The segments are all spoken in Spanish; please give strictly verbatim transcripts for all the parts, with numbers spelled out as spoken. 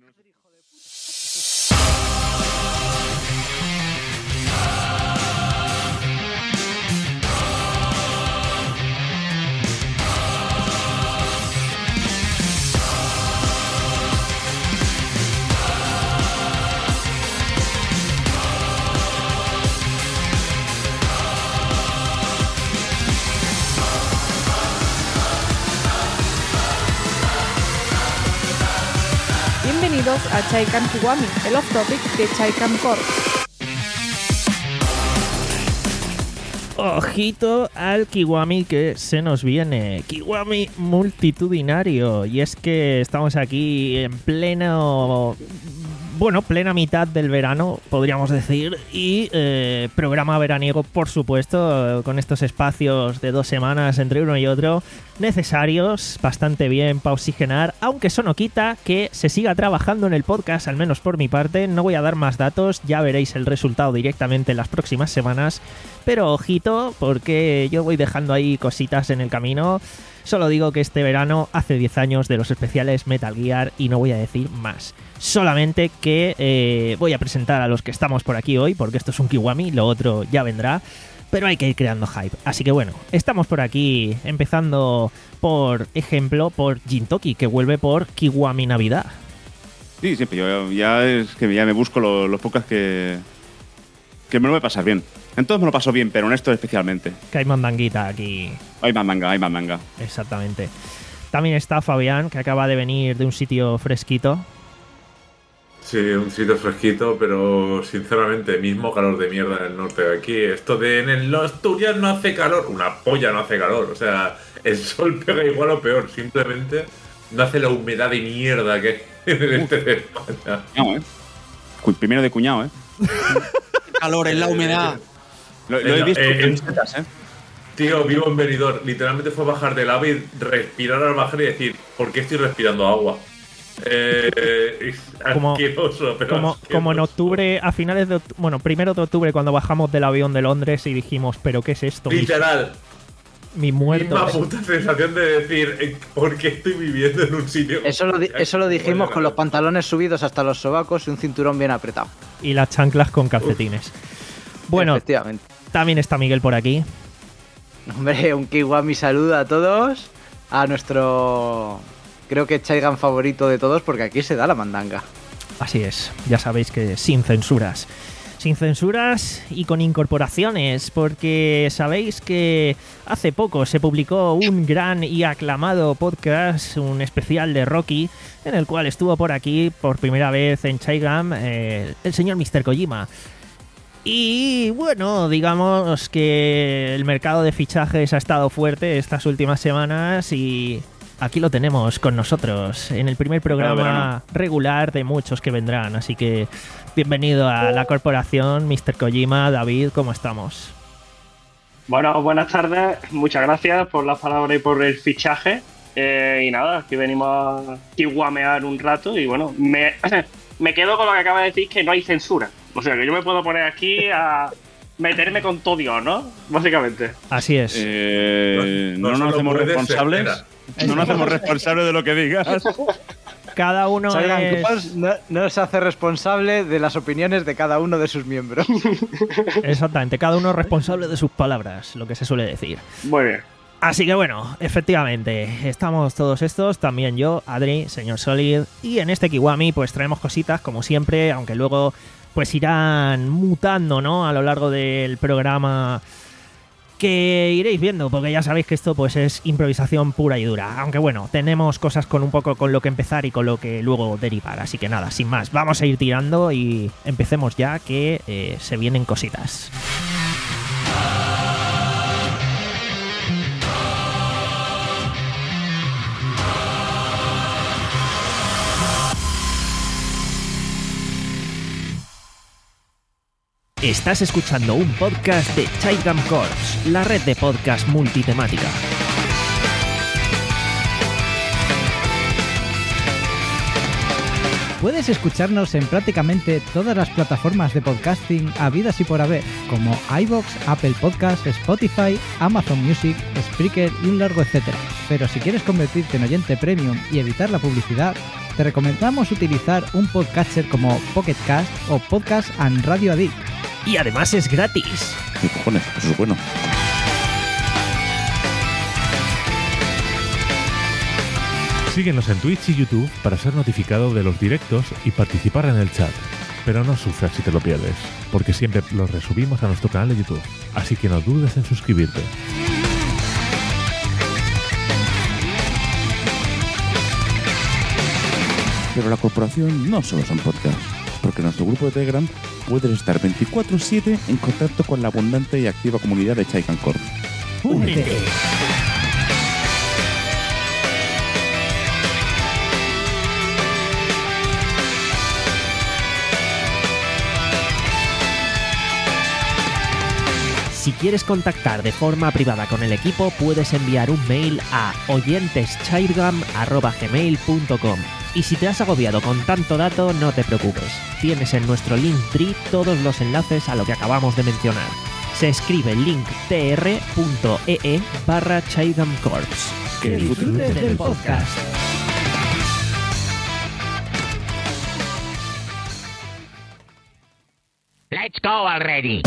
Bienvenidos a Chaikam Kiwami, el off-topic de Chaikam Corps. Ojito al Kiwami que se nos viene, Kiwami multitudinario, y es que estamos aquí en pleno, bueno, plena mitad del verano, podríamos decir, y eh, programa veraniego, por supuesto, con estos espacios de dos semanas entre uno y otro, necesarios, bastante bien para oxigenar, aunque eso no quita que se siga trabajando en el podcast, al menos por mi parte. No voy a dar más datos, ya veréis el resultado directamente en las próximas semanas, pero ojito, porque yo voy dejando ahí cositas en el camino. Solo digo que este verano hace diez años de los especiales Metal Gear y no voy a decir más. Solamente que eh, voy a presentar a los que estamos por aquí hoy, porque esto es un Kiwami, lo otro ya vendrá. Pero hay que ir creando hype. Así que bueno, estamos por aquí empezando, por ejemplo, por Jintoki, que vuelve por Kiwami Navidad. Sí, siempre. Yo ya es que ya me busco los, los podcasts que, que me lo voy a pasar bien. En todos me lo paso bien, pero en esto especialmente. Que hay mandanguita aquí. Hay más manga, hay más manga. Exactamente. También está Fabián, que acaba de venir de un sitio fresquito. Sí, un sitio fresquito, pero sinceramente, mismo calor de mierda en el norte de aquí. Esto de en el Asturias no hace calor, una polla no hace calor. O sea, el sol pega igual o peor, simplemente no hace la humedad de mierda que hay en el este de España. Cuñado, ¿eh? Primero de cuñado, ¿eh? Calor en la humedad. Lo, lo he visto eh, en camisetas, ¿eh? Tío, vivo en Benidorm. Literalmente fue bajar del ave y respirar al bajar y decir, ¿por qué estoy respirando agua? Eh, como, asqueroso, pero como, asqueroso. como en octubre, a finales de octubre, bueno, primero de octubre, cuando bajamos del avión de Londres y dijimos, ¿pero qué es esto? Literal. Mi, mi muerto. Misma puta sensación de decir, ¿por qué estoy viviendo en un sitio? Eso lo, di- eso lo dijimos con los pantalones subidos hasta los sobacos y un cinturón bien apretado. Y las chanclas con calcetines. Bueno, efectivamente. También está Miguel por aquí. Hombre, un Kiwami saludo a todos. A nuestro, creo que Chaigan favorito de todos, porque aquí se da la mandanga. Así es, ya sabéis que sin censuras. Sin censuras y con incorporaciones, porque sabéis que hace poco se publicó un gran y aclamado podcast, un especial de Rocky, en el cual estuvo por aquí por primera vez en Chaigam eh, el señor mister Kojima. Y bueno, digamos que el mercado de fichajes ha estado fuerte estas últimas semanas y aquí lo tenemos con nosotros en el primer programa regular de muchos que vendrán. Así que bienvenido a la corporación, mister Kojima. David, ¿cómo estamos? Bueno, buenas tardes. Muchas gracias por las palabras y por el fichaje. Eh, y nada, aquí venimos a kiwamear un rato y bueno, me, me quedo con lo que acaba de decir, que no hay censura. O sea, que yo me puedo poner aquí a meterme con todo Dios, ¿no? Básicamente. Así es. Eh, no, No, no nos hacemos responsables. ser, No nos hacemos responsables de lo que digas. Cada uno Chaigan es... Corps no, no se hace responsable de las opiniones de cada uno de sus miembros. Exactamente, cada uno es responsable de sus palabras, lo que se suele decir. Muy bien. Así que bueno, efectivamente, estamos todos estos, también yo, Adri, señor Solid, y en este Kiwami pues traemos cositas como siempre, aunque luego pues irán mutando, ¿no? A lo largo del programa, que iréis viendo, porque ya sabéis que esto pues es improvisación pura y dura. Aunque bueno, tenemos cosas con un poco con lo que empezar y con lo que luego derivar. Así que nada, sin más, vamos a ir tirando y empecemos ya, que eh, se vienen cositas. Estás escuchando un podcast de Chaigam Corps, la red de podcast multitemática. Puedes escucharnos en prácticamente todas las plataformas de podcasting habidas y por haber, como iVoox, Apple Podcasts, Spotify, Amazon Music, Spreaker y un largo etcétera. Pero si quieres convertirte en oyente premium y evitar la publicidad, te recomendamos utilizar un podcatcher como Pocket Cast o Podcast and Radio Addict. Y además es gratis. ¿Qué cojones? Eso es bueno. Síguenos en Twitch y YouTube para ser notificado de los directos y participar en el chat. Pero no sufras si te lo pierdes, porque siempre los resubimos a nuestro canal de YouTube. Así que no dudes en suscribirte. Pero la corporación no solo son podcasts, porque en nuestro grupo de Telegram puedes estar veinticuatro siete en contacto con la abundante y activa comunidad de Chaikan Corp. ¡Únete! Si quieres contactar de forma privada con el equipo, puedes enviar un mail a oyenteschairgam arroba gmail punto com. Y si te has agobiado con tanto dato, no te preocupes. Tienes en nuestro Linktree todos los enlaces a lo que acabamos de mencionar. Se escribe linktr punto ee barra Chairgam Corps. Que disfrutes del podcast. Let's go already.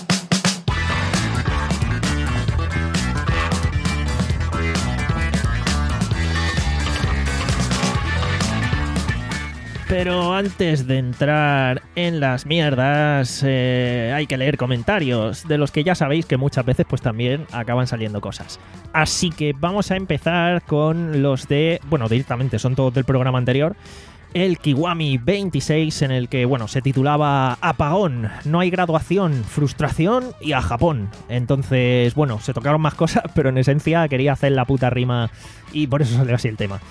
Pero antes de entrar en las mierdas, eh, hay que leer comentarios, de los que ya sabéis que muchas veces pues también acaban saliendo cosas. Así que vamos a empezar con los de... Bueno, directamente son todos del programa anterior. El Kiwami veintiséis, en el que, bueno, se titulaba Apagón, no hay graduación, frustración y a Japón. Entonces, bueno, se tocaron más cosas, pero en esencia quería hacer la puta rima y por eso salió así el tema.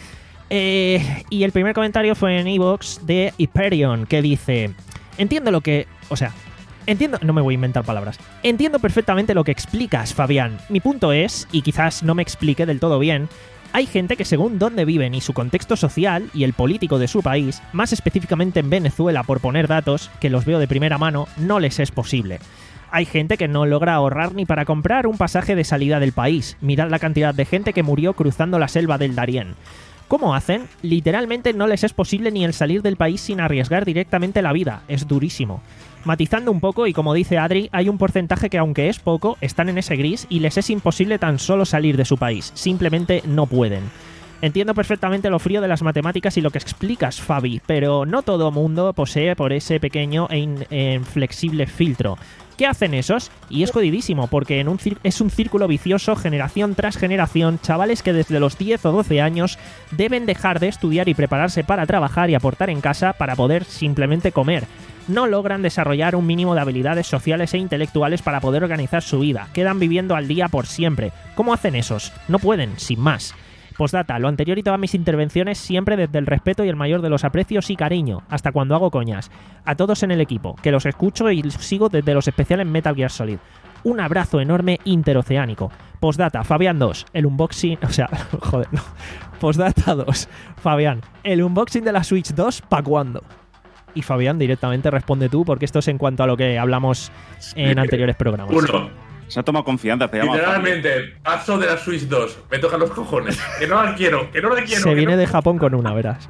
Eh, y el primer comentario fue en iVoox de Hyperion, que dice: entiendo lo que... O sea, entiendo... No me voy a inventar palabras. Entiendo perfectamente lo que explicas, Fabián. Mi punto es, y quizás no me explique del todo bien, hay gente que según dónde viven y su contexto social y el político de su país, más específicamente en Venezuela por poner datos, que los veo de primera mano, no les es posible. Hay gente que no logra ahorrar ni para comprar un pasaje de salida del país. Mirad la cantidad de gente que murió cruzando la selva del Darién. ¿Cómo hacen? Literalmente no les es posible ni el salir del país sin arriesgar directamente la vida. Es durísimo. Matizando un poco, y como dice Adri, hay un porcentaje que, aunque es poco, están en ese gris y les es imposible tan solo salir de su país. Simplemente no pueden. Entiendo perfectamente lo frío de las matemáticas y lo que explicas, Fabi, pero no todo mundo posee por ese pequeño e inflexible filtro. ¿Qué hacen esos? Y es jodidísimo, porque en un es un círculo vicioso generación tras generación, chavales que desde los diez o doce años deben dejar de estudiar y prepararse para trabajar y aportar en casa para poder simplemente comer. No logran desarrollar un mínimo de habilidades sociales e intelectuales para poder organizar su vida. Quedan viviendo al día por siempre. ¿Cómo hacen esos? No pueden, sin más. Postdata, lo anterior y todas mis intervenciones siempre desde el respeto y el mayor de los aprecios y cariño, hasta cuando hago coñas. A todos en el equipo, que los escucho y sigo desde los especiales Metal Gear Solid. Un abrazo enorme interoceánico. Postdata, Fabián dos, el unboxing... O sea, joder, no. Postdata dos, Fabián, el unboxing de la Switch dos, ¿pa' cuándo? Y Fabián, directamente responde tú, porque esto es en cuanto a lo que hablamos en anteriores programas. Uno. Se ha tomado confianza, te llama. Literalmente, paso de la Switch dos. Me tocan los cojones. Que no la quiero, que no la quiero. Se viene no... de Japón con una, verás.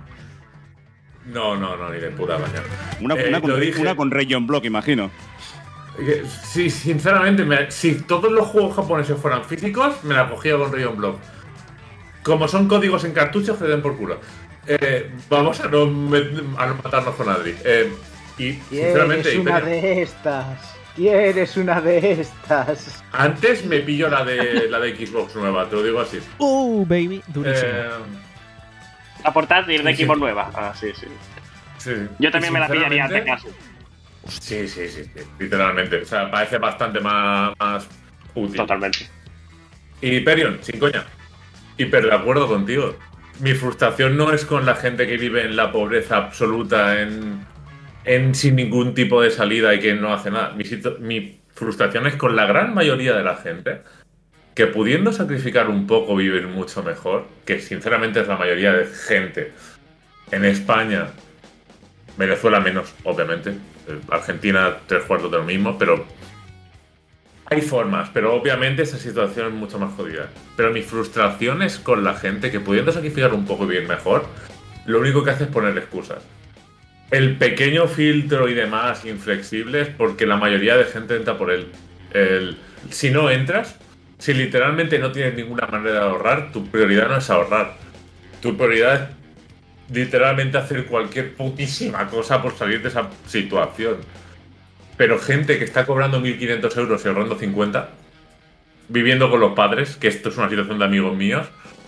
No, no, no, ni de puta mañana. Una, eh, una, con, dije... una con Region Block, imagino. Sí, sinceramente, me... si todos los juegos japoneses fueran físicos, me la cogía con Region Block. Como son códigos en cartuchos, que den por culo. Eh, vamos a no, a no matarnos con Adri. Eh, y sinceramente. Tienes una de estas. Tienes una de estas. Antes me pillo la de la de Xbox nueva, te lo digo así. Uh, baby, durísimo. Eh, La portátil de sí, Xbox sí. nueva. Ah, sí, sí. sí. Yo también Y me la pillaría de sinceramente- caso. Sí, sí, sí, sí, literalmente. O sea, parece bastante más, más útil. Totalmente. Y Hyperion, sin coña. Hiper de acuerdo contigo. Mi frustración no es con la gente que vive en la pobreza absoluta, en, en sin ningún tipo de salida y que no hace nada. Mi, situ- mi frustración es con la gran mayoría de la gente que, pudiendo sacrificar un poco, viven mucho mejor, que sinceramente es la mayoría de gente en España, Venezuela menos, obviamente, Argentina tres cuartos de lo mismo, pero hay formas, pero obviamente esa situación es mucho más jodida. Pero mi frustración es con la gente que, pudiendo sacrificar un poco y vivir mejor, lo único que hace es poner excusas. El pequeño filtro y demás inflexible es porque la mayoría de gente entra por él. El, si no entras, si literalmente no tienes ninguna manera de ahorrar, tu prioridad no es ahorrar. Tu prioridad es literalmente hacer cualquier putísima cosa por salir de esa situación. Pero gente que está cobrando mil quinientos euros y ahorrando cincuenta, viviendo con los padres, que esto es una situación de amigos míos,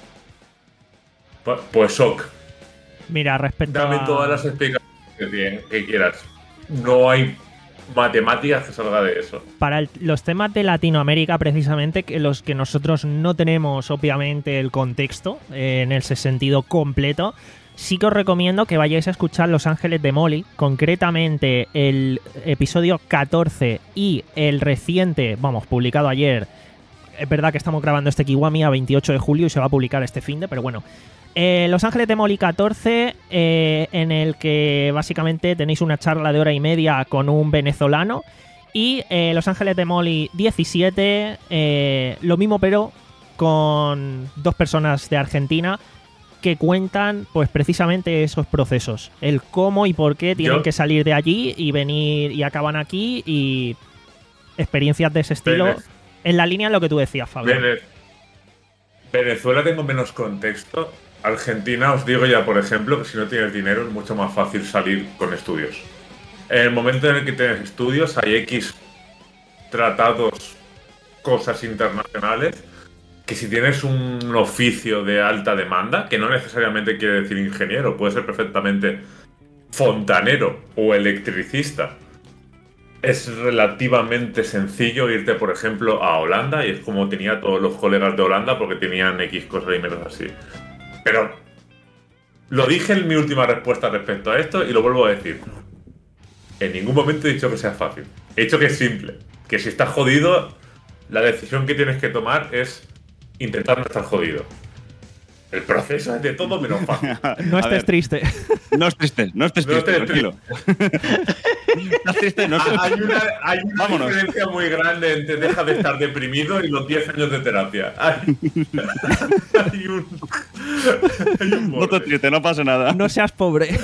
pues, pues shock. Mira, respecto Dame a... todas las explicaciones que, que quieras. No hay matemáticas que salga de eso. Para el- los temas de Latinoamérica, precisamente, que los que nosotros no tenemos, obviamente, el contexto eh, en ese sentido completo, sí que os recomiendo que vayáis a escuchar Los Ángeles de Molly, concretamente el episodio catorce y el reciente, vamos, publicado ayer. Es verdad que estamos grabando este Kiwami a veintiocho de julio y se va a publicar este finde, pero bueno. Eh, Los Ángeles de Molly catorce, eh, en el que básicamente tenéis una charla de hora y media con un venezolano. Y eh, Los Ángeles de Molly diecisiete, eh, lo mismo pero con dos personas de Argentina que cuentan pues precisamente esos procesos. El cómo y por qué tienen Yo- que salir de allí y venir y acaban aquí, y experiencias de ese estilo. Venez- En la línea de lo que tú decías, Fabio. Vene- Venezuela tengo menos contexto. Argentina, os digo ya, por ejemplo, que si no tienes dinero es mucho más fácil salir con estudios. En el momento en el que tienes estudios, hay X tratados, cosas internacionales, que si tienes un oficio de alta demanda, que no necesariamente quiere decir ingeniero, puede ser perfectamente fontanero o electricista, es relativamente sencillo irte, por ejemplo, a Holanda, y es como tenía todos los colegas de Holanda porque tenían X cosas y menos así. Pero lo dije en mi última respuesta respecto a esto y lo vuelvo a decir. En ningún momento he dicho que sea fácil. He dicho que es simple. Que si estás jodido, la decisión que tienes que tomar es intentar no estar jodido. El proceso es de todo menos fácil. No A estés ver. triste. No estés triste, no estés No triste, estés tranquilo. Estás triste, no estés Hay una, hay una Vámonos. diferencia muy grande entre deja de estar deprimido y los diez años de terapia. Hay, hay un. Hay un No borde. estés triste, no pasa nada. No seas pobre.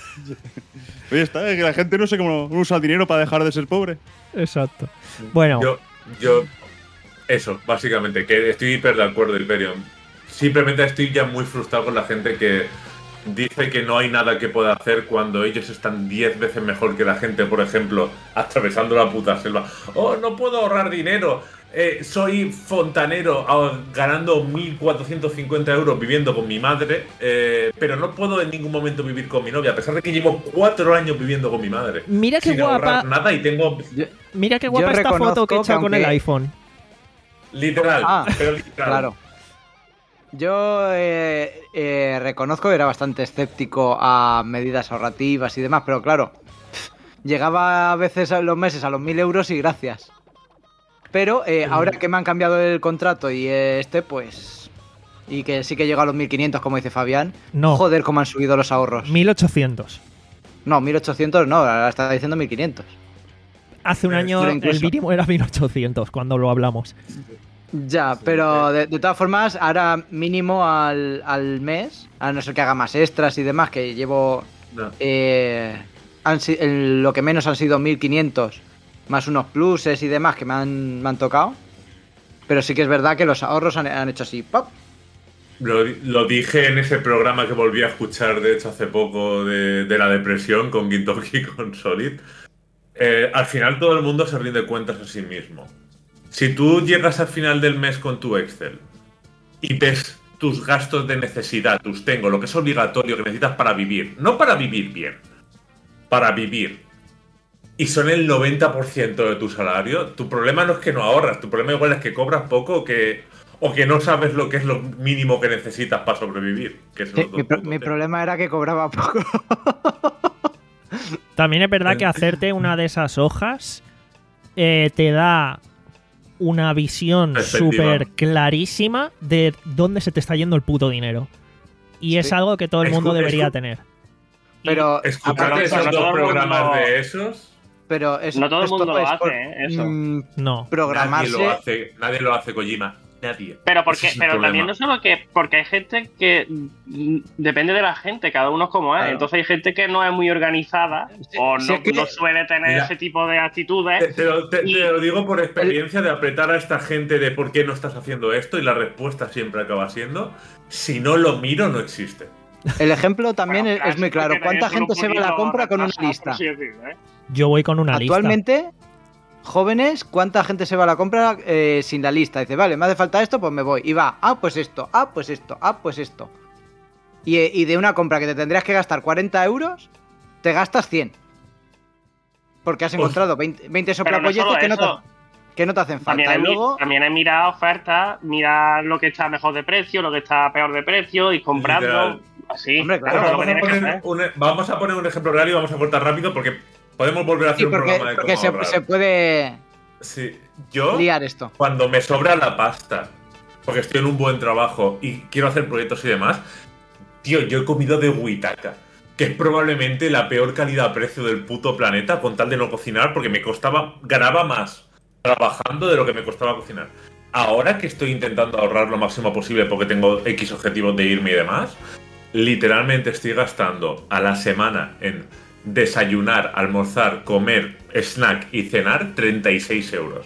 Oye, está, es que la gente no sé cómo usa el dinero para dejar de ser pobre. Exacto. Bueno, Yo, yo, eso, básicamente, que estoy hiper de acuerdo, Hyperion. Simplemente estoy ya muy frustrado con la gente que dice que no hay nada que pueda hacer cuando ellos están diez veces mejor que la gente, por ejemplo, atravesando la puta selva. Oh, no puedo ahorrar dinero. Eh, soy fontanero ah, ganando mil cuatrocientos cincuenta euros viviendo con mi madre, eh, pero no puedo en ningún momento vivir con mi novia, a pesar de que llevo cuatro años viviendo con mi madre. Mira qué sin ahorrar guapa. nada y tengo Mira qué Yo guapa esta reconozco foto que he que echado con el aunque- iPhone. literal, Ah, pero literal. Claro. Yo eh, eh, reconozco que era bastante escéptico a medidas ahorrativas y demás, pero claro, llegaba a veces a los meses a los mil euros y gracias. Pero eh, ahora que me han cambiado el contrato y este, pues... Y que sí que llega a los mil quinientos, como dice Fabián. No. Joder, cómo han subido los ahorros. mil ochocientos. No, mil ochocientos no, ahora está diciendo mil quinientos. Hace un Eh, año pero el incluso- mínimo era mil ochocientos cuando lo hablamos. Ya, pero de, de todas formas, ahora mínimo al, al mes, a no ser que haga más extras y demás, que llevo... No. Eh, han si- el- lo que menos han sido mil quinientos, más unos pluses y demás que me han, me han tocado. Pero sí que es verdad que los ahorros han, han hecho así, ¡pop! Lo, lo dije en ese programa que volví a escuchar, de hecho, hace poco, de, de la depresión con Gintoki y con Solid. Eh, al final todo el mundo se rinde cuentas a sí mismo. Si tú llegas al final del mes con tu Excel y ves tus gastos de necesidad, tus tengo, lo que es obligatorio que necesitas para vivir, no para vivir bien, para vivir, y son el noventa por ciento de tu salario, tu problema no es que no ahorras, tu problema igual es que cobras poco o que, o que no sabes lo que es lo mínimo que necesitas para sobrevivir. Que es el Sí, otro mi, pro- puto mi tema. problema era que cobraba poco. También es verdad que hacerte una de esas hojas eh, te da una visión Perspectiva. súper clarísima de dónde se te está yendo el puto dinero. Y es Sí. algo que todo el mundo Escu- debería escu- tener. Pero, Escucharte aparte- esos no todo dos el mundo- programas de esos, pero es- No todo el esto mundo lo es hace, por, ¿eh? Eso. mm, No. nadie programarse. lo hace, nadie lo hace, Kojima. Nadie. Pero porque, Ese es el pero problema. también no solo que, porque hay gente que mm, depende de la gente, cada uno es como es. Claro. Entonces hay gente que no es muy organizada o si no, es que- no suele tener Mira, ese tipo de actitudes. Te, te lo, te- Y- te lo digo por experiencia de apretar a esta gente de por qué no estás haciendo esto y la respuesta siempre acaba siendo si no lo miro no existe. El ejemplo también Bueno, es, es muy claro. que ¿Cuánta tenéis gente un se va a la poquito compra con una retrasado, lista? por así decirlo, ¿eh? Yo voy con una Actualmente, jóvenes, ¿cuánta gente se va a la compra eh, sin la lista? Dice, vale, me hace falta esto, pues me voy. Y va, ah, pues esto, ah, pues esto, ah, pues esto. Y, eh, y de una compra que te tendrías que gastar cuarenta euros, te gastas cien. Porque has encontrado veinte, veinte Pero no soplapolleces solo que, no eso. te, que no te hacen También falta. he, Y mi- luego, también he mirado ofertas, mirar lo que está mejor de precio, lo que está peor de precio y comprando. Literal. Así. Hombre, claro, eso es lo vamos, que a tienes que poner hacer. un, vamos a poner un ejemplo real y vamos a cortar rápido porque podemos volver a hacer sí, un porque, programa de porque cómo se, ahorrar. se puede Sí, yo liar esto. cuando me sobra la pasta, porque estoy en un buen trabajo y quiero hacer proyectos y demás, tío, yo he comido de Huitaca, que es probablemente la peor calidad-precio del puto planeta con tal de no cocinar, porque me costaba, ganaba más trabajando de lo que me costaba cocinar. Ahora que estoy intentando ahorrar lo máximo posible porque tengo X objetivos de irme y demás, literalmente estoy gastando a la semana en desayunar, almorzar, comer, snack y cenar treinta y seis euros.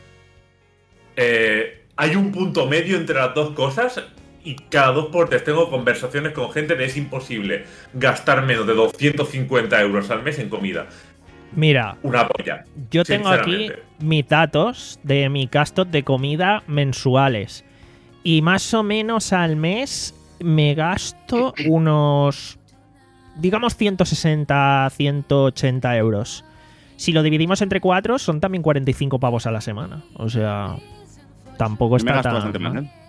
Eh, hay un punto medio entre las dos cosas y cada dos por tres tengo conversaciones con gente de es imposible gastar menos de doscientos cincuenta euros al mes en comida. Mira, Una polla. yo tengo aquí sinceramente. mis datos de mi gasto de comida mensuales. Y más o menos al mes me gasto unos, digamos, ciento sesenta, ciento ochenta euros. Si lo dividimos entre cuatro, son también cuarenta y cinco pavos a la semana. O sea, tampoco Me está gasto tan bastante mal. más, ¿eh?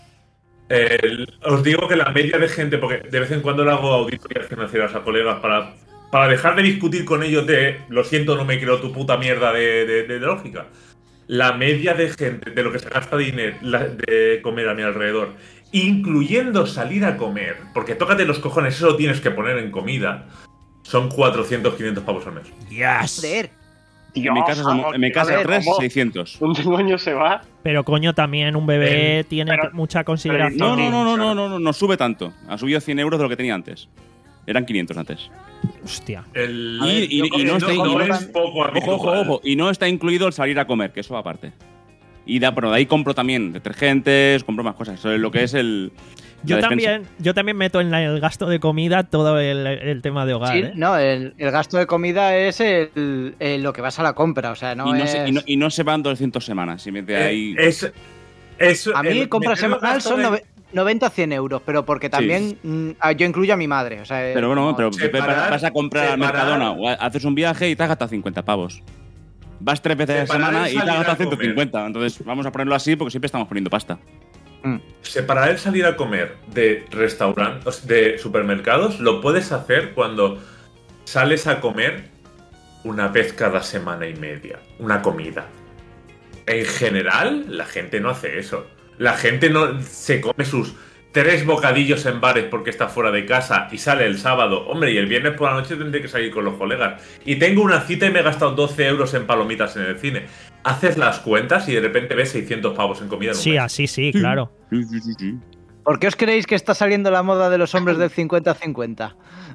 Eh, os digo que la media de gente, porque de vez en cuando le hago auditorías financieras a colegas para, para dejar de discutir con ellos de lo siento, no me creo tu puta mierda de, de- de lógica. La media de gente, de lo que se gasta dinero la- de comer a mi alrededor, incluyendo salir a comer, porque tócate los cojones, eso lo tienes que poner en comida, son cuatrocientos, quinientos pavos al mes. Yes. Joder. En mi casa, somos- en mi casa Dios, tres, ¿cómo? seiscientos. Un coño se va. Pero coño, también un bebé Eh, tiene pero- mucha consideración. No, Sí, no, no, no, claro. no, no, no, no sube tanto. Ha subido cien euros de lo que tenía antes. Eran quinientos antes. Hostia. El, A ver, y- yo y creo no que está- no, y no es es- poco Ojo, habitual. ojo, ojo. Y no está incluido el salir a comer, que eso aparte. Y de, bueno, de ahí compro también detergentes, compro más cosas. Eso es lo que es el. Yo la despensa. también, yo también meto en la- el gasto de comida todo el, el tema de hogar. Sí, ¿eh? no, el, el gasto de comida es el, el- lo que vas a la compra, o sea, no, y, no es... se, y, no, y no se van doscientas semanas. Si mete Eh, ahí. es, es- A mí el- compra meter el semanal gasto son de- nove- noventa a cien euros, pero porque también mm, ah, yo incluyo a mi madre, o sea... Pero bueno, como- pero separar- vas a comprar al separar- Mercadona o haces un viaje y te has gastado cincuenta pavos. Vas tres veces a la Separar semana el y te has salir a gastado comer. ciento cincuenta. Entonces, vamos a ponerlo así porque siempre estamos poniendo pasta. Mm. Separar el salir a comer de restaurantes, de supermercados, lo puedes hacer cuando sales a comer una vez cada semana y media, una comida. En general, la gente no hace eso. La gente no se come sus tres bocadillos en bares porque está fuera de casa y sale el sábado. Hombre, y el viernes por la noche tendré que salir con los colegas. Y tengo una cita y me he gastado doce euros en palomitas en el cine. Haces las cuentas y de repente ves seiscientos pavos en comida en un Sí, mes. así sí, claro. Sí, sí, sí, sí. ¿Por qué os creéis que está saliendo la moda de los hombres del cincuenta a cincuenta?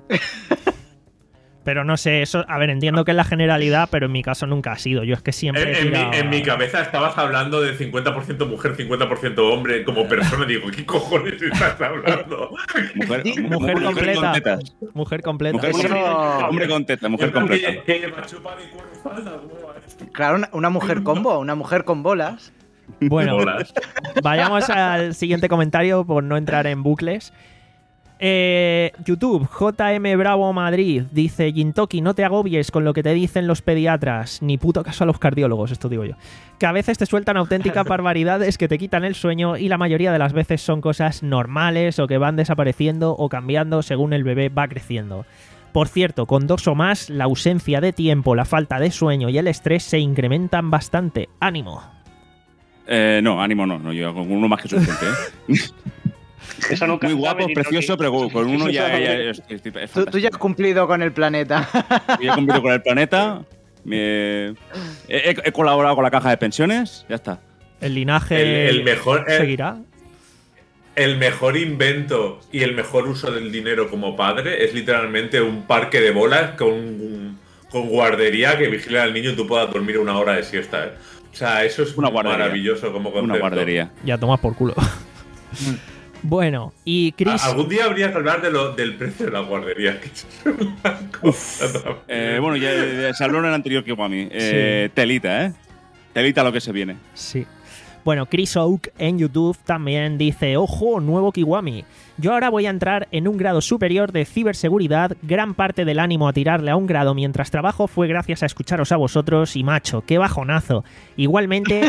Pero no sé, eso, a ver, entiendo que es la generalidad, pero en mi caso nunca ha sido. Yo es que siempre En, he en mi, tirado en mi a- cabeza estabas hablando de cincuenta por ciento mujer, cincuenta por ciento hombre como persona. Digo, ¿qué cojones estás hablando? Mujer, Sí, mujer completa. con tetas. Mujer completa. Mujer Eso- con- Hombre con tetas, mujer completa. Que, que lleva chupa de cuero y falda, ¿cómo va esto? Claro, una, una mujer combo, una mujer con bolas. Bueno, Bolas. vayamos al siguiente comentario por no entrar en bucles. Eh, YouTube, J M Bravo Madrid, dice: Gintoki, no te agobies con lo que te dicen los pediatras, ni puto caso a los cardiólogos, esto digo yo. Que a veces te sueltan auténticas barbaridades que te quitan el sueño y la mayoría de las veces son cosas normales o que van desapareciendo o cambiando según el bebé va creciendo. Por cierto, con dos o más, la ausencia de tiempo, la falta de sueño y el estrés se incrementan bastante. ¡Ánimo! Eh, no, ánimo no, no, yo con uno más que suficiente, ¿eh? Eso nunca Muy se guapo, sabe, precioso, Gintoki. pero con uno ya, ya es, es- es Tú, tú ya has fantástico. cumplido con el planeta. Yo he cumplido con el planeta, me- he, he- he colaborado con la caja de pensiones, ya está. El linaje El, el mejor, el- seguirá. El mejor invento y el mejor uso del dinero como padre es literalmente un parque de bolas con, con guardería que vigila al niño y tú puedas dormir una hora de siesta, ¿eh? O sea, eso es Una guardería. maravilloso como concepto. Una guardería. Ya tomas por culo. Bueno, y Chris... A- Algún día habría que hablar de lo, del precio de la guardería. Que eso es una cosa también. Eh, bueno, ya, ya se habló en el anterior Kiwami. Eh, Telita, ¿eh? Telita lo que se viene. Sí. Bueno, Chris Oak en YouTube también dice: ojo, nuevo Kiwami. Yo ahora voy a entrar en un grado superior de ciberseguridad. Gran parte del ánimo a tirarle a un grado mientras trabajo fue gracias a escucharos a vosotros y macho, qué bajonazo. Igualmente...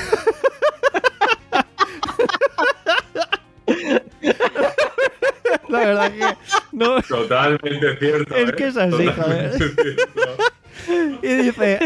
La verdad que no... Totalmente cierto. Es ¿eh? que es así, joder. Totalmente cierto. Y dice...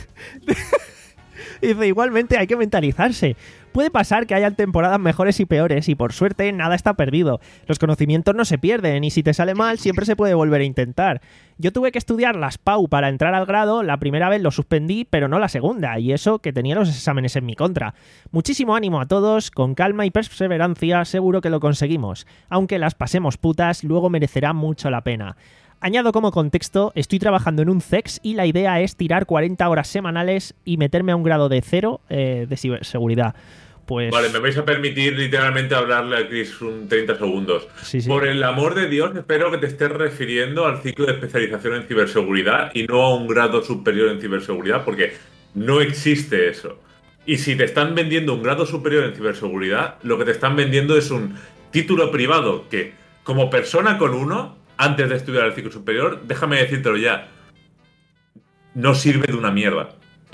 Dice, igualmente hay que mentalizarse. Puede pasar que hayan temporadas mejores y peores y por suerte nada está perdido. Los conocimientos no se pierden y si te sale mal siempre se puede volver a intentar. Yo tuve que estudiar las P A U para entrar al grado, la primera vez lo suspendí pero no la segunda y eso que tenía los exámenes en mi contra. Muchísimo ánimo a todos, con calma y perseverancia seguro que lo conseguimos. Aunque las pasemos putas, luego merecerá mucho la pena. Añado como contexto, estoy trabajando en un C E X y la idea es tirar cuarenta horas semanales y meterme a un grado de cero eh, de ciberseguridad. Pues... Vale, me vais a permitir literalmente hablarle a Chris un treinta segundos. Sí, sí. Por el amor de Dios, espero que te estés refiriendo al ciclo de especialización en ciberseguridad y no a un grado superior en ciberseguridad, porque no existe eso. Y si te están vendiendo un grado superior en ciberseguridad, lo que te están vendiendo es un título privado que, como persona con uno, antes de estudiar el ciclo superior, déjame decírtelo ya, no sirve de una mierda.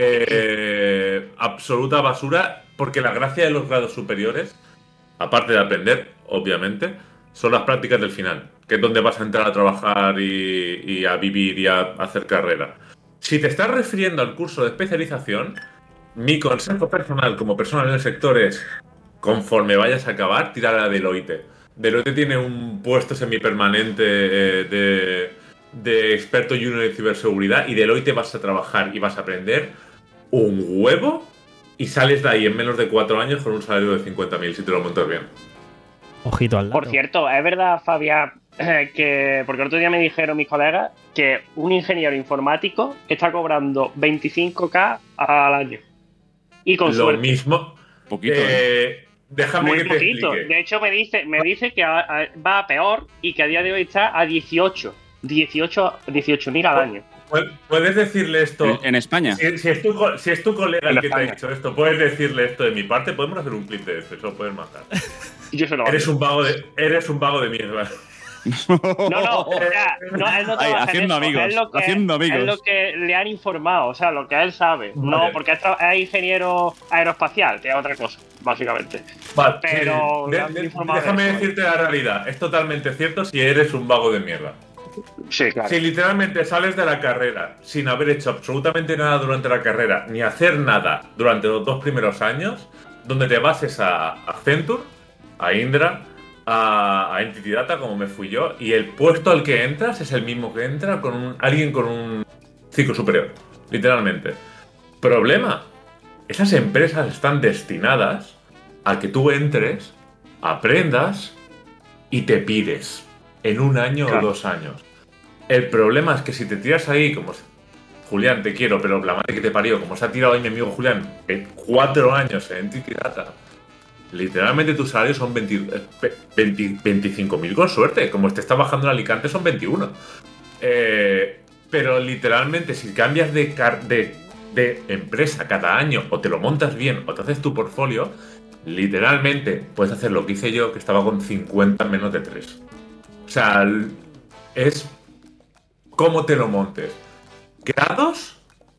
Eh, absoluta basura, porque la gracia de los grados superiores, aparte de aprender, obviamente, son las prácticas del final, que es donde vas a entrar a trabajar y, y a vivir y a hacer carrera. Si te estás refiriendo al curso de especialización, mi consejo personal como persona en el sector es, conforme vayas a acabar, tirar a Deloitte. Deloitte tiene un puesto semipermanente eh, de, de experto junior en ciberseguridad y Deloitte vas a trabajar y vas a aprender un huevo y sales de ahí en menos de cuatro años con un salario de cincuenta mil si te lo montas bien. Ojito al lado. Por cierto, es verdad, Fabián, eh, que porque el otro día me dijeron mis colegas que un ingeniero informático está cobrando veinticinco mil al año. Y con Lo suerte. mismo. Poquito, eh, ¿eh? Déjame Muy que te poquito. explique. De hecho, me dice, me dice que a- a- va a peor y que a día de hoy está a dieciocho. dieciocho mil al año. Pu- ¿Puedes decirle esto? En, en España. Si, si es tu, co- si es tu colega el En que te ha España. dicho esto, ¿puedes decirle esto de mi parte? Podemos hacer un clip de esto, eso lo puedes mandar. Yo se lo Eres un vago de, eres un vago de mierda. No, no, o sea, no, él no Ay, trabaja en haciendo eso, amigos, es lo que, haciendo amigos. Es lo que le han informado, o sea, lo que él sabe. Vale. No, porque es, tra- es ingeniero aeroespacial, que es otra cosa, básicamente. Vale, Pero sí. le De- han de- informado déjame de eso, decirte la realidad. Es totalmente cierto si eres un vago de mierda. Sí, claro. Si literalmente sales de la carrera sin haber hecho absolutamente nada durante la carrera, ni hacer nada durante los dos primeros años, donde te bases a Accenture, a Indra, a, a Entity Data, como me fui yo, y el puesto al que entras es el mismo que entra con un- alguien con un ciclo superior, literalmente. Problema, esas empresas están destinadas a que tú entres, aprendas y te pides en un año Claro. o dos años. El problema es que si te tiras ahí, como se- Julián, te quiero, pero la madre que te parió, como se ha tirado ahí mi amigo Julián, en cuatro años en Entity Data, literalmente tus salarios son veinte, eh, veinte, veinticinco mil con suerte. Como te está bajando en Alicante son veintiuno. Eh, pero literalmente si cambias de, car- de, de empresa cada año o te lo montas bien o te haces tu portfolio, literalmente puedes hacer lo que hice yo, que estaba con cincuenta en menos de tres. O sea, l- es cómo te lo montes. ¿Grados?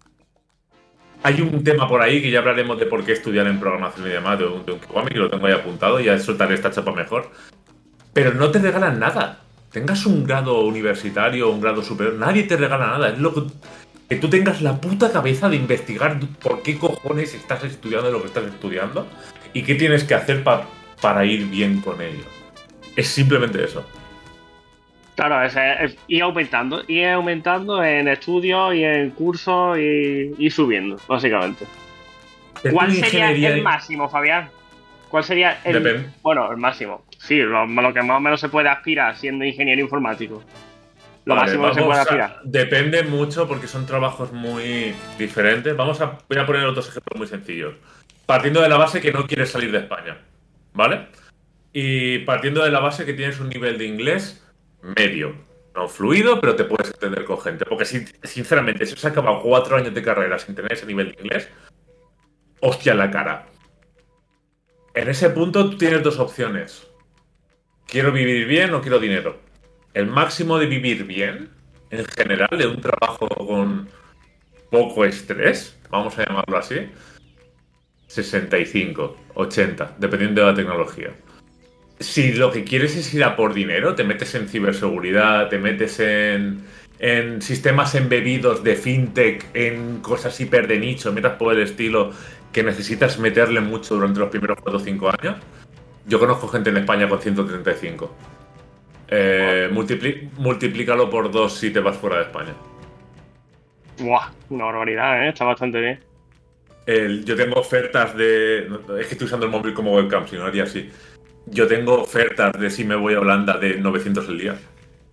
Hay un tema por ahí que ya hablaremos de por qué estudiar en programación y demás, de un, de un Kiwami, que lo tengo ahí apuntado, y ya soltaré esta chapa mejor. Pero no te regalan nada. Tengas un grado universitario o un grado superior, nadie te regala nada. Es lo que, que tú tengas la puta cabeza de investigar por qué cojones estás estudiando lo que estás estudiando y qué tienes que hacer pa- para ir bien con ello. Es simplemente eso. Claro, es, es ir aumentando, ir aumentando en estudios y en cursos y, y subiendo, básicamente. ¿Cuál sería ingeniería- el máximo, Fabián? ¿Cuál sería el. Depende. Bueno, el máximo. Sí, lo, lo que más o menos se puede aspirar siendo ingeniero informático. Lo Vale, máximo que se vamos puede a- aspirar. Depende mucho porque son trabajos muy diferentes. Vamos a, voy a poner otros ejemplos muy sencillos. Partiendo de la base que no quieres salir de España, ¿vale? Y partiendo de la base que tienes un nivel de inglés medio, no fluido, pero te puedes entender con gente. Porque sin- sinceramente, si os has acabado cuatro años de carrera sin tener ese nivel de inglés, hostia en la cara. En ese punto tú tienes dos opciones. ¿Quiero vivir bien o quiero dinero? El máximo de vivir bien, en general, de un trabajo con poco estrés, vamos a llamarlo así, sesenta y cinco, ochenta, dependiendo de la tecnología. Si lo que quieres es ir a por dinero, te metes en ciberseguridad, te metes en, en sistemas embebidos de fintech, en cosas hiper de nicho, metas por el estilo que necesitas meterle mucho durante los primeros cuatro o cinco años. Yo conozco gente en España con ciento treinta y cinco. Eh, multipli- multiplícalo por dos si te vas fuera de España. Buah, una barbaridad, ¿eh? Está bastante bien. El- yo tengo ofertas de... no, es que estoy usando el móvil como webcam, si no haría así. Yo tengo ofertas de si me voy a Holanda de novecientos el día.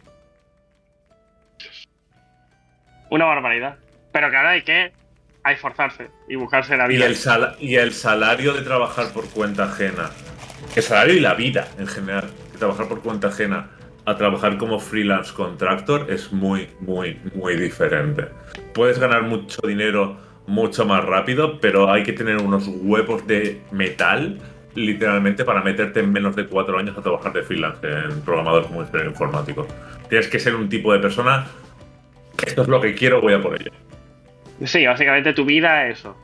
Una barbaridad. Pero claro, hay que hay esforzarse y buscarse la Y vida. el, sal- y el salario de trabajar por cuenta ajena, el salario y la vida en general, de trabajar por cuenta ajena a trabajar como freelance contractor es muy, muy, muy diferente. Puedes ganar mucho dinero mucho más rápido, pero hay que tener unos huevos de metal, literalmente, para meterte en menos de cuatro años a trabajar de freelance en programador como ingeniero informático. Tienes que ser un tipo de persona que esto es lo que quiero, voy a por ello. Sí, básicamente tu vida es eso.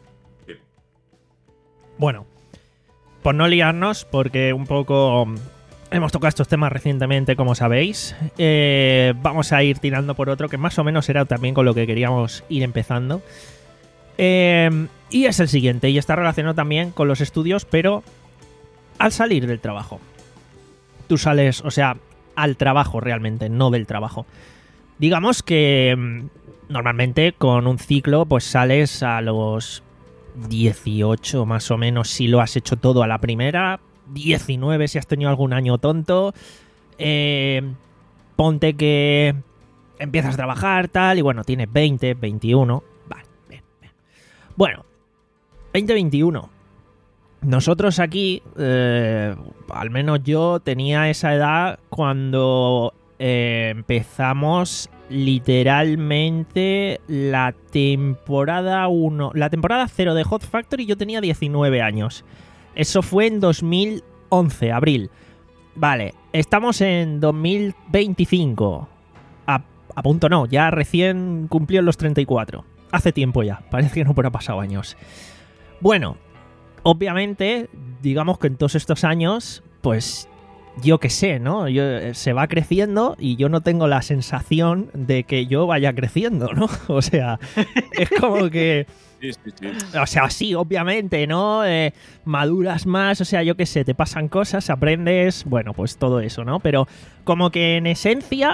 Bueno, por no liarnos, porque un poco hemos tocado estos temas recientemente, como sabéis, eh, vamos a ir tirando por otro que más o menos era también con lo que queríamos ir empezando. Eh, y es el siguiente, y está relacionado también con los estudios, pero al salir del trabajo. Tú sales, o sea, al trabajo realmente, no del trabajo. Digamos que mm, normalmente con un ciclo pues sales a los dieciocho más o menos si lo has hecho todo a la primera, diecinueve si has tenido algún año tonto, eh, ponte que empiezas a trabajar tal y bueno, tienes veinte, veintiuno, vale, bien, bien. Bueno, veinte, veintiuno. Nosotros aquí, eh, al menos yo tenía esa edad cuando eh, empezamos literalmente la temporada uno, la temporada cero de Hot Factory. Yo tenía diecinueve años. Eso fue en dos mil once, abril. Vale, estamos en dos mil veinticinco. A, a punto no, ya recién cumplió los treinta y cuatro. Hace tiempo ya, parece que no hubiera pasado años. Bueno, obviamente, digamos que en todos estos años, pues yo qué sé, ¿no? Yo, se va creciendo y yo no tengo la sensación de que yo vaya creciendo, ¿no? O sea, es como que... Sí, sí, sí. O sea, sí, obviamente, ¿no? Eh, maduras más, o sea, yo qué sé, te pasan cosas, aprendes, bueno, pues todo eso, ¿no? Pero como que en esencia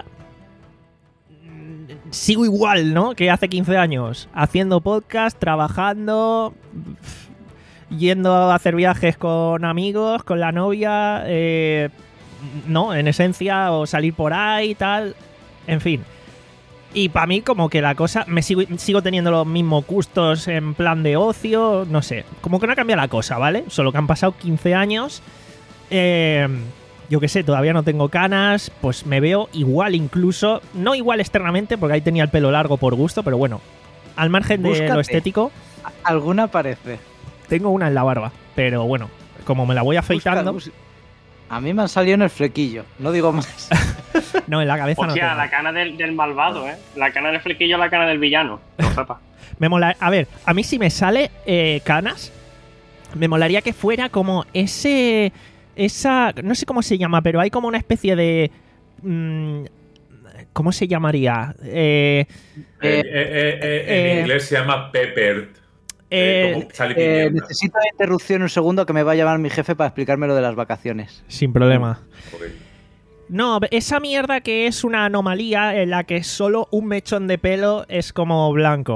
mm, sigo igual, ¿no? Que hace quince años, haciendo podcast, trabajando, yendo a hacer viajes con amigos, con la novia, eh, no, en esencia, o salir por ahí y tal, en fin. Y para mí como que la cosa, me sigo, sigo teniendo los mismos gustos en plan de ocio, no sé, como que no ha cambiado la cosa, ¿vale? Solo que han pasado quince años, eh, yo qué sé, todavía no tengo canas, pues me veo igual incluso, no igual externamente, porque ahí tenía el pelo largo por gusto, pero bueno, al margen de Búscate. lo estético, Alguna parece. tengo una en la barba, pero bueno, como me la voy afeitando, Busca- bus- A mí me han salido en el flequillo, no digo más. no, en la cabeza no Hostia, tengo. la cana del, del malvado, ¿eh? La cana del flequillo, la cana del villano. No sepa. Me mola, a ver, a mí si me sale eh, canas, me molaría que fuera como ese, esa, no sé cómo se llama, pero hay como una especie de, mm, ¿cómo se llamaría? Eh, Eh, eh, eh, eh, en eh, inglés se llama peppered. eh, Eh, como sal y Eh, pimienta. necesito una interrupción un segundo que me va a llamar mi jefe para explicarme lo de las vacaciones. sin problema. Ok. No, esa mierda que es una anomalía en la que solo un mechón de pelo es como blanco.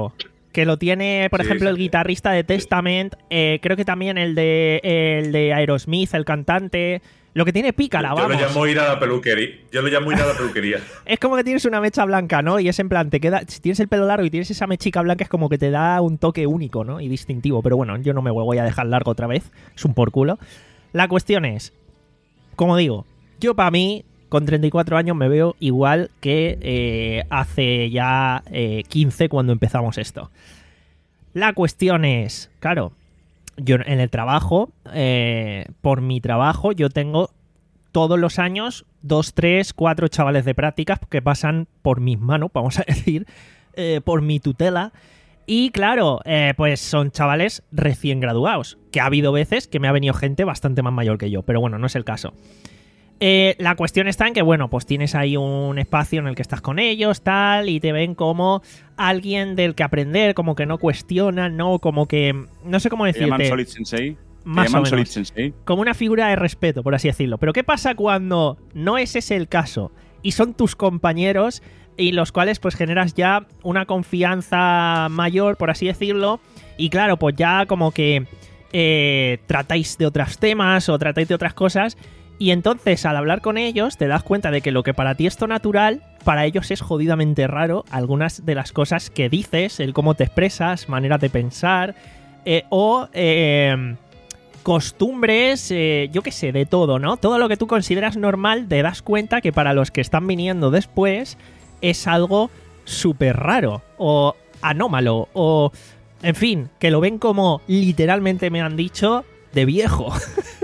Que lo tiene, por Sí, ejemplo, el sí. guitarrista de Testament. eh, creo que también el de, el de Aerosmith, el cantante. Lo que tiene pícara, Yo vamos. lo llamo ir a la peluquería. Yo lo llamo ir a la peluquería. Es como que tienes una mecha blanca, ¿no? Y es en plan, te queda. Si tienes el pelo largo y tienes esa mechica blanca, es como que te da un toque único, ¿no? Y distintivo. Pero bueno, yo no me voy a dejar largo otra vez. Es un por culo. La cuestión es, como digo, yo para mí, con treinta y cuatro años, me veo igual que eh, hace ya eh, quince cuando empezamos esto. La cuestión es, claro, yo en el trabajo, eh, por mi trabajo, yo tengo todos los años dos, tres, cuatro chavales de prácticas que pasan por mis manos, vamos a decir, eh, por mi tutela. Y claro, eh, pues son chavales recién graduados, que ha habido veces que me ha venido gente bastante más mayor que yo, pero bueno, no es el caso. Eh, la cuestión está en que, bueno, pues tienes ahí un espacio en el que estás con ellos, tal, y te ven como alguien del que aprender, como que no cuestionan, ¿no? Como que, no sé cómo ¿Te llaman decirte. Solid Sensei? ¿Te Más o llaman menos. Solid Sensei? Como una figura de respeto, por así decirlo. Pero ¿qué pasa cuando no es ese el caso y son tus compañeros y los cuales pues generas ya una confianza mayor, por así decirlo? Y claro, pues ya como que eh, tratáis de otros temas o tratáis de otras cosas y entonces al hablar con ellos te das cuenta de que lo que para ti es todo natural, para ellos es jodidamente raro algunas de las cosas que dices, el cómo te expresas, maneras de pensar eh, o... Eh, costumbres, eh, yo qué sé, de todo, ¿no? Todo lo que tú consideras normal, te das cuenta que para los que están viniendo después es algo súper raro o anómalo o, en fin, que lo ven como literalmente me han dicho de viejo.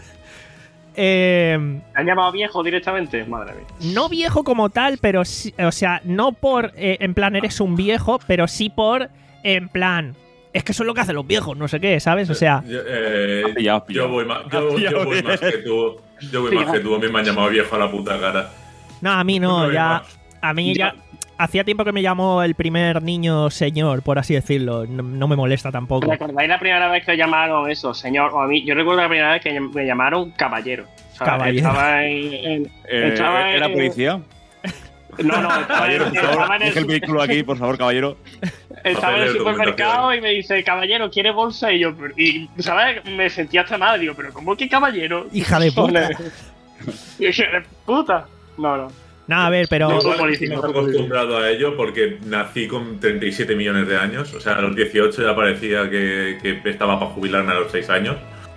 eh, ¿Te han llamado viejo directamente? Madre mía. no viejo como tal, pero sí, o sea, no por eh, en plan eres un viejo, pero sí por en plan... Es que eso es lo que hacen los viejos, no sé qué, ¿sabes? O sea, Yo, eh, Has pillado, has pillado. yo voy, más, yo, Has pillado yo voy bien. más que tú. Yo voy más que tú. A mí me han llamado viejo a la puta cara. no, a mí no, No, ya... más. A mí ya... Hacía tiempo que me llamó el primer niño señor, por así decirlo. No, no me molesta tampoco. ¿Recordáis la primera vez que os llamaron eso, señor? O a mí, yo recuerdo la primera vez que me llamaron caballero. O sea, Caballero. Estaba en. en- Eh, estaba ¿Era en- policía? No, no, estaba, Caballero, en- por favor, estaba en el, deje el vehículo aquí, por favor, caballero. estaba en el Papel de supermercado documentación. y me dice, caballero, ¿quiere bolsa? Y yo, pero- y, ¿sabes? Me sentía hasta mal. Digo, ¿pero cómo que caballero? Hija de puta. Y dije, ¿de puta? No, no. No, a ver, pero... No, Yo soy estoy policía, más soy policía. acostumbrado a ello porque nací con treinta y siete millones de años. O sea, a los dieciocho ya parecía que, que estaba para jubilarme a los seis años.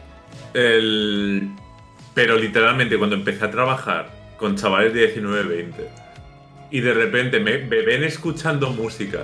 El... Pero literalmente cuando empecé a trabajar con chavales de diecinueve, veinte y de repente me, me ven escuchando música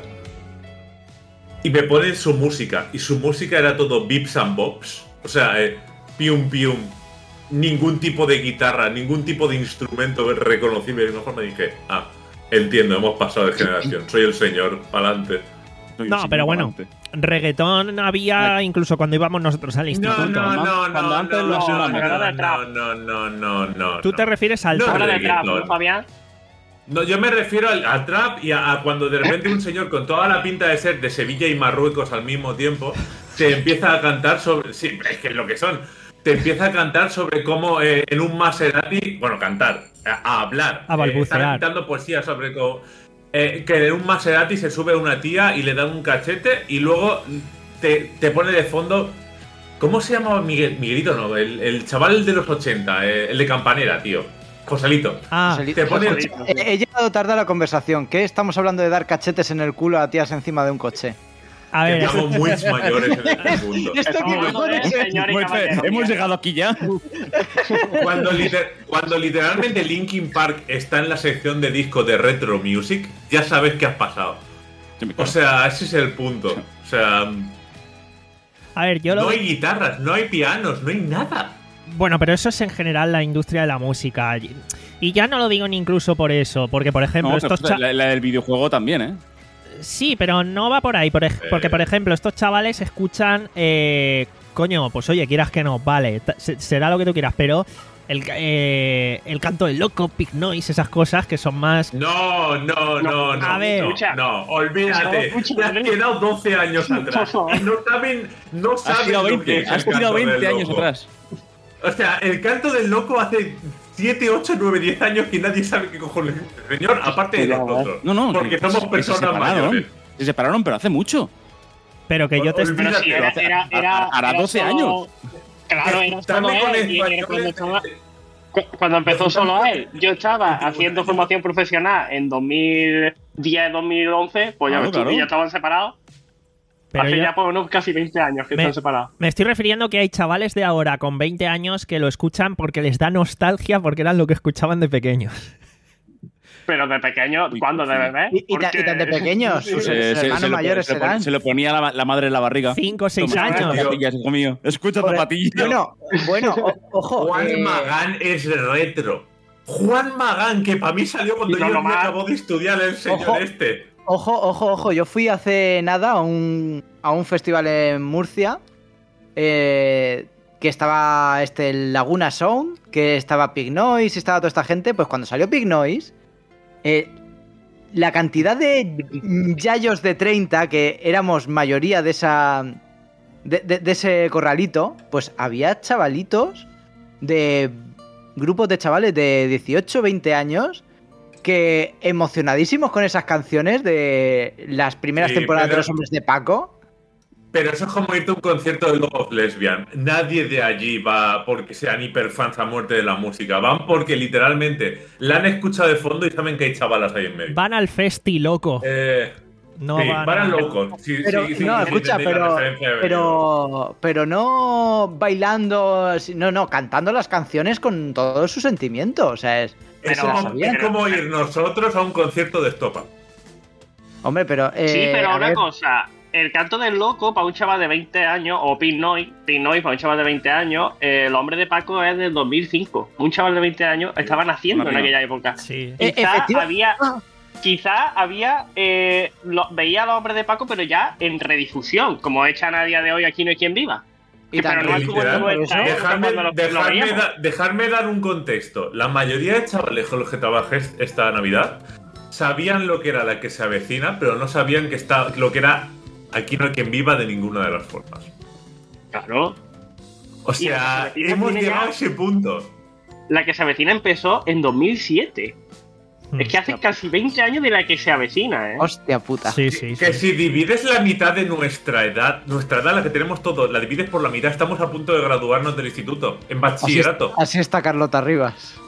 y me ponen su música y su música era todo bips and bops. O sea, eh, pium pium. Ningún tipo de guitarra, ningún tipo de instrumento reconocible. De una forma dije, ah, entiendo, hemos pasado de generación. Soy el señor, pa'lante. Soy No, un pero bueno, pa'lante. reggaetón había incluso cuando íbamos nosotros al instituto. No, no, no, Cuando no, antes no, lo hacía una no, moda. no, no, no, no, no. Tú te no. refieres al No, trap. Ahora de trap, reggaetón. ¿no, Fabián? No, yo me refiero al, al trap y a, a cuando de repente un señor con toda la pinta de ser de Sevilla y Marruecos al mismo tiempo te empieza a cantar sobre... Sí, es que es lo que son. Te empieza a cantar sobre cómo eh, en un Maserati... Bueno, cantar, a, a hablar. A balbucear. Eh, estar cantando poesía sobre cómo... eh, que en un Maserati se sube una tía y le dan un cachete y luego te, te pone de fondo... ¿Cómo se llamaba Miguel? Miguelito, no, el, el chaval de los ochenta, eh, el de Campanera, tío. Joselito. Ah, Joselito. Te pone... He, he llegado tarde a la conversación. ¿Qué estamos hablando de dar cachetes en el culo a tías encima de un coche? a ver, Estamos muy mayores en este punto. ¿Esto qué Estamos hablando de cojones es? señor y Pues, caballero. hemos llegado aquí ya. Cuando, liter- cuando literalmente Linkin Park está en la sección de disco de Retro Music, ya sabes que has pasado. O sea, ese es el punto. O sea, a ver, yo lo... no hay guitarras, no hay pianos, no hay nada. Bueno, pero eso es en general la industria de la música. Y ya no lo digo ni incluso por eso, porque por ejemplo, No, pero, estos cha- la, la del videojuego también, ¿eh? Sí, pero no va por ahí, por ej- porque por ejemplo, estos chavales escuchan, eh, coño, pues oye, quieras que no, vale, ta- se- será lo que tú quieras, pero el, ca- eh, el canto del loco, Pig Noise, esas cosas que son más... No, no, no, no. A ver. no, Escucha. no, olvídate. Escucha, Te has Andrés. quedado doce años atrás. Y no saben, no Has saben tirado lo que veinte, es el has tirado canto del veinte años loco. atrás. O sea, el canto del loco hace siete, ocho, nueve, diez años que nadie sabe qué cojones es el señor, aparte de nosotros. No, no, Porque que- somos que se personas separaron. mayores. Se separaron, pero hace mucho. Pero que yo te Pero sí, era, era, era, hará era doce solo- años. Claro, era solo Dame con él. Y era español, cuando, estaba- cu- cuando empezó solo él, yo estaba haciendo formación profesional en dos mil diez, dos mil once, pues ya Claro, ves tú, claro. y ya estaban separados. Pero Hace yo- ya por unos casi veinte años que Me- están separados. Me estoy refiriendo que hay chavales de ahora con veinte años que lo escuchan porque les da nostalgia porque eran lo que escuchaban de pequeños. Pero de pequeño, Uy, ¿cuándo? sí. ¿De bebé? Y, y ta- y tan de pequeños, sus Se, se- hermanos se lo, mayores se, lo, serán. se lo ponía la, la madre en la barriga. Cinco o seis Toma, años. zapatillas, hijo mío. Escucha Joder, zapatillas. Bueno, bueno, o- ojo. Juan eh, Magán es retro. Juan Magán, que para mí salió cuando Y no yo nomás. me acabó de estudiar el señor Ojo. este. Ojo, ojo, ojo. Yo fui hace nada a un, a un festival en Murcia. eh, que estaba este el Laguna Sound. Que estaba Pig Noise. Estaba toda esta gente. Pues cuando salió Pig Noise. eh, la cantidad de yayos de treinta. Que éramos mayoría de esa. De, de- de ese corralito. Pues había chavalitos. De grupos de chavales de dieciocho, veinte años. Que emocionadísimos con esas canciones de las primeras Sí, temporadas pero- de Los Hombres de Paco. Pero eso es como irte a un concierto de Love of Lesbian. Nadie de allí va porque sean hiperfans a muerte de la música. Van porque literalmente la han escuchado de fondo y saben que hay chavalas ahí en medio. Van al festi, loco. Eh, No sí, van van a- a locos. Sí, Pero, sí, sí, no, sí, escucha, entendéis la pero, referencia de pero, pero no bailando, si- no, no, cantando las canciones con todo su sentimiento. O sea, es, Es se las como, sabían. es como ir nosotros a un concierto de Estopa. Hombre, pero. eh, Sí, pero a una ver, cosa. El canto del loco para un chaval de veinte años, o Pink Noise, Pink Noise para un chaval de veinte años, eh, el hombre de Paco es del dos mil cinco. Un chaval de veinte años estaba naciendo en Una aquella época. Sí. Eh, Quizá efectiva- había, Ah. quizá había eh, lo- veía a los hombres de Paco, pero ya en redifusión, como echan a día de hoy Aquí no hay quien viva. Y pero también, no es como literal, en por nuestra eso- época Dejarme, cuando lo- lo dejarme veíamos. da- dejarme dar un contexto. La mayoría de chavales con los que trabajé esta Navidad sabían lo que era La que se avecina, pero no sabían que está, lo que era Aquí no hay quien viva de ninguna de las formas. Claro. O Y La que se sea, avecina hemos tiene llegado ya- a ese punto. La que se avecina empezó en dos mil siete. Es que hace casi veinte años de La que se avecina, ¿eh? Hostia puta. Sí, sí, Que sí. si divides la mitad de nuestra edad, nuestra edad, la que tenemos todos, la divides por la mitad, estamos a punto de graduarnos del instituto, en Así, bachillerato. así está Carlota Rivas.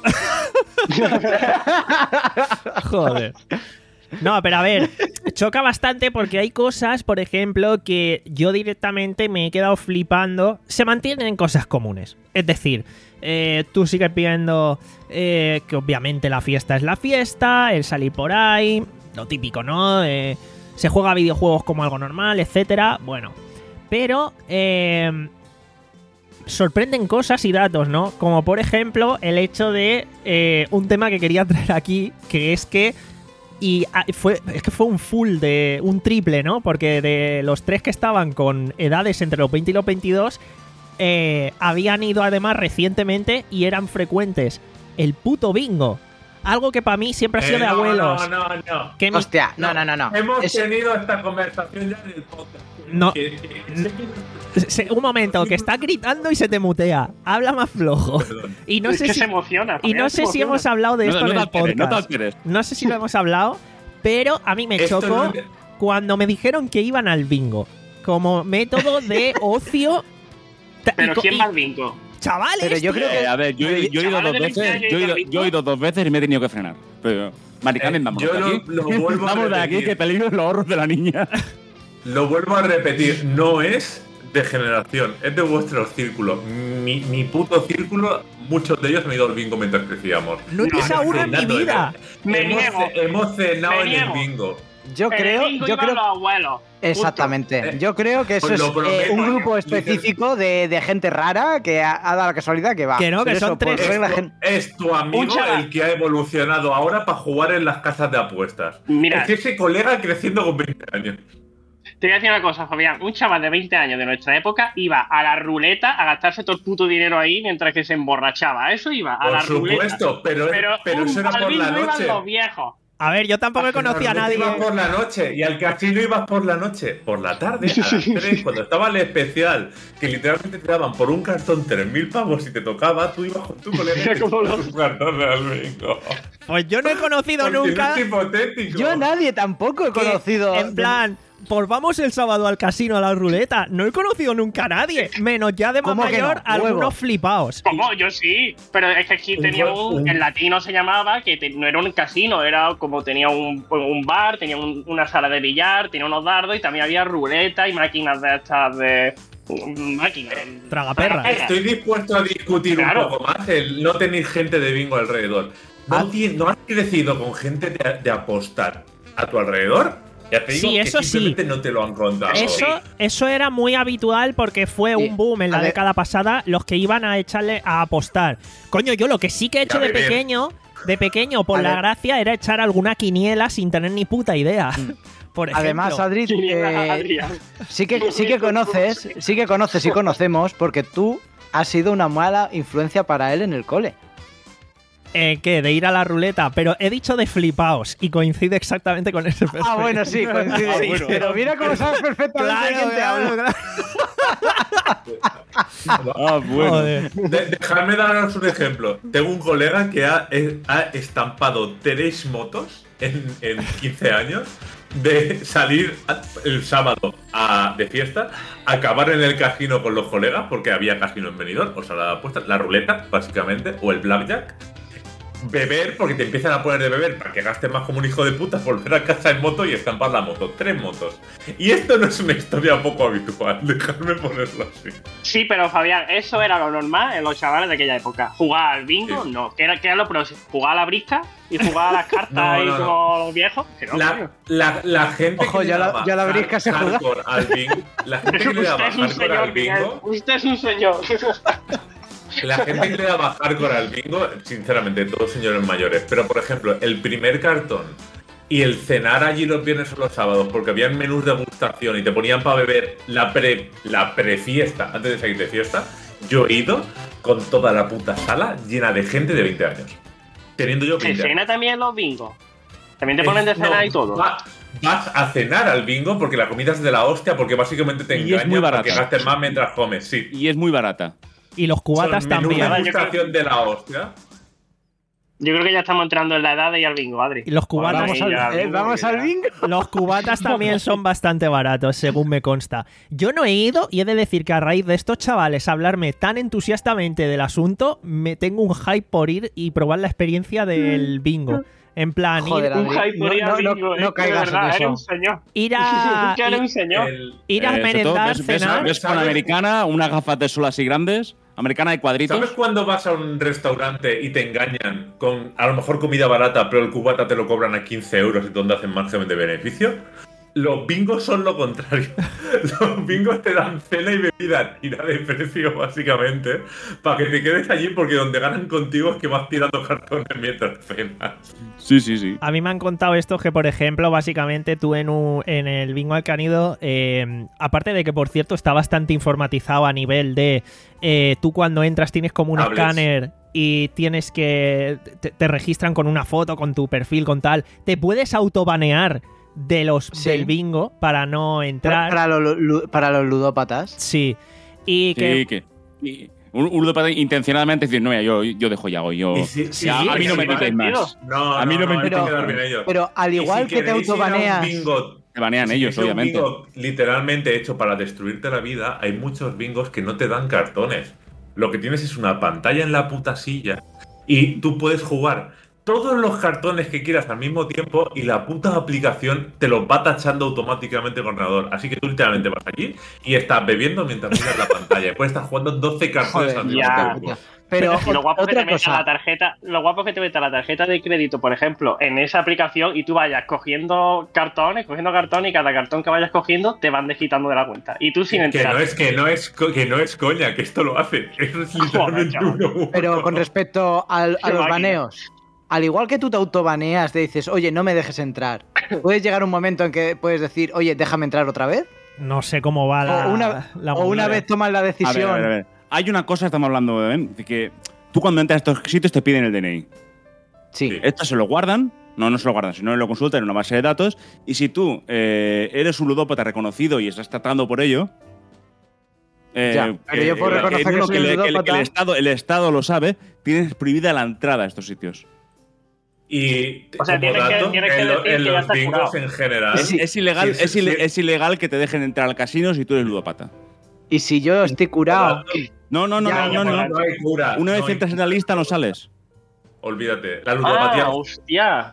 Joder. No, pero a ver, choca bastante porque hay cosas, por ejemplo, que yo directamente me he quedado flipando. Se mantienen cosas comunes. Es decir, eh, tú sigues viendo eh, que obviamente la fiesta es la fiesta, el salir por ahí, lo típico, ¿no? Eh, se juega a videojuegos como algo normal, etcétera. Bueno, pero eh, sorprenden cosas y datos, ¿no? Como por ejemplo el hecho de eh, un tema que quería traer aquí, que es que y ah, fue es que fue un full de un triple, ¿no? Porque de los tres que estaban con edades entre los veinte y los veintidós eh, habían ido además recientemente y eran frecuentes el puto bingo. Algo que para mí siempre ha sido Eh, de no, abuelos. No, no, no. Que mi- Hostia, no, no, no, no. Hemos Es- tenido esta conversación ya en el podcast. No. Que- que- sé que- Se- un momento, que está gritando y se te mutea. Habla más flojo. Perdón. Y no es sé que si se emociona. y no Fabián, sé se si emociona. hemos hablado de No, esto no en te el alteres, no te podcast. alteres. No sé si lo hemos hablado, pero a mí me Esto chocó no- cuando me dijeron que iban al bingo como método de ocio. Ta- Pero y co- ¿quién y- va al bingo? Chavales, Pero yo tío. creo que- Eh, a ver, yo, he- yo he ido Chavales dos de veinte veces, años yo he y ido, Carlitos. yo he ido dos veces y me he tenido que frenar. Pero, Maricamen, Eh, vamos yo de lo- aquí. lo vuelvo a Vamos de aquí, repetir. que peligro los ahorros de la niña. Lo vuelvo a repetir, no es de generación, es de vuestros círculos. Mi, mi puto círculo, muchos de ellos han ido al bingo mientras crecíamos. No te No, esa uno en mi Cenando, vida. Me hemos, niego. ce- hemos cenado Me en el niego. bingo. Yo En el creo, bingo yo iban creo. los abuelos. Exactamente. Eh, Yo creo que eso pues es lo prometo, eh, un grupo que- específico de, de gente rara que ha, ha dado la casualidad que va. Que no, que Pero son eso, por tres. regla Es tu, gen- es tu amigo Un chaval. el que ha evolucionado ahora para jugar en las casas de apuestas. Mira. Es que ese colega creciendo con veinte años. Te voy a decir una cosa, Fabián. Un chaval de veinte años de nuestra época iba a la ruleta a gastarse todo el puto dinero ahí mientras que se emborrachaba. Eso iba a Por la ruleta. supuesto, pero, pero, un eso era por albino la iban noche. los viejos. A ver, yo tampoco A la conocía a ruleta nadie. Ibas por la noche y al casino ibas por la noche. Por la tarde, a las tres, cuando estaba el especial, que literalmente te daban por un cartón tres mil pavos y te tocaba, tú ibas con tu colega y te Como tocabas un cartón al bingo. Pues yo no he conocido Porque nunca. no es hipotético. Yo a nadie tampoco he que, conocido. En plan, pues vamos el sábado al casino a la ruleta. No he conocido nunca a nadie, menos ya de más ¿Cómo que mayor, no? algunos Huevo. flipaos. ¿Cómo? Yo sí. Pero es que aquí Un tenía buen- un. un- El latino se llamaba, que te- no era un casino, era como tenía un, un bar, tenía un- una sala de billar, tenía unos dardos y también había ruleta y máquinas de estas de. Máquinas. Tragaperras. Estoy dispuesto a discutir Claro. un poco más el no tener gente de bingo alrededor. ¿No, Ah. ti- ¿no has crecido con gente de, de apostar a tu alrededor? Ya te digo Sí, que eso sí. simplemente no te lo han contado. Eso, eso era muy habitual porque fue Sí. un boom en la A ver. década pasada los que iban a echarle a apostar. Coño, yo lo que sí que he hecho Ya de beber. pequeño, de pequeño, por A la ver. gracia, era echar alguna quiniela sin tener ni puta idea. Por ejemplo. Además, Adri, eh, Adrián. sí que sí que conoces, sí que conoces y conocemos porque tú has sido una mala influencia para él en el cole. Eh, ¿qué? De ir a la ruleta. Pero he dicho de flipaos y coincide exactamente con ese perfil. Ah, bueno, sí, coincide. Ah, bueno. Pero mira cómo sabes perfectamente de quién te hablo. claro. Ah, bueno. Joder. De- dejadme daros un ejemplo. Tengo un colega que ha, eh, ha estampado tres motos en, en quince años de salir a- el sábado a- de fiesta, acabar en el casino con los colegas, porque había casino en Benidorm, o sea, la apuesta, la ruleta, básicamente, o el blackjack. Beber, porque te empiezan a poner de beber para que gastes más como un hijo de puta, volver a casa en moto y estampar la moto. Tres motos. Y esto no es una historia poco habitual, dejadme ponerlo así. Sí, pero Fabián, eso era lo normal en los chavales de aquella época. Jugar al bingo, Sí. no. ¿Qué era, qué era lo próximo? ¿Jugar a la brisca? ¿Y jugar a las cartas No, ahí no, no. como los viejos? Que no, La, coño. la, la gente Ojo, que le ya la- daba ya la hard- brisca se juega. hardcore al bingo, la gente que le daba Usted es un hardcore señor, al Miguel. bingo, Usted es un señor. la gente que le daba hardcore al bingo, sinceramente, todos señores mayores. Pero por ejemplo, el primer cartón y el cenar allí los viernes o los sábados, porque habían menús de degustación y te ponían para beber la pre la prefiesta antes de salir de fiesta, yo he ido con toda la puta sala llena de gente de veinte años. Teniendo yo ¿Se veinte años. cena también los bingos? ¿También te ponen de No, cena y todo? va- vas a cenar al bingo porque la comida es de la hostia, porque básicamente te Y es engañan muy para barata. que gastes más mientras comes, sí. Y es muy barata. Y los cubatas Son menú también. de Yo creo- degustación de la hostia. Yo creo que ya estamos entrando en la edad de ir al bingo, Adri. Y los cubatas, Vamos al, ya, eh, vamos al bingo. los cubatas también son bastante baratos, según me consta. Yo no he ido y he de decir que a raíz de estos chavales hablarme tan entusiastamente del asunto, me tengo un hype por ir y probar la experiencia del bingo. En plan, ir- Joder, Un Adri, hype por ir no- al no- bingo, no eh, caigas de verdad, en eres eso. un señor. ir a, que eres un ir, señor. El- ir a Eh, sobre todo, merendar, ves, ves- cenar. ves con ¿Sabes? americana, unas gafas de sol así grandes, americana de cuadritos. ¿Sabes cuando vas a un restaurante y te engañan con a lo mejor comida barata, pero el cubata te lo cobran a quince euros y donde hacen margen de beneficio? Los bingos son lo contrario. Los bingos te dan cena y bebida tira de precio, básicamente, para que te quedes allí, porque donde ganan contigo es que vas tirando cartones mientras cenas. Sí, sí, sí. A mí me han contado esto que, por ejemplo, básicamente tú en, un- en el bingo Alcanido, eh, aparte de que, por cierto, está bastante informatizado a nivel de eh, tú cuando entras tienes como un Tablets. escáner y tienes que... Te, te registran con una foto, con tu perfil, con tal. Te puedes autobanear de los Sí. del bingo para no entrar. Para los, lu- para los ludópatas. Sí. Y que... Sí, que. y un, un ludópata intencionadamente decir, no, mira, yo, yo dejo ya, yo. Y si- si- ya, a mí no me si- quitéis más. No, A mí no me hay que pero- quedar bien ellos. Pero al Y igual si que te queréis ir a un autobaneas. bingo Te banean Si ellos, es un obviamente. bingo literalmente hecho para destruirte la vida, hay muchos bingos que no te dan cartones. Lo que tienes es una pantalla en la puta silla y tú puedes jugar todos los cartones que quieras al mismo tiempo y la puta aplicación te los va tachando automáticamente con el ordenador. Así que tú literalmente vas allí y estás bebiendo mientras miras la pantalla. Puedes estar jugando doce cartones Joder, al mismo ya. tiempo. Pero Y lo guapo que te otra mete cosa. la tarjeta, lo guapo que te mete la tarjeta de crédito, por ejemplo, en esa aplicación y tú vayas cogiendo cartones, cogiendo cartones y cada cartón que vayas cogiendo te van desquitando de la cuenta. Y tú sin Que enterar. no es que no es co- que no es coña, que esto lo hace. Eso es literalmente chaval. uno a uno. Pero con respecto al- a Qué los máquina. baneos, al igual que tú te autobaneas, te dices, oye, no me dejes entrar. Puedes llegar un momento en que puedes decir, oye, déjame entrar otra vez. No sé cómo va la, o una, la o una movida. vez tomas la A ver, decisión. a ver, a ver. Hay una cosa, estamos hablando de, de que tú cuando entras a estos sitios te piden el D N I. Sí. Sí. Esto se lo guardan, no, no se lo guardan, sino lo consultan en una base de datos. Y si tú eh, eres un ludópata reconocido y estás tratando por ello. eh, Ya, pero que- yo puedo que- reconocer no, que no, soy el- un el- ludópata. el Estado, el Estado lo sabe, tienes prohibida la entrada a estos sitios. Y O sea, como tienes que- dato, tienes que en, lo- decir en que ya los estás bingos curado. en general. Es, es ilegal, sí, es, sí, ile- sí. es ilegal que te dejen entrar al casino si tú eres ludópata. Y si yo estoy curado, No, no, no, Ya, no, ya, no, No, no. no hay cura. Una vez no hay entras en la lista no sales. Olvídate. La ludopatía. Ah, hostia.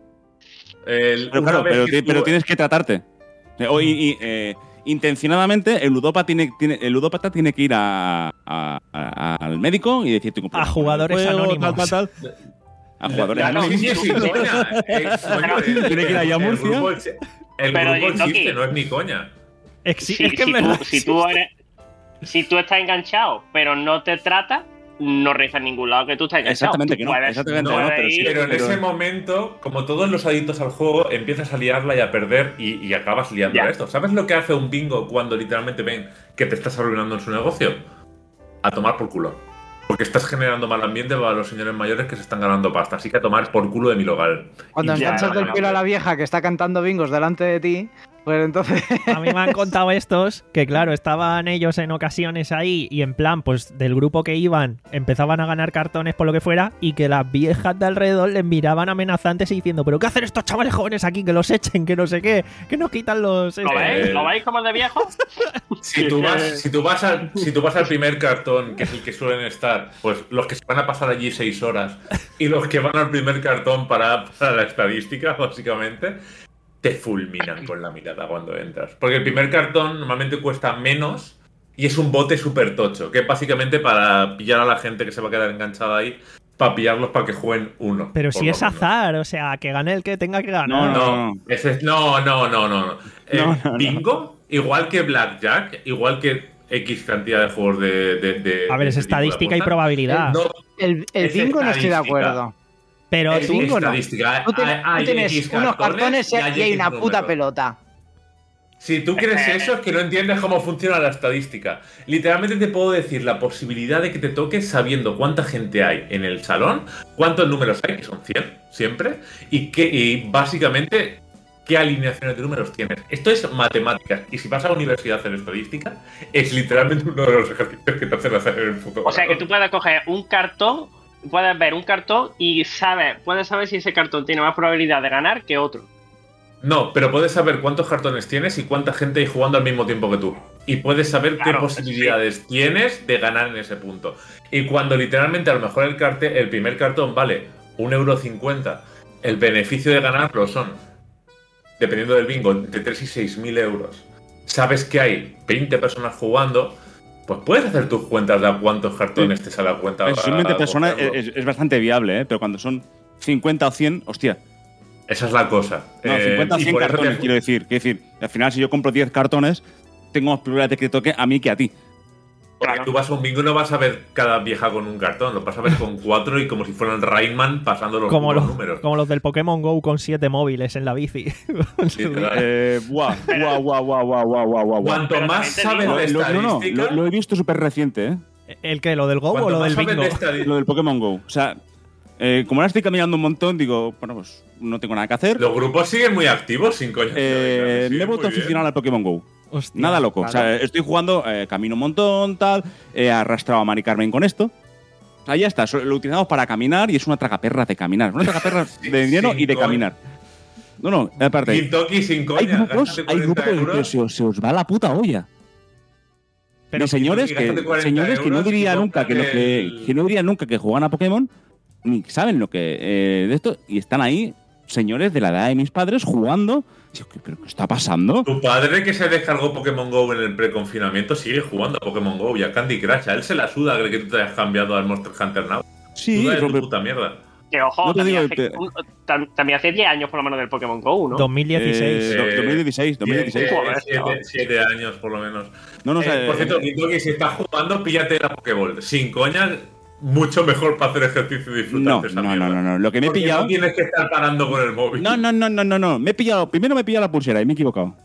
el- Pero una claro, vez pero, que ti- tú- pero tienes que tratarte. Eh, O, y, y, eh, intencionadamente, el ludópata tiene, tiene, el ludópata tiene que ir a, a- a- al médico y decir: tengo un problema A con el jugadores juego, anónimos. Tal, tal, tal. A jugadores Ya no, anónimos. Sí, sí, sí, coña. Eh, coño, el- Tiene que ir allá a el Murcia. grupo ex- El Pero, grupo Jintoki. existe, no es ni coña. Exi- Si, es que en si verdad tú, si, existe. tú eres, si tú estás enganchado, pero no te trata, no reza en ningún lado que tú estés enganchado. Exactamente Tú que no, puedes- exactamente puedes que no, pero sí, ir- Pero en Pero- ese momento, como todos los adictos al juego, empiezas a liarla y a perder y, y acabas liando Ya. esto. ¿Sabes lo que hace un bingo cuando literalmente ven que te estás arruinando en su negocio? A tomar por culo. Porque estás generando mal ambiente para los señores mayores que se están ganando pasta. Así que a tomar por culo de mi local. cuando Y ya, enganchas del ya, pelo ya. a la vieja que está cantando bingos delante de ti, pues entonces. A mí me han contado estos que, claro, estaban ellos en ocasiones ahí y en plan, pues del grupo que iban, empezaban a ganar cartones por lo que fuera y que las viejas de alrededor les miraban amenazantes y diciendo: ¿pero qué hacen estos chavales jóvenes aquí? Que los echen, que no sé qué, que nos quitan los... ¿Lo Eh, veis? ¿Lo veis como es de viejo? Si tú, vas, si, tú vas al, si tú vas al primer cartón, que es el que suelen estar, pues los que se van a pasar allí seis horas y los que van al primer cartón para, para la estadística, básicamente, te fulminan con la mirada cuando entras. Porque el primer cartón normalmente cuesta menos y es un bote súper tocho, que es básicamente para pillar a la gente que se va a quedar enganchada ahí, para pillarlos para que jueguen uno. Pero por si lo es menos. azar, o sea, que gane el que tenga que ganar. No, No, ese es- no, no, no, no. no. Eh, No, no, no. bingo, igual que Blackjack, igual que X cantidad de juegos de. de, de A ver, de es ese tipo de estadística y apuestas. probabilidad. Eh, no, El, el Es bingo no estoy de estadística. acuerdo. Pero es tú... bingo no. estadística. Tú, tienes- Hay- tú hay tienes X unos cartones y y hay una X puta números. pelota. Si tú crees eso, es que no entiendes cómo funciona la estadística. Literalmente te puedo decir la posibilidad de que te toque sabiendo cuánta gente hay en el salón, cuántos números hay, que son cien siempre, y, qué, y básicamente qué alineaciones de números tienes. Esto es matemáticas. Y si vas a la universidad a hacer estadística, es literalmente uno de los ejercicios que te hacen hacer en el futuro. O sea, que tú puedes coger un cartón, puedes ver un cartón y sabes, puedes saber si ese cartón tiene más probabilidad de ganar que otro. No, pero puedes saber cuántos cartones tienes y cuánta gente hay jugando al mismo tiempo que tú. Y puedes saber Claro, qué posibilidades tienes de ganar en ese punto. Y cuando literalmente a lo mejor el, cartel, el primer cartón vale un euro cincuenta, el beneficio de ganarlo son, dependiendo del bingo, entre tres y seis mil euros. Sabes que hay veinte personas jugando, pues puedes hacer tus cuentas de a cuántos cartones te sale a cuenta. Si son veinte a personas cogerlo. es, es bastante viable, ¿eh? Pero cuando son cincuenta o cien, hostia. Esa es la cosa. No, Eh, cincuenta o y cien por eso cartones, te- quiero decir. Quiero decir, al final, si yo compro diez cartones, tengo más probabilidad de que te toque a mí que a ti. Porque Claro. tú vas a un bingo y no vas a ver cada vieja con un cartón, lo vas a ver con cuatro y como si fueran Rayman pasando los Como putos los, números. como los del Pokémon Go con siete móviles en la bici. Literal. Eh, guau, guau, guau, guau, guau, guau, guau, guau. Cuanto Pero más también te sabes digo- de Lo- no, no, estadística, lo, lo he visto súper reciente, ¿eh? ¿El qué? ¿Lo del Go cuanto o lo más del sabes bingo? de estadística, Lo del Pokémon Go. O sea, eh, como ahora estoy caminando un montón, digo, bueno, pues no tengo nada que hacer. los grupos siguen muy activos, sin coño. Eh, me he vuelto a aficionar aficionar al Pokémon Go. Hostia. Nada loco. O sea, claro. estoy jugando, eh, camino un montón, tal. He arrastrado a Mari Carmen con esto. O sea, ya está. so- Lo utilizamos para caminar y es una tragaperra de caminar. Una tragaperra de dinero sin y de coña. caminar. No, no, aparte. Gintoki sin Hay coña. grupos, gástate hay cuarenta grupos en que euros. se, os- se os va la puta olla. Pero de señores y que, gástate cuarenta señores que no euros y diría nunca que, lo que, cómprate el- que no diría nunca que juegan a Pokémon, ni saben lo que eh, de esto, y están ahí, señores de la edad de mis padres, jugando. Digo, ¿qué- ¿pero qué está pasando? Tu padre que se descargó Pokémon Go en el preconfinamiento sigue jugando a Pokémon Go y a Candy Crush. A él se la suda que tú te hayas cambiado al Monster Hunter Now. Sí, Duda de tu Robert, puta mierda. Que ojo, No te también, digo, hace, te- un- tam- también hace diez años por lo menos del Pokémon Go, ¿no? dos mil dieciséis. Eh, do- dos mil dieciséis, dos mil dieciséis. Siete, Joder, siete- chaval. siete años por lo menos. No, no, o Eh, sea, por cierto, eh, Gintoki, si estás jugando, píllate la Pokéball. Sin coña, mucho mejor para hacer ejercicio y disfrutar no, de esa no, mierda. no, no, no. Lo que me he Porque pillado. no tienes que estar parando con el móvil. No, no, no, no, no, no. Me he pillado. Primero me he pillado la pulsera y me he equivocado.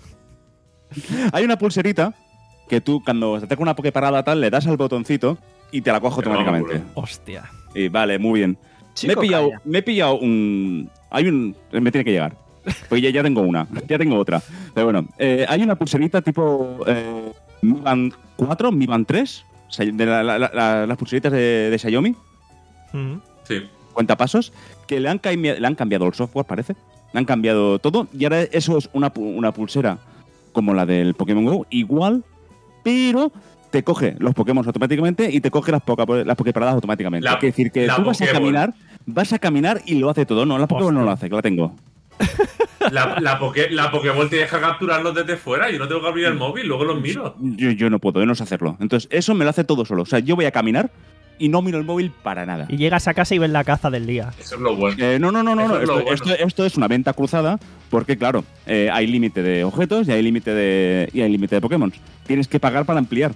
Hay una pulserita que tú, cuando se te acerca una Poképarada tal, le das al botoncito y te la cojo Te automáticamente. vamos, Hostia. Y vale, muy bien. me he Chico, pillado, calla. me he pillado un. Hay un. Me tiene que llegar. Porque ya, ya tengo una. Ya tengo otra. Pero bueno, eh, hay una pulserita tipo. Eh, Mi Band cuatro, Mi Band tres. O sea, de la- la- la- las pulseritas de, de Xiaomi. Mm. Sí. cuentapasos, que le han, cambi- le han cambiado el software, parece. Le han cambiado todo. Y ahora eso es una, pu- una pulsera como la del Pokémon Go, igual, pero te coge los Pokémon automáticamente y te coge las, poca, las Poképaradas automáticamente. La- Es decir, que la tú vas a Pokéball. caminar, vas a caminar y lo hace todo. No, la Pokémon no lo hace, que la tengo. La, la, Poké, la Pokéball te deja capturarlos desde fuera. Yo no tengo que abrir el móvil, luego los miro. Yo, yo no puedo, yo no sé hacerlo. Entonces, eso me lo hace todo solo. O sea, yo voy a caminar y no miro el móvil para nada. Y llegas a casa y ves la caza del día. Eso es lo bueno. Eh, no, no, no, no. Eso no. es lo Esto, bueno. esto, esto es una venta cruzada porque, claro, eh, hay límite de objetos y hay límite de y hay límite de Pokémon. Tienes que pagar para ampliar.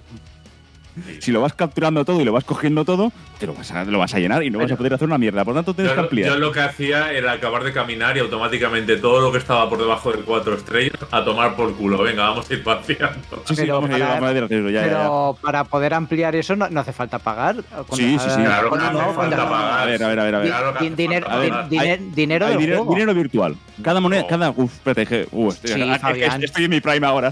Si lo vas capturando todo y lo vas cogiendo todo, te lo vas a, lo vas a llenar y no vas a poder hacer una mierda. Por tanto, tienes Yo, que ampliar. yo lo que hacía era acabar de caminar y automáticamente todo lo que estaba por debajo de cuatro estrellas a tomar por culo. Venga, vamos a ir vaciando. Sí, sí, Pero vamos a ir, para- vamos a ir haciendo, ya, ya, ya. Pero para poder ampliar eso no, no hace falta pagar. Cuando- Sí, sí, sí. Claro que cuando- no hace cuando- falta pagar. A ver, a ver, a ver, a ver. Claro que Di- hace dinero, falta A ver, pagar. di- diner- dinero Hay del dinero, juego. dinero virtual. Cada moneda, No. cada. Uf, espérate, dije. Uh, estoy, Sí, ah, es que Fabián. estoy en mi prime ahora.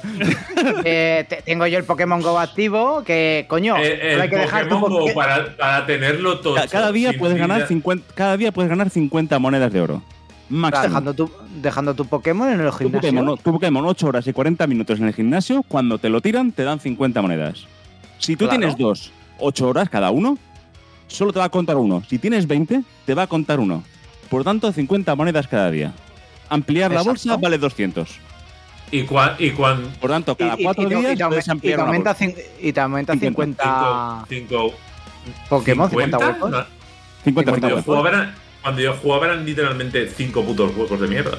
Eh, te- tengo yo el Pokémon Go activo, que coño, Eh, solo el hay que dejar tu Pokémon Go, Poké- para, para tenerlo todo. Ca- Cada día sin puedes ganar vida- cincuenta, cada día puedes ganar cincuenta monedas de oro. Máximo. dejando tu, dejando tu Pokémon en el Tu gimnasio. Pokémon, tu Pokémon ocho horas y cuarenta minutos en el gimnasio, cuando te lo tiran, te dan cincuenta monedas. Si tú Claro. tienes dos, ocho horas cada uno, solo te va a contar uno. Si tienes veinte, te va a contar uno. Por tanto, cincuenta monedas cada día. Ampliar la Exacto. bolsa vale doscientos. Y cuan, y cuan, Por tanto, cada Y- y- cuatro y te- y días te aume- puedes y te ampliar una aumenta, bolsa. cin- y te aumenta cincuenta. cincuenta cinco, Pokémon, cincuenta cincuenta, huecos. ¿no? cincuenta, Cuando yo, cincuenta. jugaba eran, cuando yo jugaba eran literalmente cinco putos huecos de mierda.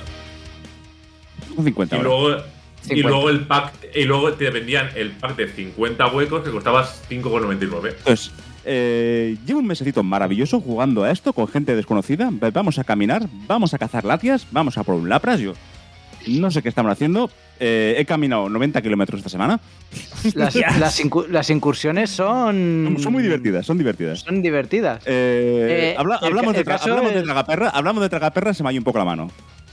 cincuenta Y ahora. luego, y cincuenta. luego el pack y luego te vendían el pack de cincuenta huecos que costaba cinco con noventa y nueve. Entonces, eh, llevo un mesecito maravilloso jugando a esto con gente desconocida. Va- Vamos a caminar, vamos a cazar latias, vamos a por un lapras. Yo no sé qué estamos haciendo. Eh, he caminado noventa kilómetros esta semana. Las, las, incu- las incursiones son. Son muy divertidas, son divertidas. Son divertidas. Eh, Eh, habla- el hablamos, ca- de el tra- caso hablamos de es- tragaperra, hablamos de tragaperra, se me ha ido un poco la mano.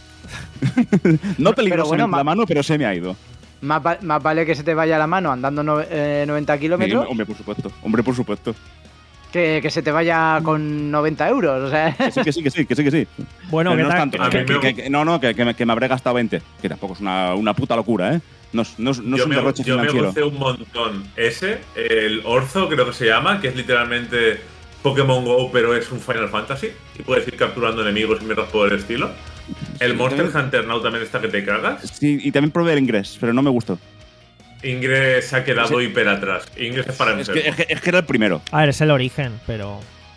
No peligrosamente bueno, ma- la mano, pero se me ha ido. Más, va- más vale que se te vaya la mano andando no- eh, noventa Sí, kilómetros hombre, por supuesto. Hombre, por supuesto. que, que se te vaya con noventa euros. O sea, Que sí, que sí, que sí, que sí, que sí. Bueno, Pero ¿qué no es tal? tanto. A que- mí que- me- que- no, no, que, que me, que me habré gastado veinte. Que tampoco es una, una puta locura, ¿eh? No, es- no, es- no es yo un me, derroche yo me financiero. gocé un montón ese, el Orzo creo que se llama, que es literalmente Pokémon Go, pero es un Final Fantasy. Y puedes ir capturando enemigos y mierdas por el estilo. El Sí, Monster también- Hunter Now también está que te cagas. Sí, y también probé el Ingress, pero no me gustó. Ingress se ha quedado Sí. hiper atrás. Ingress es para Es enfermos. que, es, que, es que era el primero. A ver, es el origen, pero.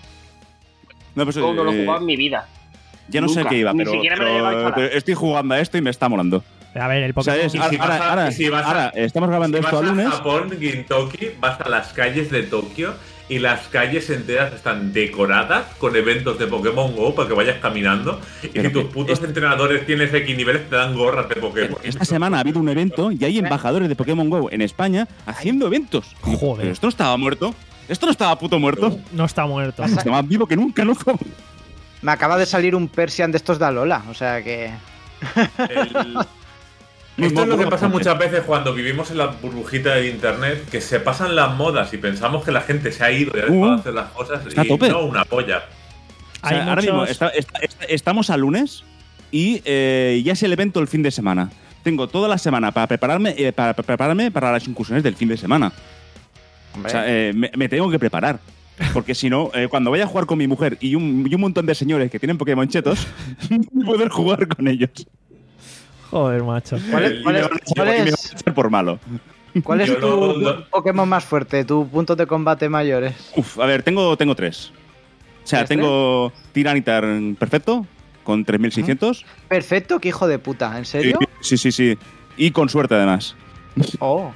No, pues, Yo no lo he eh, jugado en mi vida. ya no sé Nunca. qué iba, Ni pero, siquiera me lo he pero- llegado a instalar. pero estoy jugando a esto y me está molando. A ver, el O sea, Pokémon. es- Y ahora, si vas a- ahora- y si vas a- ahora estamos grabando Si esto a vas lunes. a Japón, Gintoki, vas a las calles de Tokio y las calles enteras están decoradas con eventos de Pokémon Go para que vayas caminando. Y Pero si tus que putos es- entrenadores tienes X niveles, te dan gorras de Pokémon. Esta semana ha habido un evento y hay embajadores de Pokémon Go en España haciendo eventos. Joder. Pero esto no estaba muerto. Esto no estaba puto muerto. No está muerto. Está más vivo que nunca, loco. me acaba de salir un Persian de estos de Alola. O sea que. El- Esto es lo que pasa muchas veces cuando vivimos en la burbujita de internet, que se pasan las modas y pensamos que la gente se ha ido y ha dejado Uh, de hacer las cosas está a y tope. no una polla. O sea, Hay ahora mismo muchos- está- está- está- estamos a lunes y eh, ya es el evento el fin de semana. Tengo toda la semana para prepararme, eh, para, para prepararme para las incursiones del fin de semana. Hombre, O sea, eh, me, me tengo que preparar. Porque si no, eh, cuando vaya a jugar con mi mujer y un, y un montón de señores que tienen Pokémon chetos, no voy a poder jugar con ellos. Joder, macho. ¿cuál es, el- cuál Y me es- van a- cuál y me es- van a echar por malo. cuál es Yo tu lo- lo- Pokémon más fuerte? ¿Tu puntos de combate mayores? Uf, a ver, tengo, tengo tres. O sea, ¿Tienes tengo Tiranitar perfecto, con tres mil seiscientos. Perfecto, qué hijo de puta. ¿En serio? Sí, sí, sí. Y con suerte, además. Oh.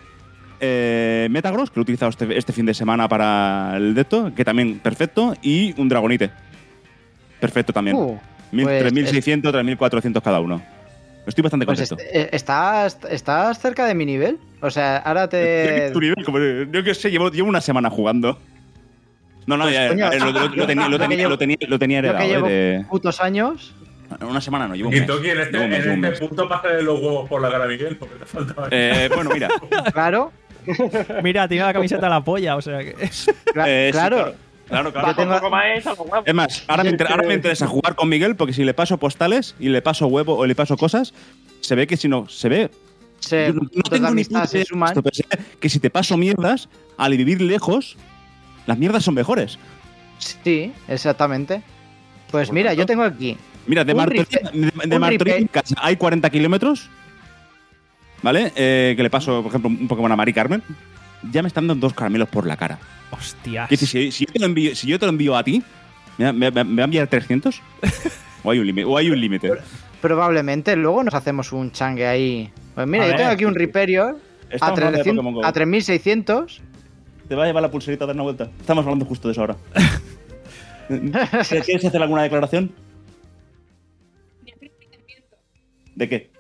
Eh, Metagross, que lo he utilizado este, este fin de semana para el Deto, que también perfecto. Y un Dragonite. Perfecto también. Uh, Mil- pues tres mil es- seiscientos, tres mil cuatrocientos cada uno. Estoy bastante Pues contento. est- eh, estás, estás cerca de mi nivel. O sea, ahora te. Tu nivel, como- yo qué sé, llevo, llevo una semana jugando. No, no, Pues, ya, coño, eh, lo, lo- lo tenía, lo, yo que tenía, llevo- lo, tenía, lo tenía Yo heredado. que llevo eh, de- putos años. Una semana no, llevo un mes. Gintoki, en este, Llevo un mes, llevo un en mes. este punto pásale los huevos por la cara a Miguel, porque te falta. Eh, bueno, mira. Claro. Mira, tiene la camiseta a la polla, o sea que. cla- Eh, sí, claro. Claro, claro. Bajo tengo- un poco más es algo guapo. Es más, ahora me, inter- ahora me interesa jugar con Miguel porque si le paso postales y le paso huevo o le paso cosas, se ve que si no, se ve. Se, yo no, no puntos de tengo ni amistad puta se idea de suman. esto, pero se ve que si te paso mierdas, al vivir lejos, las mierdas son mejores. Sí, exactamente. Pues mira, yo tengo aquí. Mira, de Un Martorell replay- de, de un Martorell replay. en casa hay cuarenta kilómetros, ¿vale? Eh, que le paso, por ejemplo, un Pokémon a Mari Carmen. Ya me están dando dos caramelos por la cara. Hostias. Que si, si, si yo te lo envío, si yo te lo envío a ti, ¿me, me- me- me va a enviar trescientos? ¿O hay un límite? ¿O hay un límite? Probablemente luego nos hacemos un changue ahí. Pues mira, A yo ver. tengo aquí un Riperior a, Estamos hablando de trescientos Pokémon Go. a tres mil seiscientos. Te va a llevar la pulserita a dar una vuelta. Estamos hablando justo de eso ahora. ¿Quieres hacer alguna declaración? ¿De qué?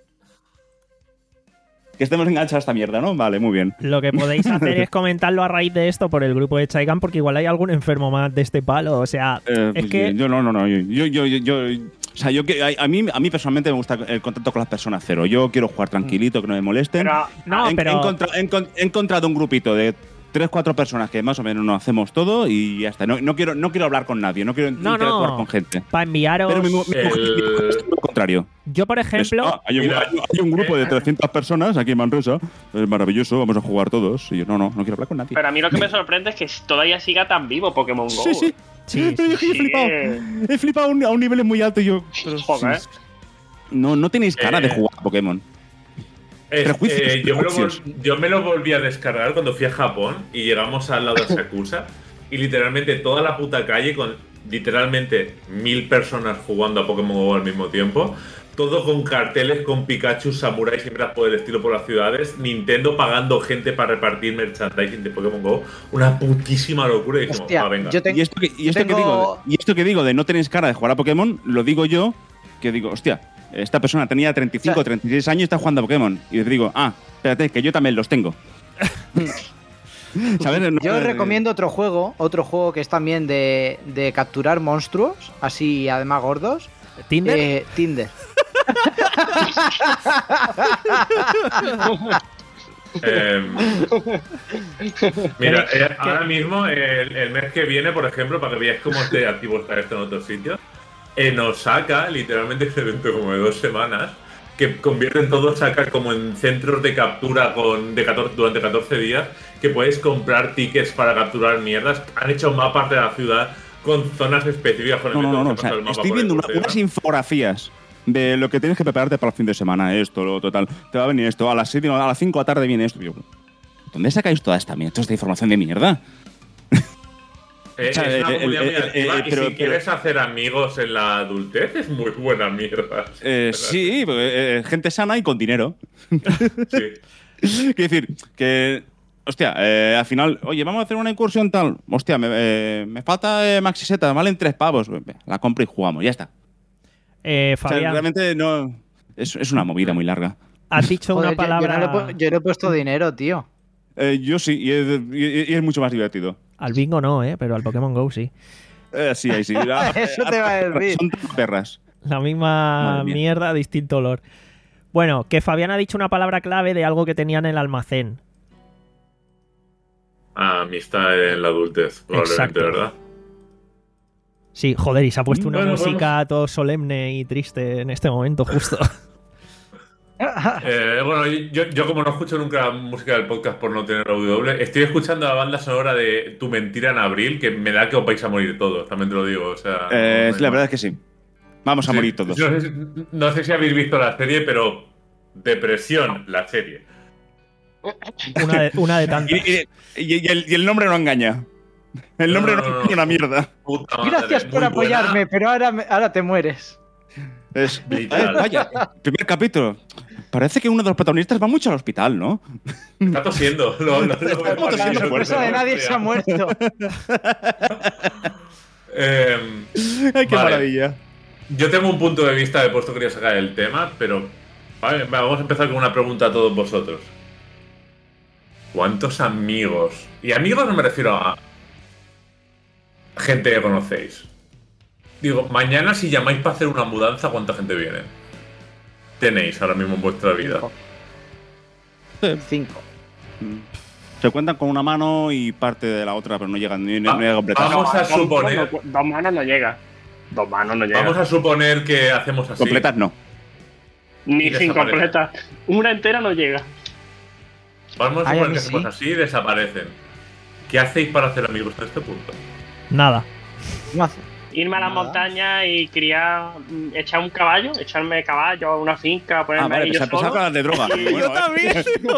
Que estemos enganchados a esta mierda, ¿no? Vale, muy bien. Lo que podéis hacer es comentarlo a raíz de esto por el grupo de Chaigan, porque igual hay algún enfermo más de este palo. O sea, Eh, es pues que. yo no, no, no. Yo, yo, yo, yo- o sea, yo que a, a mí, a mí personalmente me gusta el contacto con las personas cero. Yo quiero jugar tranquilito, que no me molesten. Pero, No, he, pero- he encontra- he encon- he encontrado un grupito de tres, cuatro personas que más o menos nos hacemos todo y ya está. No, no quiero, no quiero hablar con nadie, no quiero No, interactuar no. con gente. Para enviaros. Pero mi, mu- mi El- mujer- mi mujer es todo lo contrario. Yo, por ejemplo. Es, ah, hay, un, Mira, hay un- hay un grupo de trescientas personas aquí en Manresa. Es maravilloso, vamos a jugar todos. Y yo, no, no, no quiero hablar con nadie. pero a mí lo que me sorprende es que todavía siga tan vivo Pokémon Go. Sí, sí. Sí, Pero sí, es que yo he sí. flipado. He flipado a un, a un nivel muy alto y yo. pero Joder. sí. No, no tenéis cara Eh, de jugar a Pokémon. Es- Prejuicios, eh, yo, me lo prejuicios. vol- yo me lo volví a descargar cuando fui a Japón y llegamos al lado de Asakusa y literalmente toda la puta calle con literalmente mil personas jugando a Pokémon Go al mismo tiempo. Todo con carteles con Pikachu, samuráis y miras por el estilo por las ciudades. Nintendo pagando gente para repartir merchandising de Pokémon Go. Una putísima locura. Y dijimos, Hostia, ah, venga. yo te- Y esto, que, y, esto que tengo- digo, y esto que digo de no tenéis cara de jugar a Pokémon, lo digo yo, que digo, hostia, esta persona tenía treinta y cinco o O sea- treinta y seis años y está jugando a Pokémon. Y les digo, ah, espérate, que yo también los tengo. ¿Sabes? No- Yo os recomiendo otro juego, otro juego que es también de, de capturar monstruos, así además gordos. Tinder. Eh, Tinder. Eh, mira, eh, ahora mismo, el, el mes que viene, por ejemplo, para que veáis cómo de activo está esto en otros sitios, en Osaka, literalmente este evento como de dos semanas, que convierten todo Osaka como en centros de captura con, de catorce, durante catorce días, que puedes comprar tickets para capturar mierdas. Han hecho mapas de la ciudad con zonas específicas. Con el No, no, no, método no. que O sea, pasa el mapa estoy por el viendo una- crucero. unas infografías de lo que tienes que prepararte para el fin de semana. Esto, lo total. Te va a venir esto. A las siete, a las cinco de la tarde viene esto. Y yo, ¿dónde sacáis toda esta mierda? Toda esta información de mierda. Eh, O sea, es una el- comunidad el- muy el- activa el- y pero- si pero- quieres hacer amigos en la adultez es muy buena mierda. Eh, sí, porque, eh, gente sana y con dinero. Sí. Quiero decir, que. Hostia, eh, al final, oye, vamos a hacer una incursión tal. Hostia, me, eh, me falta eh, Maxiseta, valen tres pavos. La compro y jugamos, ya está. Eh, O sea, Fabián, realmente no. Es, es una movida muy larga. has dicho Joder, una yo- yo, palabra. no le he pu- yo no he puesto dinero, tío. Eh, yo sí, y es, y- y es mucho más divertido. Al bingo no, ¿eh? Pero al Pokémon Go sí. Eh, sí, ahí sí. Ah, Eso te va a decir. Son perras. La misma Madre mía. mierda, distinto olor. Bueno, que Fabián ha dicho una palabra clave de algo que tenía en el almacén. Ah, amistad en la adultez, probablemente, Exacto. ¿verdad? Sí, joder, y se ha puesto una Bueno, música todo solemne y triste en este momento, justo. Eh, bueno, yo, yo como no escucho nunca la música del podcast por no tener audio doble, estoy escuchando la banda sonora de Tu mentira en abril, que me da que os vais a morir todos, también te lo digo. O sea, Eh, no- no la hay verdad más. es que sí. Vamos a Sí. morir todos. No sé, si- no sé si habéis visto la serie, pero Depresión, la serie. Una de, una de Y, tantas. y- y- y el, y el nombre no engaña. El nombre no, No, no, no, engaña una mierda. Puta madre, Gracias por muy apoyarme, buena. pero ahora, me- ahora te mueres. Es, Literal. eh, vaya, primer capítulo. Parece que uno de los protagonistas va mucho al hospital, ¿no? Está tosiendo. Lo, lo- lo- Está Para tosiendo la fuerte, sorpresa de ¿no? nadie se ha muerto. Em, Ay, qué Vale. maravilla. Yo tengo un punto de vista de por esto quería sacar el tema, pero vale, va, vamos a empezar con una pregunta a todos vosotros. ¿Cuántos amigos? Y amigos no me refiero a gente que conocéis. Digo, mañana si llamáis para hacer una mudanza, ¿cuánta gente viene? Tenéis ahora mismo en vuestra vida. Cinco. Se cuentan con una mano y parte de la otra, pero no llegan ni, no llega a completar. Vamos a Dos- suponer. Dos, dos manos no llega. Dos manos no llega. Vamos a suponer que hacemos así. Completas no. Ni y sin desaparece. completa. Una entera no llega. Vamos a Ay, a suponer mí que hacemos sí. así y desaparecen. ¿Qué hacéis para hacer amigos en este punto? Nada. ¿Cómo hace? Irme a las Nada. montañas y criar, mm, echar un caballo, echarme caballo a una finca, ponerme Ah, vale, ahí yo pensaba pensaba que solo. hablas de droga. Bueno, Yo también.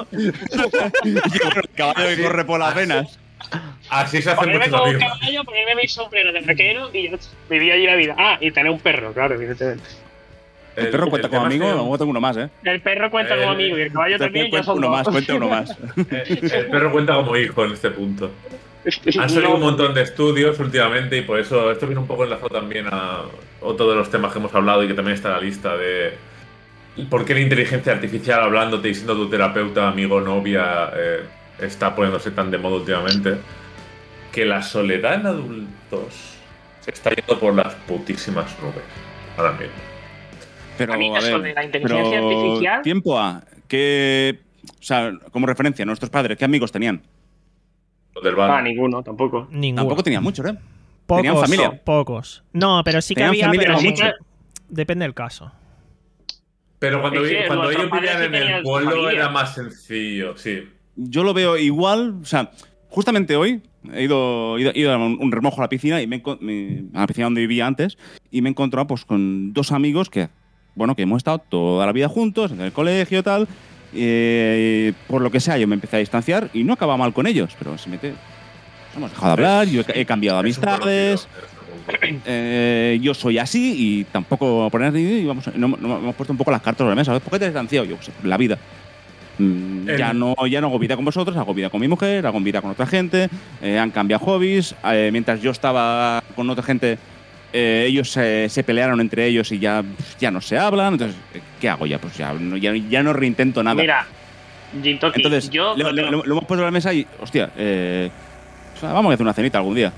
¿eh? El caballo que corre por las venas. Así se hacen Ponerme muchos con un amigos. caballo, ponerme mi sombrero de vaquero y ya vivir allí la vida. Ah, y tener un perro, claro, evidentemente. El perro cuenta como tema es amigo, que- luego tengo uno más, ¿eh? El perro cuenta Eh, como amigo y el caballo también, ya Cuenta son uno dos. más, cuenta uno más. eh, El perro cuenta como hijo en este punto. Han salido No, un montón de estudios últimamente y por eso esto viene un poco enlazado también a otro de los temas que hemos hablado y que también está en la lista de por qué la inteligencia artificial hablándote y siendo tu terapeuta, amigo, novia, eh, está poniéndose tan de moda últimamente. Que la soledad en adultos se está yendo por las putísimas nubes ahora mismo. Pero, A mí a eso ver, de la inteligencia pero artificial- tiempo a que, o sea, como referencia, nuestros padres, ¿qué amigos tenían? Los del Ah, bar. ninguno, tampoco. Ninguno. Tampoco tenían muchos, ¿eh? Pocos, tenían familia. Pocos. No, pero sí que Tenían había, familia pero como mucho. mucho. Depende del caso. Pero cuando, Es que vi- cuando nuestros ellos padres vivían sí en el tenían su pueblo familia. era más sencillo, sí. Yo lo veo igual, o sea, justamente hoy he ido, he ido, he ido a un, un remojo a la piscina, y me, he enco- me- a la piscina donde vivía antes, y me he encontrado pues, con dos amigos que, bueno, que hemos estado toda la vida juntos, en el colegio y tal. eh, por lo que sea, yo me empecé a distanciar y no acababa mal con ellos, pero se mete. Hemos dejado de hablar, yo he, he cambiado de Es un amistades. conocido, es un conocido. Eh, yo soy así y tampoco poner y vamos, no, no- hemos puesto un poco las cartas sobre la mesa. ¿Por qué te has distanciado? Yo, pues, la vida. Mm, El- ya no ya no hago vida con vosotros, hago vida con mi mujer, hago vida con otra gente, eh, han cambiado hobbies. eh, mientras yo estaba con otra gente, eh, ellos se, se pelearon entre ellos y ya, ya no se hablan. Entonces, ¿qué hago ya? Pues ya no, ya, ya no reintento nada. Mira, Jintoki, Entonces, yo. lo, lo- lo- lo hemos puesto en la mesa y, hostia, eh, o sea, vamos a hacer una cenita algún día.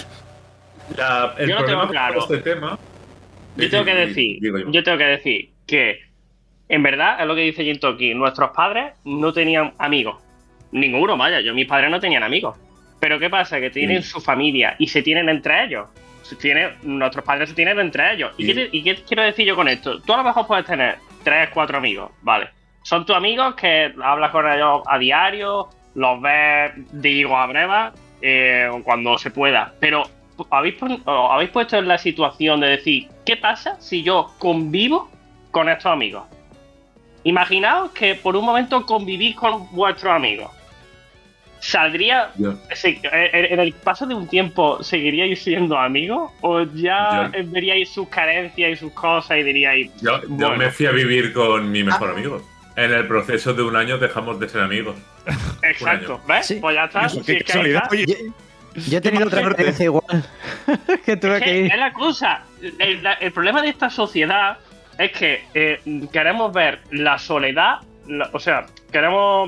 La- el Yo lo tengo problema claro. con este tema. Yo tengo que decir, Digo yo. yo tengo que decir que, en verdad, es lo que dice Jintoki, nuestros padres no tenían amigos. Ninguno, vaya, yo mis padres no tenían amigos. Pero ¿qué pasa? Que tienen Sí. su familia y se tienen entre ellos. Se tiene, nuestros padres se tienen entre ellos. ¿Y, Sí. qué, te- ¿Y qué quiero decir yo con esto? Tú a lo mejor puedes tener tres, cuatro amigos, ¿vale? Son tus amigos que hablas con ellos a diario, los ves de higo a breva, eh, cuando se pueda. Pero ¿habéis, pon- os habéis puesto en la situación de decir, ¿qué pasa si yo convivo con estos amigos? Imaginaos que por un momento convivís con vuestros amigos. ¿Saldría, Yo- se- en en el paso de un tiempo, seguiríais siendo amigos? ¿O ya Yo- veríais sus carencias y sus cosas y diríais, Yo, yo bueno, me fui a vivir con mi mejor Ah. amigo. En el proceso de un año dejamos de ser amigos. exacto, un año. ¿ves? Sí. Pues ya está. Eso, si qué es que ahí casualidad. está. Oye, Yo, yo he tenido otra experiencia igual. que tuve Es que que ir. es la cosa. El, la- el problema de esta sociedad es que eh, queremos ver la soledad, la- o sea, queremos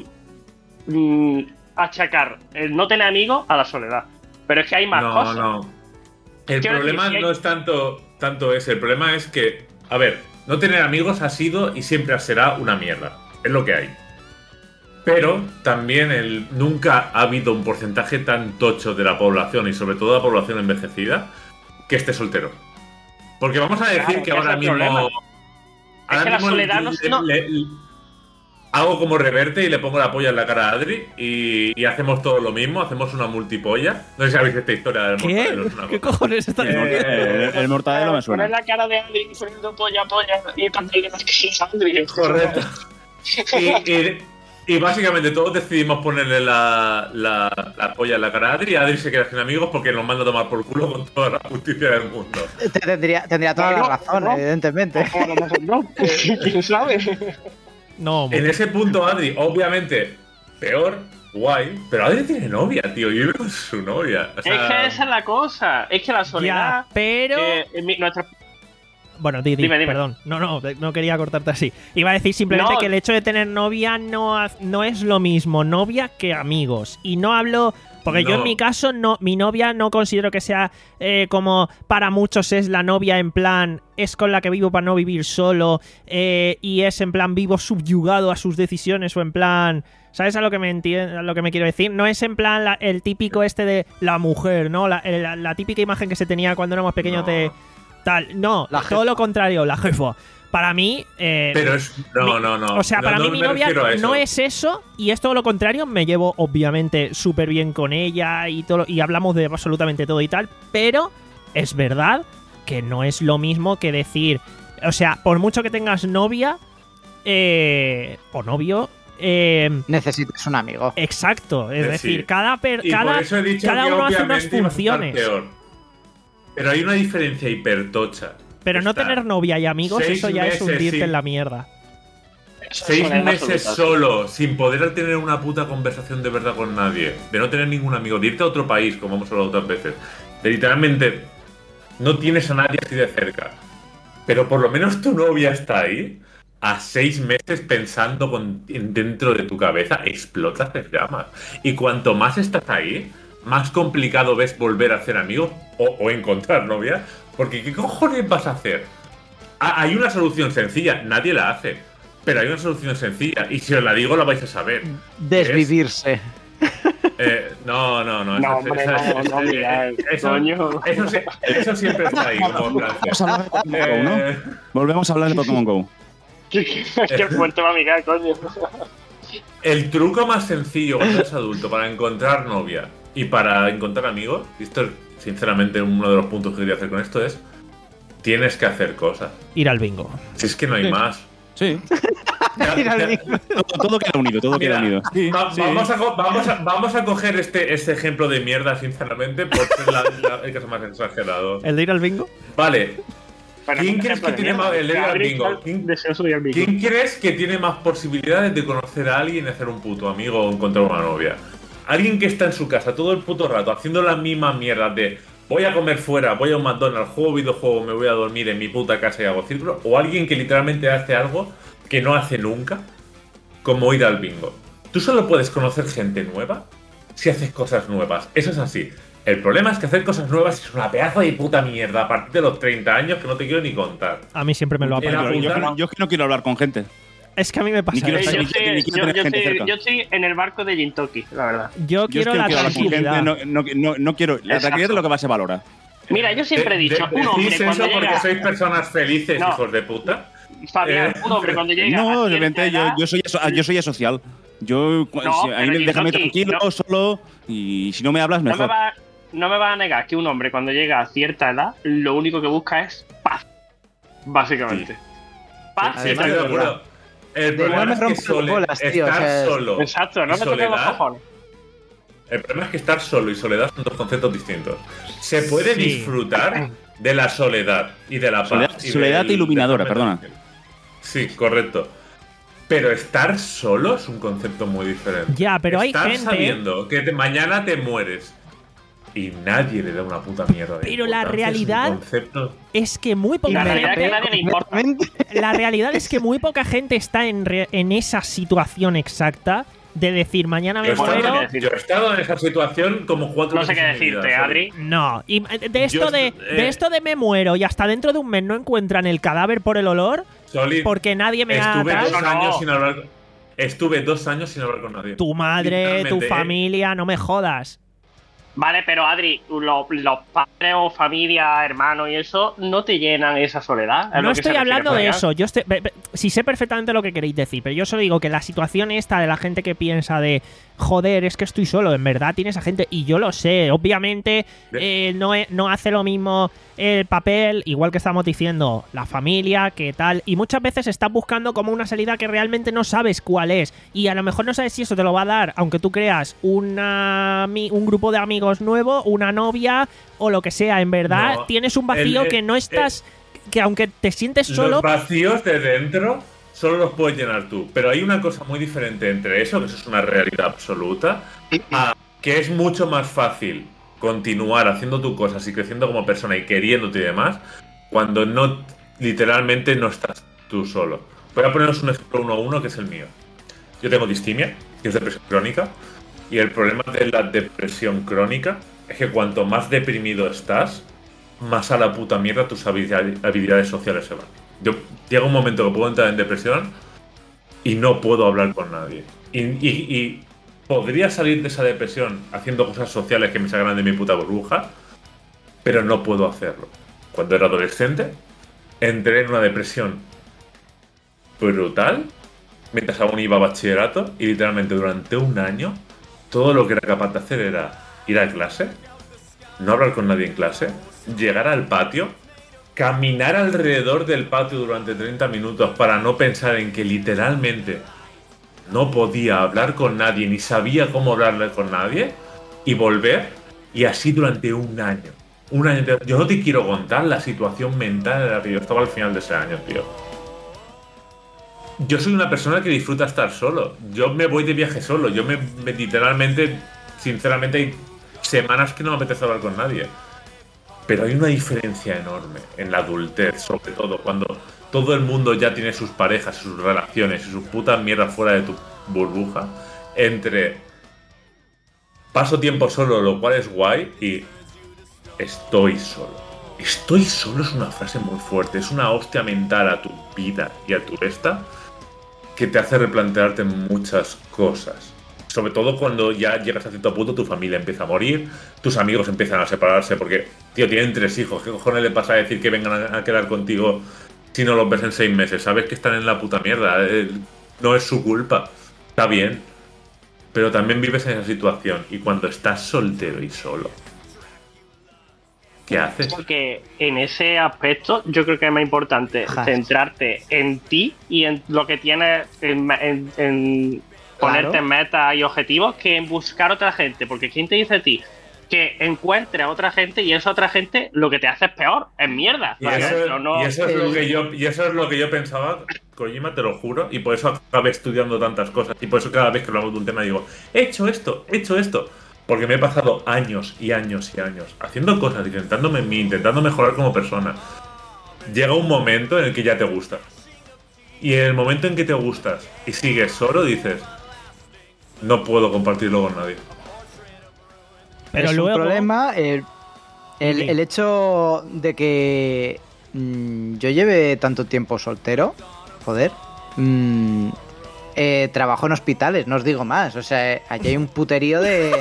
mm, achacar el no tener amigos a la soledad. Pero es que hay más no, cosas. no. El Quiero problema decir, si hay- no es tanto, tanto ese. El problema es que, a ver, no tener amigos ha sido y siempre será una mierda. Es lo que hay. Pero también el, nunca ha habido un porcentaje tan tocho de la población y sobre todo de la población envejecida que esté soltero. Porque vamos a decir Claro, que que ahora ese es el mismo. problema. ahora que la mismo soledad no- le- no- le- le- hago como reverte y le pongo la polla en la cara a Adri y, y hacemos todo lo mismo, hacemos una multipolla. No sé si sabéis esta historia del ¿Qué? mortadelo, es una ¿Qué cosa. cojones está el, mortadelo- el, el mortadelo me suena. Poner la cara de Adri poniendo polla polla y también que es Adri. Correcto. Y, y- y básicamente todos decidimos ponerle la, la, la polla en la cara a Adri y Adri se queda sin amigos porque nos manda a tomar por culo con toda la justicia del mundo. Te- Tendría, tendría toda Bueno, la razón, no. evidentemente. O a lo mejor no. ¿Quién sabe? No, En ese punto Adri, obviamente, peor, guay, pero Adri tiene novia, tío, y vive con su novia. O sea, Es que esa es la cosa. Es que la ya, soledad. pero. eh, en mi- nuestra- Bueno, di, di, Dime, dime. perdón. No, no, no quería cortarte así. Iba a decir simplemente No. que el hecho de tener novia no, haz- no es lo mismo novia que amigos. Y no hablo Porque No. yo en mi caso, no, mi novia no considero que sea eh, como para muchos es la novia en plan, es con la que vivo para no vivir solo eh, y es en plan vivo subyugado a sus decisiones o en plan... ¿Sabes a lo que me entiendo, a lo que me quiero decir? No es en plan la- el típico este de la mujer, ¿no? La, la- la típica imagen que se tenía cuando éramos pequeños No. de tal. No, La todo jefa. lo contrario, la jefa. Para mí... eh, Pero es. No, mi- no, no. O sea, No, para no mí mi me novia refiero a eso. no es eso y es todo lo contrario. Me llevo obviamente súper bien con ella y todo y hablamos de absolutamente todo y tal, pero es verdad que no es lo mismo que decir, o sea, por mucho que tengas novia eh, o novio, eh, Necesitas un amigo. exacto, es Eh, sí. decir, cada per- Y cada, por eso he dicho cada que uno hace unas obviamente iba a estar funciones. peor. Pero hay una diferencia hipertocha. Pero no Estar tener novia y amigos, seis eso ya es meses hundirte sin- en la mierda. Seis Soledad meses absoluta. solo, sin poder tener una puta conversación de verdad con nadie, de no tener ningún amigo, de irte a otro país, como hemos hablado otras veces, de literalmente no tienes a nadie así de cerca, pero por lo menos tu novia está ahí, a seis meses pensando con, en- dentro de tu cabeza, explotas de llamas. Y cuanto más estás ahí, más complicado ves volver a hacer amigos o, o encontrar novia, porque ¿qué cojones vas a hacer? Ah, hay una solución sencilla, nadie la hace, pero hay una solución sencilla, y si os la digo la vais a saber. Desvivirse. Eh, no, no, no. No, eso- hombre, eso- no, eso- no, mira, eso, coño. eso, sí- eso siempre está ahí, como frase. Vamos a hablar de Pokémon Go, ¿no? Eh, Volvemos a hablar de Pokémon Go. Qué, qué- qué fuerte va a mirar, coño. el truco más sencillo cuando eres adulto para encontrar novia y para encontrar amigos, y esto es sinceramente uno de los puntos que quería hacer con esto, es tienes que hacer cosas. Ir al bingo. Si es que no hay más. Sí. Ya- Ir al ya- bingo. Todo, todo queda unido, todo Mira, queda unido. Sí, va- sí. vamos, a, co- vamos, a, vamos a coger este, este ejemplo de mierda, sinceramente, por ser la- la- el caso más exagerado. ¿El de ir al bingo? Vale, Bueno, ¿quién un crees ejemplo que de tiene mierda. más- el de ir al Adri bingo? está ¿Quién- deseoso de ir al bingo. ¿quién crees que tiene más posibilidades de conocer a alguien y hacer un puto amigo o encontrar una novia? Alguien que está en su casa todo el puto rato haciendo la misma mierda de voy a comer fuera, voy a un McDonald's, juego videojuego, me voy a dormir en mi puta casa y hago círculo, o alguien que literalmente hace algo que no hace nunca, como ir al bingo. Tú solo puedes conocer gente nueva si haces cosas nuevas. Eso es así. El problema es que hacer cosas nuevas es una pedazo de puta mierda a partir de los treinta años que no te quiero ni contar. A mí siempre me lo ha Era pasado. Yo, yo, puta, yo- yo es que no quiero hablar con gente. Es que a mí me pasa Ni quiero Eh, eso. yo, ni estoy, quiero- ni quiero yo- tener yo gente estoy- cerca. yo estoy en el barco de Jintoki, la verdad. Yo Yo es quiero que no la quiero hablar con gente, tranquilidad. no, no, no, no quiero. La Exacto. tranquilidad es lo que más se valora. Mira, yo siempre he De- dicho, de- un hombre ¿decís cuando eso porque llega... sois personas felices, No. hijos de puta? Fabián, Eh, un hombre cuando llega No, a de cierta repente yo, edad- yo soy aso- yo soy asocial. Yo cu- No, si- pero ahí yo déjame aquí, tranquilo, no. solo, y si no me hablas No mejor. me, va, no me va a negar que un hombre cuando llega a cierta edad lo único que busca es paz. Básicamente. Paz. Sí, Además, estoy de de acuerdo. El igual problema me es que rompe las sole- bolas, tío, estar o sea, solo Exacto, y no me toques los soledad. cojones. El problema es que estar solo y soledad son dos conceptos distintos. Se puede Sí. disfrutar de la soledad y de la paz. Soledad- y soledad del- iluminadora, del- perdona. Sí, correcto. Pero estar solo es un concepto muy diferente. Ya, pero hay estar gente- sabiendo que te- mañana te mueres y nadie le da una puta mierda. de Pero la importancia, es un realidad- concepto- Es que muy Y poca la gente. realidad es que a nadie le importa. Completamente. La realidad es que muy poca gente está en, re- en esa situación exacta de decir mañana Yo me he, estado, muero. decir. yo he estado en esa situación como cuatro No sé veces qué en mi vida, decirte, ¿sabes? Adri. No, y eh, de esto Yo de, est- de eh. esto de me muero y hasta dentro de un mes no encuentran el cadáver por el olor Soli, porque nadie me ha estuve tal. dos No, años no. sin hablar. Estuve dos años sin hablar con nadie. Tu madre, tu Literalmente, ¿eh? familia, no me jodas. Vale, pero Adri, lo- los padres o familia, hermanos y eso no te llenan esa soledad. es No lo que se estoy refiere hablando de Fabián. eso. Yo estoy, pe- pe- sí sé perfectamente lo que queréis decir, pero yo solo digo que la situación esta de la gente que piensa de joder, es que estoy solo, en verdad tienes a gente, y yo lo sé, obviamente eh, no, e- no hace lo mismo el papel, igual que estamos diciendo, la familia, que tal, y muchas veces estás buscando como una salida que realmente no sabes cuál es, y a lo mejor no sabes si eso te lo va a dar, aunque tú creas una, ami- un grupo de amigos nuevo, una novia o lo que sea, en verdad No, tienes un vacío el- que no estás, que aunque te sientes solo, Los vacíos de dentro solo los puedes llenar tú. Pero hay una cosa muy diferente entre eso, que eso es una realidad absoluta, a que es mucho más fácil continuar haciendo tus cosas y creciendo como persona y queriéndote y demás cuando no, literalmente no estás tú solo. Voy a poneros un ejemplo uno a uno que es el mío. Yo tengo distimia, que es depresión crónica, Y el problema de la depresión crónica es que cuanto más deprimido estás, más a la puta mierda tus habilidades, habilidades sociales se van. Yo llega un momento que puedo entrar en depresión y no puedo hablar con nadie. Y, y, y podría salir de esa depresión haciendo cosas sociales que me sacaran de mi puta burbuja, pero no puedo hacerlo. Cuando era adolescente, entré en una depresión brutal mientras aún iba a bachillerato y literalmente durante un año todo lo que era capaz de hacer era ir a clase, no hablar con nadie en clase, llegar al patio, caminar alrededor del patio durante treinta minutos para no pensar en que literalmente no podía hablar con nadie ni sabía cómo hablarle con nadie y volver, y así durante un año. Un año entero. Yo no te quiero contar la situación mental en la que yo estaba al final de ese año, tío. Yo soy una persona que disfruta estar solo. Yo me voy de viaje solo. Yo me, me literalmente, sinceramente, hay semanas que no me apetece hablar con nadie. Pero hay una diferencia enorme en la adultez, sobre todo cuando todo el mundo ya tiene sus parejas, sus relaciones y sus putas mierdas fuera de tu burbuja, entre paso tiempo solo, lo cual es guay, y estoy solo. Estoy solo es una frase muy fuerte, es una hostia mental a tu vida y a tu esta que te hace replantearte muchas cosas. Sobre todo cuando ya llegas a cierto punto, tu familia empieza a morir, tus amigos empiezan a separarse porque, tío, tienen tres hijos. ¿Qué cojones le pasa a decir que vengan a quedar contigo si no los ves en seis meses? Sabes que están en la puta mierda. No es su culpa. Está bien. Pero también vives en esa situación. Y cuando estás soltero y solo, ¿qué haces? Porque en ese aspecto yo creo que es más importante Ajá. centrarte en ti y en lo que tienes, en, en, en ponerte Claro. metas y objetivos, que en buscar otra gente. Porque ¿quién te dice a ti que encuentres a otra gente y esa otra gente lo que te hace es peor? Es mierda. Y ¿vale? eso, Pero no- y eso es lo que yo, y eso es lo que yo pensaba, Kojima, te lo juro, y por eso acabé estudiando tantas cosas, y por eso cada vez que hablamos de un tema digo, he hecho esto, he hecho esto, porque me he pasado años y años y años haciendo cosas, intentándome en mí, intentando mejorar como persona. Llega un momento en el que ya te gusta. Y en el momento en que te gustas y sigues solo, dices, no puedo compartirlo con nadie. Pero es luego- un problema el, el, Sí. el hecho de que mm, yo lleve tanto tiempo soltero, joder, mm, eh, trabajo en hospitales, no os digo más, o sea, allí hay un puterío de...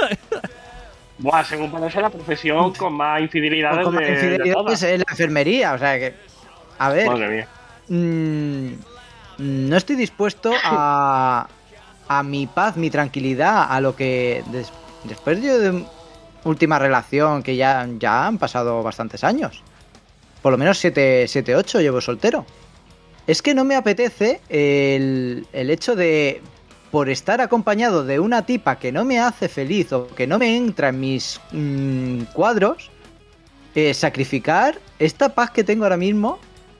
Buah, según parece la profesión con más infidelidades como de, de infidelidades todas. en la enfermería, o sea que... A ver, Madre mía. mm, no estoy dispuesto a, a mi paz, mi tranquilidad, a lo que des- después yo de última relación, que ya, ya han pasado bastantes años, por lo menos siete, ocho llevo soltero, es que no me apetece el, el hecho de, por estar acompañado de una tipa que no me hace feliz o que no me entra en mis mm, cuadros, eh, sacrificar esta paz que tengo ahora mismo.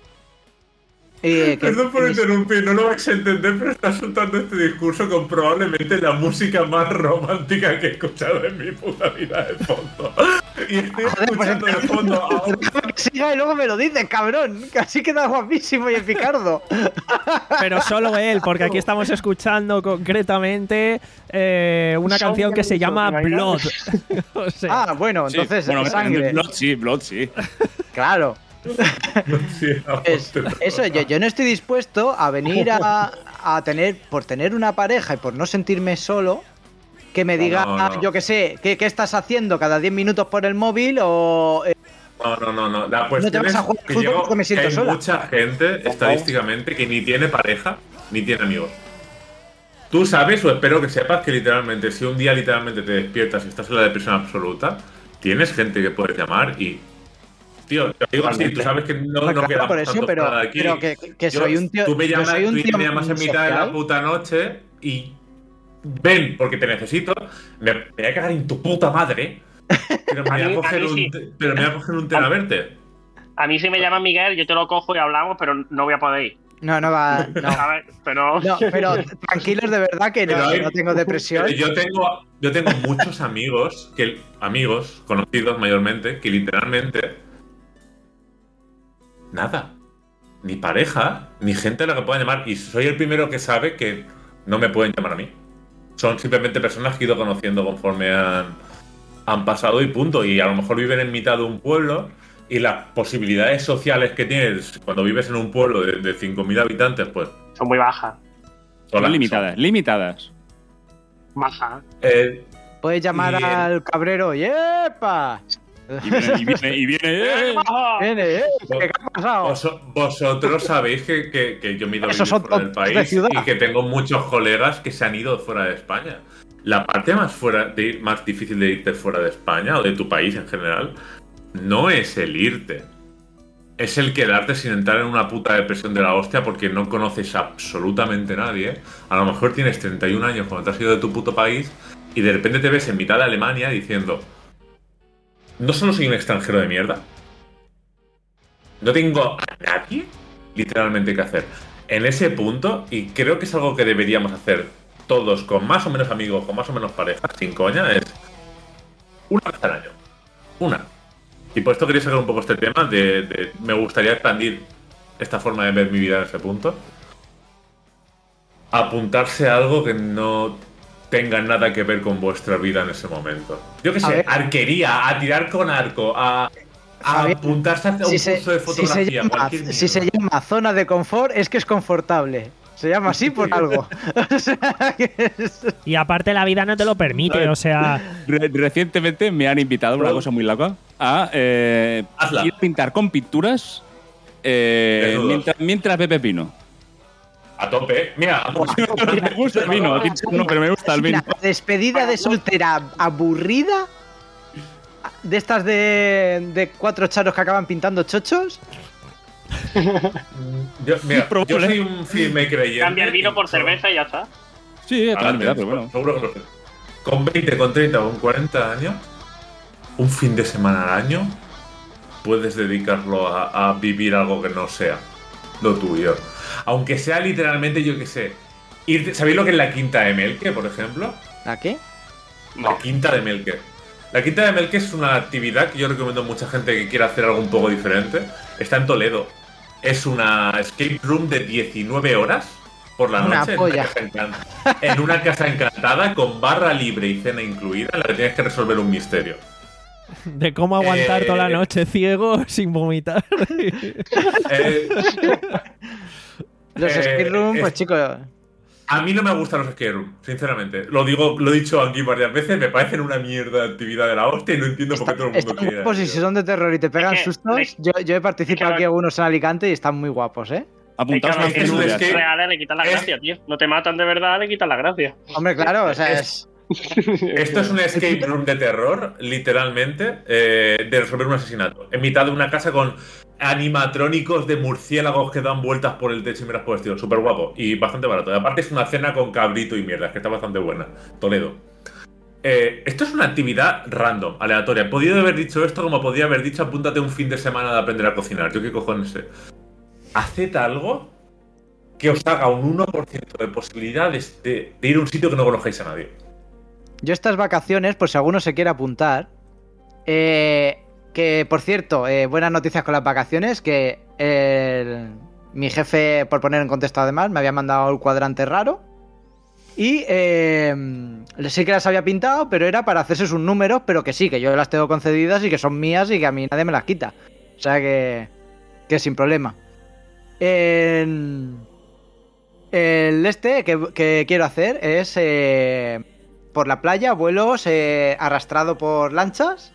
Eh, que- Perdón por que mis- interrumpir, no lo vais a entender, pero estás soltando este discurso con probablemente la música más romántica que he escuchado en mi puta vida de fondo. Y estoy Joder, pues escuchando de fondo ahora. Déjame que siga y luego me lo dices, cabrón. Que así queda guapísimo y epicardo. Pero solo él, porque aquí estamos escuchando concretamente eh, una Son canción que se mucho, llama ¿te Blood. imaginas? O sea, Ah, bueno, Sí, entonces bueno, sangre. Blood sí, Blood sí. Claro. Sí, no, Es- te lo- eso, yo, yo no estoy dispuesto a venir a, a tener, por tener una pareja y por no sentirme solo, que me diga, No, no. yo qué sé, ¿qué, qué estás haciendo cada diez minutos por el móvil? O. eh, No, no, no, no. La cuestión vas es a jugar que, fútbol llego- porque me que siento hay sola. mucha gente, estadísticamente, que ni tiene pareja ni tiene amigos. Tú sabes, o espero que sepas, que literalmente, si un día literalmente te despiertas y estás en la depresión absoluta, tienes gente que puedes llamar y... Tío, te digo así, tú sabes que no, No, no claro, quedamos por eso, tanto pero- fuera de aquí. pero que- que Yo- soy un tío- Tú me yo llamas, soy un tú tío me llamas en mitad de la social. puta noche y... Ven, porque te necesito, me, me voy a cagar en tu puta madre, pero me voy A a mí- a coger mí un, sí. te- pero me voy a coger un tren a verte. A mí si me llama Miguel, yo te lo cojo y hablamos, pero no voy a poder ir. No, no va. No. ¿Sabes? Pero... No, pero tranquilos de verdad que no, Pero hay- no tengo depresión. Pero yo tengo, yo tengo muchos amigos, que amigos, conocidos mayormente, que literalmente nada. Ni pareja, ni gente a la que puedan llamar. Y soy el primero que sabe que no me pueden llamar a mí. Son simplemente personas que he ido conociendo conforme han, han pasado y punto. Y a lo mejor viven en mitad de un pueblo y las posibilidades sociales que tienes cuando vives en un pueblo de, de cinco mil habitantes, pues... Son muy bajas. Son las- limitadas, son- limitadas. Bajas. Eh, Puedes llamar Y el- al cabrero y ¡epa! Y viene, y viene, y viene, ¡eh! Viene, ¿eh? ¿Qué ha pasado? Vos- vosotros sabéis que, que- que yo me he ido a Esos vivir son fuera del tontos de país ciudad. y que tengo muchos colegas que se han ido fuera de España. La parte más, fuera de, ir- más difícil de irte fuera de España o de tu país en general no es el irte. Es el quedarte sin entrar en una puta depresión de la hostia porque no conoces absolutamente nadie. A lo mejor tienes treinta y un años cuando te has ido de tu puto país y de repente te ves en mitad de Alemania diciendo: no solo soy un extranjero de mierda, no tengo a nadie literalmente que hacer. En ese punto, y creo que es algo que deberíamos hacer todos con más o menos amigos, con más o menos parejas, sin coña, es una vez al año. Una. Y por esto quería sacar un poco este tema de, de me gustaría expandir esta forma de ver mi vida en ese punto. Apuntarse a algo que no tenga nada que ver con vuestra vida en ese momento. Yo qué A sé, ver. arquería, a tirar con arco, a, a Javier, apuntarse a un Si se, curso de si fotografía, se llama, cualquier si se mierda. llama zona de confort, es que es confortable. Se llama así por algo. O sea, que es- Y aparte la vida no te lo permite, o sea... Re- recientemente me han invitado a una cosa muy loca a eh, Hazla. ir a pintar con pinturas eh, Desnudos. mientras, mientras bebe vino. A tope. Mira, Me gusta el vino, no, pero me gusta el vino. Una despedida de soltera aburrida. De estas de, de cuatro charos que acaban pintando chochos. yo, mira, yo Probable. soy un firme creyente. Cambia el vino por y- cerveza y ya está. Sí, Ahora también, te- pero bueno. seguro que lo sé. Con veinte, con treinta o con cuarenta años, un fin de semana al año, puedes dedicarlo a, a vivir algo que no sea lo tuyo. Aunque sea literalmente, yo qué sé. irte- ¿Sabéis lo que es la quinta de Melque, por ejemplo? ¿A qué? La quinta de Melque. La quinta de Melque es una actividad que yo recomiendo a mucha gente que quiera hacer algo un poco diferente. Está en Toledo. Es una escape room de diecinueve horas por la Una noche en polla. una, casa encan- en una casa encantada con barra libre y cena incluida en la que tienes que resolver un misterio. De cómo aguantar Eh, toda la noche ciego sin vomitar. Eh, Los Eh, skate room, es- pues chicos. a mí no me gustan los escape room, sinceramente. Lo digo, lo he dicho aquí varias veces, me parecen una mierda de actividad de la hostia y no entiendo por qué todo el mundo Están quiere. guapos y si son de terror y te pegan Es que- sustos. es- Yo, yo he participado es que- aquí algunos en Alicante y están muy guapos, ¿eh? Apuntaos Es que a a los es un que las skate- son reales le quitan la es- gracia, tío. No te matan de verdad, le quitan la gracia. Hombre, claro, o sea, es. Esto es un escape room de terror, literalmente, eh, de resolver un asesinato. En mitad de una casa con animatrónicos de murciélagos que dan vueltas por el techo y miras por el estilo. Súper guapo y bastante barato. Y aparte es una cena con cabrito y mierda, que está bastante buena. Toledo. Eh, esto es una actividad random, aleatoria. Podría haber dicho esto como podría haber dicho apúntate un fin de semana de aprender a cocinar. Yo qué cojones sé. Haced algo que os haga un uno por ciento de posibilidades de, de ir a un sitio que no conozcáis a nadie. Yo estas vacaciones, por si alguno se quiere apuntar, eh, que por cierto, eh, buenas noticias con las vacaciones, que el- mi jefe, por poner en contexto además, me había mandado el cuadrante raro y eh, sí que las había pintado, pero era para hacerse sus números, pero que sí, que yo las tengo concedidas y que son mías y que a mí nadie me las quita. O sea que, que sin problema. En- el este que, que quiero hacer es eh, por la playa, vuelos eh, arrastrado por lanchas.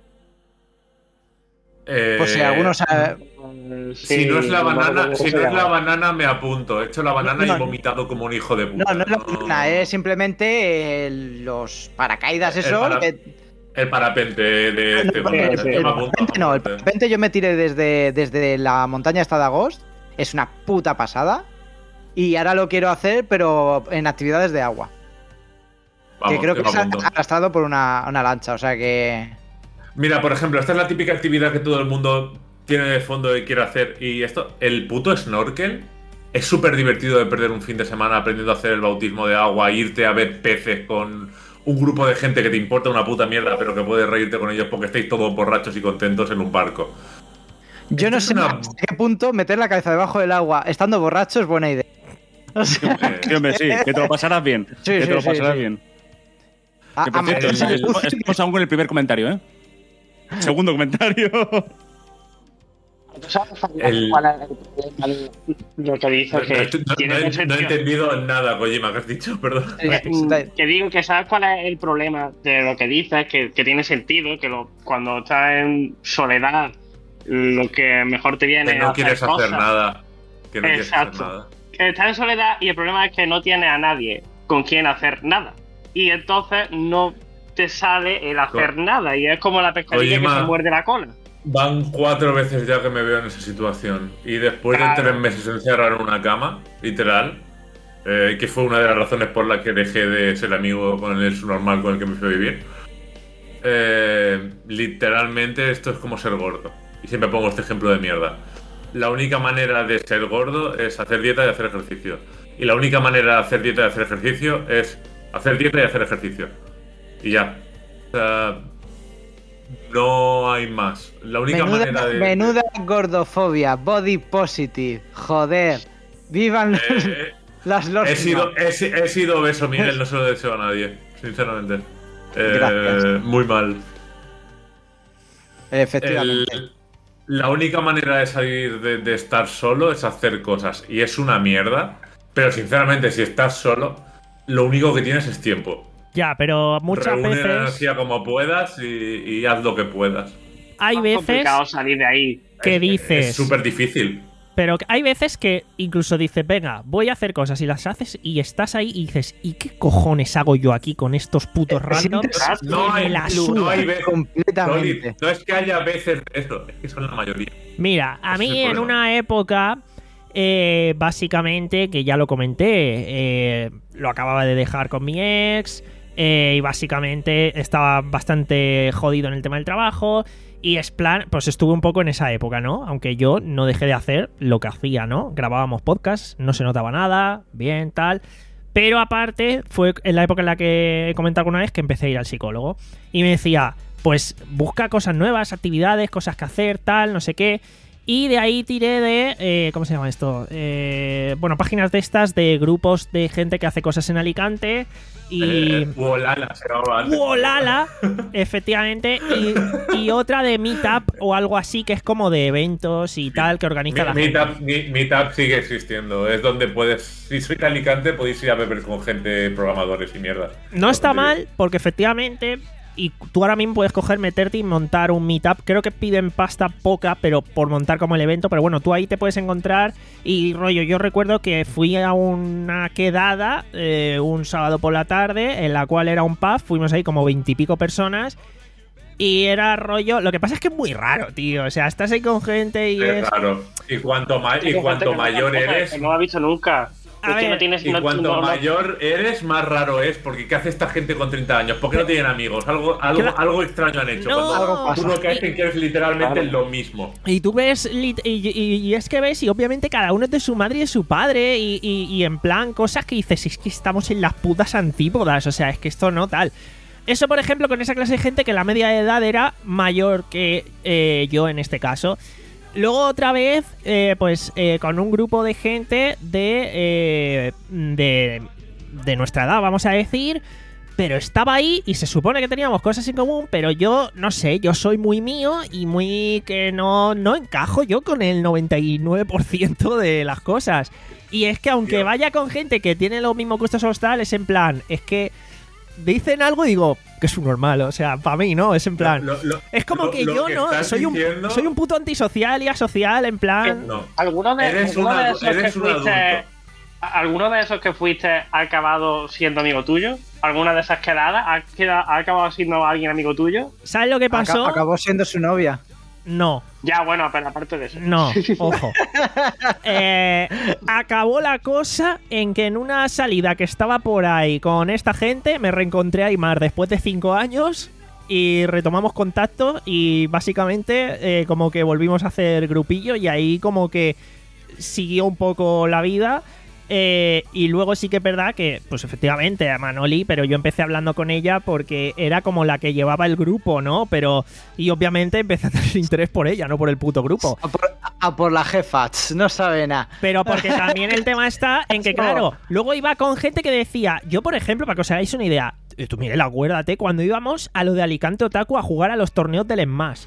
Eh, Pues si algunos sabe- Si no es la banana, si no es la banana, me apunto. He hecho la banana y No, he vomitado como un hijo de No, puta. no es la banana, es simplemente eh, los paracaídas, El eso. para- que- El parapente de Ah, no, este. el, bueno, el yo me apunto, parapente no, el parapente. parapente yo me tiré desde, desde la montaña hasta Dagost. Es una puta pasada. Y ahora lo quiero hacer, pero en actividades de agua. Vamos, que creo yo que me es apunto. arrastrado por una, una lancha, o sea que. Mira, por ejemplo, esta es la típica actividad que todo el mundo tiene de fondo y quiere hacer. Y esto, el puto snorkel, es súper divertido de perder un fin de semana aprendiendo a hacer el bautismo de agua, irte a ver peces con un grupo de gente que te importa una puta mierda, pero que puedes reírte con ellos porque estáis todos borrachos y contentos en un barco. Yo no es sé una- hasta qué punto meter la cabeza debajo del agua estando borracho es buena idea. O sea, Sí, hombre, sí, que te lo pasarás bien. Sí, que sí, te lo sí, pasarás sí. bien. a- Que, por a cierto, Matías- el- estamos, estamos aún con el primer comentario, ¿eh? Segundo comentario. ¿Tú sabes El- cuál es el problema de lo que No, dices? Que no- no- tiene no he- mucho no he sentido. entendido nada, Kojima, que has dicho, perdón. Mm, que digo que sabes cuál es el problema de lo que dices, que, que tiene sentido, que lo, cuando estás en soledad lo que mejor te viene Que es no hacer quieres hacer cosas. nada. Que no quieres hacer Exacto. nada. Que estás en soledad y el problema es que no tienes a nadie con quien hacer nada. Y entonces no te sale el hacer Co- nada. Y es como la pescadilla Kojima. que se muerde la cola. Van cuatro veces ya que me veo en esa situación. Y después Claro. de tres meses encerrado en una cama, literal, eh, que fue una de las razones por las que dejé de ser amigo con el subnormal con el que me fui a vivir. Eh, literalmente esto es como ser gordo. Y siempre pongo este ejemplo de mierda. La única manera de ser gordo es hacer dieta y hacer ejercicio. Y la única manera de hacer dieta y hacer ejercicio es hacer dieta y hacer ejercicio. Y ya. O sea, no hay más. La única menuda, manera de... menuda gordofobia, body positive. Joder. Vivan los, Eh, las los. he, sido, he, si- he sido obeso, Miguel, no se lo deseo a nadie, sinceramente. Eh, Gracias. Muy mal. Efectivamente. El- la única manera de salir de, de estar solo es hacer cosas. Y es una mierda. Pero sinceramente, si estás solo, lo único que tienes es tiempo. Ya, pero muchas Reúne la veces energía como puedas y, y haz lo que puedas. hay Es veces complicado salir de ahí. que Es- dices, Es súper difícil. pero hay veces que incluso dices, venga, voy a hacer cosas y las haces y estás ahí y dices, ¿y qué cojones hago yo aquí con estos putos Eh, randoms? sientes- No Que me hay, la no suda. hay veces. Completamente. Solid, no es que haya veces de eso, es que son la mayoría. Mira, a Ese es mí el en problema. una época, eh, básicamente, que ya lo comenté, eh, lo acababa de dejar con mi ex eh, y básicamente estaba bastante jodido en el tema del trabajo y es plan, pues estuve un poco en esa época, ¿no? Aunque yo no dejé de hacer lo que hacía, ¿no? Grabábamos podcasts, no se notaba nada, bien, tal... Pero aparte, fue en la época en la que he comentado alguna vez que empecé a ir al psicólogo. Y me decía, pues busca cosas nuevas, actividades, cosas que hacer, tal, no sé qué. Y de ahí tiré de... eh, ¿Cómo se llama esto? Eh, bueno, páginas de estas de grupos de gente que hace cosas en Alicante. Y... Eh, Wolala, se llamaba antes. Wolala, efectivamente. Y, y otra de Meetup o algo así, que es como de eventos y tal, que organiza la Mi- gente. Meetup, mi- Meetup sigue existiendo. Es donde puedes. Si sois de Alicante, podéis ir a beber con gente, programadores y mierda. No está Bastante mal, porque efectivamente, y tú ahora mismo puedes coger, meterte y montar un meetup. Creo que piden pasta poca, pero por montar como el evento. Pero bueno, tú ahí te puedes encontrar. Y rollo, yo recuerdo que fui a una quedada eh, un sábado por la tarde, en la cual era un pub. Fuimos ahí como veintipico personas. Y era rollo. Lo que pasa es que es muy raro, tío. O sea, estás ahí con gente y bien. es. Es raro. Y cuanto, ma- y Hay cuanto gente que mayor no- eres. que no lo ha visto nunca. A Es que ver, no tienes, Y no- cuanto no- no- mayor eres, más raro es. Porque ¿qué hace esta gente con treinta años? ¿Por qué no tienen amigos? Algo, algo, Claro. algo extraño han hecho. No. Cuando Algo pasa. tú lo que haces que es literalmente Claro. lo mismo. Y tú ves, lit- y, y- y es que ves, y obviamente cada uno es de su madre y de su padre, y, y- y en plan cosas que dices, es que estamos en las putas antípodas, o sea, es que esto no tal. Eso, por ejemplo, con esa clase de gente que la media de edad era mayor que eh, yo en este caso. Luego otra vez, eh, pues eh, con un grupo de gente de, eh, de, de nuestra edad, vamos a decir. Pero estaba ahí y se supone que teníamos cosas en común, pero yo, no sé, yo soy muy mío y muy que no, no encajo yo con el noventa y nueve por ciento de las cosas. Y es que aunque Tío. vaya con gente que tiene los mismos gustos o tal, es en plan, es que dicen algo y digo, que es un normal, o sea, para mí, ¿no? Es en plan... Lo- lo- es como lo- que lo yo, que ¿no? estás Soy un, diciendo- soy un puto antisocial y asocial, en plan... No. ¿Alguno de, Eres alguno un de adu- esos que eres un fuiste, adulto. ¿alguno de esos que fuiste ha acabado siendo amigo tuyo? ¿Alguna de esas quedadas ha, queda- ha acabado siendo alguien amigo tuyo? ¿Sabes lo que Aca- pasó? acabó siendo su novia. No. Ya, bueno, pero aparte de eso. No, ojo. Eh, acabó la cosa en que en una salida que estaba por ahí con esta gente me reencontré a Aymar después de cinco años y retomamos contacto y básicamente eh, como que volvimos a hacer grupillo y ahí como que siguió un poco la vida. Eh, y luego sí que es verdad que, pues efectivamente, a Manoli, pero yo empecé hablando con ella porque era como la que llevaba el grupo, ¿no? Pero, y obviamente empecé a tener interés por ella, no por el puto grupo. A por, A por la jefa, tss, no sabe nada. Pero porque también el tema está en que, claro, luego iba con gente que decía, yo por ejemplo, para que os hagáis una idea, tú Miguel, acuérdate, cuando íbamos a lo de Alicante Otaku a jugar a los torneos del Smash.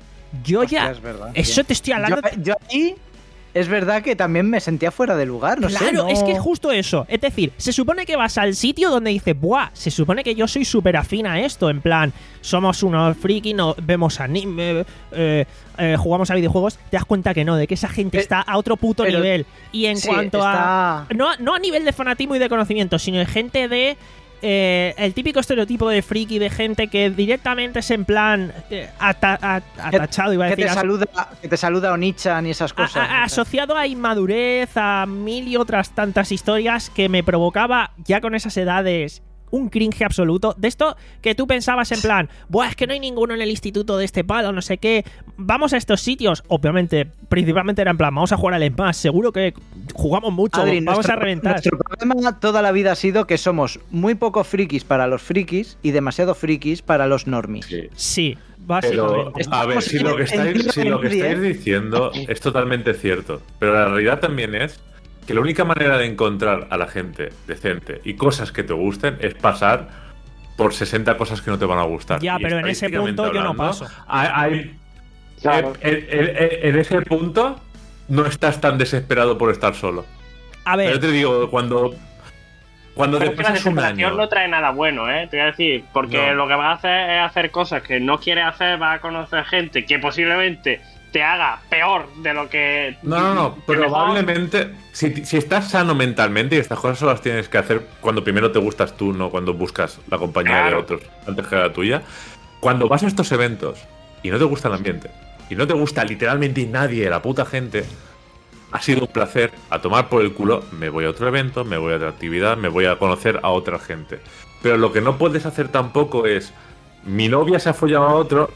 Yo Hostia, ya... es verdad, eso tío. te estoy hablando... Yo, yo ahí es verdad que también me sentía fuera de lugar, no claro, sé. No... es que es justo eso. Es decir, se supone que vas al sitio donde dices, buah, se supone que yo soy súper afín a esto. En plan, somos unos friki, no, vemos anime, eh, eh, jugamos a videojuegos. Te das cuenta que no, de que esa gente Eh, está a otro puto pero- nivel. Y en sí, cuanto está- a... No, no a nivel de fanatismo y de conocimiento, sino de gente de... eh, el típico estereotipo de friki, de gente que directamente es en plan eh, ata- a- atachado, iba a que decir, te as- saluda, que te saluda Onichan y esas a- cosas. a- asociado a inmadurez, a mil y otras tantas historias que me provocaba ya con esas edades un cringe absoluto. De esto que tú pensabas en plan, buah, es que no hay ninguno en el instituto de este palo, no sé qué, vamos a estos sitios. Obviamente, principalmente era en plan, vamos a jugar al Smash, seguro que jugamos mucho, Adri, vamos nuestro- a reventar. Nuestro problema toda la vida ha sido que somos muy poco frikis para los frikis y demasiado frikis para los normies. Sí. Sí, Pero, básicamente. a ver, si lo que estáis, si lo que estáis ¿eh? diciendo es totalmente cierto, pero la realidad también es que la única manera de encontrar a la gente decente y cosas que te gusten es pasar por sesenta cosas que no te van a gustar. Ya, Y pero en ese estadísticamente punto yo no hablando, paso. hay- hay- Claro. en, en- en- en ese punto no estás tan desesperado por estar solo. A Pero ver, yo te digo, cuando, cuando te Pero es que la pasas un desesperación año... no trae nada bueno, ¿eh? Te voy a decir, porque No. lo que vas a hacer es hacer cosas que no quieres hacer, vas a conocer gente que posiblemente te haga peor de lo que... No, no, no, que mejor. probablemente, si, si estás sano mentalmente y estas cosas solo las tienes que hacer cuando primero te gustas tú, no cuando buscas la compañía Claro. de otros antes que la tuya. Cuando vas a estos eventos y no te gusta el ambiente, y no te gusta literalmente nadie, la puta gente, ha sido un placer, a tomar por el culo, me voy a otro evento, me voy a otra actividad, me voy a conocer a otra gente. Pero lo que no puedes hacer tampoco es, mi novia se ha follado a otro,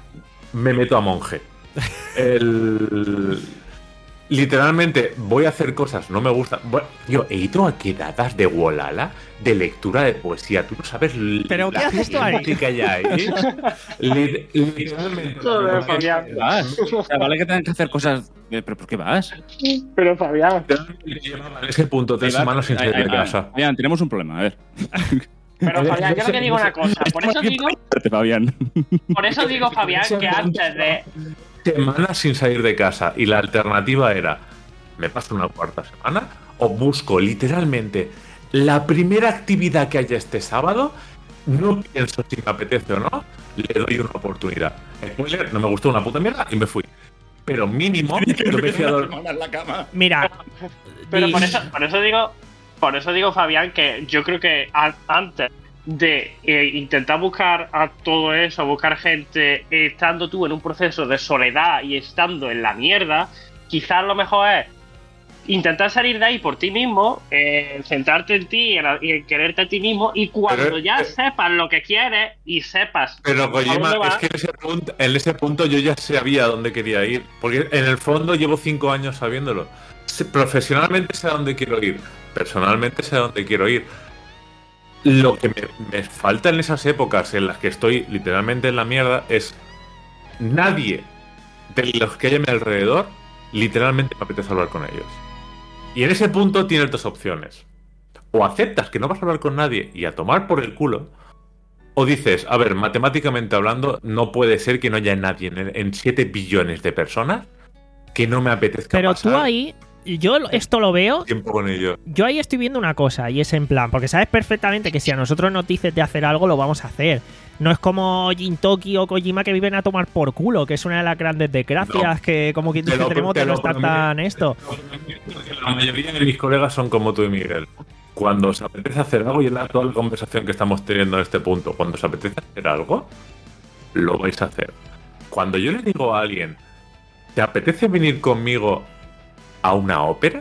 me meto a monje. El... Literalmente voy a hacer cosas, no me gusta. Bueno, yo he ido a quedadas de Wolala de lectura de poesía. Tú no sabes l- ¿Pero la qué haces tú ahí? gente que hay ahí. Lit- Literalmente. Joder, Fabián. vas? O sea, vale que tengan que hacer cosas. eh, ¿Pero por qué vas? Pero Fabián, Llevaba en ese punto tres Ahí va, semanas sin ahí- salir de ahí va. casa. Fabián, tenemos un problema, a ver. pero Fabián, yo lo que digo una cosa, por eso digo, Fabián. por eso digo, Fabián, que antes de... Semanas sin salir de casa y la alternativa era me paso una cuarta semana o busco literalmente la primera actividad que haya este sábado, no pienso si me apetece o no, le doy una oportunidad. Spoiler, no me gustó una puta mierda y me fui. Pero mínimo yo me fui a dormir. mira. Pero y- por eso, por eso digo, por eso digo, Fabián, que yo creo que a- antes de eh, intentar buscar a todo eso, buscar gente, eh, estando tú en un proceso de soledad y estando en la mierda, quizás lo mejor es intentar salir de ahí por ti mismo, eh, centrarte en ti y en, y en quererte a ti mismo, y cuando Pero, ya eh, sepas lo que quieres y sepas Pero a Kojima, dónde vas, es que en ese, punto, en ese punto yo ya sabía a dónde quería ir. Porque en el fondo llevo cinco años sabiéndolo. Sé- Profesionalmente sé a dónde quiero ir. Personalmente sé a dónde quiero ir. Lo que me, me falta en esas épocas en las que estoy literalmente en la mierda es nadie de los que hay a mi alrededor literalmente me apetece hablar con ellos. Y en ese punto tienes dos opciones. O aceptas que no vas a hablar con nadie y a tomar por el culo, o dices, a ver, matemáticamente hablando, no puede ser que no haya nadie en siete billones de personas que no me apetezca Pero pasar tú ahí, yo lo- esto lo veo. tiempo con ellos. Yo ahí estoy viendo una cosa, y es en plan, porque sabes perfectamente que si a nosotros nos dices de hacer algo, lo vamos a hacer. No es como Jintoki o Kojima que viven a tomar por culo, que es una de las grandes desgracias No. que, como quien Te dice, lo- tenemos te de no lo estar prometo. tan esto. La mayoría de mis colegas son como tú y Miguel. Cuando os apetece hacer algo, y es la- toda la conversación que estamos teniendo en este punto, cuando os apetece hacer algo, lo vais a hacer. Cuando yo le digo a alguien, ¿te apetece venir conmigo a una ópera?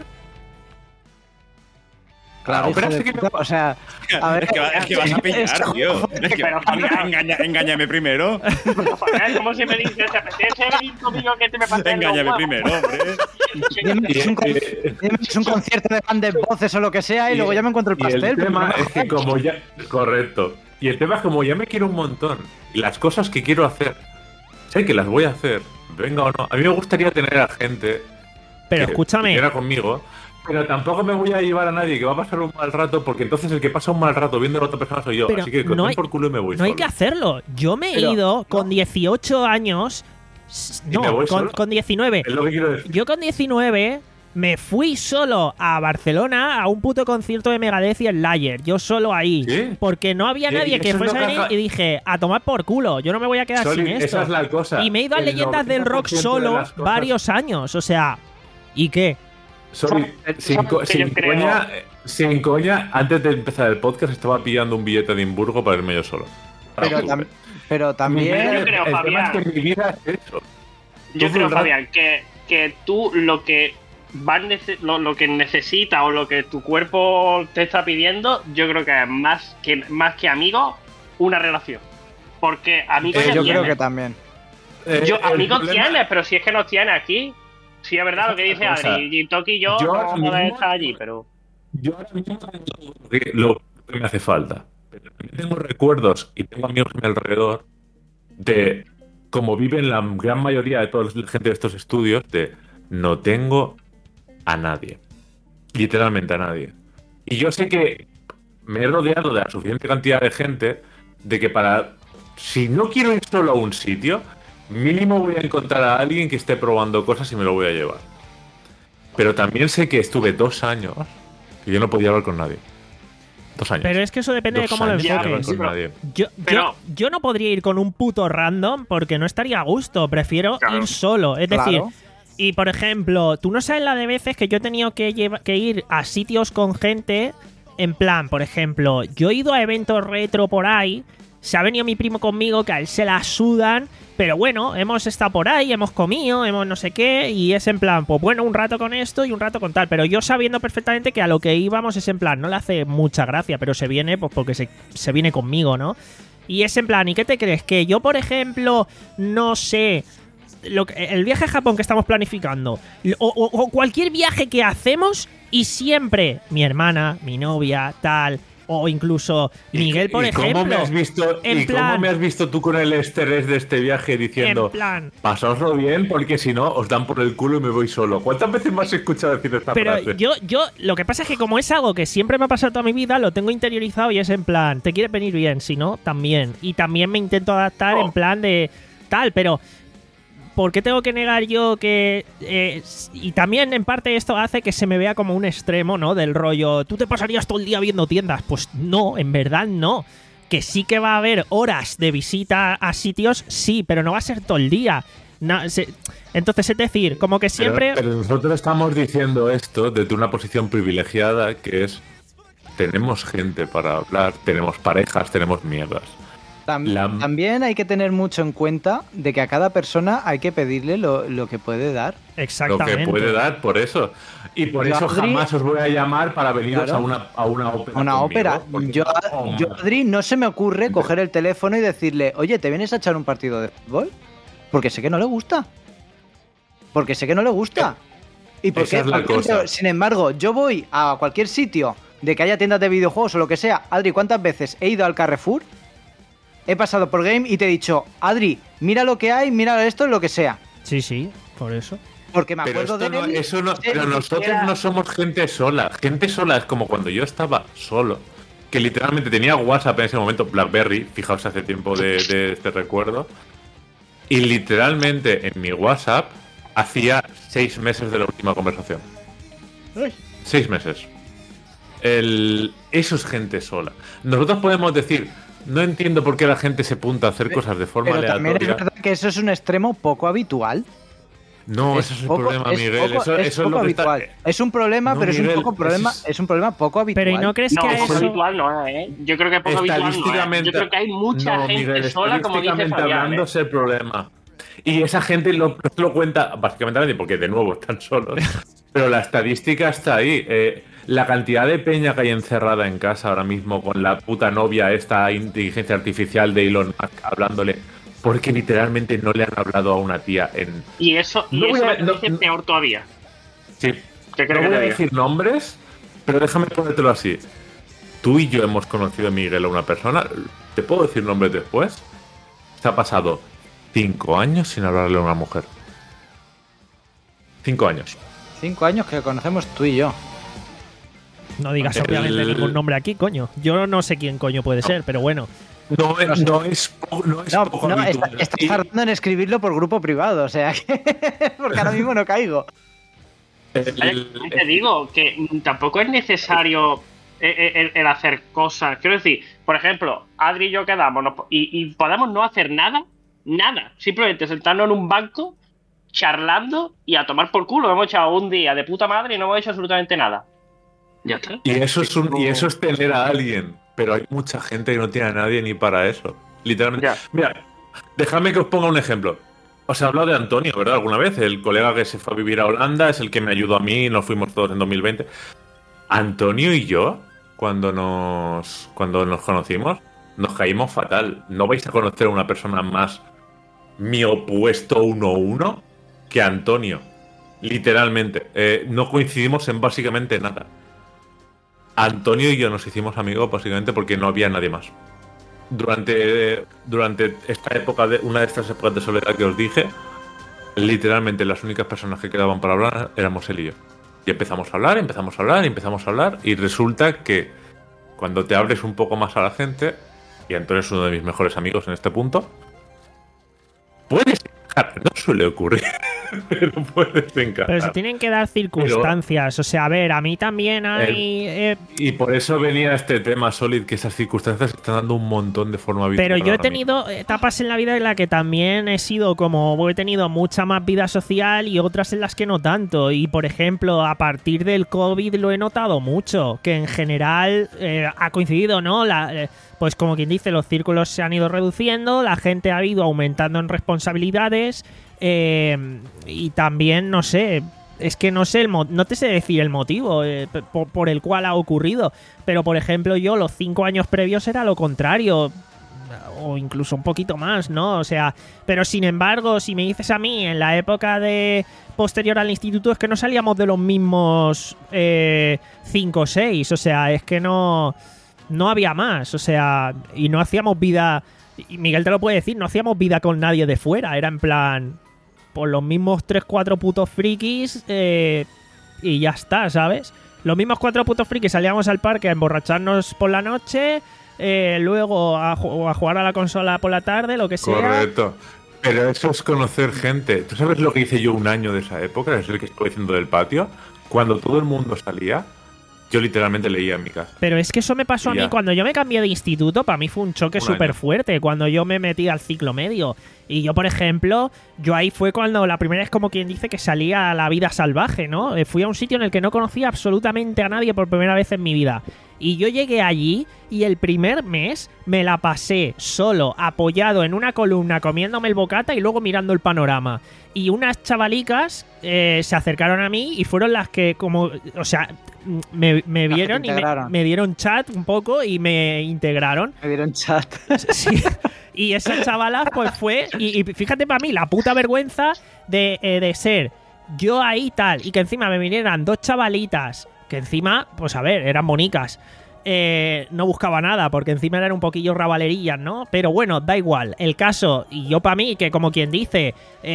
Claro, Ah, hijo pero de sí que puta, o sea, a ver, Es que, va- es que vas a pillar, tío. Es que, Pero, Fabián. engaña- engáñame primero. pero, Fabián, como si me dices, ¿te apetece venir conmigo que te me pasen los Engáñame huevos? primero, hombre. dime que es un, con- dime que es un concierto de grandes voces o lo que sea y, luego ya me encuentro el Y pastel. el tema pero- es que como ya... Correcto. Y el tema es como ya me quiero un montón. Y las cosas que quiero hacer, sé que las voy a hacer, venga o no. A mí me gustaría tener a gente Pero que escúchame. Era conmigo. Pero tampoco me voy a llevar a nadie que va a pasar un mal rato, porque entonces el que pasa un mal rato viendo a la otra persona soy yo. Pero Así que no no hay- por culo y me voy No solo. hay que hacerlo. Yo me he Pero, ido con dieciocho años. ¿Y No, me voy con, solo? con diecinueve. Es lo que quiero decir. Yo con diecinueve me fui solo a Barcelona a un puto concierto de Megadeth y el Layer. Yo solo ahí. ¿Sí? Porque no había Sí, nadie y que eso es fuese lo a que venir haga- y dije, a tomar por culo. Yo no me voy a quedar Soli, sin esto. esa es la cosa. Y me he ido a El Leyendas del Rock noventa por ciento de solo las cosas- varios años. O sea, ¿y qué? Soli, sin, co- Yo sin creo- coña, eh, sin coña, antes de empezar el podcast estaba pillando un billete de Edimburgo para irme yo solo. Pero, tam- pero Mi también. vida- Yo creo, el tema Fabián. es que mi vida es eso. Yo Todo creo, el rato- Fabián, que, que tú lo que vas nece- lo, lo que necesitas o lo que tu cuerpo te está pidiendo, yo creo que es más que más que amigos, una relación. Porque amigos Eh, ya Yo creo tienes. que también. Eh, Yo, el amigos problema- tienes, pero si es que nos tienes aquí. Sí, es verdad lo que dice Otra cosa. Adri. Gintoki y yo, Yo no ahora vamos a mismo- estar allí, pero. Yo ahora mismo tengo lo que, lo que me hace falta. Pero también tengo recuerdos y tengo amigos a mi alrededor de cómo viven la gran mayoría de toda la gente de estos estudios, de no tengo a nadie. Literalmente a nadie. Y yo sé que me he rodeado de la suficiente cantidad de gente de que para... Si no quiero ir solo a un sitio, mínimo voy a encontrar a alguien que esté probando cosas y me lo voy a llevar. Pero también sé que estuve dos años y yo no podía hablar con nadie. Dos años. Pero es que eso depende de Dos cómo lo años sin hablar enfoques. con nadie. Yo, Pero- yo, yo no podría ir con un puto random porque no estaría a gusto. Prefiero Claro. ir solo. Es decir, Claro. y por ejemplo, tú no sabes la de veces que yo he tenido que, lleva- que ir a sitios con gente. En plan, por ejemplo, yo he ido a eventos retro por ahí. Se ha venido mi primo conmigo, que a él se la sudan. Pero bueno, hemos estado por ahí, hemos comido, hemos no sé qué. Y es en plan, pues bueno, un rato con esto y un rato con tal. Pero yo sabiendo perfectamente que a lo que íbamos es en plan, no le hace mucha gracia, pero se viene pues porque se, se viene conmigo, ¿no? Y es en plan, ¿y qué te crees? Que yo, por ejemplo, no sé, lo que- el viaje a Japón que estamos planificando, o, o- o cualquier viaje que hacemos, y siempre mi hermana, mi novia, tal, o incluso Miguel, por ¿Y ejemplo. cómo me has visto, en ¿y plan- cómo me has visto tú con el estrés de este viaje diciendo En plan, pasaoslo bien porque si no os dan por el culo y me voy solo? ¿Cuántas veces me has escuchado decir esta pero frase? yo, yo, lo que pasa es que como es algo que siempre me ha pasado toda mi vida, lo tengo interiorizado y es en plan, te quieres venir bien, si no, también. Y también me intento adaptar Oh. en plan de tal, pero ¿por qué tengo que negar yo que... eh, y también en parte esto hace que se me vea como un extremo, ¿no? Del rollo, ¿tú te pasarías todo el día viendo tiendas? Pues no, en verdad no. Que sí que va a haber horas de visita a sitios, sí, pero no va a ser todo el día. No, se- entonces, es decir, como que siempre... Pero, pero nosotros estamos diciendo esto desde una posición privilegiada que es tenemos gente para hablar, tenemos parejas, tenemos mierdas. Tam- La- También hay que tener mucho en cuenta de que a cada persona hay que pedirle lo, lo que puede dar. Lo Exactamente. que puede dar por eso. Y por Yo, eso Adri- jamás os voy a llamar para veniros Claro. a, una, a una ópera. Una conmigo, ópera. porque Yo, no- yo, Adri, no se me ocurre coger el teléfono y decirle, oye, ¿te vienes a echar un partido de fútbol? Porque sé que no le gusta. Porque sé que no le gusta. Y porque, Esa es la por ejemplo, cosa. sin embargo, yo voy a cualquier sitio de que haya tiendas de videojuegos o lo que sea. Adri, ¿cuántas veces he ido al Carrefour? He pasado por Game y te he dicho, Adri, mira lo que hay, mira esto, lo que sea. Sí, sí, por eso. Porque me Pero, acuerdo esto de no- él. eso no- sé pero ni nosotros siquiera- no somos gente sola. Gente sola es como cuando yo estaba solo, que literalmente tenía WhatsApp en ese momento, BlackBerry, fijaos hace tiempo de, de este recuerdo, y literalmente en mi WhatsApp hacía seis meses de la última conversación. Seis meses. El, eso es gente sola. Nosotros podemos decir, no entiendo por qué la gente se punta a hacer cosas de forma Pero también es aleatoria. verdad que eso es un extremo poco habitual. No, Es ese es el poco- problema, es Miguel. poco- eso es eso es poco lo que está- habitual. Es un problema, No, pero es Miguel, un poco problema. eso es- Es un problema poco habitual. Pero ¿y no crees No, que a poco eso... habitual no es, ¿eh? Yo creo que poco habitual no es. Estadísticamente- Yo creo que hay mucha no, gente Miguel, sola, como dice estadísticamente Fabián. hablando, ¿eh? es el problema. Y esa gente lo, no te lo cuenta básicamente a nadie, porque de nuevo están solos. Pero la estadística está ahí. Eh, la cantidad de peña que hay encerrada en casa ahora mismo con la puta novia, esta inteligencia artificial de Elon Musk hablándole, porque literalmente no le han hablado a una tía en... Y eso, y No voy eso a- me no- parece no- peor todavía. Sí, ¿Qué no crees que voy a te diga? decir nombres, pero déjame ponértelo así. Tú y yo hemos conocido a Miguel, a una persona. ¿Te puedo decir nombres después? Se ha pasado cinco años sin hablarle a una mujer. Cinco años. Cinco años que conocemos tú y yo. No digas El- obviamente ningún nombre aquí, coño. Yo no sé quién coño puede ser, pero bueno. No es, no es, po- no es No, poco no, está- habitual. estás Y- tardando en escribirlo por grupo privado, o sea que. Porque ahora mismo no caigo. el- Oye, te digo que mm, tampoco es necesario el, el- el hacer cosas. Quiero decir, por ejemplo, Adri y yo quedamos nos po- y, y podemos no hacer nada, nada. Simplemente sentarnos en un banco, charlando y a tomar por culo. Hemos echado un día de puta madre y no hemos hecho absolutamente nada. Ya está. Y eso es un, y eso es tener a alguien. Pero hay mucha gente que no tiene a nadie ni para eso. Literalmente. Ya. Mira, dejadme que os ponga un ejemplo. Os he hablado de Antonio, ¿verdad? Alguna vez. El colega que se fue a vivir a Holanda es el que me ayudó a mí. Nos fuimos todos en dos mil veinte. Antonio y yo, cuando nos, cuando nos conocimos, nos caímos fatal. No vais a conocer a una persona más mi opuesto uno a uno que Antonio. Literalmente. Eh, no coincidimos en básicamente nada. Antonio y yo nos hicimos amigos básicamente porque no había nadie más. Durante, durante esta época, de, una de estas épocas de soledad que os dije, literalmente las únicas personas que quedaban para hablar éramos él y yo. Y empezamos a hablar, empezamos a hablar, empezamos a hablar, y resulta que cuando te abres un poco más a la gente, y Antonio es uno de mis mejores amigos en este punto, puedes encajar, no suele ocurrir, pero puedes encajar. Pero se tienen que dar circunstancias. O sea, a ver, a mí también hay. eh, Y por eso venía este tema, Solid, que esas circunstancias están dando un montón de forma habitual. Pero yo he ahora mismo. tenido etapas en la vida en las que también he sido como, he tenido mucha más vida social y otras en las que no tanto. Y por ejemplo, a partir del COVID lo he notado mucho, que en general eh, ha coincidido, ¿no? La, eh, pues como quien dice, los círculos se han ido reduciendo, la gente ha ido aumentando en responsabilidades eh, y también, no sé... Es que no sé, el mo no te sé decir el motivo eh, por, por el cual ha ocurrido. Pero, por ejemplo, yo los cinco años previos era lo contrario. O incluso un poquito más, ¿no? O sea, pero sin embargo, si me dices a mí, en la época de posterior al instituto, es que no salíamos de los mismos eh, cinco o seis. O sea, es que no, no había más. O sea, y no hacíamos vida... Y Miguel te lo puede decir, no hacíamos vida con nadie de fuera. Era en plan... por los mismos tres cuatro putos frikis eh, y ya está, ¿sabes? Los mismos cuatro putos frikis salíamos al parque a emborracharnos por la noche, eh, luego a, a jugar a la consola por la tarde, lo que sea. Correcto. Pero eso es conocer gente. ¿Tú sabes lo que hice yo un año de esa época? Es el que estoy diciendo del patio. Cuando todo el mundo salía, yo literalmente leía en mi casa. Pero es que eso me pasó a Ya. mí cuando yo me cambié de instituto. Para mí fue un choque Un súper año. fuerte cuando yo me metí al ciclo medio. Y yo, por ejemplo, yo ahí fue cuando la primera vez, como quien dice, que salía a la vida salvaje, ¿no? Eh, Fui a un sitio en el que no conocía absolutamente a nadie por primera vez en mi vida. Y yo llegué allí y el primer mes me la pasé solo, apoyado en una columna, comiéndome el bocata y luego mirando el panorama. Y unas chavalicas eh, se acercaron a mí y fueron las que, como, o sea, me, me Las que te vieron y me, integraron. me dieron chat un poco y me integraron. Me dieron chat. Sí. Y esa chavala, pues fue. Y, y fíjate para mí, la puta vergüenza de, eh, de ser yo ahí tal. Y que encima me vinieran dos chavalitas. Que encima, pues a ver, eran bonicas. Eh, no buscaba nada, porque encima eran un poquillo rabalerillas, ¿no? Pero bueno, da igual. El caso, y yo para mí, que como quien dice,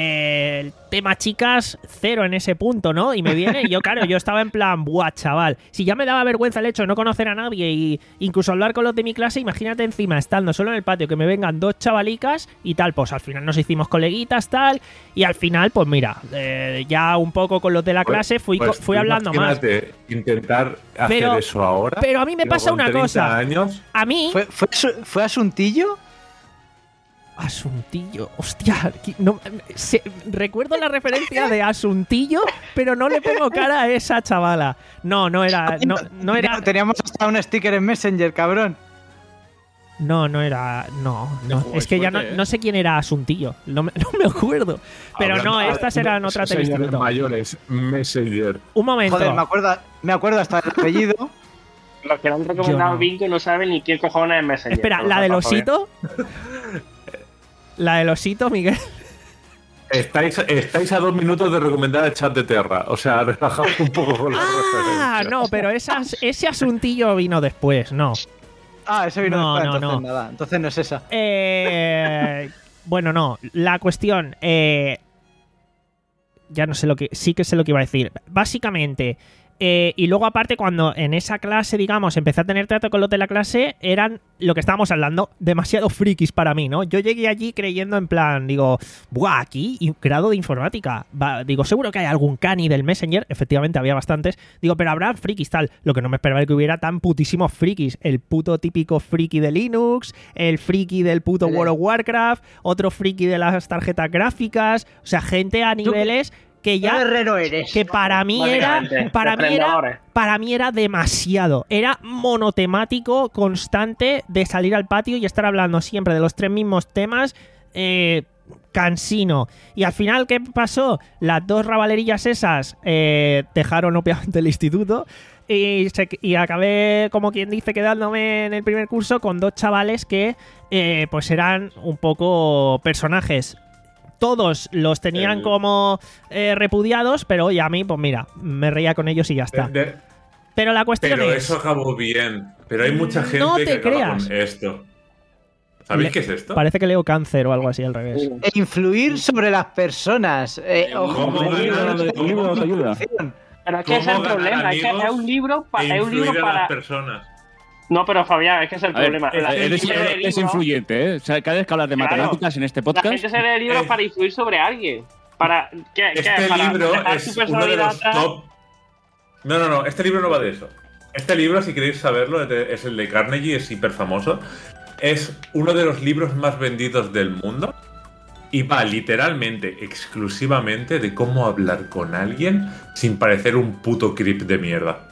eh, el tema chicas, cero en ese punto, ¿no? Y me viene, y yo, claro, yo estaba en plan, buah, chaval. Si ya me daba vergüenza el hecho de no conocer a nadie y incluso hablar con los de mi clase, imagínate encima, estando solo en el patio, que me vengan dos chavalicas y tal. Pues al final nos hicimos coleguitas, tal. Y al final, pues mira, eh, ya un poco con los de la clase fui, Pues, fui hablando más. imagínate intentar hacer Pero- eso ahora. pero a mí me luego pasa con una treinta cosa. años, A mí... ¿Fue, fue, asu- fue Asuntillo? Asuntillo, hostia, qui- no, se- recuerdo la referencia de Asuntillo, pero no le pongo cara a esa chavala. No, no era, no, no era, Teníamos hasta un sticker en Messenger, cabrón. no, no era, no, no, Joder, es que ya no, fuerte, ¿eh? no sé quién era Asuntillo, no me, no me acuerdo. Pero hablando- no, estas eran otras del señores instituto. mayores, Messenger. Un momento. Joder, me acuerdo, me acuerdo hasta el apellido. Los que le han recomendado no. Bingo no saben ni qué cojones es Messenger. Espera, pero la del está bien. osito. La del osito, Miguel. Estáis, estáis a dos minutos de recomendar el chat de Terra. O sea, relajaos un poco con la Ah, referencia. no, pero esas, ese Asuntillo vino después, no. Ah, eso vino No, después, no, entonces no. nada. Entonces no es esa. Eh, bueno, no. La cuestión. Eh, ya no sé lo que... Sí que sé lo que iba a decir. Básicamente... Eh, y luego aparte cuando en esa clase, digamos, empecé a tener trato con los de la clase, eran lo que estábamos hablando, demasiado frikis para mí, ¿no? Yo llegué allí creyendo en plan, digo, buah, aquí y grado de informática, Va, digo, seguro que hay algún cani del Messenger, efectivamente había bastantes, digo, pero habrá frikis tal, lo que no me esperaba es que hubiera tan putísimos frikis, el puto típico friki de Linux, el friki del puto World of Warcraft, otro friki de las tarjetas gráficas, o sea, gente a niveles... que ya guerrero eres. Que para mí era para mí era para mí era demasiado, era monotemático constante de salir al patio y estar hablando siempre de los tres mismos temas, eh, cansino. Y al final, ¿qué pasó? Las dos rabalerillas esas eh, dejaron obviamente el instituto y, se, y acabé, como quien dice, quedándome en el primer curso con dos chavales que eh, pues eran un poco personajes. Todos los tenían el... como eh, repudiados, pero oye, a mí, pues mira, me reía con ellos y ya está. De, de... Pero la cuestión pero es... Pero eso acabó bien. Pero hay mucha gente no te que creas. acaba con esto. ¿Sabéis Le... qué es esto? Parece que leo cáncer o algo así al revés. E influir sobre las personas. Eh, ojo, ¿Cómo nos ayuda? Pero es que ese es el problema. Es que es un libro, pa... es un libro para... las personas. No, pero Fabián, es que es el a problema. Ver, eres, eres, eres libro, influyente, ¿eh? O sea, cada vez que hablas de claro, matemáticas en este podcast... La gente se lee libros eh, para influir sobre alguien. Para, ¿qué, este ¿qué? Para libro es uno de los top... No, no, no. Este libro no va de eso. Este libro, si queréis saberlo, es el de Carnegie, es hiper famoso. Es uno de los libros más vendidos del mundo. Y va literalmente, exclusivamente, de cómo hablar con alguien sin parecer un puto creep de mierda.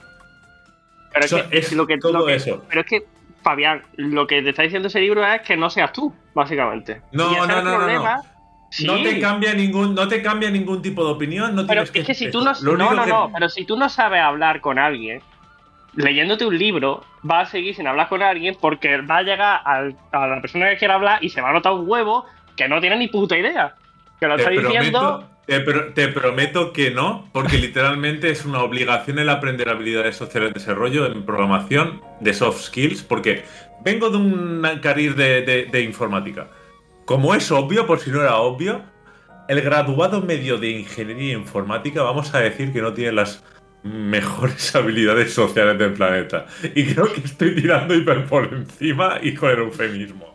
Pero es, o sea, que, es lo que, todo lo que, eso. Pero es que, Fabián, lo que te está diciendo ese libro es que no seas tú, básicamente. No, no, no, problema. no, no. Sí. No te cambia ningún, no te cambia ningún tipo de opinión. No pero es que, que si tú no, no, no, que... no, pero si tú no sabes hablar con alguien, leyéndote un libro, vas a seguir sin hablar con alguien porque va a llegar al, a la persona que quiere hablar y se va a notar un huevo que no tiene ni puta idea. Que lo está diciendo. Te, pro, te prometo que no, porque literalmente es una obligación el aprender habilidades sociales de desarrollo en programación de soft skills, porque vengo de un cariz de, de, de informática. Como es obvio, por si no era obvio, el graduado medio de ingeniería informática, vamos a decir que no tiene las mejores habilidades sociales del planeta. Y creo que estoy tirando hiper por encima y con el eufemismo.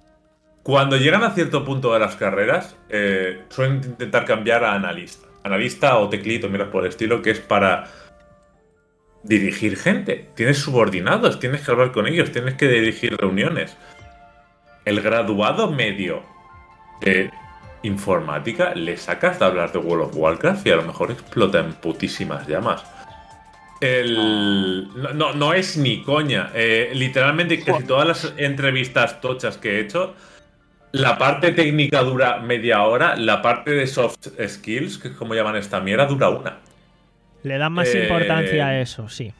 Cuando llegan a cierto punto de las carreras, eh, suelen intentar cambiar a analista. Analista o teclito, mira, por el estilo, que es para dirigir gente. Tienes subordinados, tienes que hablar con ellos, tienes que dirigir reuniones. El graduado medio de informática le sacas de hablar de World of Warcraft y a lo mejor explota en putísimas llamas. El... No, no, no es ni coña. Eh, literalmente casi todas las entrevistas tochas que he hecho... La parte técnica dura media hora, la parte de soft skills, que es como llaman esta mierda, dura una. Le dan más eh, importancia a eso, sí.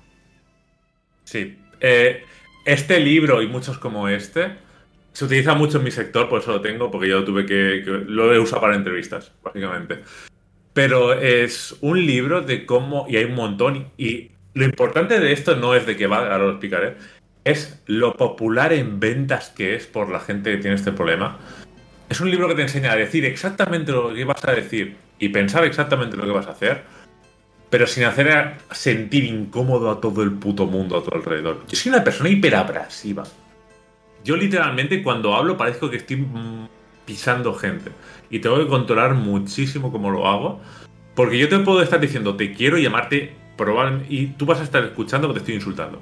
Sí. Eh, este libro y muchos como este se utiliza mucho en mi sector, por eso lo tengo, porque yo tuve que, que lo he usado para entrevistas, básicamente. Pero es un libro de cómo, y hay un montón, y lo importante de esto no es de que va, ahora lo explicaré, es lo popular en ventas que es por la gente que tiene este problema. Es un libro que te enseña a decir exactamente lo que vas a decir y pensar exactamente lo que vas a hacer, pero sin hacer sentir incómodo a todo el puto mundo a tu alrededor. Yo soy una persona hiperabrasiva. Yo literalmente cuando hablo parezco que estoy pisando gente y tengo que controlar muchísimo cómo lo hago, porque yo te puedo estar diciendo te quiero y llamarte probablemente, y tú vas a estar escuchando que te estoy insultando.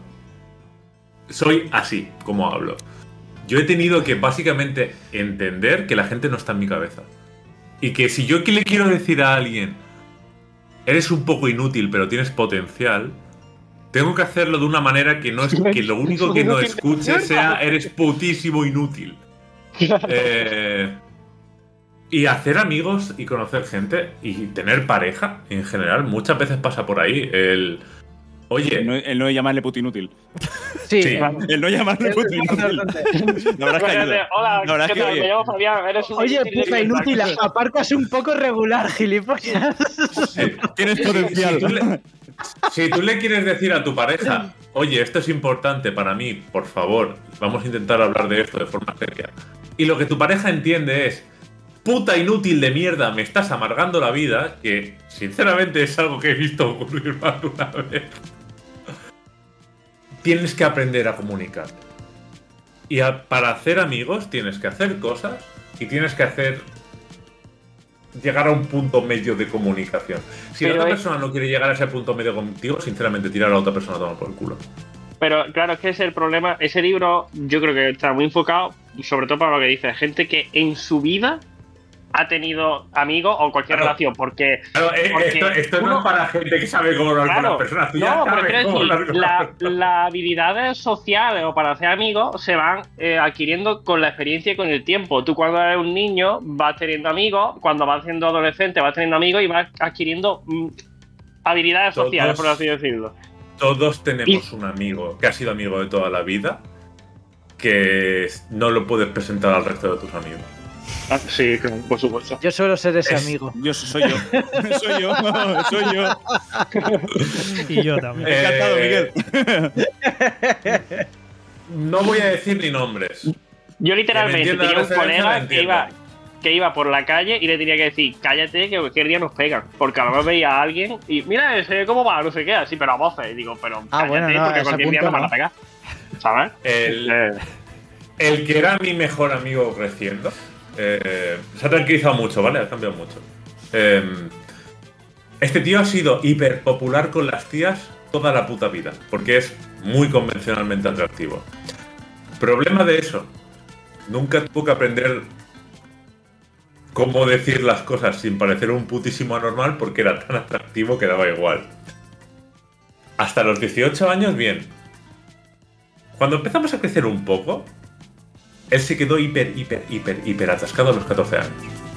Soy así como hablo. Yo he tenido que básicamente entender que la gente no está en mi cabeza. Y que si yo le quiero decir a alguien, eres un poco inútil pero tienes potencial, tengo que hacerlo de una manera que no es que lo único que no escuche sea eres putísimo inútil. Eh, y hacer amigos y conocer gente y tener pareja en general muchas veces pasa por ahí. El... Oye, el no, el no llamarle puto inútil. Sí, sí, el no llamarle puto inútil. La verdad es que ayuda. Hola, la verdad ¿qué es que, tal? oye, Me llamo Fabián, eres un Oye, puta inútil, aparcas un poco regular, gilipollas. Sí, tienes potencial. Si tú, le, si tú le quieres decir a tu pareja, oye, esto es importante para mí, por favor, vamos a intentar hablar de esto de forma seria. Y lo que tu pareja entiende es, puta inútil de mierda, me estás amargando la vida, que sinceramente es algo que he visto ocurrir más de una vez. Tienes que aprender a comunicarte. Y a, para hacer amigos tienes que hacer cosas y tienes que hacer... llegar a un punto medio de comunicación. Si Pero la otra es- persona no quiere llegar a ese punto medio contigo, sinceramente tirar a la otra persona a tomar por el culo. Pero claro, es que ese es el problema. Ese libro yo creo que está muy enfocado, sobre todo para lo que dice, gente que en su vida ha tenido amigos o cualquier Claro. relación, porque... Claro, eh, porque esto, esto no uno- es para gente que sabe cómo hablar con Claro, las personas. Tú ya no, pero sabes quiero cómo decir, hablar con las la- personas. las habilidades sociales o para hacer amigos se van eh, adquiriendo con la experiencia y con el tiempo. Tú cuando eres un niño vas teniendo amigos, cuando vas siendo adolescente vas teniendo amigos y vas adquiriendo mm, habilidades Todos- sociales, por así decirlo. Todos tenemos Y- un amigo que ha sido amigo de toda la vida que no lo puedes presentar al resto de tus amigos. Ah, sí, claro, por supuesto. Yo suelo ser ese Es- amigo. Yo soy yo. soy yo. Soy yo. Y yo también. Eh, Encantado, Miguel. No voy a decir ni nombres. Yo literalmente Que me entienda tenía la un referencia, la colega que entiendo. iba, que iba por la calle y le tenía que decir, cállate que cualquier día nos pegan. Porque a lo mejor veía a alguien y mira ese cómo va, no sé qué, así, pero a voces. Y digo, pero Ah, cállate bueno, no, a porque ese cualquier día punto nos van a no. pegar. ¿Sabes? El, Eh, el que era mi mejor amigo creciendo eh, se ha tranquilizado mucho, ¿vale? Ha cambiado mucho. Eh, este tío ha sido hiper popular con las tías toda la puta vida, porque es muy convencionalmente atractivo. Problema de eso, nunca tuvo que aprender cómo decir las cosas sin parecer un putísimo anormal porque era tan atractivo que daba igual. Hasta los dieciocho años, bien. Cuando empezamos a crecer un poco, él se quedó hiper, hiper, hiper, hiper atascado a los catorce años.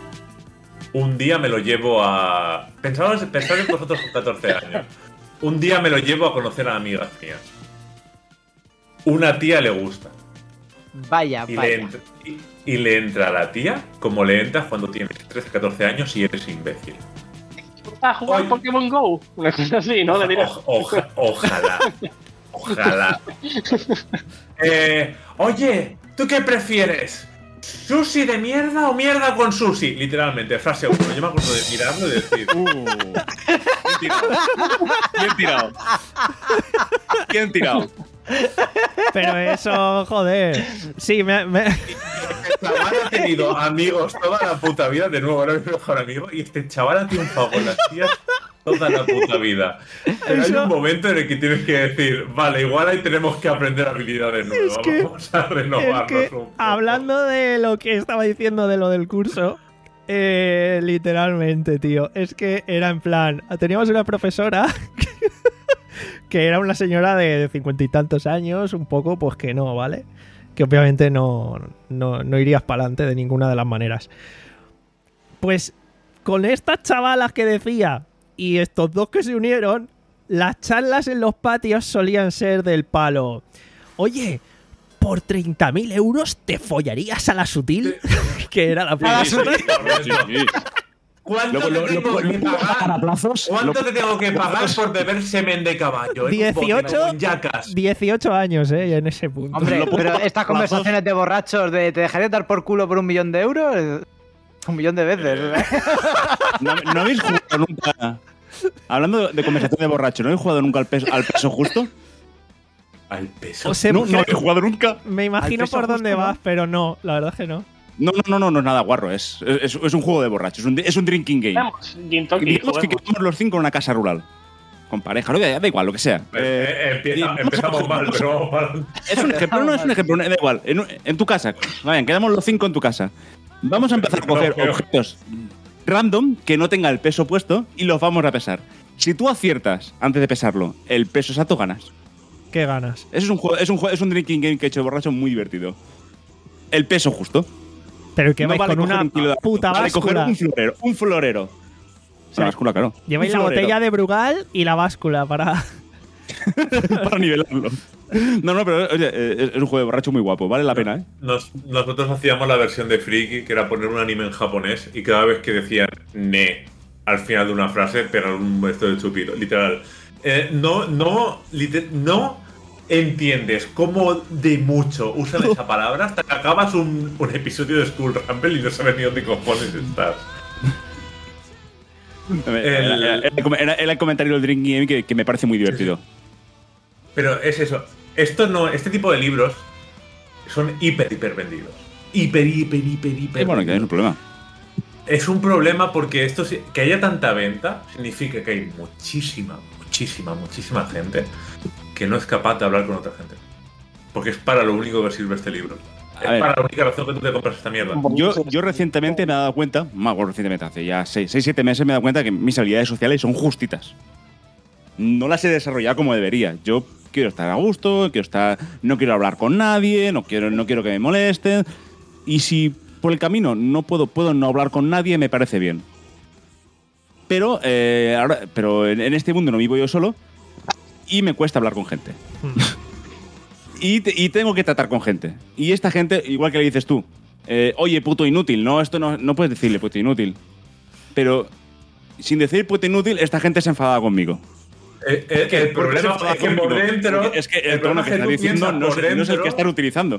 Un día me lo llevo a... Pensad, pensad en vosotros con catorce años. Un día me lo llevo a conocer a amigas mías. Una tía le gusta. Vaya, Y le, vaya. entra, y, y le entra a la tía como le entras cuando tienes trece, catorce años y eres imbécil. ¿A jugar Oye. Pokémon Go? Una cosa así, ¿no? Le dirás, Oj- oja- ojalá. Ojalá. Eh, oye, ¿tú qué prefieres? ¿Sushi de mierda o mierda con sushi? Literalmente, frase uno. Yo me acuerdo de mirarlo y decir... Uh, bien tirado. Bien tirado. Bien tirado. Pero eso, joder. Sí, me, me- Este chaval ha tenido amigos toda la puta vida. De nuevo, era mi mejor amigo. Y este chaval ha triunfado con las tías toda la puta vida. Pero hay Eso- un momento en el que tienes que decir, vale, igual ahí tenemos que aprender habilidades nuevas. que- Vamos a es renovarnos que, un poco. hablando de lo que estaba diciendo de lo del curso, eh, literalmente, tío, es que era en plan, teníamos una profesora que era una señora de cincuenta y tantos años, un poco, pues que no, ¿vale? Que obviamente no, no, no irías para adelante de ninguna de las maneras. Pues con estas chavalas que decía y estos dos que se unieron, las charlas en los patios solían ser del palo. Oye, por treinta mil euros te follarías a la sutil, que era la Ah, sí, profesora. sí, sí. ¿Cuánto Lo- lo- te tengo lo- que lo- pagar? para plazos. ¿Cuánto Lo- te tengo que pagar por beber semen de caballo? en un dieciocho, Pokémon Yacas? dieciocho años, eh, ya en ese punto. Hombre, Lo puedo- pero estas conversaciones de borrachos de ¿te dejarías dar por culo por un millón de euros? Eh, Un millón de veces. ¿eh? ¿No, no habéis jugado nunca? Hablando de conversación de borracho, ¿no habéis jugado nunca al peso, al peso justo? Al peso. O sea, ¿No, ¿No habéis jugado nunca? me imagino al peso por dónde justo, ¿no? vas, pero no, la verdad es que no. No, no, no, no, no es nada guarro. Es, es, es un juego de borracho. Es un, es un drinking game. Vamos, Gin Tonic, Digamos que juguemos. quedamos los cinco en una casa rural. Con pareja, no, da, da igual, lo que sea. Eh, eh, empieza- digamos- empezamos mal, pero vamos para adelante. Es un ejemplo, no es un ejemplo, da igual. En, en tu casa. Vayan, quedamos los cinco en tu casa. Vamos a empezar a coger No, no. objetos random que no tenga el peso puesto y los vamos a pesar. Si tú aciertas antes de pesarlo el peso exacto, ganas. Qué ganas. Eso es un juego, es un juego, es un drinking game que he hecho de borracho muy divertido. El peso justo. Pero que No vais vale con coger una un kilo de- puta vale coger báscula. un florero, un florero. La báscula, claro. Lleváis Un la florero. botella de Brugal y la báscula para... para nivelarlo. No, no, pero oye, eh, es un juego de borracho muy guapo, vale la pena, ¿eh? Nos- nosotros hacíamos la versión de Friki, que era poner un anime en japonés, y cada vez que decían ne al final de una frase, pero un esto de chupito, literal. Eh, no, no, liter- no entiendes cómo de mucho usan esa palabra hasta que acabas un, un episodio de Skull Rumble y no sabes ni dónde cojones estás. Era, era- era el comentario del Drink Game que, que me parece muy divertido. Pero es eso. Esto no, este tipo de libros son hiper, hiper vendidos. Hiper, hiper, hiper, hiper. Y bueno, que es un vendidos. problema. Es un problema porque esto sí- que haya tanta venta significa que hay muchísima, muchísima, muchísima gente que no es capaz de hablar con otra gente. Porque es para lo único que sirve este libro. A Es ver. para la única razón que tú te compras esta mierda. Yo, yo recientemente me he dado cuenta, más bueno, recientemente, hace ya seis siete meses me he dado cuenta que mis habilidades sociales son justitas. No las he desarrollado como debería. Yo quiero estar a gusto, quiero estar, no quiero hablar con nadie, no quiero, no quiero que me molesten. Y si por el camino no puedo, puedo no hablar con nadie, me parece bien. Pero, eh, ahora, pero en, en este mundo no vivo yo solo y me cuesta hablar con gente. y, te- y tengo que tratar con gente. Y esta gente, igual que le dices tú, eh, oye, puto inútil, no, esto no, no puedes decirle puto inútil. Pero sin decir puto inútil, esta gente se enfadaba conmigo. El, el- Que- el ¿por qué se problema enfada es que por conmigo? dentro. Porque es que el, tono problema que es está tú diciendo piensas no es, por no es el que dentro- están utilizando.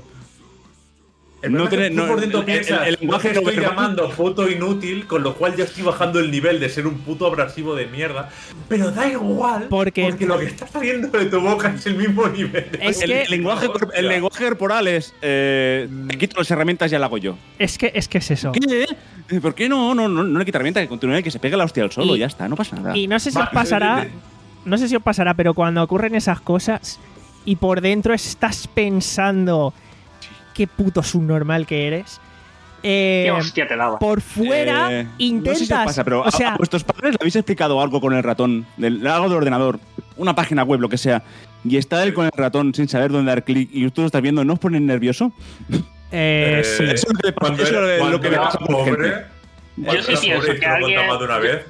El No problema es que tiene- tú no- por dentro el- el- piensas, el lenguaje "No te estoy no verbal". llamando puto inútil, con lo cual yo estoy bajando el nivel de ser un puto abrasivo de mierda. Pero da igual, Porque- porque lo que está saliendo de tu boca es el mismo nivel. de- Es el, que- el lenguaje, cor- el lenguaje corporal es. Eh, te quito las herramientas y ya lo hago yo. Es que es que es eso. ¿Qué? Eh, ¿Por qué no? No, no, no le quita herramienta, que continúe, que se pegue la hostia al solo, Y- ya está, no pasa nada. Y no sé si Va, os pasará, eh, no sé si os pasará, pero cuando ocurren esas cosas y por dentro estás pensando qué puto subnormal que eres, eh, Qué hostia te daba. por fuera Eh, intentas, No sé si os pasa, pero o a- sea, a, vuestros padres le habéis explicado algo con el ratón, del, algo del ordenador, una página web, lo que sea, y está él con el ratón sin saber dónde dar clic y tú lo estás viendo, ¿no os pones nervioso? eh, Eh, sí. Eso es lo que le pasa- Cuando eso era- es lo cuando que le era pasa a la pobre, gente. Yo cuando sí era pienso pobre, y que te lo he contado alguien- más de una vez.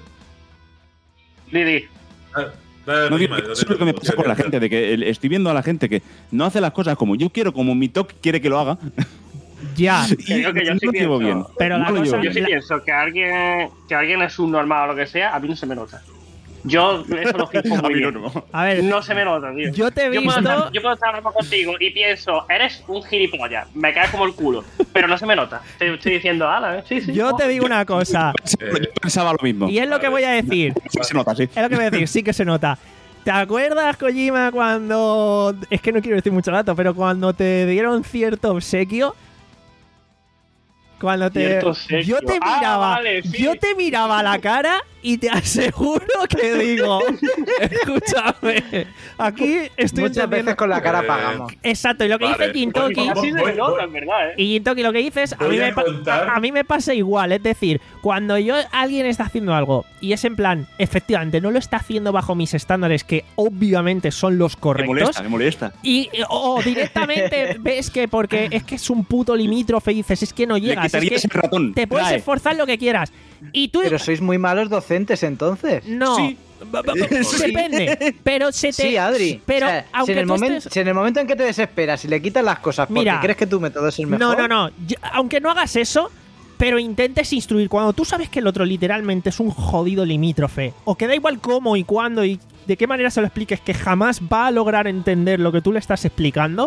Didi, Ah, dale, No, dime, digo, no eso te es lo que me preocupes, pasa con la ya, ya. gente, de que el- estoy viendo a la gente que no hace las cosas como yo quiero, como mi toque quiere que lo haga. Ya, y digo que yo no sí lo llevo pienso- bien. pero la No lo cosa- llevo yo bien. sí La- pienso que alguien, que alguien es un normal o lo que sea, a mí no se me nota. Yo eso lo fijo A muy mí no, bien. no. a ver, No se me nota, tío. yo te he Yo puedo, visto, estar, yo puedo estar hablando contigo y pienso, eres un gilipollas, me caes como el culo, pero no se me nota. Te estoy diciendo, ala, ¿eh? Sí, sí. yo te digo una cosa, Yo pensaba lo mismo. y es lo que voy a decir. Sí, se nota, sí. Es lo que voy a decir, sí que se nota. ¿Te acuerdas, Kojima, cuando... Es que no quiero decir mucho dato, pero cuando te dieron cierto obsequio... Cuando te... Cierto obsequio. Yo te Ah, miraba... vale, sí. Yo te miraba a la cara y te aseguro que digo... Escúchame, aquí estoy Muchas entendiendo- veces con la cara Eh, pagamos. Exacto, y lo que Vale, dice Gintoki... voy- Así se voy- me nota, voy- en verdad, ¿eh? Y Gintoki, lo que dices, a Voy mí, a me pa- contar- a, a mí me pasa igual. Es decir, cuando yo alguien está haciendo algo y es en plan, efectivamente, no lo está haciendo bajo mis estándares, que obviamente son los Me correctos. molesta, me molesta. Y o directamente ves que porque es que es un puto limítrofe y dices, es que no Le llegas, es quitarías que el ratón. te puedes Trae. esforzar lo que quieras. Y tú Pero sois muy malos docentes entonces. no. Sí. Ba- ba- ba- Depende, pero se te Sí, Adri. Pero O sea, si, aunque en el tú momento, estés- si en el momento en que te desesperas y le quitas las cosas porque Mira. crees que tu método es el mejor. No, no, no. Yo- aunque no hagas eso, pero intentes instruir. Cuando tú sabes que el otro literalmente es un jodido limítrofe, o que da igual cómo y cuándo y de qué manera se lo expliques, que jamás va a lograr entender lo que tú le estás explicando,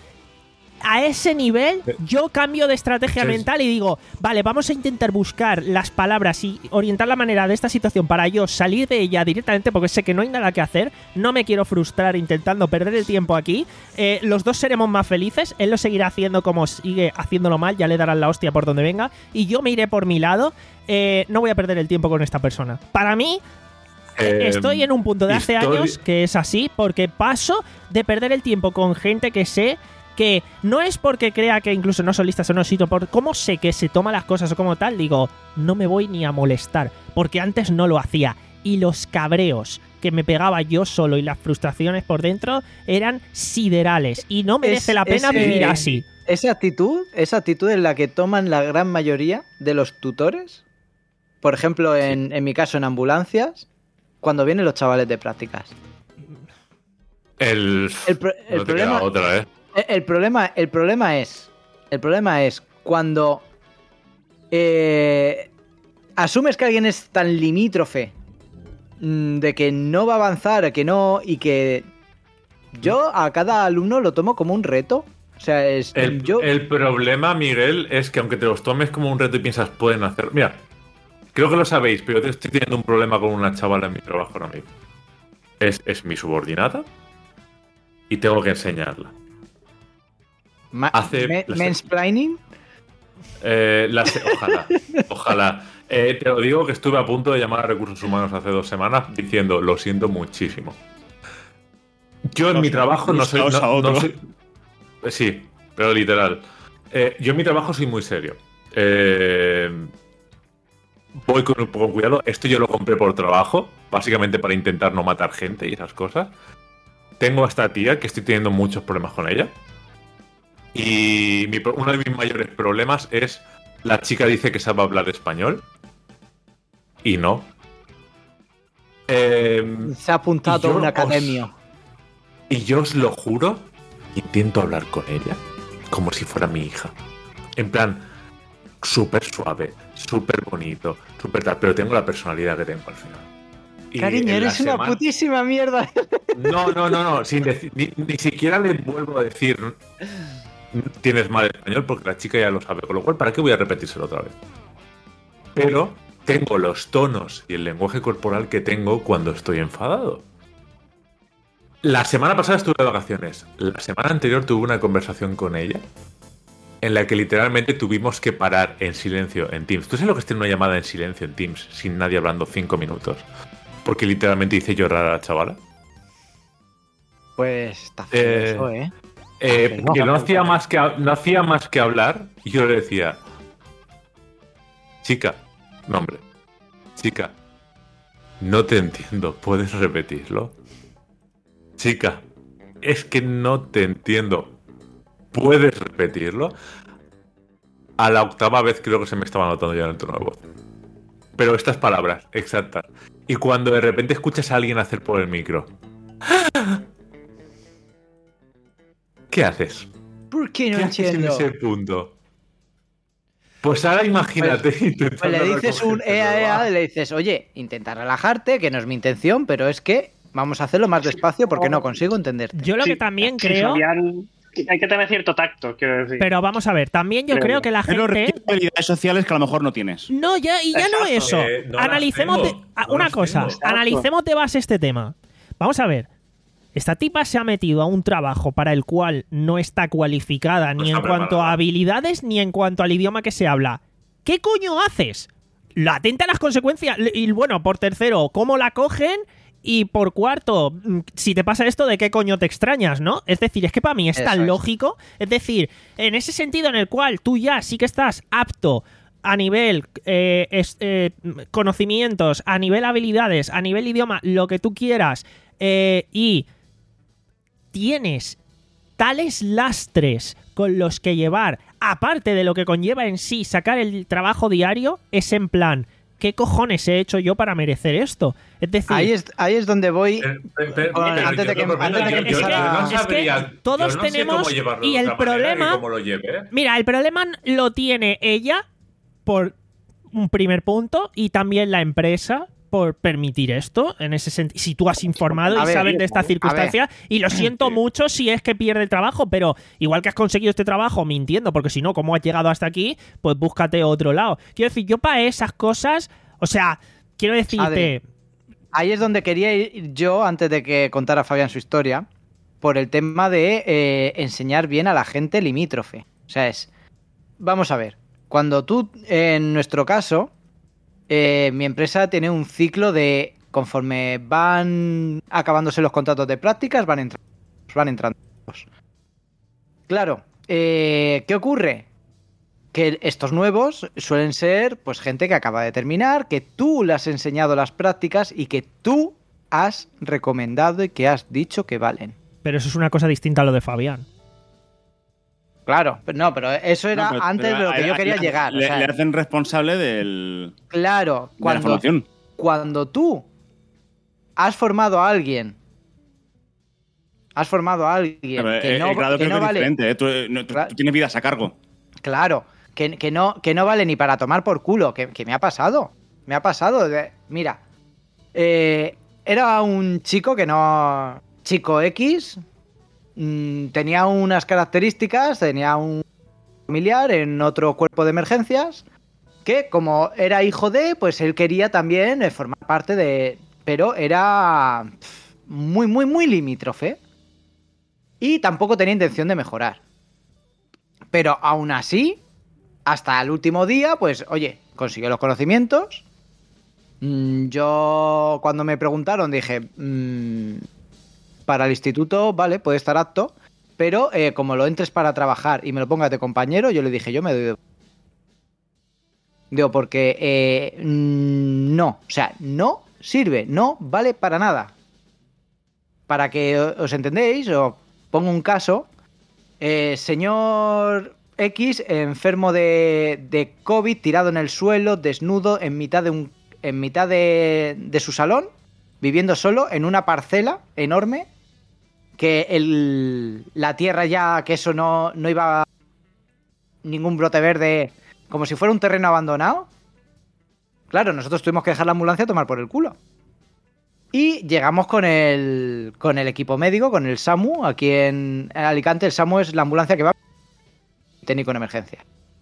a ese nivel yo cambio de estrategia Sí. mental y digo, vale, vamos a intentar buscar las palabras y orientar la manera de esta situación para yo salir de ella directamente porque sé que no hay nada que hacer, no me quiero frustrar intentando perder el tiempo aquí, eh, los dos seremos más felices, él lo seguirá haciendo como sigue haciéndolo mal, ya le darán la hostia por donde venga y yo me iré por mi lado, eh, no voy a perder el tiempo con esta persona. Para mí... Eh, Estoy en un punto de hace histori- años que es así, porque paso de perder el tiempo con gente que sé que no es porque crea que incluso no son listas o no, sino por cómo sé que se toma las cosas o como tal, digo, no me voy ni a molestar, porque antes no lo hacía. Y los cabreos que me pegaba yo solo y las frustraciones por dentro eran siderales. Y no merece Es- la pena es, vivir eh, así. Esa actitud, esa actitud en la que toman la gran mayoría de los tutores, por ejemplo, en, en mi caso en ambulancias, cuando vienen los chavales de prácticas. El, El, pro- el no te problema, queda otra, ¿eh? el, el problema, el problema es, el problema es cuando eh, asumes que alguien es tan limítrofe mm, de que no va a avanzar, que no y que Yo a cada alumno lo tomo como un reto. O sea, es El, yo... el problema, Miguel, es que aunque te los tomes como un reto y piensas, pueden hacer. Mira, creo que lo sabéis, pero yo estoy teniendo un problema con una chavala en mi trabajo ahora mismo. Es, es mi subordinada y tengo que enseñarla. Ma- hace- me- la- mansplaining. Eh, la se- ojalá, ojalá. Eh, te lo digo que estuve a punto de llamar a Recursos Humanos hace dos semanas diciendo, lo siento muchísimo. Yo en mi trabajo no soy... buscaos a no- no otro. soy- eh, sí, pero literal. Eh, yo en mi trabajo soy muy serio. Eh, voy con un poco de cuidado. Esto yo lo compré por trabajo, básicamente para intentar no matar gente y esas cosas. Tengo a esta tía que estoy teniendo muchos problemas con ella. Y mi pro- uno de mis mayores problemas es la chica dice que sabe hablar español y no. Eh, Se ha apuntado y yo a una os- academia. y yo os lo juro, intento hablar con ella como si fuera mi hija. En plan, súper suave, súper bonito, súper tal, pero tengo la personalidad que tengo al final. Y Cariño, en la eres una semana- putísima mierda. No, no, no, no, sin deci- ni, ni siquiera le vuelvo a decir tienes mal español porque la chica ya lo sabe, con lo cual, ¿para qué voy a repetírselo otra vez? Pero tengo los tonos y el lenguaje corporal que tengo cuando estoy enfadado. La semana pasada estuve de vacaciones. La semana anterior tuve una conversación con ella en la que literalmente tuvimos que parar en silencio en Teams. ¿Tú sabes lo que es tener una llamada en silencio en Teams sin nadie hablando cinco minutos? Porque literalmente hice llorar a la chavala. Pues está feo Eh, eso, ¿eh? Eh, Pero- que no hacía más que no hacía más que hablar y yo le decía, chica, no hombre, chica, no te entiendo, ¿puedes repetirlo? Chica, es que no te entiendo, ¿puedes repetirlo? A la octava vez creo que se me estaba notando ya en el tono de voz. Pero estas palabras, exactas. Y cuando de repente escuchas a alguien hacer por el micro, ¿qué haces? ¿Por qué no ¿Qué haces en entiendo? ese punto? Pues ahora imagínate Pues intentando le dices un recogerte, ea ea, ¿verdad? le dices, oye, intenta relajarte, que no es mi intención, pero es que vamos a hacerlo más despacio porque no consigo entenderte. Yo lo Sí, que también sí, creo... Fabián, hay que tener cierto tacto, quiero decir. Pero vamos a ver, también yo Creo creo yo. que la Pero gente... requiere habilidades sociales que a lo mejor no tienes. No, ya, y ya no Exacto. eso. Eh, no las Analicemos tengo, de- ah, no una las cosa, tengo. analicemos de base este tema. Vamos a ver. Esta tipa se ha metido a un trabajo para el cual no está cualificada No ni está en cuanto preparada. a habilidades ni en cuanto al idioma que se habla. ¿Qué coño haces? La atenta a las consecuencias. Y bueno, por tercero, ¿cómo la cogen? Y por cuarto, mm, si te pasa esto, ¿de qué coño te extrañas, no? Es decir, es que para mí es Eso tan es. lógico. Es decir, en ese sentido en el cual tú ya sí que estás apto a nivel eh, es- eh, conocimientos, a nivel habilidades, a nivel idioma, lo que tú quieras, eh, y tienes tales lastres con los que llevar, aparte de lo que conlleva en sí sacar el trabajo diario, es en plan, ¿qué cojones he hecho yo para merecer esto? Es decir, Ahí es, ahí es donde voy. Pero- pero- pero- Bueno, pero antes de yo que- no- antes de que yo- yo empezara- no es que sabría- todos yo no sé tenemos- cómo llevarlo y de el otra manera problema- ni cómo lo lleve, ¿eh? mira, el problema lo tiene ella por un primer punto y también la empresa por permitir esto en ese sentido. Si tú has informado A y ver, sabes de esta a ver. circunstancia, y lo siento mucho si es que pierde el trabajo, pero igual que has conseguido este trabajo mintiendo, porque si no, ¿cómo has llegado hasta aquí? Pues búscate otro lado. Quiero decir, yo para esas cosas, o sea, quiero decirte, Adri, Ahí es donde quería ir yo antes de que contara Fabián su historia, por el tema de eh, enseñar bien a la gente limítrofe. O sea, es, vamos a ver, cuando tú, en nuestro caso, eh, mi empresa tiene un ciclo de, conforme van acabándose los contratos de prácticas, van entrando. Van entrando. Claro, eh, ¿qué ocurre? Que estos nuevos suelen ser pues gente que acaba de terminar, que tú le has enseñado las prácticas y que tú has recomendado y que has dicho que valen. pero eso es una cosa distinta a lo de Fabián. Claro, pero no, pero eso era No, pero- antes pero de lo a- que yo a- quería le- llegar. o Le, sea, le hacen responsable del, claro, de la cuando, formación. cuando tú has formado a alguien, has formado a alguien Pero, que eh, no, el grado que creo no que es vale, diferente, ¿eh? Tú, eh, no- tú- Claro. tú tienes vidas a cargo. claro, que, que no, que no vale ni para tomar por culo, que, que me ha pasado, me ha pasado. de- mira, eh, era un chico que no, chico X, mmm, tenía unas características, tenía un familiar en otro cuerpo de emergencias que, como era hijo de, pues él quería también eh, formar parte de... Pero era pff, muy, muy, muy limítrofe. Y tampoco tenía intención de mejorar. Pero aún así, hasta el último día, pues, oye, consiguió los conocimientos. Mm, yo, cuando me preguntaron, dije, mmm, para el instituto, vale, puede estar apto, pero eh, como lo entres para trabajar y me lo pongas de compañero, yo le dije, yo me doy de... Digo, porque eh, no, o sea, no sirve, no vale para nada. Para que os entendéis, os pongo un caso. Eh, señor X, enfermo de, de COVID, tirado en el suelo, desnudo, en mitad de un, en mitad de, de su salón, viviendo solo en una parcela enorme, que el, la tierra ya, que eso no, no iba ningún brote verde, como si fuera un terreno abandonado. Claro, nosotros tuvimos que dejar la ambulancia a tomar por el culo. Y llegamos con el, con el equipo médico, con el SAMU. Aquí en Alicante el SAMU es la ambulancia que va técnico en emergencia.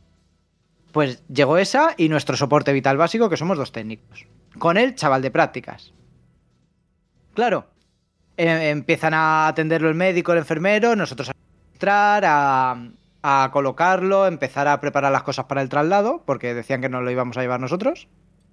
Pues llegó esa y nuestro soporte vital básico, que somos dos técnicos. Con el chaval de prácticas. Claro, eh, empiezan a atenderlo el médico, el enfermero, nosotros a entrar, a, a colocarlo, empezar a preparar las cosas para el traslado, porque decían que no lo íbamos a llevar nosotros.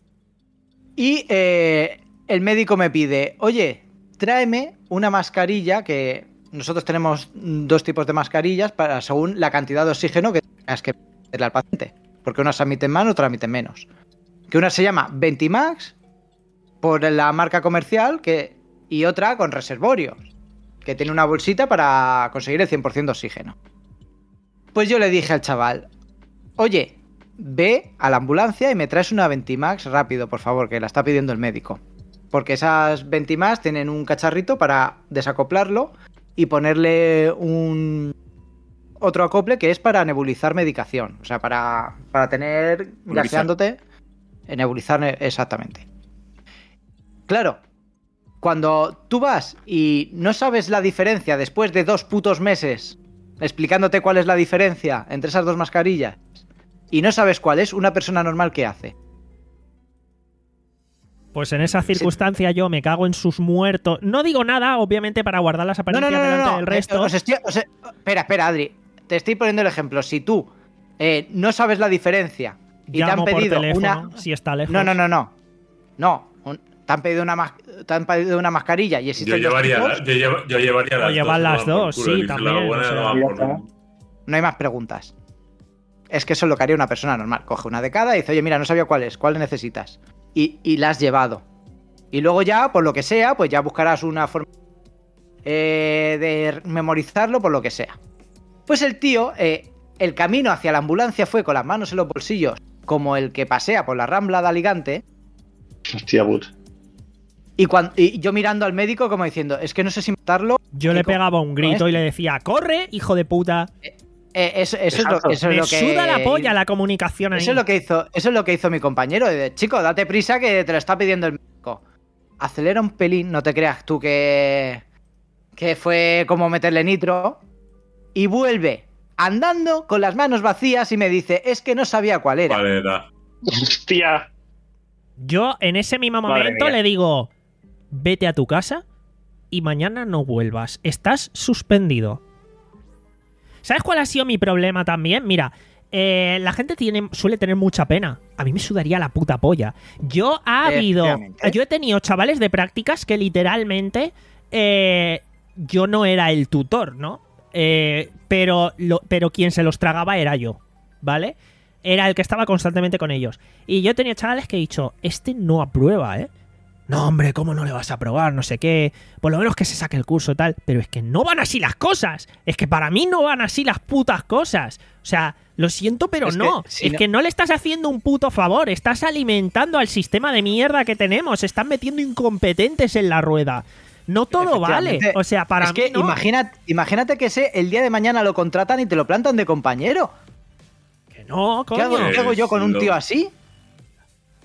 Y... Eh, el médico me pide, oye, tráeme una mascarilla, que nosotros tenemos dos tipos de mascarillas para según la cantidad de oxígeno que tengas que meterle al paciente. Porque unas emiten más, otras emiten menos. Que una se llama Ventimax, por la marca comercial, que y otra con reservorios, que tiene una bolsita para conseguir el cien por ciento de oxígeno. Pues yo le dije al chaval, oye, ve a la ambulancia y me traes una Ventimax rápido, por favor, que la está pidiendo el médico. Porque esas Ventimax tienen un cacharrito para desacoplarlo y ponerle un otro acople que es para nebulizar medicación. O sea, para, para tener gaseándote, nebulizar exactamente. Claro, cuando tú vas y no sabes la diferencia después de dos putos meses explicándote cuál es la diferencia entre esas dos mascarillas y no sabes cuál es, una persona normal, ¿qué hace? Pues en esa circunstancia sí. Yo me cago en sus muertos. No digo nada, obviamente, para guardar las apariencias no, no, no, delante no, no. del resto. Os estoy, os, espera, espera, Adri. Te estoy poniendo el ejemplo. Si tú eh, no sabes la diferencia y Llamo te han pedido por teléfono, una... si está lejos. No, no, no, no. No, un... te, han pedido una mas... te han pedido una mascarilla y existen yo llevaría, dos la, yo, llevo, yo llevaría las o llevar dos. las dos, culo, sí, también. Buena, o sea, no, por... no hay más preguntas. Es que eso es lo que haría una persona normal. Coge una de cada y dice, oye, mira, no sabía cuál es, cuál necesitas. Y, y la has llevado. Y luego ya, por lo que sea, pues ya buscarás una forma eh, de memorizarlo, por lo que sea. Pues el tío, eh, el camino hacia la ambulancia fue con las manos en los bolsillos, como el que pasea por la Rambla de Alicante. Hostia, but. Y, cuando, y yo mirando al médico como diciendo, es que no sé si matarlo. Yo le pegaba un grito y le decía, ¡corre, hijo de puta! Eh, eh, eso, eso, es lo, eso Me es lo que... suda la polla la comunicación ahí. Eso es lo que hizo, eso es lo que hizo mi compañero. De, chico, date prisa que te lo está pidiendo el médico. Acelera un pelín, no te creas tú que, que fue como meterle nitro. Y vuelve andando con las manos vacías y me dice, es que no sabía cuál era. ¿Cuál era? Hostia. Yo en ese mismo momento le digo, vete a tu casa y mañana no vuelvas. Estás suspendido. ¿Sabes cuál ha sido mi problema también? Mira, eh, la gente tiene, suele tener mucha pena. A mí me sudaría la puta polla. Yo ha habido... Yo he tenido chavales de prácticas que literalmente eh, yo no era el tutor, ¿no? Eh, pero, lo, pero quien se los tragaba era yo, ¿vale? Era el que estaba constantemente con ellos. Y yo tenía chavales que he dicho, este no aprueba, ¿eh? No, hombre, ¿cómo no le vas a aprobar? No sé qué. Por lo menos que se saque el curso tal. Pero es que no van así las cosas. Es que para mí no van así las putas cosas. O sea, lo siento, pero es no. Que, si es no... que no le estás haciendo un puto favor. Estás alimentando al sistema de mierda que tenemos. Están metiendo incompetentes en la rueda. No todo vale. O sea, para es mí que no. imagínate, imagínate que ese el día de mañana lo contratan y te lo plantan de compañero. Que no, coño. ¿Qué hago, ¿qué hago yo con un tío así?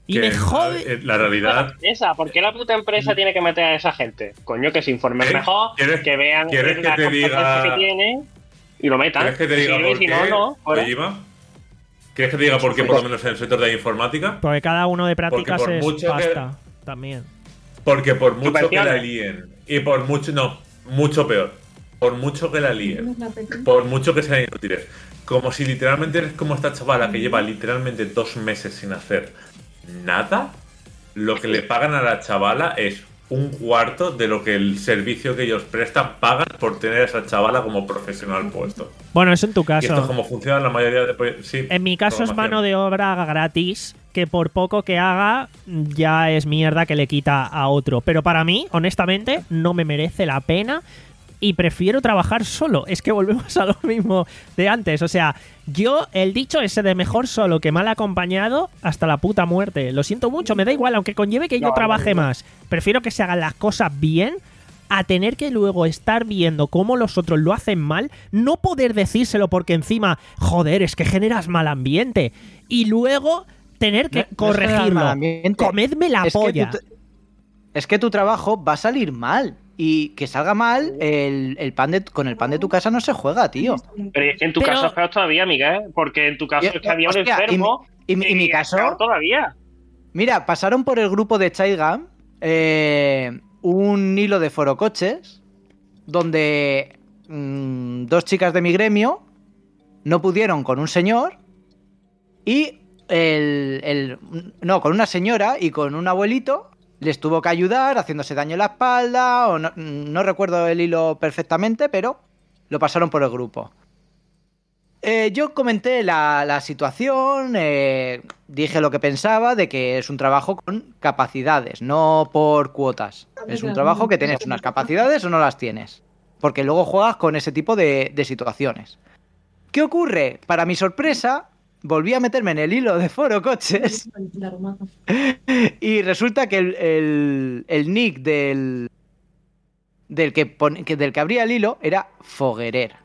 Y que me jode. eh, La realidad. Esa, ¿por qué la puta empresa tiene que meter a esa gente? Coño, que se informen ¿Eh? mejor, ¿Quieres- que vean quieres las que te competencias diga- que tienen y lo metan. ¿Quieres que te diga Sirve, por si qué? no, no. fuera. Kojima? ¿Quieres que te diga por qué, por lo menos en el sector de la informática? Porque cada uno de prácticas por es mucho que- pasta también. Porque por mucho que Subvenciones. la líen, y por mucho, no, mucho peor, por mucho que la líen, por mucho que sean inútiles, como si literalmente eres como esta chavala que lleva literalmente dos meses sin hacer nada, lo que le pagan a la chavala es un cuarto de lo que el servicio que ellos prestan pagan por tener a esa chavala como profesional puesto. Bueno, eso en tu Y esto es caso. como funciona en la mayoría de... proye- Sí, En mi caso es programación. mano de obra gratis, que por poco que haga ya es mierda que le quita a otro. Pero para mí, honestamente, no me merece la pena y prefiero trabajar solo. Es que volvemos a lo mismo de antes. O sea, yo, el dicho ese de mejor solo que mal acompañado hasta la puta muerte. Lo siento mucho, me da igual, aunque conlleve que yo No, trabaje no, no. más. Prefiero que se hagan las cosas bien a tener que luego estar viendo cómo los otros lo hacen mal, no poder decírselo porque encima, joder, es que generas mal ambiente. Y luego tener que No- no es generar corregirlo. mal ambiente. Comedme la Es que polla. tu- es que tu trabajo va a salir mal. Y que salga mal, el, el pan de, con el pan de tu casa no se juega, tío. Pero es que en tu Pero- caso es peor todavía, Miguel, porque en tu caso Y- es que había un hostia, y mi- enfermo. y mi- y mi es caso- peor todavía. Mira, pasaron por el grupo de Chaigam eh, un hilo de forocoches donde mm, dos chicas de mi gremio no pudieron con un señor y el, el- no, con una señora y con un abuelito les tuvo que ayudar haciéndose daño en la espalda o no, no recuerdo el hilo perfectamente, pero lo pasaron por el grupo. Eh, yo comenté la, la situación, eh, dije lo que pensaba de que es un trabajo con capacidades, no por cuotas. Es un trabajo que tienes unas capacidades o no las tienes, porque luego juegas con ese tipo de, de situaciones. ¿Qué ocurre? Para mi sorpresa, volví a meterme en el hilo de Foro Coches y resulta que el, el- el nick del, del, que pon- que- del que abría el hilo era Foguerer.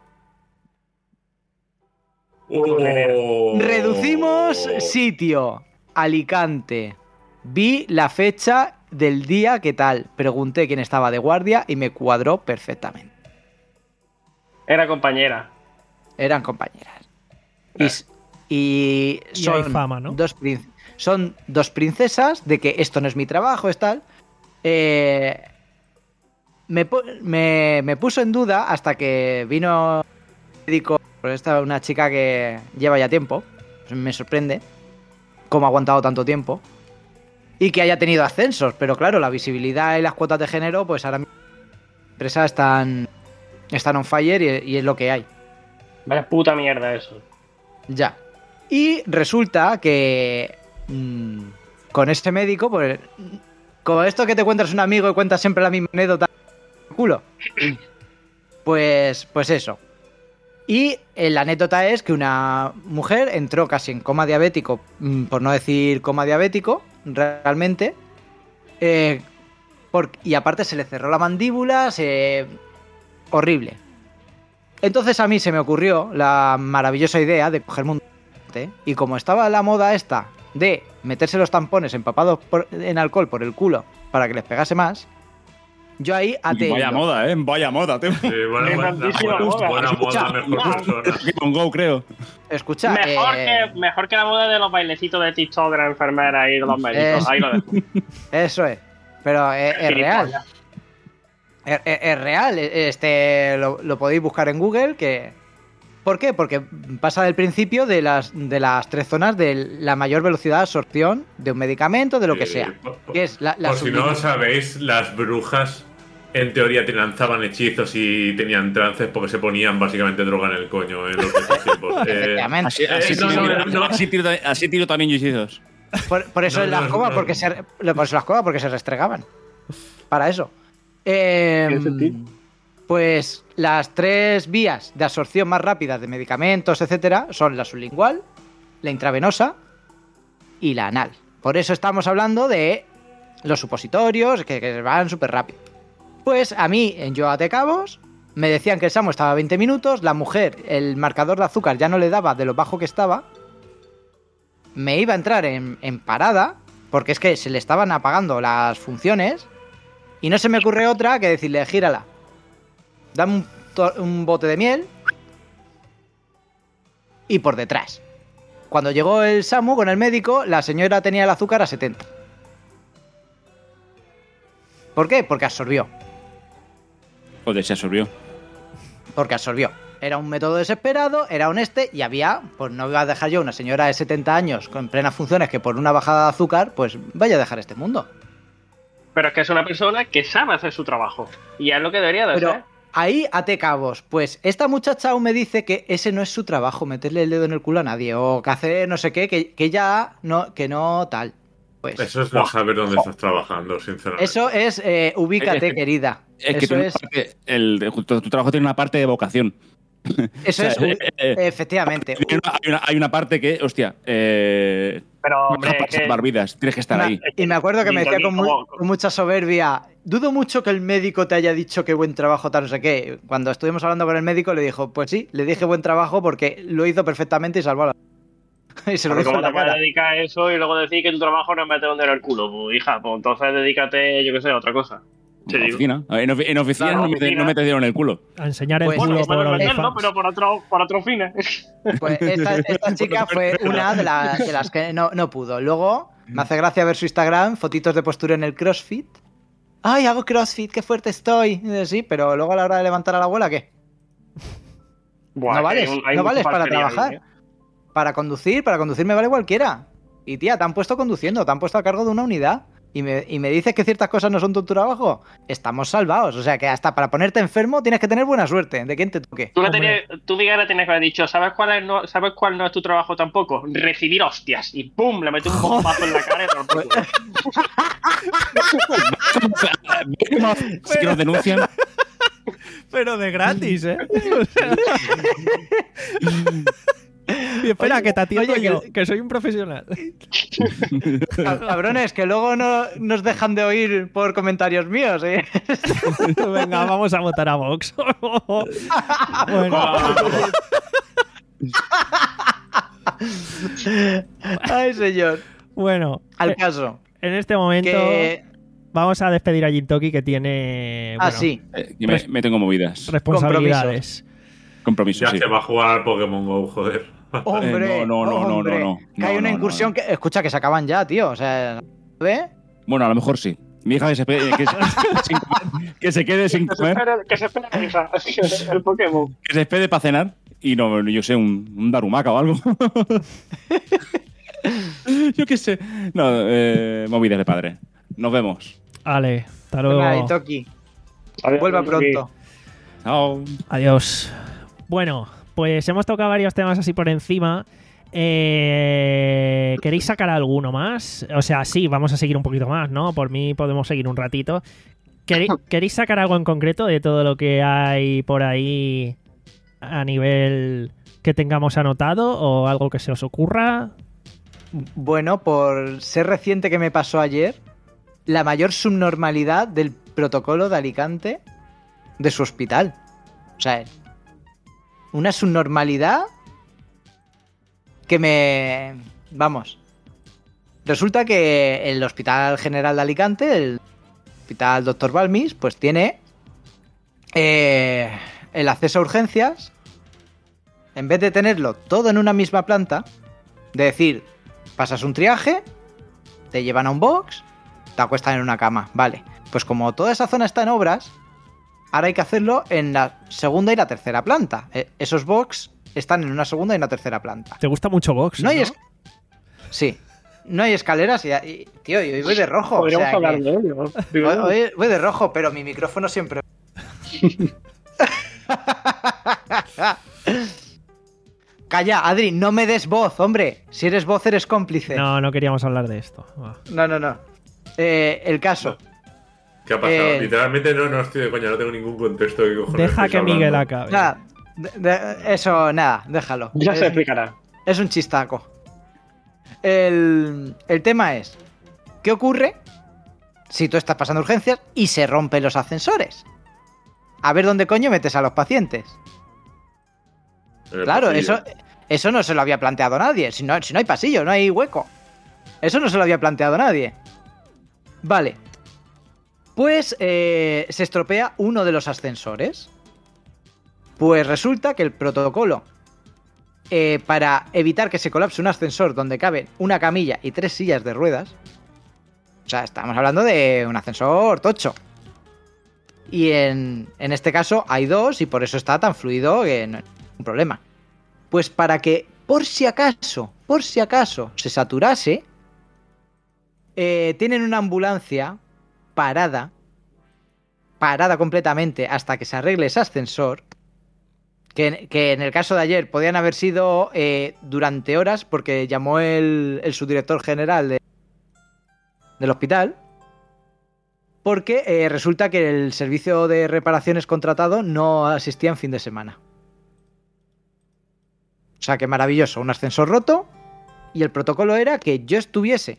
Oh. Reducimos sitio, Alicante. Vi la fecha del día, ¿qué tal? Pregunté quién estaba de guardia y me cuadró perfectamente. Era compañera. Eran compañeras. Y, s- y Y son, hay fama, ¿no? dos prin- son dos princesas de que esto no es mi trabajo, es tal. Eh, me, pu- me- me puso en duda hasta que vino el médico. Pues esta es una chica que lleva ya tiempo. Pues me sorprende cómo ha aguantado tanto tiempo. Y que haya tenido ascensos. Pero claro, la visibilidad y las cuotas de género, pues ahora mismo las empresas están, están on fire y, y es lo que hay. Vaya puta mierda eso. Ya. Y resulta que mmm, con este médico, pues con esto que te cuentas un amigo y cuentas siempre la misma anécdota, culo. Pues, pues eso. Y eh, la anécdota es que una mujer entró casi en coma diabético, mm, por no decir coma diabético, realmente. eh, por- y aparte se le cerró la mandíbula, se... horrible. Entonces a mí se me ocurrió la maravillosa idea de cogerme un t- y como estaba la moda esta de meterse los tampones empapados por- en alcohol por el culo para que les pegase más, yo ahí até. Vaya moda, ¿eh? Vaya moda, tío. Sí, buena, Qué buena, grandísima buena, moda. buena Escucha, moda, mejor persona. Pokémon Go, creo. Escucha, Mejor, eh, que, mejor que la moda de los bailecitos de TikTok de la enfermera y de los médicos. Es- Ahí lo dejo. eso es. Pero es, es real. Es, es- es real. Este lo, lo podéis buscar en Google. Que... ¿Por qué? Porque pasa del principio de las, de las tres zonas de la mayor velocidad de absorción de un medicamento, de lo que Sí, sea. por- por- Que es la, la Por si no sublime- lo sabéis, las brujas en teoría te lanzaban hechizos y tenían trances porque se ponían básicamente droga en el coño en los viejos tiempos. Eh, Efectivamente. Así, así, Eh, no, tiro, no, no. así, tiro, así tiro también yoshizos. Por, por eso No, en la no, escoba, no. porque se, por eso las cobas, porque se restregaban. Para eso. Eh, Tiene sentido. pues las tres vías de absorción más rápidas de medicamentos, etcétera, son la sublingual, la intravenosa y la anal. Por eso estamos hablando de los supositorios, que, que van súper rápido. Pues a mí, en Yo Ate Cabos, me decían que el Samo estaba a veinte minutos, la mujer, el marcador de azúcar ya no le daba de lo bajo que estaba, me iba a entrar en, en parada porque es que se le estaban apagando las funciones y no se me ocurre otra que decirle, gírala, dame un, to- un bote de miel y por detrás. Cuando llegó el SAMU con el médico, la señora tenía el azúcar a setenta. ¿Por qué? Porque absorbió. Joder, se absorbió. Porque absorbió. Era un método desesperado, era un este, y había, pues no iba a dejar yo una señora de setenta años con plenas funciones que por una bajada de azúcar, pues vaya a dejar este mundo. Pero es que es una persona que sabe hacer su trabajo. Y es lo que debería de Pero hacer. ahí ate cabos. Pues esta muchacha aún me dice que ese no es su trabajo, meterle el dedo en el culo a nadie, o que hacer no sé qué, que, que ya no, que no tal. Pues Eso es no saber dónde estás trabajando, sinceramente. eso es eh, ubícate, Es que- querida. Es que Eso tiene es, una parte- el, tu, tu trabajo tiene una parte de vocación. eso o sea, es u- eh, eh, efectivamente. Hay una, hay una- hay una parte que, hostia, eh, Pero, no hombre, para es que- salvar vidas, tienes que estar Una- ahí. Y me acuerdo que me decía con, mu- Como- con mucha soberbia, dudo mucho que el médico te haya dicho que buen trabajo, tal, no sé qué. Cuando estuvimos hablando con el médico le dijo, pues sí, le dije buen trabajo porque lo hizo perfectamente y salvó a la... y se lo Pero dijo ¿cómo en la te puedes cara. dedicar a eso y luego decir que tu trabajo no es meter un dedo en el culo? Pues, hija, pues entonces dedícate, yo qué sé, a otra cosa. Te En digo. oficina. En, ofi- en oficina Claro, no, me, oficina. no me te dieron el culo. A enseñar el Pues, culo bueno, por Bueno, OnlyFans. no, pero por otro, por otros fines. Pues esta, esta chica fue una de, la- de las que no, no pudo. Luego me hace gracia ver su Instagram, fotitos de postura en el CrossFit. ¡Ay, hago CrossFit, qué fuerte estoy! Y dice, sí, pero luego a la hora de levantar a la abuela, ¿qué? Buah, no que vales, hay un- hay no mucho vales para pastelía ahí, trabajar. ¿eh? Para conducir, para conducir me vale cualquiera. Y tía, te han puesto conduciendo, te han puesto a cargo de una unidad. Y me, y me dices que ciertas cosas no son tu trabajo. Estamos salvados. O sea que hasta para ponerte enfermo tienes que tener buena suerte de quien te toque. Tú, le Hombre. tenías, tú Miguel, le tenías que haber dicho, ¿sabes cuál, es no, ¿sabes cuál no es tu trabajo tampoco? Recibir hostias. Y ¡pum! Le metí un bombazo en la cara y rompe todo. Si que nos denuncian. Pero de gratis, ¿eh? O sea- Y espera, Oye, que te atiendo oye, yo, que- que soy un profesional. Cab- Cabrones, que luego no nos dejan de oír por comentarios míos, ¿eh? Venga, vamos a votar a Vox. Bueno, Ay, señor. bueno, Al eh, caso. en este momento Que... vamos a despedir a Jintoki, que tiene Ah, bueno, sí. Eh, yo me, me tengo movidas. responsabilidades. Compromiso, Ya sí. se va a jugar al Pokémon Go, joder. Hombre, Eh, no, no, no, no, hombre, no, no. que hay No, una no, incursión no, que... Escucha, que se acaban ya, tío. O sea, ¿ve? Bueno, a lo mejor sí. Mi hija que se, pe- que se- sin comer- que se quede sin Que se comer, espera, que se espera la hija, el Pokémon. que se espere para cenar y no, yo sé, un, un Darumaka o algo. Yo qué sé. No, eh, movidas de padre. Nos vemos. Vale, hasta luego. Venga, Itoki. Vuelva pronto. Chao. Adiós. Bueno, pues hemos tocado varios temas así por encima. Eh, ¿Queréis sacar alguno más? O sea, sí, vamos a seguir un poquito más, ¿no? Por mí podemos seguir un ratito. ¿Queréis, ¿queréis sacar algo en concreto de todo lo que hay por ahí a nivel que tengamos anotado o algo que se os ocurra? Bueno, por ser reciente que me pasó ayer, la mayor subnormalidad del protocolo de Alicante de su hospital. O sea, una subnormalidad que me... Vamos. Resulta que el Hospital General de Alicante, el Hospital Doctor Balmis, pues tiene eh, el acceso a urgencias. En vez de tenerlo todo en una misma planta, de decir, pasas un triaje, te llevan a un box, te acuestan en una cama, vale. Pues como toda esa zona está en obras, ahora hay que hacerlo en la segunda y la tercera planta. Eh, esos box están en una segunda y una tercera planta. ¿Te gusta mucho Vox? No hay es- Sí. No hay escaleras y, y- tío, yo hoy voy de rojo. o Podríamos sea hablar que- de ello. Hoy, hoy voy de rojo, pero mi micrófono siempre... Calla, Adri, no me des voz, hombre. Si eres voz, eres cómplice. No, no queríamos hablar de esto. Va. no, no. no. Eh, el caso. ¿Qué ha pasado? Eh, Literalmente no, no estoy de coña, no tengo ningún contexto de qué cojones Deja estáis que Miguel hablando. acabe. Nada, de- de- eso, nada, déjalo. Ya se Es- explicará. Es un chistaco. El, el tema es, ¿qué ocurre si tú estás pasando urgencias y se rompen los ascensores? A ver dónde coño metes a los pacientes. En el Claro, pasillo. eso, eso no se lo había planteado nadie. Si no, si no hay pasillo, no hay hueco. Eso no se lo había planteado nadie. Vale. Pues eh, se estropea uno de los ascensores. Pues resulta que el protocolo eh, para evitar que se colapse un ascensor donde caben una camilla y tres sillas de ruedas. O sea, estamos hablando de un ascensor tocho. Y en, en este caso hay dos y por eso está tan fluido que no hay ningún problema. Pues para que por si acaso, por si acaso se saturase, eh, tienen una ambulancia parada, parada completamente hasta que se arregle ese ascensor, que, que en el caso de ayer podían haber sido eh, durante horas, porque llamó el, el subdirector general de, del hospital, porque eh, resulta que el servicio de reparaciones contratado no asistía en fin de semana. O sea, que maravilloso, un ascensor roto y el protocolo era que yo estuviese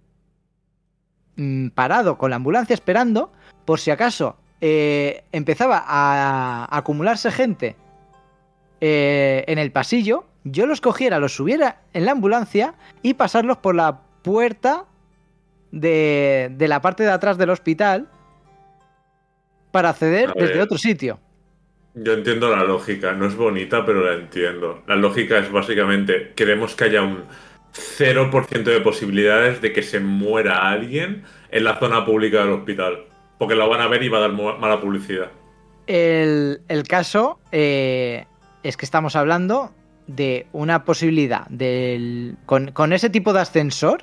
mmm, parado con la ambulancia esperando por si acaso eh, empezaba a, a acumularse gente eh, en el pasillo, yo los cogiera, los subiera en la ambulancia y pasarlos por la puerta de, de la parte de atrás del hospital para acceder desde otro sitio. Yo entiendo la lógica, no es bonita, pero la entiendo. La lógica es básicamente, queremos que haya un cero por ciento de posibilidades de que se muera alguien en la zona pública del hospital, porque la van a ver y va a dar mala publicidad. El, el caso eh, es que estamos hablando de una posibilidad del con, con ese tipo de ascensor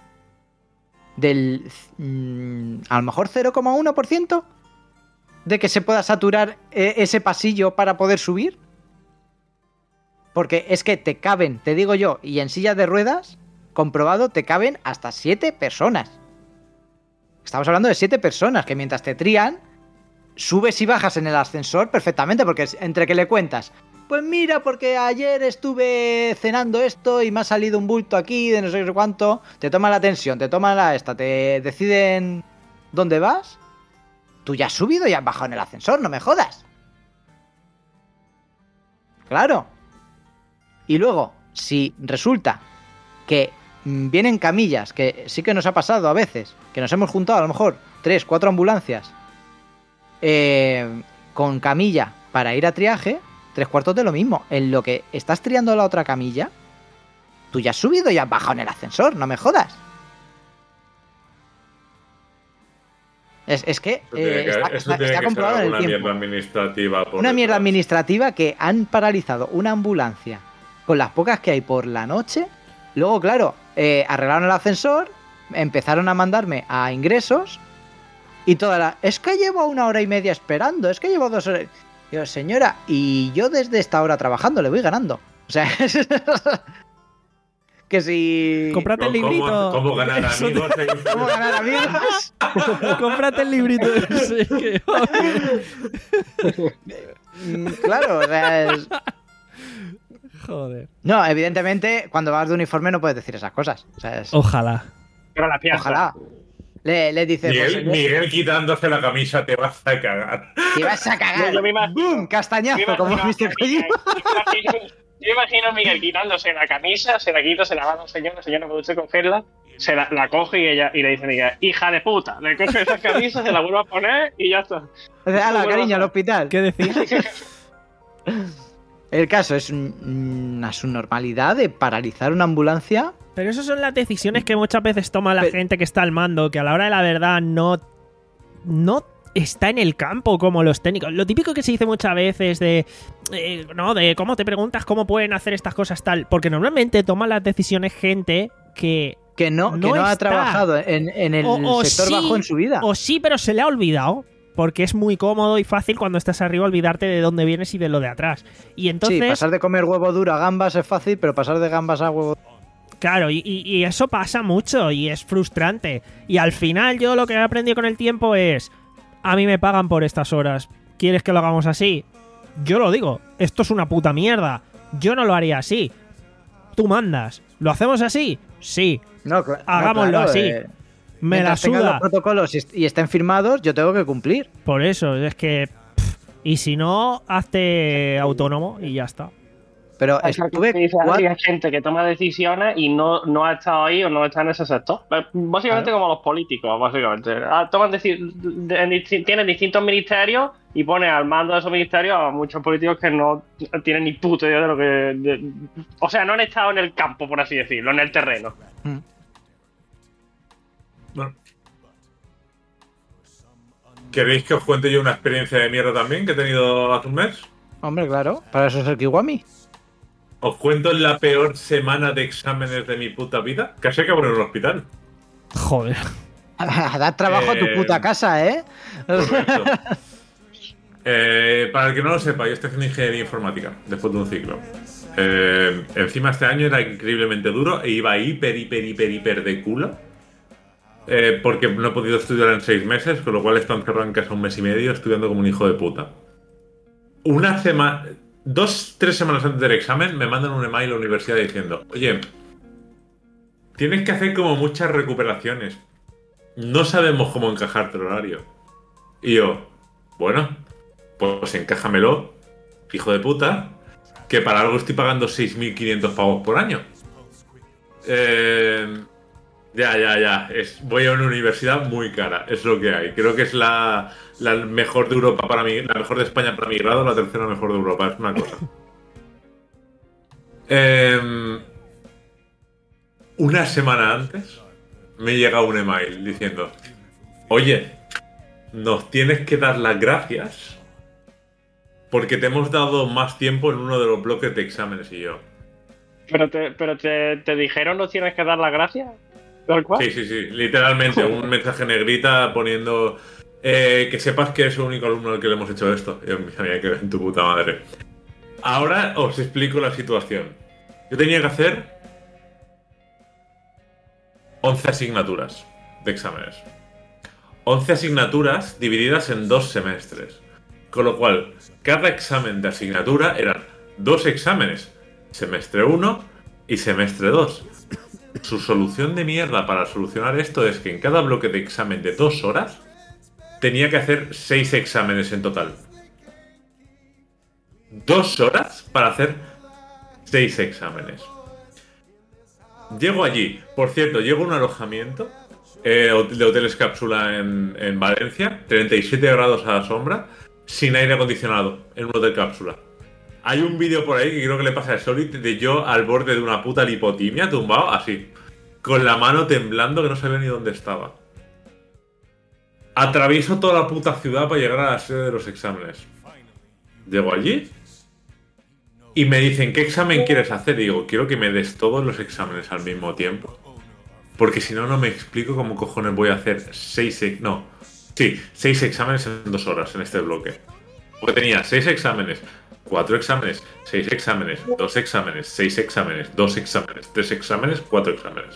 del mmm, a lo mejor cero coma uno por ciento de que se pueda saturar eh, ese pasillo para poder subir. Porque es que te caben, te digo yo, y en sillas de ruedas, comprobado, te caben hasta siete personas. Estamos hablando de siete personas que mientras te trían, subes y bajas en el ascensor perfectamente, porque entre que le cuentas, pues mira, porque ayer estuve cenando esto y me ha salido un bulto aquí de no sé cuánto, te toman la tensión, te toman la esta, te deciden dónde vas. Tú ya has subido y has bajado en el ascensor, no me jodas. Claro. Y luego, si resulta que vienen camillas, que sí que nos ha pasado a veces, que nos hemos juntado a lo mejor tres, cuatro ambulancias eh, con camilla para ir a triaje, tres cuartos de lo mismo. En lo que estás triando la otra camilla, tú ya has subido y has bajado en el ascensor, no me jodas. Es, es que, eso tiene eh, que, está, eso está, tiene está que comprobado ser en el una tiempo. mierda administrativa. Por Una detrás. mierda administrativa que han paralizado una ambulancia con las pocas que hay por la noche. Luego, claro, eh, arreglaron el ascensor, empezaron a mandarme a ingresos y toda la... Es que llevo una hora y media esperando, es que llevo dos horas... Digo, señora, y yo desde esta hora trabajando le voy ganando. O sea... Que si... Cómprate el librito. ¿Cómo, cómo ganar amigos? ¿Cómo ganar amigos? Cómprate el librito ese. Que... Claro, o sea... Es... Joder. No, evidentemente, cuando vas de uniforme no puedes decir esas cosas. O sea, es... Ojalá. Pero la piensa. Ojalá. Le, le dice... Miguel, pues, Miguel quitándose la camisa, te vas a cagar. Te vas a cagar. Yo, yo me imagino, ¡Bum! Castañazo, yo me como imagino mister a Kojima. Miguel- Yo imagino a Miguel quitándose la camisa, se la quita, se la va a un señor, la señora puede usted cogerla, se la, la coge y ella y le dice a ella, hija de puta, le coge esa camisa, se la vuelve a poner y ya está. O sea, ala, cariño, al hospital. ¿Qué decías? El caso es un- una subnormalidad de paralizar una ambulancia. Pero esas son las decisiones que muchas veces toma la Pero- gente que está al mando, que a la hora de la verdad no, no está en el campo como los técnicos. Lo típico que se dice muchas veces de, eh, no, de cómo te preguntas cómo pueden hacer estas cosas tal, porque normalmente toma las decisiones gente que Que no, No que no ha está. trabajado en, en el O- o sector sí, bajo en su vida. o sí, pero se le ha olvidado. Porque es muy cómodo y fácil cuando estás arriba olvidarte de dónde vienes y de lo de atrás. Y entonces, Sí, pasar de comer huevo duro a gambas es fácil, pero pasar de gambas a huevo... claro, y, y- y eso pasa mucho y es frustrante. Y al final yo lo que he aprendido con el tiempo es, a mí me pagan por estas horas. ¿Quieres que lo hagamos así? Yo lo digo, esto es una puta mierda. Yo no lo haría así. Tú mandas. ¿Lo hacemos así? Sí. No, cl- no, Hagámoslo claro, así. eh, Me la mientras tengan suda. los protocolos y, est- y estén firmados, yo tengo que cumplir. Por eso, es que... pff, y si no, hazte autónomo y ya está. Pero O sea, que estuve dice, cuatro... hay gente que toma decisiones y no, no ha estado ahí o no está en ese sector. Básicamente como los políticos, básicamente. Ah, Toman deci- de- en disti- tienen distintos ministerios y pone al mando de esos ministerios a muchos políticos que no tienen ni puta idea de lo que... de- o sea, no han estado en el campo, por así decirlo, en el terreno. Mm. Bueno. ¿Queréis que os cuente yo una experiencia de mierda también que he tenido hace un mes? Hombre, claro, para eso es el Kiwami. Os cuento la peor semana de exámenes de mi puta vida. Casi acabo en un hospital. Joder. Da trabajo a tu Eh, puta casa, ¿eh? Correcto. Eh, para el que no lo sepa, yo estoy haciendo ingeniería informática después de un ciclo. Eh, encima este año era increíblemente duro e iba hiper, hiper, hiper, hiper de culo. Eh, porque no he podido estudiar en seis meses, con lo cual he estado encerrado en casa un mes y medio estudiando como un hijo de puta. Una semana... Dos, tres semanas antes del examen me mandan un email a la universidad diciendo: oye, tienes que hacer como muchas recuperaciones. No sabemos cómo encajarte el horario. Y yo, bueno, pues encájamelo, hijo de puta, que para algo estoy pagando seis mil quinientos pavos por año. Eh, ya, ya, ya. Es, voy a una universidad muy cara, es lo que hay. Creo que es la, la mejor de Europa para mí, la mejor de España para mi grado, la tercera mejor de Europa, es una cosa. Eh, una semana antes me llega un email diciendo: oye, nos tienes que dar las gracias porque te hemos dado más tiempo en uno de los bloques de exámenes. Y yo, Pero te, pero te, te dijeron no tienes que dar las gracias. ¿Tal cual? sí, sí, sí, literalmente un mensaje negrita poniendo eh, que sepas que es el único alumno al que le hemos hecho esto. Y yo, mira, que en tu puta madre. Ahora os explico la situación. Yo tenía que hacer once asignaturas de exámenes. once asignaturas divididas en dos semestres. Con lo cual, cada examen de asignatura eran dos exámenes. Semestre uno y semestre dos. Su solución de mierda para solucionar esto es que en cada bloque de examen de dos horas tenía que hacer seis exámenes en total. Dos horas para hacer seis exámenes. Llego allí. Por cierto, llego a un alojamiento eh, de hoteles cápsula en, en Valencia, treinta y siete grados a la sombra, sin aire acondicionado, en un hotel cápsula. Hay un vídeo por ahí que creo que le pasa a Solid de yo al borde de una puta lipotimia, tumbado así, con la mano temblando que no sabía ni dónde estaba. Atravieso toda la puta ciudad para llegar a la sede de los exámenes. Llego allí y me dicen: ¿qué examen quieres hacer? Y digo: quiero que me des todos los exámenes al mismo tiempo. Porque si no, no me explico cómo cojones voy a hacer seis... ex- No, sí, seis exámenes en dos horas en este bloque. Porque tenía seis exámenes, cuatro exámenes, seis exámenes, dos exámenes, seis exámenes, dos exámenes, tres exámenes, cuatro exámenes.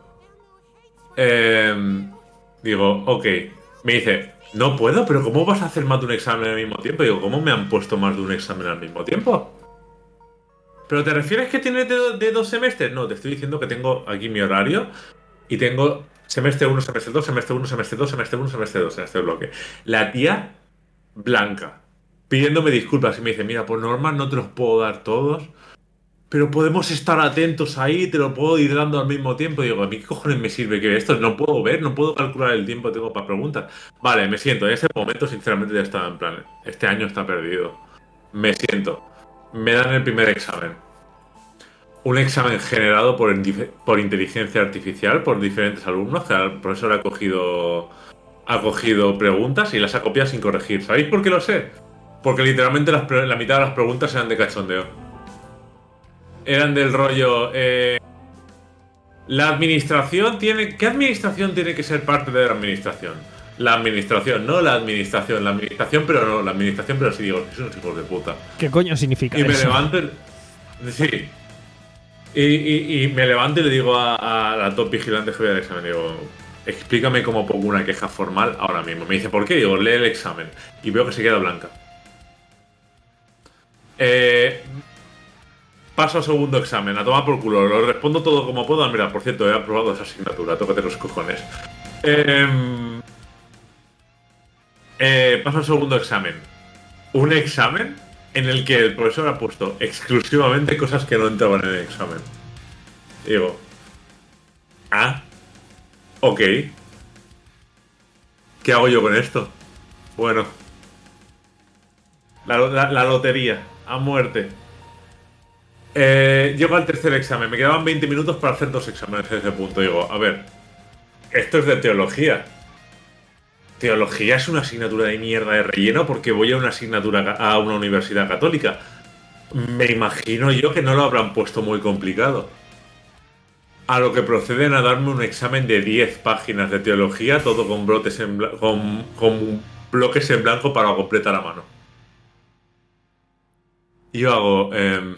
Eh, digo, ok. Me dice: no puedo, pero ¿cómo vas a hacer más de un examen al mismo tiempo? Digo, ¿cómo me han puesto más de un examen al mismo tiempo? ¿Pero te refieres que tienes de, do- de dos semestres? No, te estoy diciendo que tengo aquí mi horario y tengo semestre uno, semestre dos, semestre uno, semestre dos, semestre uno, semestre dos en este bloque. La tía blanca pidiéndome disculpas y me dice: mira, por norma no te los puedo dar todos, pero podemos estar atentos ahí, te lo puedo ir dando al mismo tiempo. Y digo, ¿a mí qué cojones me sirve que esto? No puedo ver, no puedo calcular el tiempo que tengo para preguntas. Vale, me siento. En ese momento, sinceramente, ya estaba en plan, este año está perdido. Me siento. Me dan el primer examen. Un examen generado por, por inteligencia artificial, por diferentes alumnos, que el profesor ha cogido, ha cogido preguntas y las ha copiado sin corregir. ¿Sabéis por qué lo sé? Porque literalmente las, la mitad de las preguntas eran de cachondeo. Eran del rollo... Eh, la administración tiene... ¿Qué administración tiene que ser parte de la administración? La administración, no la administración. La administración, pero no. La administración, pero sí. Digo, son unos hijos de puta. ¿Qué coño significa y eso? Y me levanto... El, sí. Y, y, y me levanto y le digo a, a la top vigilante jefe del examen. Digo, explícame cómo pongo una queja formal ahora mismo. Me dice, ¿por qué? Digo, lee el examen. Y veo que se queda blanca. Eh... Paso al segundo examen, a tomar por culo, lo respondo todo como puedo. Mira, por cierto, he aprobado esa asignatura, tócate los cojones. Eh, eh, paso al segundo examen. Un examen en el que el profesor ha puesto exclusivamente cosas que no entraban en el examen. Digo, ah, ok. ¿Qué hago yo con esto? Bueno, la, la, la lotería, a muerte. Eh, llego al tercer examen, me quedaban veinte minutos para hacer dos exámenes en ese punto. Digo, a ver, esto es de teología. Teología es una asignatura de mierda de relleno porque voy a una asignatura a una universidad católica. Me imagino yo que no lo habrán puesto muy complicado. A lo que proceden a darme un examen de diez páginas de teología, todo con, brotes en bla- con, con bloques en blanco para completar a mano. Y yo hago... Eh,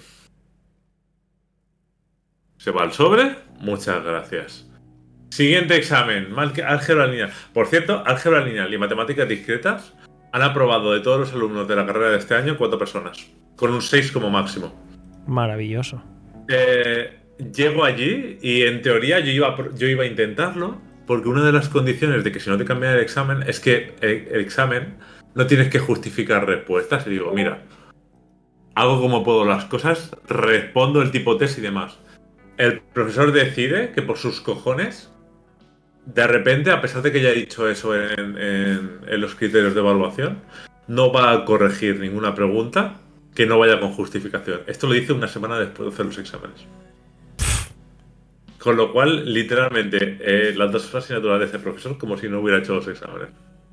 ¿Se va al sobre? Muchas gracias. Siguiente examen, mal- álgebra lineal. Por cierto, álgebra lineal y matemáticas discretas han aprobado de todos los alumnos de la carrera de este año cuatro personas, con un seis como máximo. Maravilloso. Eh, llego allí y en teoría yo iba, a pro- yo iba a intentarlo, porque una de las condiciones de que si no te cambian el examen es que el, el examen no tienes que justificar respuestas. Y digo, mira, hago como puedo las cosas, respondo el tipo test y demás. El profesor decide que por sus cojones, de repente, a pesar de que ya he dicho eso en, en- en los criterios de evaluación, no va a corregir ninguna pregunta que no vaya con justificación. Esto lo dice una semana después de hacer los exámenes. Con lo cual, literalmente, eh, las dos asignaturas de ese profesor como si no hubiera hecho los exámenes.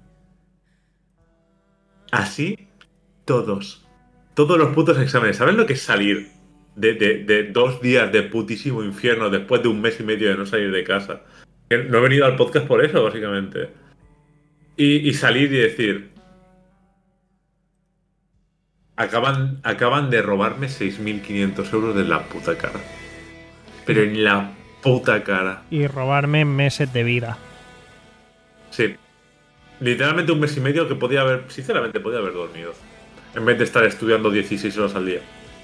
Así, todos. Todos los putos exámenes. ¿Sabes lo que es salir de, de- de dos días de putísimo infierno después de un mes y medio de no salir de casa? Que no he venido al podcast por eso, básicamente. Y, y salir y decir... Acaban, acaban de robarme seis mil quinientos euros de la puta cara. Pero en la puta cara. Y robarme meses de vida. Sí. Literalmente un mes y medio que podía haber... Sinceramente, podía haber dormido. En vez de estar estudiando dieciséis horas al día.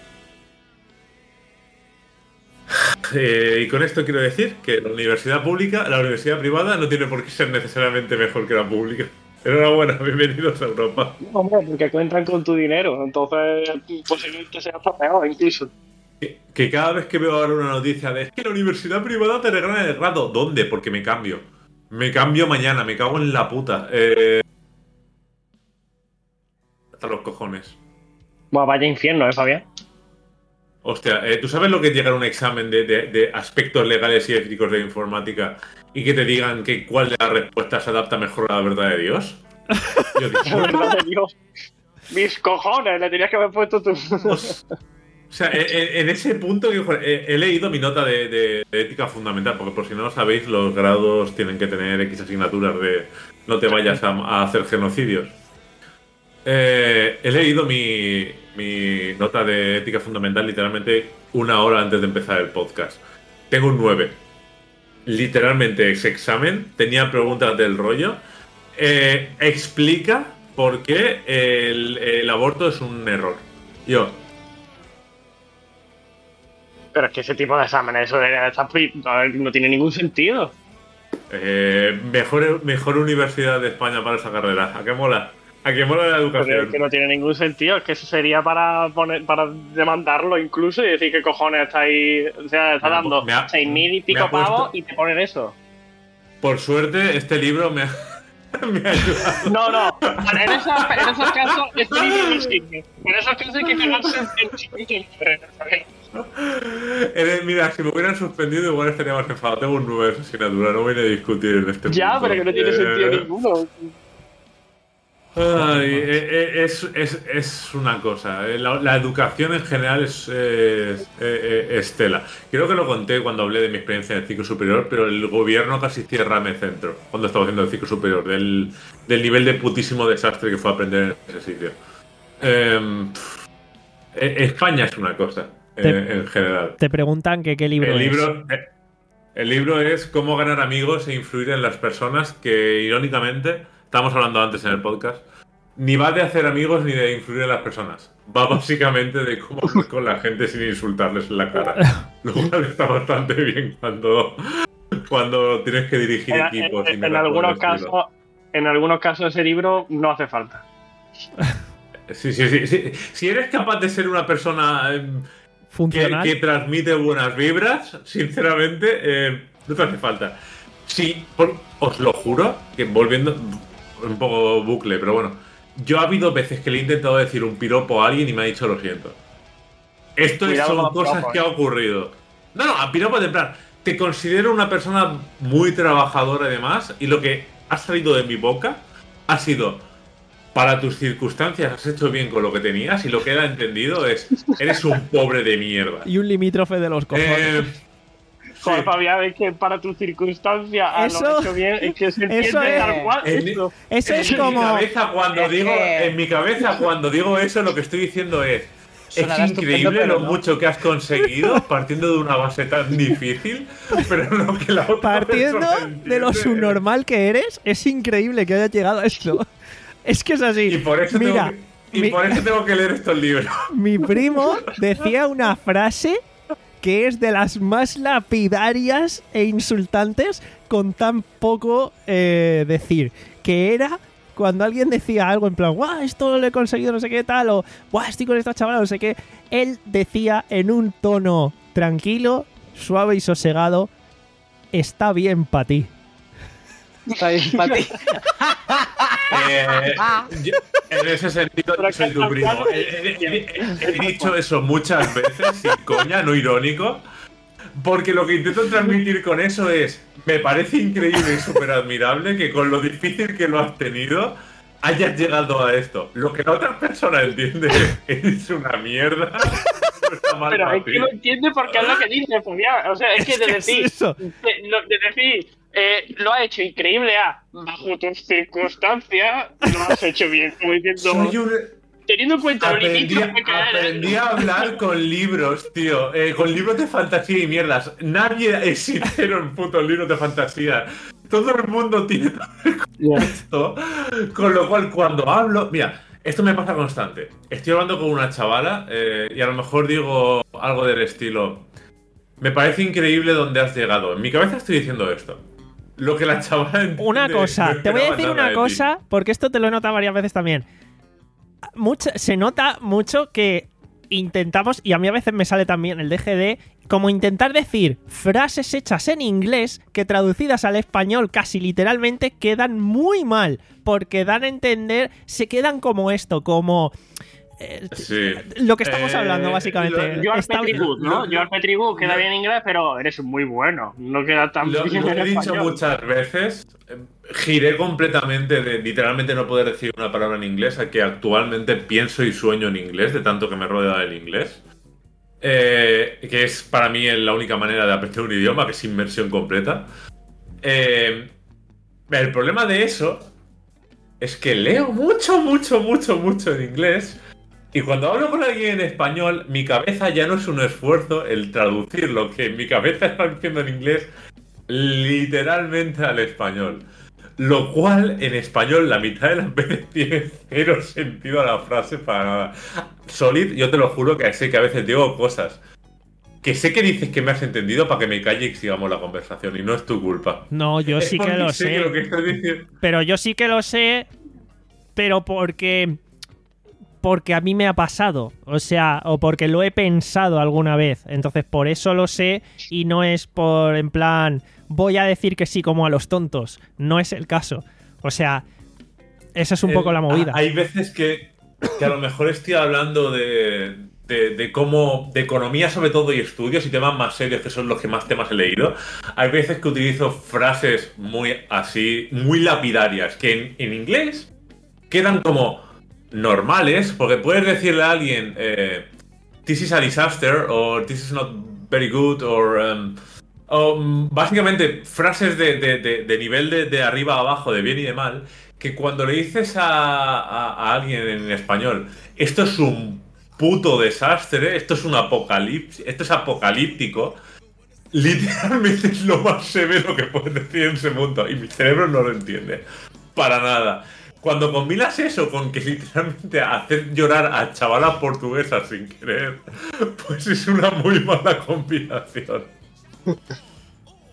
Eh, y con esto quiero decir que la universidad pública, la universidad privada no tiene por qué ser necesariamente mejor que la pública. Enhorabuena, bienvenidos a Europa. Hombre, porque cuentan con tu dinero, entonces posiblemente sea hasta peor incluso. Que, que cada vez que veo ahora una noticia de es que la universidad privada te regala el grado. ¿Dónde? Porque me cambio. Me cambio mañana, me cago en la puta. Eh... Hasta los cojones. Bueno, vaya infierno, ¿eh, Fabián? Hostia, eh, ¿tú sabes lo que es llegar a un examen de, de- de aspectos legales y éticos de informática y que te digan que cuál de las respuestas se adapta mejor a la verdad de Dios? Yo La digo, verdad de Dios. Mis cojones, le tenías que haber puesto tú. o sea, en, en ese punto que, joder, he, he leído mi nota de, de- de ética fundamental, porque por si no lo sabéis, los grados tienen que tener X asignaturas de no te vayas a, a hacer genocidios. Eh, he leído mi, mi nota de ética fundamental literalmente una hora antes de empezar el podcast. Tengo un nueve. Literalmente ese examen tenía preguntas del rollo. Eh, explica por qué el, el aborto es un error. Yo, Pero es que ese tipo de exámenes, eso debería estar pri- a ver, no tiene ningún sentido. eh, mejor, mejor universidad de España para esa carrera. ¿A qué mola? ¿A qué mola la Pero educación? es que no tiene ningún sentido, es que eso sería para poner, para demandarlo incluso y decir qué cojones está ahí. O sea, está Me ha- dando me ha- seis mil y me ha pico puesto- pavos y te ponen eso. Por suerte, este libro me ha, me ha ayudado. No, no, en esos, en esos casos este libro no sirve. En esos casos hay que quedarse en Eh, Mira, si me hubieran suspendido, igual estaría más enfadado. Tengo un nueve de asignatura, no voy a discutir en este Ya, punto. pero que no tiene Eh, sentido ninguno. Ay, eh, eh, es, es, es una cosa. eh, La, la educación en general es, eh, es, eh, es tela. Creo que lo conté cuando hablé de mi experiencia en el ciclo superior, pero el gobierno casi cierra mi centro cuando estaba haciendo el ciclo superior, del, del nivel de putísimo desastre que fue aprender en ese sitio. Eh, pff, eh, España es una cosa, eh, Te- en general. Te preguntan que qué libro El es. libro, eh, el libro es Cómo ganar amigos e influir en las personas, que irónicamente, estábamos hablando antes en el podcast, ni va de hacer amigos ni de influir en las personas. Va básicamente de cómo hablar con la gente sin insultarles en la cara. Lo cual está bastante bien cuando, cuando tienes que dirigir En, equipos. y en- en mierdas por el algunos estilo. casos, en algunos casos ese libro no hace falta. Sí, sí, sí, sí. Si eres capaz de ser una persona eh, que, Funcional. que transmite buenas vibras, sinceramente, eh, no te hace falta. Sí, por- os lo juro, que volviendo un poco bucle, pero bueno, yo ha habido veces que le he intentado decir un piropo a alguien y me ha dicho lo siento. Esto es- Cuidado con son los cosas piropos, que eh. ha ocurrido. No, no, a piropo de plan, te considero una persona muy trabajadora y demás, y lo que ha salido de mi boca ha sido, para tus circunstancias has hecho bien con lo que tenías, y lo que él ha entendido es, eres un pobre de mierda. Y un limítrofe de los cojones. Eh, Joder, sí. Fabián, es que para tu circunstancia ah, Eso- lo has hecho bien, es que se entiende eso es- tal cual En, esto. Eso en es mi como... cabeza cuando Es digo, que- en mi cabeza cuando digo eso, lo que estoy diciendo es, Sonará es estupendo, increíble pero lo no. mucho que has conseguido partiendo de una base tan difícil, pero lo que la otra Partiendo persona de lo entiende. subnormal que eres, es increíble que hayas llegado a esto. Es que es así. Y por eso, Mira, tengo, que, y mi, por eso tengo que leer estos libros. mi primo decía una frase que es de las más lapidarias e insultantes con tan poco eh, decir. Que era cuando alguien decía algo en plan, guau, esto lo he conseguido, no sé qué tal, o guau, estoy con esta chavala, no sé qué. Él decía en un tono tranquilo, suave y sosegado, está bien para ti. Está bien para ti. Eh, yo- en ese sentido, yo soy tu primo. He, he- he- he dicho eso muchas veces, sin coña, no irónico, porque lo que intento transmitir con eso es, me parece increíble y súper admirable que con lo difícil que lo has tenido, hayas llegado a esto. Lo que la otra persona entiende es una mierda. No está mal Pero para es ti. que no entiende por qué es lo que dice, Fabián. O sea, es que de ¿Qué es decir, eso? de, lo- de decir, eh, lo ha hecho increíble a bajo tus circunstancias, lo has hecho bien. Como diciendo, Soy un... teniendo en cuenta lo Aprendí, limítrofe que eres. aprendí a hablar con libros, tío. Eh, con libros de fantasía y mierdas. Nadie es sincero en putos libros de fantasía. Todo el mundo tiene esto. Con lo cual, cuando hablo. Mira, esto me pasa constante. Estoy hablando con una chavala eh, y a lo mejor digo algo del estilo. Me parece increíble donde has llegado. En mi cabeza estoy diciendo esto. Lo que la chavala entiende, Una cosa, no te voy a esperaba decir nada una de ti. cosa, porque esto te lo he notado varias veces también. Mucha- se nota mucho que intentamos, y a mí a veces me sale también el D G D, como intentar decir frases hechas en inglés que traducidas al español casi literalmente quedan muy mal, porque dan a entender, se quedan como esto, como... eh, Sí. lo que estamos Eh, hablando básicamente. lo- George Está- Petrigut, ¿no? lo- George Petrigut queda lo- bien en inglés, pero eres muy bueno. No queda tan Lo, bien lo en he dicho español. muchas veces. eh, Giré completamente de literalmente no poder decir una palabra en inglés a que actualmente pienso y sueño en inglés, de tanto que me rodea el inglés. Eh, que es para mí la única manera de aprender un idioma, que es inmersión completa. Eh, el problema de eso es que leo mucho, mucho, mucho, mucho en inglés. Y cuando hablo con alguien en español, mi cabeza ya no es un esfuerzo el traducir lo que en mi cabeza está diciendo en inglés literalmente al español. Lo cual en español la mitad de las veces tiene cero sentido a la frase para nada. Solid, yo te lo juro que sé que a veces digo cosas que sé que dices que me has entendido para que me calle y sigamos la conversación. Y no es tu culpa. No, yo Es sí que porque lo sé. sé. que lo que estás diciendo... Pero yo sí que lo sé, pero porque porque a mí me ha pasado, o sea, o porque lo he pensado alguna vez. Entonces, por eso lo sé y no es por en plan voy a decir que sí como a los tontos. No es el caso. O sea, esa es un El- poco la movida. Hay veces que, que a lo mejor estoy hablando de, de, de cómo, de economía sobre todo y estudios y temas más serios, que son los que más temas he leído. Hay veces que utilizo frases muy así, muy lapidarias, que en, en inglés quedan como normales, porque puedes decirle a alguien, eh, this is a disaster, o this is not very good, or... um, o, mm, básicamente frases de, de- de- de nivel de, de arriba a abajo, de bien y de mal, que cuando le dices a, a- a alguien en español, esto es un puto desastre, esto es un apocalipsis, esto es apocalíptico, literalmente es lo más severo que puedes decir en ese mundo, y mi cerebro no lo entiende, para nada. Cuando combinas eso con que literalmente hacer llorar a chavalas portuguesas sin querer, pues es una muy mala combinación.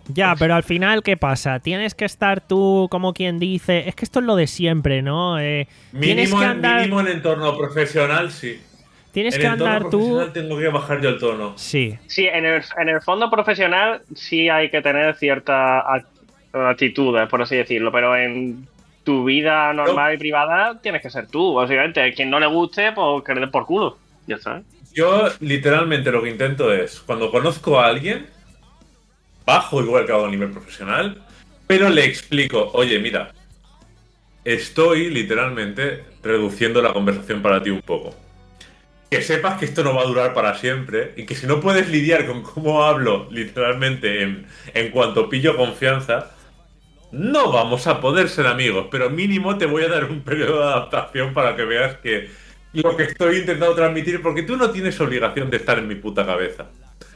Ya, pero al final, ¿qué pasa? Tienes que estar tú, como quien dice... Es que esto es lo de siempre, ¿no? Eh, tienes Mínimo, que en- andar... mínimo en entorno profesional, sí. Tienes en que entorno andar tú... profesional tengo que bajar yo el tono. Sí. Sí, en el, en el fondo profesional sí hay que tener ciertas act- actitudes, por así decirlo, pero en tu vida normal y privada tienes que ser tú, básicamente. Quien no le guste, pues que le den por culo. Ya está. Yo literalmente lo que intento es, cuando conozco a alguien, bajo igual que hago a nivel profesional, pero le explico, oye, mira, estoy literalmente reduciendo la conversación para ti un poco. Que sepas que esto no va a durar para siempre y que si no puedes lidiar con cómo hablo literalmente en, en cuanto pillo confianza, no vamos a poder ser amigos, pero mínimo te voy a dar un periodo de adaptación para que veas que lo que estoy intentando transmitir, porque tú no tienes obligación de estar en mi puta cabeza.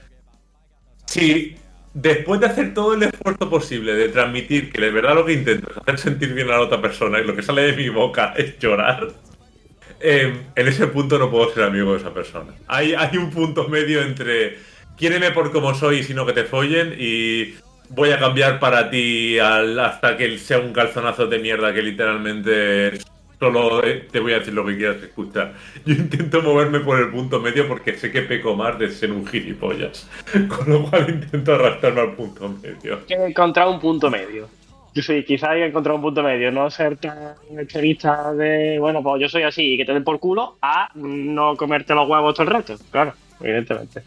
Si después de hacer todo el esfuerzo posible de transmitir que de verdad lo que intento es hacer sentir bien a la otra persona y lo que sale de mi boca es llorar, eh, en ese punto no puedo ser amigo de esa persona. Hay, hay un punto medio entre quiéreme por como soy, sino que te follen, y voy a cambiar para ti al, hasta que sea un calzonazo de mierda que literalmente solo eh, te voy a decir lo que quieras escuchar. Yo intento moverme por el punto medio porque sé que peco más de ser un gilipollas. Con lo cual intento arrastrarme al punto medio. Hay que encontrar un punto medio. Yo sí, quizás hay que encontrar un punto medio, no ser tan extremista de, bueno, pues yo soy así y que te den por culo, a no comerte los huevos todo el rato. Claro, evidentemente.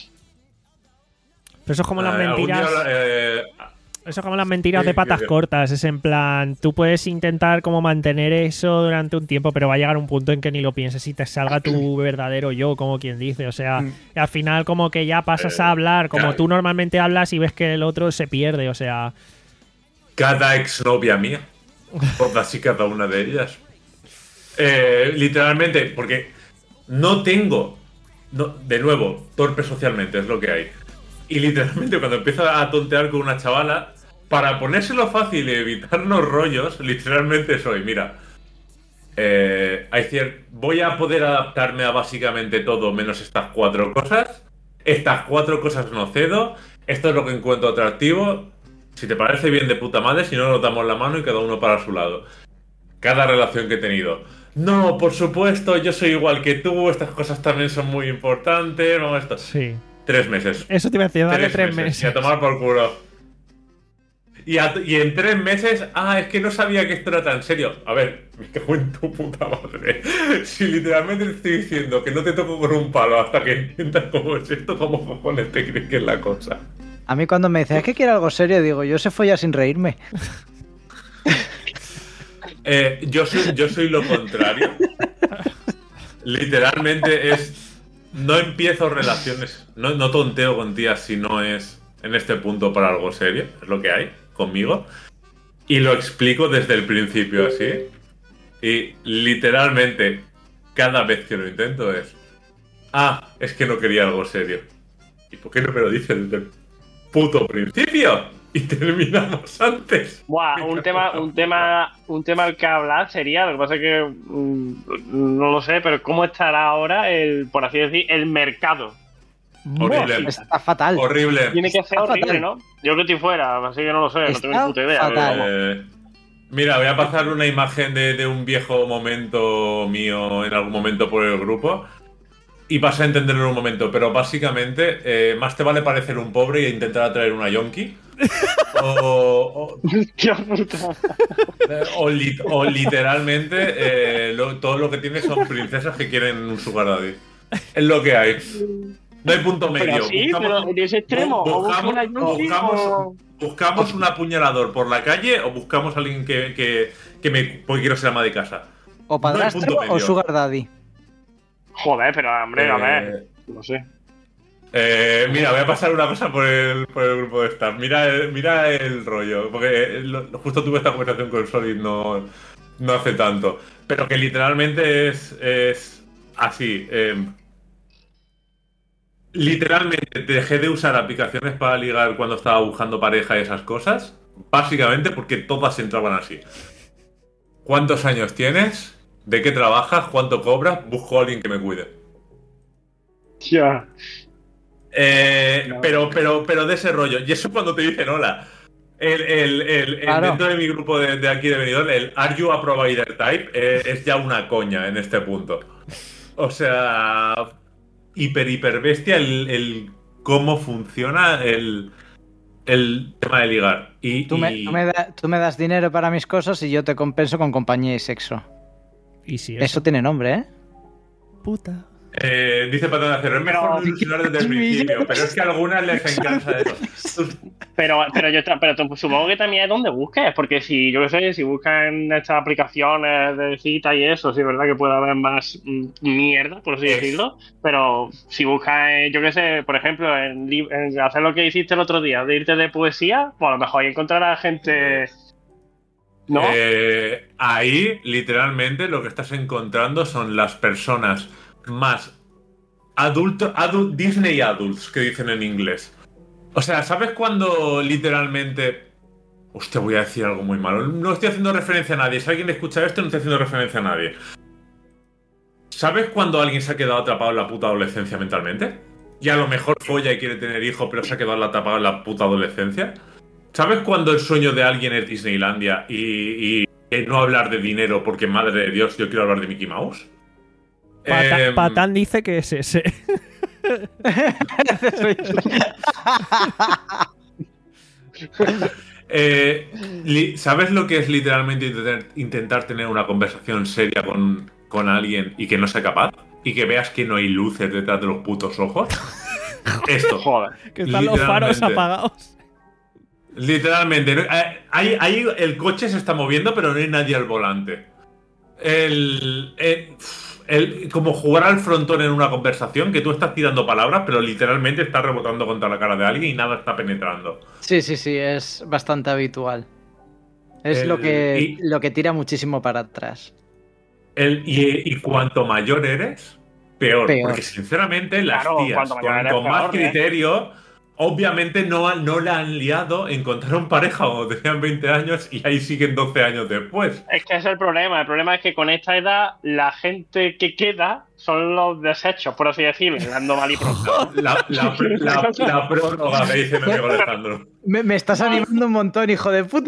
Pero eso es como las Eh, algún día, mentiras... eh, Eso es como las mentiras Sí, de patas sí, sí. cortas. Es en plan, tú puedes intentar como mantener eso durante un tiempo, pero va a llegar un punto en que ni lo pienses y te salga tu verdadero yo, como quien dice. O sea, y al final como que ya pasas a hablar como claro. tú normalmente hablas y ves que el otro se pierde. O sea, cada exnovia mía. Todas y cada una de ellas. Eh, literalmente, porque no tengo, no, de nuevo, torpe socialmente, es lo que hay. Y literalmente cuando empiezo a tontear con una chavala, para ponérselo fácil y evitarnos rollos, literalmente soy, mira, eh, hay cier- voy a poder adaptarme a básicamente todo menos estas cuatro cosas. Estas cuatro cosas no cedo. Esto es lo que encuentro atractivo. Si te parece bien, de puta madre, si no nos damos la mano y cada uno para su lado. Cada relación que he tenido. No, por supuesto, yo soy igual que tú, estas cosas también son muy importantes. No, esto. sí. Tres meses. Eso te iba a decir, dale tres, tres meses. Y a tomar por culo. Y, a- y en tres meses, ah, es que no sabía que esto era tan serio. A ver, me cago en tu puta madre. Si literalmente te estoy diciendo que no te toco con un palo hasta que entiendas cómo es esto, ¿cómo cojones te crees que es la cosa? A mí cuando me dice, es que quiero algo serio, digo, yo se folla sin reírme. Eh, yo, soy, yo soy lo contrario. Literalmente es... No empiezo relaciones, no, no tonteo con tías si no es en este punto para algo serio, es lo que hay conmigo. Y lo explico desde el principio así. Y literalmente, cada vez que lo intento es... Ah, es que no quería algo serio. ¿Y por qué no me lo dices desde el puto principio? Y terminamos antes. Buah, un tema, un tema, un tema al que hablar sería, lo que pasa es que mm, no lo sé, pero cómo estará ahora el, por así decir, el mercado. Horrible. Está fatal. Horrible. Tiene que ser Está horrible, fatal. ¿no? Yo que estoy fuera, así que no lo sé, no Está tengo ni puta idea. pero fatal. vamos. Eh, mira, voy a pasar una imagen de, de un viejo momento mío en algún momento por el grupo. Y vas a entenderlo en un momento, pero básicamente, eh, más te vale parecer un pobre e intentar atraer una yonki. O, o, Hostia puta. eh, o li- o literalmente, eh, lo- todo lo que tienes son princesas que quieren un sugar daddy. Es lo que hay. No hay punto medio. Pero sí, pero en ese extremo, bu- o buscas buscamos, una yonki buscamos, o- buscamos un apuñalador por la calle o buscamos a alguien que, que, que me porque quiero ser ama de casa. O No hay padrastro punto o medio. sugar daddy. Joder, pero hombre, a Eh, ver, no sé. Eh, mira, voy a pasar una cosa por el, por el grupo de staff. Mira el, mira el rollo. Porque lo- justo tuve esta conversación con Solid no, no hace tanto. Pero que literalmente es, es así. eh, literalmente dejé de usar aplicaciones para ligar cuando estaba buscando pareja y esas cosas. Básicamente porque todas entraban así. ¿Cuántos años tienes? ¿De qué trabajas? ¿Cuánto cobras? Busco a alguien que me cuide. Ya. Eh, No. pero, pero, pero de ese rollo. Y eso cuando te dicen hola. El, el, el, el- Claro. Dentro de mi grupo de, de aquí de Benidorm, el Are you a provider type eh, es ya una coña en este punto. O sea, hiper, hiper bestia el, el cómo funciona el, el tema de ligar. Y, Tú me, y- tú me da- tú me das dinero para mis cosas y yo te compenso con compañía y sexo. Y si Eso, eso, tiene nombre, ¿eh? puta. eh, dice Patrón de Acero, es Pero- mejor no ilusionar desde el principio, pero es que a algunas les encanta eso. Tú- Pero, pero yo ta- pero tú- supongo que también es donde busques, porque si, yo qué sé, si buscas en estas aplicaciones de cita y eso, sí es verdad que puede haber más mm, mierda, por así Es- decirlo, pero si buscas, eh, yo qué sé, por ejemplo, en, li- en hacer lo que hiciste el otro día, de irte de poesía, pues a lo mejor ahí encontrarás gente... ¿No? Eh, ahí, literalmente, lo que estás encontrando son las personas más adultos, adult, Disney adults, que dicen en inglés. O sea, ¿sabes cuando literalmente... Hostia, voy a decir algo muy malo. No estoy haciendo referencia a nadie. Si alguien escucha esto, no estoy haciendo referencia a nadie. ¿Sabes cuando alguien se ha quedado atrapado en la puta adolescencia mentalmente? Y a lo mejor folla y quiere tener hijos, pero se ha quedado atrapado en la puta adolescencia. ¿Sabes cuando el sueño de alguien es Disneylandia y, y- y no hablar de dinero porque, madre de Dios, yo quiero hablar de Mickey Mouse? Pata- Em, Patán dice que es ese. eh, li- ¿Sabes lo que es literalmente intentar, intentar tener una conversación seria con, con alguien y que no sea capaz? Y que veas que no hay luces detrás de los putos ojos. Esto. Joder. Que están los faros Literalmente. apagados. Literalmente. ¿no? Eh, Ahí, ahí el coche se está moviendo, pero no hay nadie al volante. El, el- el- como jugar al frontón en una conversación, que tú estás tirando palabras, pero literalmente estás rebotando contra la cara de alguien y nada está penetrando. Sí, sí, sí, es bastante habitual. Es El- lo, que, y- lo que tira muchísimo para atrás. El, y, y cuanto mayor eres, peor. Peor. Porque sinceramente las Claro, tías cuanto mayor con, eres, con más peor, ¿eh? criterio, obviamente no, no la han liado, encontraron pareja cuando tenían veinte años y ahí siguen doce años después. Es que ese es el problema. El problema es que con esta edad la gente que queda son los desechos, por así decirlo, dando mal y pronto. La, la, la, la prórroga, me dice mi amigo Alejandro. Me, me estás animando un montón, hijo de puta.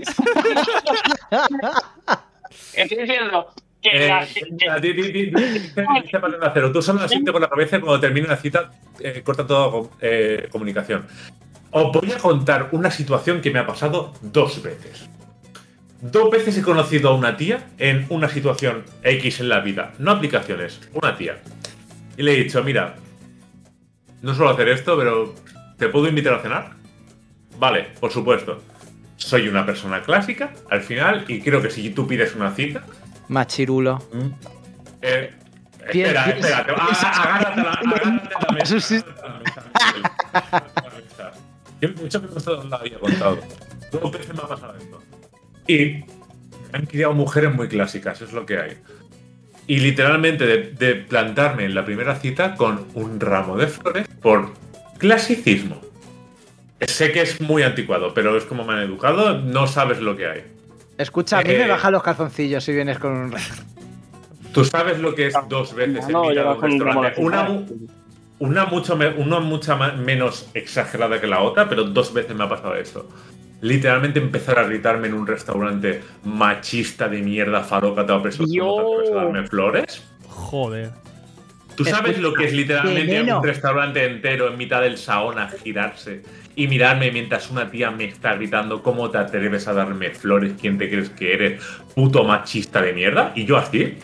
Estoy diciendo que Eh, la gente... a ti- ti- ti- ti- dice Patrón de Acero, tú solo asiente con la cabeza y cuando termine la cita eh, corta toda eh, comunicación. Os voy a contar una situación que me ha pasado dos veces. Dos veces he conocido a una tía en una situación X en la vida, no aplicaciones, una tía. Y le he dicho, mira, no suelo hacer esto, pero ¿te puedo invitar a cenar? Vale, por supuesto. Soy una persona clásica, al final, y creo que si tú pides una cita, Machirulo. eh, Pies- espera, pies- espera, te- ah, agárrate la, agárrate la mesa, Eso sí. agárrate la mesa. Yo mucho que no lo había contado. Dos veces me ha pasado esto. Y me han criado mujeres muy clásicas, es lo que hay. Y literalmente de, de plantarme en la primera cita con un ramo de flores por clasicismo. Sé que es muy anticuado, pero es como me han educado, no sabes lo que hay. Escucha, a mí Eh, me bajan los calzoncillos si vienes con un... ¿Tú sabes lo que es dos veces No, en vida yo de un con un ramo de restaurante? Una, flores. mu- una, mucho me- una mucha ma- menos exagerada que la otra, pero dos veces me ha pasado eso. Literalmente empezar a gritarme en un restaurante machista de mierda, farócata o preso Yo- a darme flores. Joder. ¿Tú sabes lo que es literalmente veneno. un restaurante entero en mitad del saona girarse y mirarme mientras una tía me está gritando cómo te atreves a darme flores? ¿Quién te crees que eres? Puto machista de mierda. Y yo así,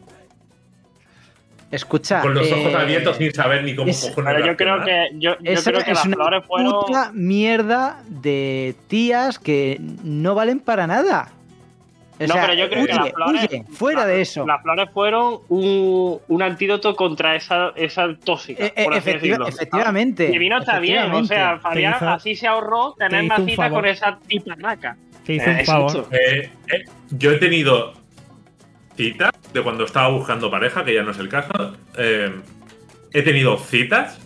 Escucha, con los ojos eh, abiertos sin saber ni cómo es- cojones Pero yo creo reaccionar. que, yo, yo esa creo que es las una flores fueron... puta mierda de tías que no valen para nada. O No, sea, pero yo creo que huye, las flores... huye, fuera la- de eso. Las flores fueron un, un antídoto contra esa, esa tóxica, Eh, eh, por así efectiva- decirlo. efectivamente. Y vino está bien, o sea, efectivamente. Fabián Te hizo- así se ahorró tener te hizo una un cita favor. con esa tipanaca. Te hizo un Eh, favor. eso. Eh, eh, yo he tenido citas de cuando estaba buscando pareja, que ya no es el caso. eh, he tenido citas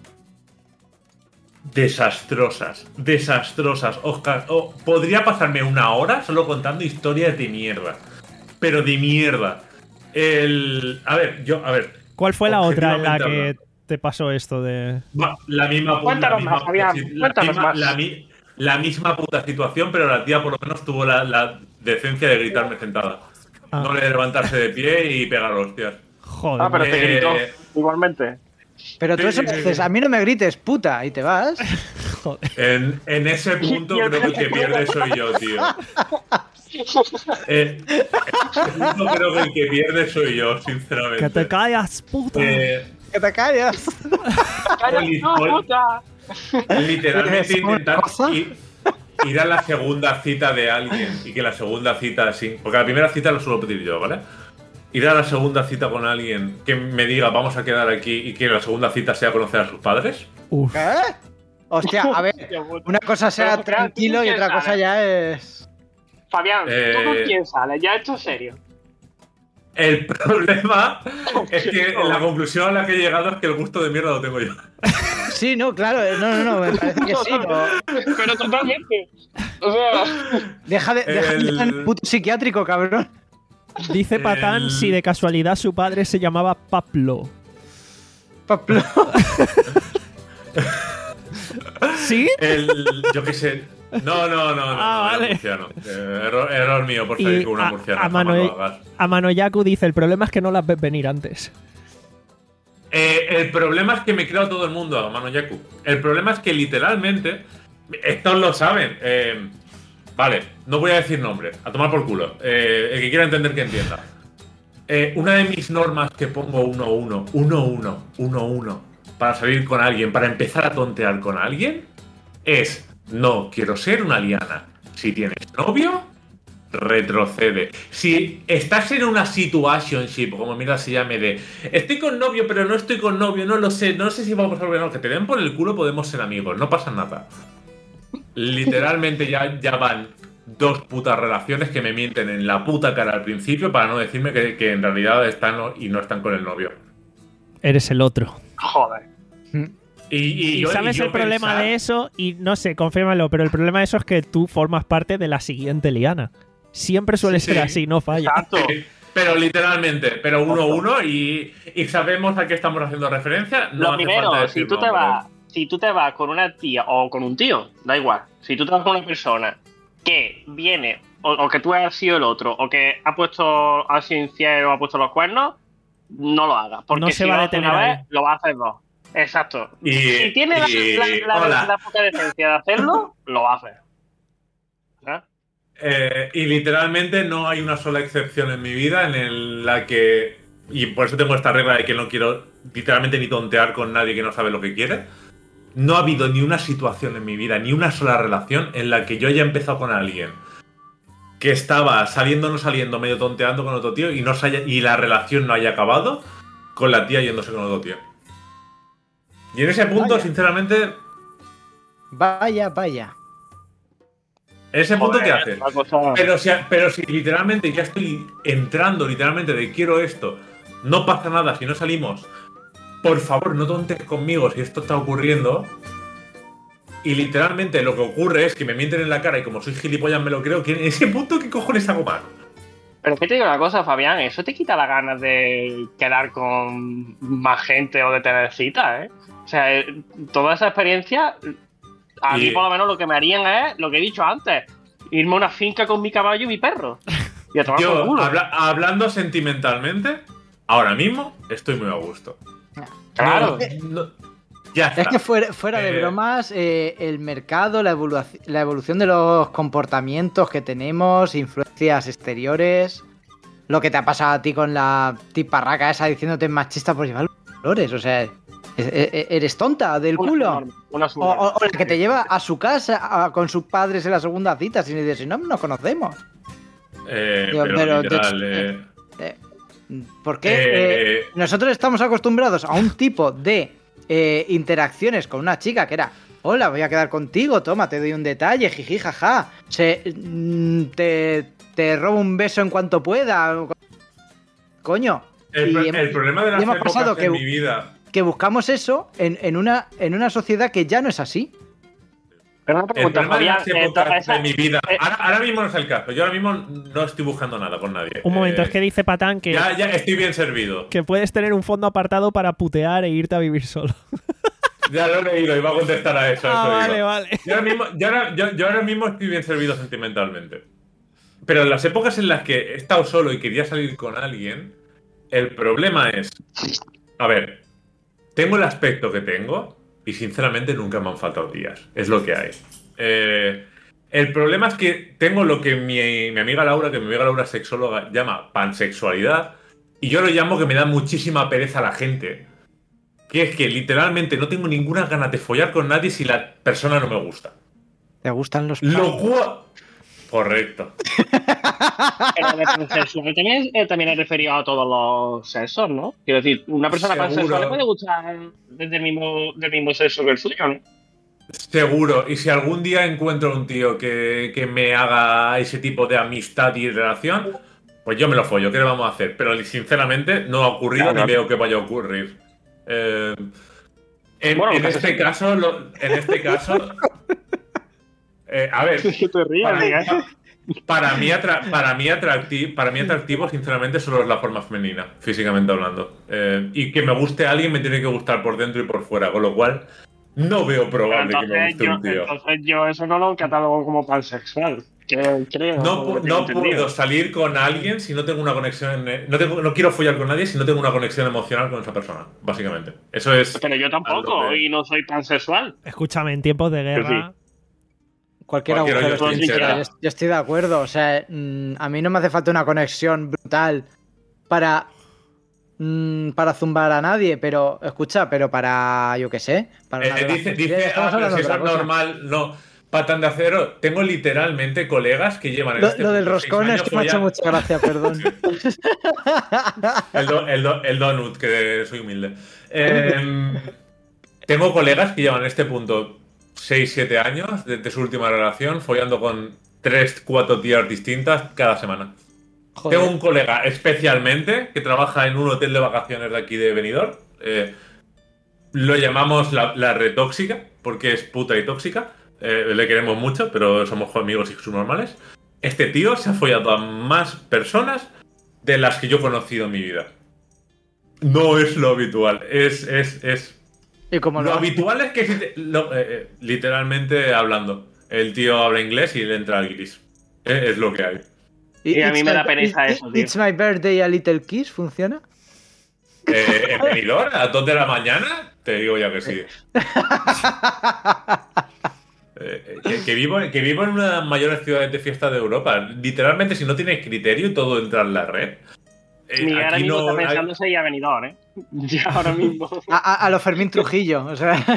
desastrosas, desastrosas. Oscar, oh, podría pasarme una hora solo contando historias de mierda, pero de mierda. El, a ver, yo, a ver. ¿Cuál fue la otra en la objetivamente que hablando. te pasó esto de...? Va, La misma, pu- la Cuéntanos misma más, puta Fabián, si- la cuéntanos misma- más. la mi- la misma puta situación, pero la tía por lo menos tuvo la, la decencia de gritarme sentada. Ah. No de levantarse de pie y pegar hostias. Joder. Ah, pero te Eh, gritó igualmente. Pero tú Sí, eso sí, sí, dices, sí. a mí no me grites, puta, y te vas. Joder. En, en ese punto creo que el que pierde soy yo, tío. En ese punto creo que el que pierde soy yo, sinceramente. ¡Que te callas, puta! Eh, Que te callas. Oli- ¡No, oli- puta! literalmente ¿Es una intentar cosa? ir, ir a la segunda cita de alguien y que la segunda cita, sin, porque la primera cita lo suelo pedir yo, ¿vale? Ir a la segunda cita con alguien que me diga vamos a quedar aquí y que la segunda cita sea conocer a sus padres. Uf. ¿Qué? Hostia, a ver, una cosa sea Pero, Fran, tranquilo y ¿quién otra sabe? cosa ya es... Fabián, ¿tú Eh, con quién sales? Ya esto es serio. El problema es que la conclusión a la que he llegado es que el gusto de mierda lo tengo yo. Sí, no, claro, no, no, no, me parece que sí, no. Pero totalmente. O sea, Deja de, deja de El- estar en el puto psiquiátrico, cabrón. Dice Patán El- si de casualidad su padre se llamaba Pablo. Pablo. ¿Sí? El, yo qué sé. No, no, no, no. Ah, no, era vale. murciano. Eh, error, error mío por salir Y con una a, murciana. a, jamás Mano- lo hagas. a Manoyaku dice, el problema es que no las ves venir antes. Eh, el problema es que me creo a todo el mundo, a Mano Yaku. El problema es que literalmente, estos lo saben. eh, vale, no voy a decir nombres, a tomar por culo. Eh, el que quiera entender que entienda. Eh, una de mis normas que pongo uno uno, uno uno, uno uno, para salir con alguien, para empezar a tontear con alguien, es no quiero ser una liana. Si tienes novio, retrocede. Si estás en una situationship, como mira se llame, de estoy con novio, pero no estoy con novio, no lo sé, no sé si vamos a volver, no, que te den por el culo, podemos ser amigos, no pasa nada. Literalmente ya, ya van dos putas relaciones que me mienten en la puta cara al principio para no decirme que, que en realidad están y no están con el novio. Eres el otro. joder. Y, y Y yo- sabes y yo el problema pensar- de eso, y no sé, confírmalo, pero el problema de eso es que tú formas parte de la siguiente liana. Siempre suele Sí, ser sí. así, no falla. Exacto. Sí, pero literalmente, pero uno uno y, y sabemos a qué estamos haciendo referencia. No Lo hace primero, falta si decir tú te nombres. vas, si tú te vas con una tía o con un tío, da igual. Si tú te vas con una persona que viene, o, o que tú has sido el otro, o que ha puesto, ha sido infiel o ha puesto los cuernos, no lo hagas. Porque No se si va a lo haces detener una ahí. vez, lo vas a hacer dos. Exacto. Y- si tiene la, y- la, la, hola. la puta decencia de hacerlo, lo va a hacer. ¿Eh? Eh, y literalmente no hay una sola excepción en mi vida en el- la que. Y por eso tengo esta regla de que no quiero literalmente ni tontear con nadie que no sabe lo que quiere. No ha habido ni una situación en mi vida, ni una sola relación en la que yo haya empezado con alguien que estaba saliendo o no saliendo, medio tonteando con otro tío y, no se haya- y la relación no haya acabado con la tía yéndose con otro tío. Y en ese punto, Vaya. sinceramente, Vaya, vaya. en ese punto, ¿qué Joder, haces? una cosa- Pero si, pero si literalmente ya estoy entrando literalmente de quiero esto, no pasa nada si no salimos, por favor no tontes conmigo si esto está ocurriendo. Y literalmente lo que ocurre es que me mienten en la cara y como soy gilipollas me lo creo, que en ese punto ¿qué cojones hago mal? Pero es que te digo una cosa, Fabián, eso te quita las ganas de quedar con más gente o de tener citas, ¿eh? O sea, eh, toda esa experiencia, a Y- mí por lo menos lo que me harían es lo que he dicho antes, irme a una finca con mi caballo y mi perro. Y a tomar por Yo, culo. habla- hablando sentimentalmente, ahora mismo estoy muy a gusto. Claro. No- no- ya está. Es que fuera, fuera de Eh, bromas, eh, el mercado, la, evolua- la evolución de los comportamientos que tenemos, influencias exteriores, lo que te ha pasado a ti con la tiparraca esa diciéndote machista por llevar los colores, o sea, e- e- eres tonta del Una culo. subnorma, una O, subnorma. o- o la que te lleva a su casa a- con sus padres en la segunda cita, sin decir, si no nos conocemos. eh, Yo, pero, pero, literal, de- eh, Eh, ¿Por qué? Eh, Eh, nosotros estamos acostumbrados a un tipo de eh, interacciones con una chica que era, hola, voy a quedar contigo, toma, te doy un detalle, jiji, jaja, se, mm, te, te robo un beso en cuanto pueda. Coño. el, pro- Y el hemos- problema de las y hemos épocas pasado en que- mi vida. Que buscamos eso en, en una, en una sociedad que ya no es así. Pero una El pregunta, problema de Fabián, las eh, épocas esa- de mi vida. eh, Ahora, ahora mismo no es el caso. Yo ahora mismo no estoy buscando nada con nadie. Un momento, Eh, es que dice Patán que, Ya, ya estoy bien servido. que puedes tener un fondo apartado para putear e irte a vivir solo. Ya lo he leído y va a contestar a eso. Ah, eso vale, iba. vale. Yo ahora, mismo, yo, ahora, yo- yo ahora mismo estoy bien servido sentimentalmente. Pero en las épocas en las que he estado solo y quería salir con alguien, el problema es... A ver, tengo el aspecto que tengo y sinceramente nunca me han faltado días. Es lo que hay. Eh, el problema es que tengo lo que mi, mi amiga Laura, que mi amiga Laura sexóloga, llama pansexualidad, y yo lo llamo que me da muchísima pereza a la gente. Que es que literalmente no tengo ninguna ganas de follar con nadie si la persona no me gusta. ¿Te gustan los Lo cual... Correcto. Pero de pansexual también, eh, también he referido a todos los sexos, ¿no? Quiero decir, una persona Seguro. pansexual le puede gustar desde el mismo, del mismo sexo que el suyo, ¿no? Seguro. Y si algún día encuentro un tío que, que me haga ese tipo de amistad y relación, pues yo me lo follo. ¿Qué le vamos a hacer? Pero sinceramente no ha ocurrido Claro. ni veo que vaya a ocurrir. Eh, en, Bueno, en casi este siempre. caso, lo- en este caso, eh, a ver, Que te ríes, para, Miguel. para mí atra- para mí atractivo, para mí atractivo, sinceramente, solo es la forma femenina, físicamente hablando. Eh, y que me guste a alguien me tiene que gustar por dentro y por fuera, con lo cual no veo Pero probable que me entonces guste yo, un tío. entonces yo eso no lo catalogo como pansexual. Que creo. No, por lo pu- que no tengo entendido. puedo salir con alguien si no tengo una conexión. en- no, tengo, no quiero follar con nadie si no tengo una conexión emocional con esa persona, básicamente. Eso es. Pero yo tampoco, a lo que- y no soy pansexual. Escúchame, en tiempos de guerra... Cualquier Cualquier agujero hoyo es es trinchera. trinchera. Yo, yo estoy de acuerdo. O sea, mm, a mí no me hace falta una conexión brutal para mm, para zumbar a nadie, pero escucha, pero para yo qué sé, para Eh, una eh, dice, relación dice, seria, ah, estamos pero hablando si de eso otra es cosa. normal, no. Patán de acero, tengo literalmente colegas que llevan en Lo, este lo del punto seis roscón es años que me ha hecho follando- mucha gracia, perdón. El, do- el, do- el donut, que soy humilde. Eh, tengo colegas que llevan en este punto seis siete años desde su última relación, follando con tres cuatro tías distintas cada semana. Joder. Tengo un colega especialmente que trabaja en un hotel de vacaciones de aquí de Benidorm. Eh, lo llamamos la, la retóxica, porque es puta y tóxica. Eh, le queremos mucho, pero somos amigos y subnormales. Este tío se ha follado a más personas de las que yo he conocido en mi vida. No es lo habitual. Es, es, es. Y como Lo lo habitual es que, si te- lo- eh, eh, literalmente hablando, el tío habla inglés y le entra al guiris. Eh, es lo que hay. Y a mí It's me da my- pereza it- eso, tío. It's my birthday, a little kiss, ¿funciona? Eh, en Benidorm, a las dos de la mañana, te digo ya que sí. Eh, que, que vivo, que vivo en una de las mayores ciudades de fiesta de Europa. Literalmente, si no tienes criterio, todo entra en la red. Eh, Miguel ahora aquí mismo no está hay- pensando si ir a Benidorm, ¿eh? Ya ahora mismo. A, a, a lo Fermín Trujillo, o sea.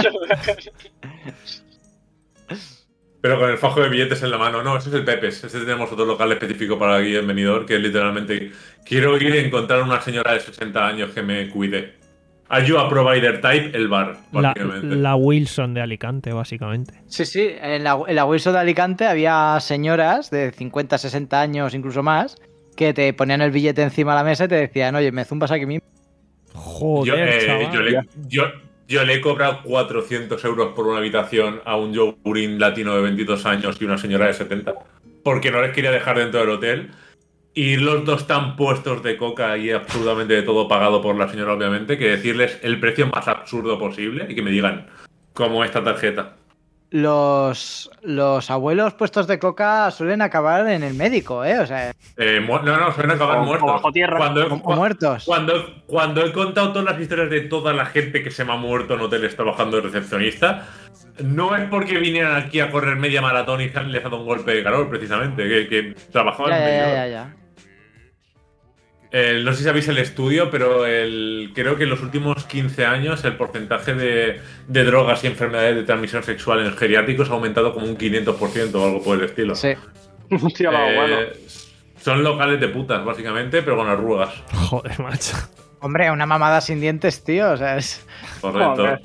Pero con el fajo de billetes en la mano. No, ese es el Pepes. Ese tenemos otro local específico para aquí en Benidorm, que es literalmente... Quiero ir a encontrar una señora de sesenta años que me cuide. Are you a provider type? El bar, La, básicamente. la Wilson de Alicante, básicamente. Sí, sí, en la, en la Wilson de Alicante había señoras de cincuenta, sesenta años, incluso más, que te ponían el billete encima de la mesa y te decían, oye, me zumbas aquí mismo. Joder, yo, eh, chaval. yo, le, yo, yo le he cobrado cuatrocientos euros por una habitación a un yogurín latino de veintidós años y una señora de setenta. Porque no les quería dejar dentro del hotel. Y los dos están puestos de coca y absolutamente de todo pagado por la señora, obviamente, que decirles el precio más absurdo posible y que me digan, como esta tarjeta. Los, los abuelos puestos de coca suelen acabar en el médico, ¿eh? O sea, Eh, mu- no, no, suelen acabar O- o muertos. bajo tierra. Cuando, he- o muertos. Cuando, cuando he contado todas las historias de toda la gente que se me ha muerto en hoteles trabajando de recepcionista, no es porque vinieran aquí a correr media maratón y les ha dado un golpe de calor, precisamente, que, que trabajaban Ya, en ya, ya, Benidorm. ya, ya. Eh, no sé si sabéis el estudio, pero el, creo que en los últimos quince años el porcentaje de, de drogas y enfermedades de transmisión sexual en geriátricos ha aumentado como un quinientos por ciento o algo por el estilo. Sí. Tío, lo Eh, bueno. Son locales de putas, básicamente, pero con arrugas. Joder, macho. Hombre, una mamada sin dientes, tío, o sea, es... Correcto. Joder.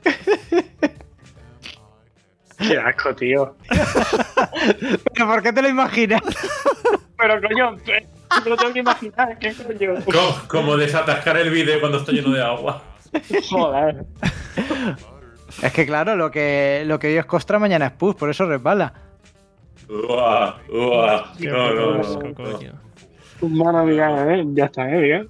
Qué asco, tío. ¿Pero por qué te lo imaginas? Pero coño, eh, me lo tengo que imaginar, ¿qué coño? Co- Como desatascar el vídeo cuando está lleno de agua. Joder. Es que claro, lo que, lo que hoy es costra, mañana es pus, por eso resbala. Uah, uah. Qué No, no, no, asco, no. coño. Mano, Miguel, ¿eh? Ya está, ¿eh, Miguel?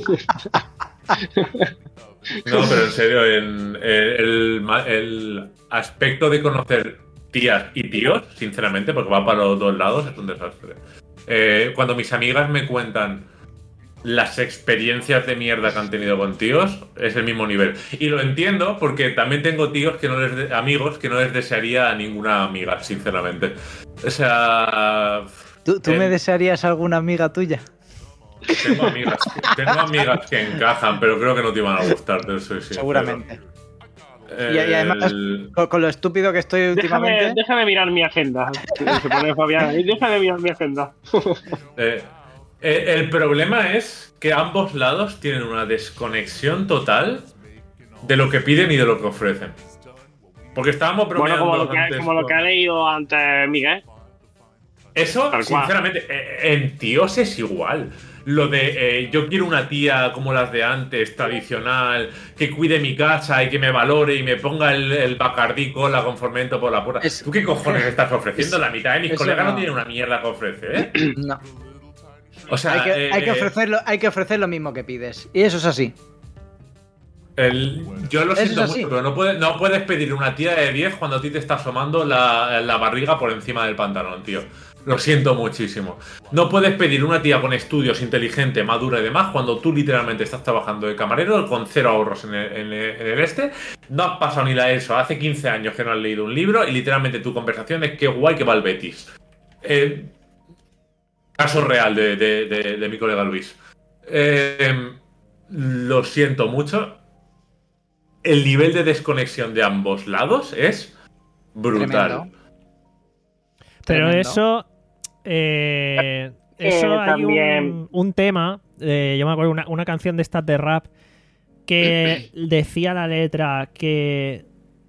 No, pero en serio, en, el, el, el aspecto de conocer tías y tíos, sinceramente, porque va para los dos lados, es un desastre. Eh, cuando mis amigas me cuentan las experiencias de mierda que han tenido con tíos, es el mismo nivel. Y lo entiendo porque también tengo tíos que no les de- amigos que no les desearía a ninguna amiga, sinceramente. O sea, ¿Tú, tú el- me desearías alguna amiga tuya? tengo amigas, tengo amigas que encajan, pero creo que no te iban a gustar, te soy sincero. Seguramente. El- Y, y además, con, con lo estúpido que estoy Déjame, últimamente... déjame mirar mi agenda. Se pone Fabián ahí. Déjame mirar mi agenda. Eh, eh, el problema es que ambos lados tienen una desconexión total de lo que piden y de lo que ofrecen. Porque estábamos Bueno, bromeando como lo, que, antes como lo con- que ha leído antes Miguel. Eso, Tal cual. sinceramente, eh, en tíos es igual. Lo de eh, yo quiero una tía como las de antes, tradicional, que cuide mi casa y que me valore y me ponga el, el Bacardí cola conforme entro por la puerta. Es- ¿Tú qué cojones estás ofreciendo? es- La mitad de mis eso colegas no no. tienen una mierda que ofrecer, ¿eh? No. O sea, Hay que, eh, hay, que eh, ofrecer lo, hay que ofrecer lo mismo que pides. Y eso es así. El- yo lo Eso siento es así. mucho, pero no puedes, no puedes pedir una tía de diez cuando a ti te está asomando la, la barriga por encima del pantalón, tío. Lo siento muchísimo. No puedes pedir una tía con estudios, inteligente, madura y demás cuando tú literalmente estás trabajando de camarero con cero ahorros en el, en el- en el este. No has pasado ni la ESO. Hace quince años que no has leído un libro y literalmente tu conversación es qué guay que va el Betis. Eh, caso real de, de- de- de mi colega Luis. Eh, lo siento mucho. El nivel de desconexión de ambos lados es brutal. Tremendo. Pero Tremendo. eso. eh, eso Eh, hay también- un, un tema. eh, yo me acuerdo una, una canción de estas de rap que decía la letra que.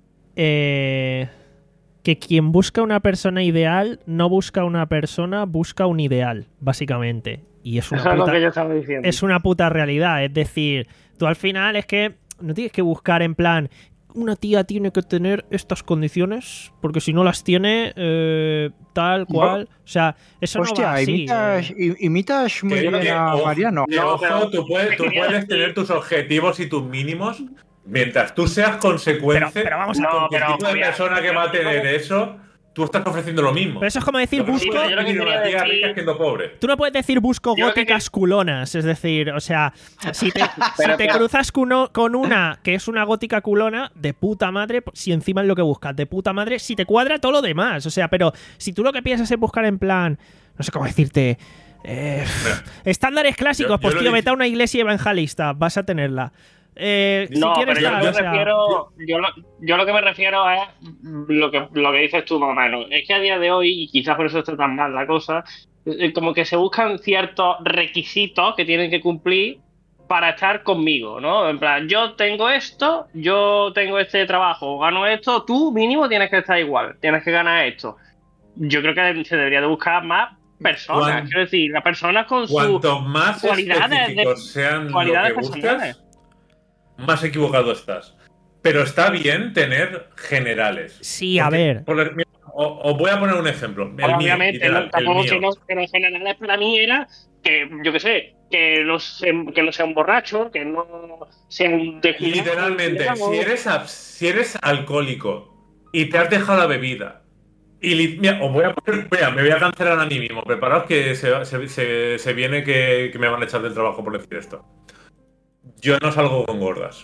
eh, que quien busca una persona ideal no busca una persona, busca un ideal, básicamente. Y es una Eso es lo puta- que yo estaba diciendo. es una puta realidad. Es decir, tú al final es que no tienes que buscar en plan, una tía tiene que tener estas condiciones, porque si no las tiene, eh, tal cual. O sea, eso no va Hostia, así. imitas, eh. i- imitas muy Que- bien que, a ojo, Mariano. que, No, ojo, pero- tú puedes, tú quería puedes decir- tener tus objetivos y tus mínimos mientras tú seas consecuente Pero- pero vamos a- No, con el pero, tipo de Fabián, persona que va a tener eso, tú estás ofreciendo lo mismo. Pero eso es como decir, Lo que no busco. puedes yo lo que pedir quería una tía decir- rica siendo pobre. Tú no puedes decir busco Yo lo que góticas culonas, es decir, o sea, si te, si Pero, te pero- cruzas con, uno- con una que es una gótica culona, de puta madre, si encima es lo que buscas, de puta madre, si te cuadra todo lo demás, o sea, pero si tú lo que piensas es buscar en plan, no sé cómo decirte, eh, estándares clásicos, Yo- yo pues lo tío, dije- vete a una iglesia evangelista, vas a tenerla. Eh, si No, quieres pero yo, tal, yo o sea, refiero, yo, lo, yo lo que me refiero es lo que, lo que dices tú más o menos. Es que a día de hoy, y quizás por eso está tan mal la cosa, eh, como que se buscan ciertos requisitos que tienen que cumplir para estar conmigo, ¿no? En plan, yo tengo esto, yo tengo este trabajo, gano esto, tú mínimo tienes que estar igual, tienes que ganar esto. Yo creo que se debería de buscar más personas, Cuan- quiero decir, las personas con su Cuanto más cualidades de- específicos sean cualidades lo que buscas, personales. más equivocado estás. Pero está bien tener generales. sí, a Porque, ver. por el- mira, o- os voy a poner un ejemplo. El mío, Obviamente, literal, no, tampoco el mío. que no, que los generales para mí era que, yo qué sé, que no, se, que no sea un borracho, que no sea un descuidado, Literalmente, digamos. si eres, ab- si eres alcohólico y te has dejado la bebida, y li- mira, os voy a poner, mira, me voy a cancelar a mí mismo. Preparaos que se, se, se- se viene que, que me van a echar del trabajo por decir esto. Yo no salgo con gordas.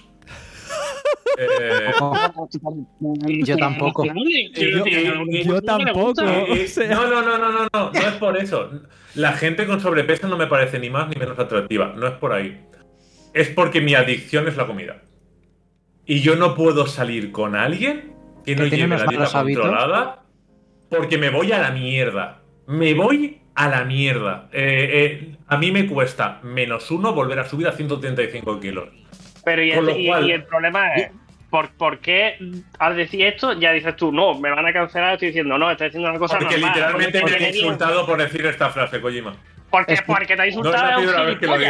Eh, Yo tampoco. Quiero Yo- decir, yo no me tampoco. gusta. y- y- o sea- no, no, no, no, no, no, no es por eso. La gente con sobrepeso no me parece ni más ni menos atractiva. No es por ahí. Es porque mi adicción es la comida. Y yo no puedo salir con alguien que no Que tiene lleve unos la dieta malos hábitos. controlada porque me voy a la mierda. Me voy a la mierda. Eh, eh, a mí me cuesta menos uno volver a subir a ciento treinta y cinco kilos. Pero y Con el, lo y- cual- y el problema es, ¿por, ¿por qué al decir esto ya dices tú, no, me van a cancelar? Estoy diciendo, no, estás diciendo una cosa Porque normal. literalmente me porque, han insultado por decir esta frase, Kojima. porque, Es- porque te ha No es insultado la es un primera vez que lo gilipollas. digo.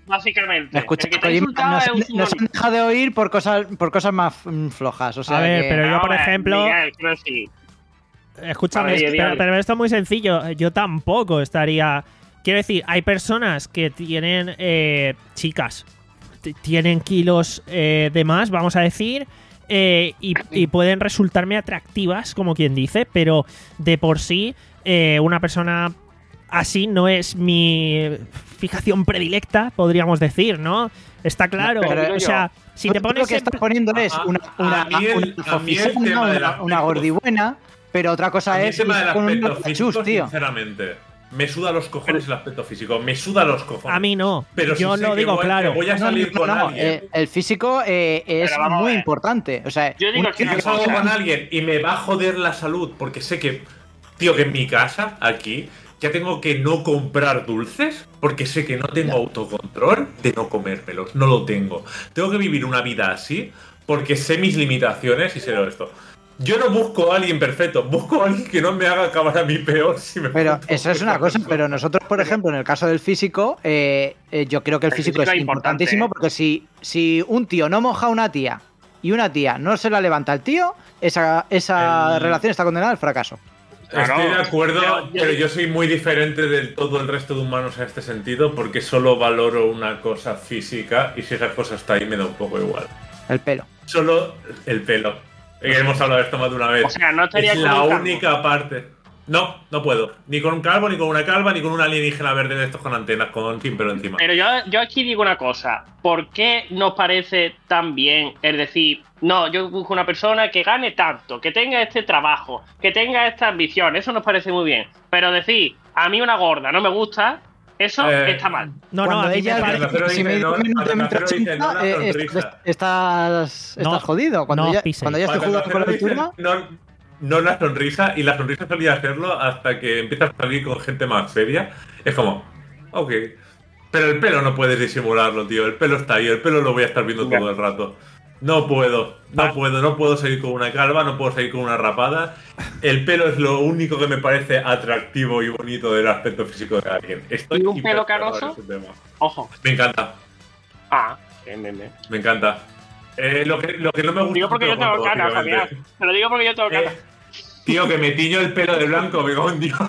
básicamente. Escucha, el que te ha Kojima, insultado nos, es un nos han subnormal. dejado de oír por cosas, por cosas más mm, flojas. O sea A ver, que- pero yo, No, por eh, ejemplo, Miguel, quiero decir, escúchame, Vale, es- di pero, algo. pero esto es muy sencillo. Yo tampoco estaría. Quiero decir, hay personas que tienen eh, chicas, t- tienen kilos eh, de más, vamos a decir, eh, y, y pueden resultarme atractivas, como quien dice, pero de por sí, eh, una persona así no es mi fijación predilecta, podríamos decir, ¿no? Está claro. pero o sea, si Tú te lo pones que en estás pl- poniendo es A- una, a una, mí el- una a mí el fofisona, tema del una, aspecto- una gordibuena, pero otra cosa A mí el es tema del ir con aspecto un físico, chus, tío. sinceramente, me suda los cojones el aspecto físico. Me suda los cojones. a mí no. Pero si yo sé lo que digo voy, claro. que voy a No, salir no, con no, alguien. eh, el físico eh, es Pero vamos a muy ver. importante. O sea, Yo digo un que tío Si yo salgo sea- con alguien y me va a joder la salud porque sé que, tío, que en mi casa, aquí, ya tengo que no comprar dulces porque sé que no tengo autocontrol de no comérmelos. No lo tengo. Tengo que vivir una vida así porque sé mis limitaciones y sé esto. Yo no busco a alguien perfecto, busco a alguien que no me haga acabar a mí peor si me Pero junto eso es con una esa cosa, persona. pero nosotros, por ejemplo, en el caso del físico, eh, eh, yo creo que el El físico, físico es es importante, importantísimo ¿eh? porque si, si un tío no moja a una tía y una tía no se la levanta al tío, esa, esa El- relación está condenada al fracaso. Claro. Estoy de acuerdo, Yo- yo- pero yo soy muy diferente del todo el resto de humanos en este sentido porque solo valoro una cosa física y si esa cosa está ahí me da un poco igual. El pelo. Solo el pelo. Eh, Hemos hablado de esto más de una vez. O sea, no estaría es con la un calvo. única parte. No, no puedo. Ni con un calvo, ni con una calva, ni con un alienígena verde de estos con antenas, con sin pelo encima. Pero yo, yo aquí digo una cosa. ¿Por qué nos parece tan bien? Es decir, no, yo busco una persona que gane tanto, que tenga este trabajo, que tenga esta ambición. Eso nos parece muy bien. Pero decir, a mí una gorda no me gusta, eso Eh, está mal. No, no, Cuando a mí ella me parece- parece. Pero si dice, me no, dice un minuto de Patacero dice, ochenta, no, una eh, sonrisa. estás, estás, No, estás jodido. Cuando, no ya, piséis. cuando ya esté jugando con la altura, No, no la sonrisa, y la sonrisa solía hacerlo hasta que empiezas a salir con gente más seria. Es como, ok. Pero el pelo no puedes disimularlo, tío. El pelo está ahí, el pelo lo voy a estar viendo todo el rato. No puedo, no Ah. puedo, no puedo salir con una calva, no puedo salir con una rapada. El pelo es lo único que me parece atractivo y bonito del aspecto físico de alguien. Estoy ¿Y un pelo hiperclarado en canoso? ese tema. Ojo. Me encanta, Ah, bien, bien, bien. me encanta. Eh, lo, que, lo que no me gusta Digo porque yo es el tengo pelo canas, corto, Javier. obviamente. Te lo digo porque yo tengo canas. Eh, tío, que me tiño el pelo de blanco, me cago en Dios.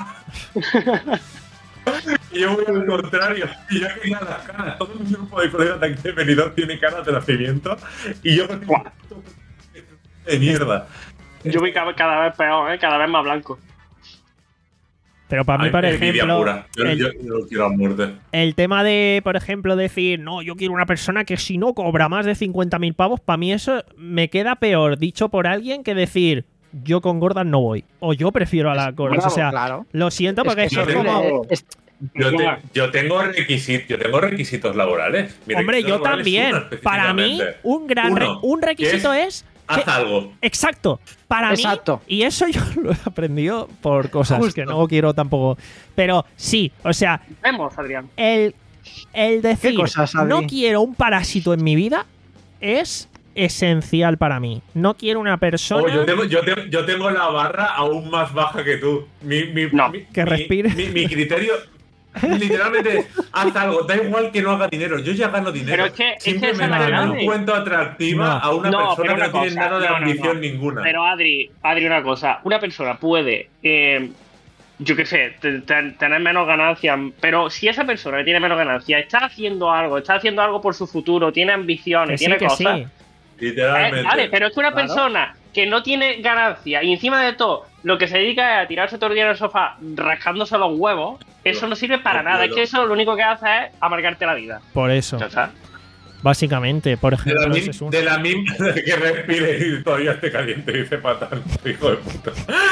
Y yo voy al contrario. Y yo quería las canas. Todo mi grupo de colegas de aquí de Benidorm tiene canas de nacimiento. Y yo de mierda. Yo voy cada, cada vez peor, ¿eh? Cada vez más blanco. Pero para mí, Ay, por envidia ejemplo, pura. Yo, el, yo- yo lo quiero a muerte. el tema de, por ejemplo, decir, no, yo quiero una persona que si no cobra más de cincuenta mil pavos, para mí eso me queda peor dicho por alguien que decir, yo con gordas no voy. O yo prefiero a las gordas. bravo, O sea, claro. lo siento porque Es que eso es yo como... eh, es- Yo, te- yo tengo requisitos, yo tengo requisitos laborales. Mis Hombre, requisitos yo laborales también. son Para mí, específicamente, un gran re- uno, un requisito que es... Haz que- algo. Exacto. Para Exacto. mí, y eso yo lo he aprendido por cosas Justo. que no quiero tampoco... Pero sí, o sea, Vemos, Adrián. el, el decir cosas, Adri? no quiero un parásito en mi vida es esencial para mí. No quiero una persona Oh, yo, tengo, yo, tengo, yo tengo la barra aún más baja que tú. Mi, mi, No. mi- Que mi- respire. Mi, mi criterio, literalmente, es, haz algo. Da igual que no haga dinero. Yo ya gano dinero. Pero es que- es que esa es la Simplemente clave. no encuentro atractiva No. a una No, persona pero que una no tiene cosa, nada de no, no, ambición no. ninguna. Pero Adri, Adri, una cosa. Una persona puede, eh, yo qué sé, te- te- tener menos ganancias, pero si esa persona que tiene menos ganancias está haciendo algo, está haciendo algo por su futuro, tiene ambiciones, que sí, tiene que cosas. sí. Literalmente. Eh, vale, pero es que una Claro. persona que no tiene ganancia y encima de todo lo que se dedica es a tirarse todo el día en el sofá rascándose los huevos, eso no sirve para No nada. Es puedo. que eso lo único que hace es amargarte la vida. Por eso, Ya está. básicamente, por De la, ejemplo, mim- ese es uno. de la misma que respire y todavía esté caliente, dice Patán, hijo de puta.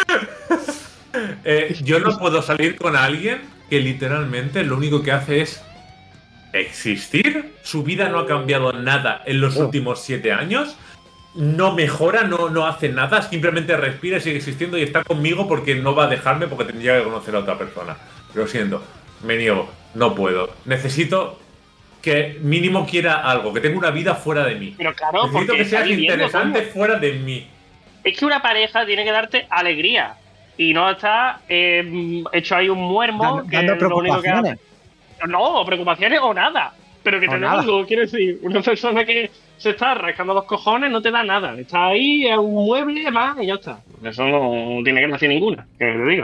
Eh, yo no puedo salir con alguien que literalmente lo único que hace es existir. Su vida no ha cambiado nada en los últimos siete años. No mejora, no, no hace nada. Simplemente respira, sigue existiendo y está conmigo porque no va a dejarme porque tendría que conocer a otra persona. Lo siento, me niego, no puedo. Necesito que mínimo quiera algo, que tenga una vida fuera de mí. Pero claro, Necesito porque que está seas viviendo, interesante coño. fuera de mí. Es que una pareja tiene que darte alegría. Y no está eh, hecho ahí un muermo Dando- que dando lo único que hace. preocupaciones. No, preocupaciones o nada. pero que O te dé nada. algo, quiero decir, una persona que se está rascando los cojones no te da nada. Está ahí, es un mueble más y ya está. Eso no tiene gracia ninguna, que te digo.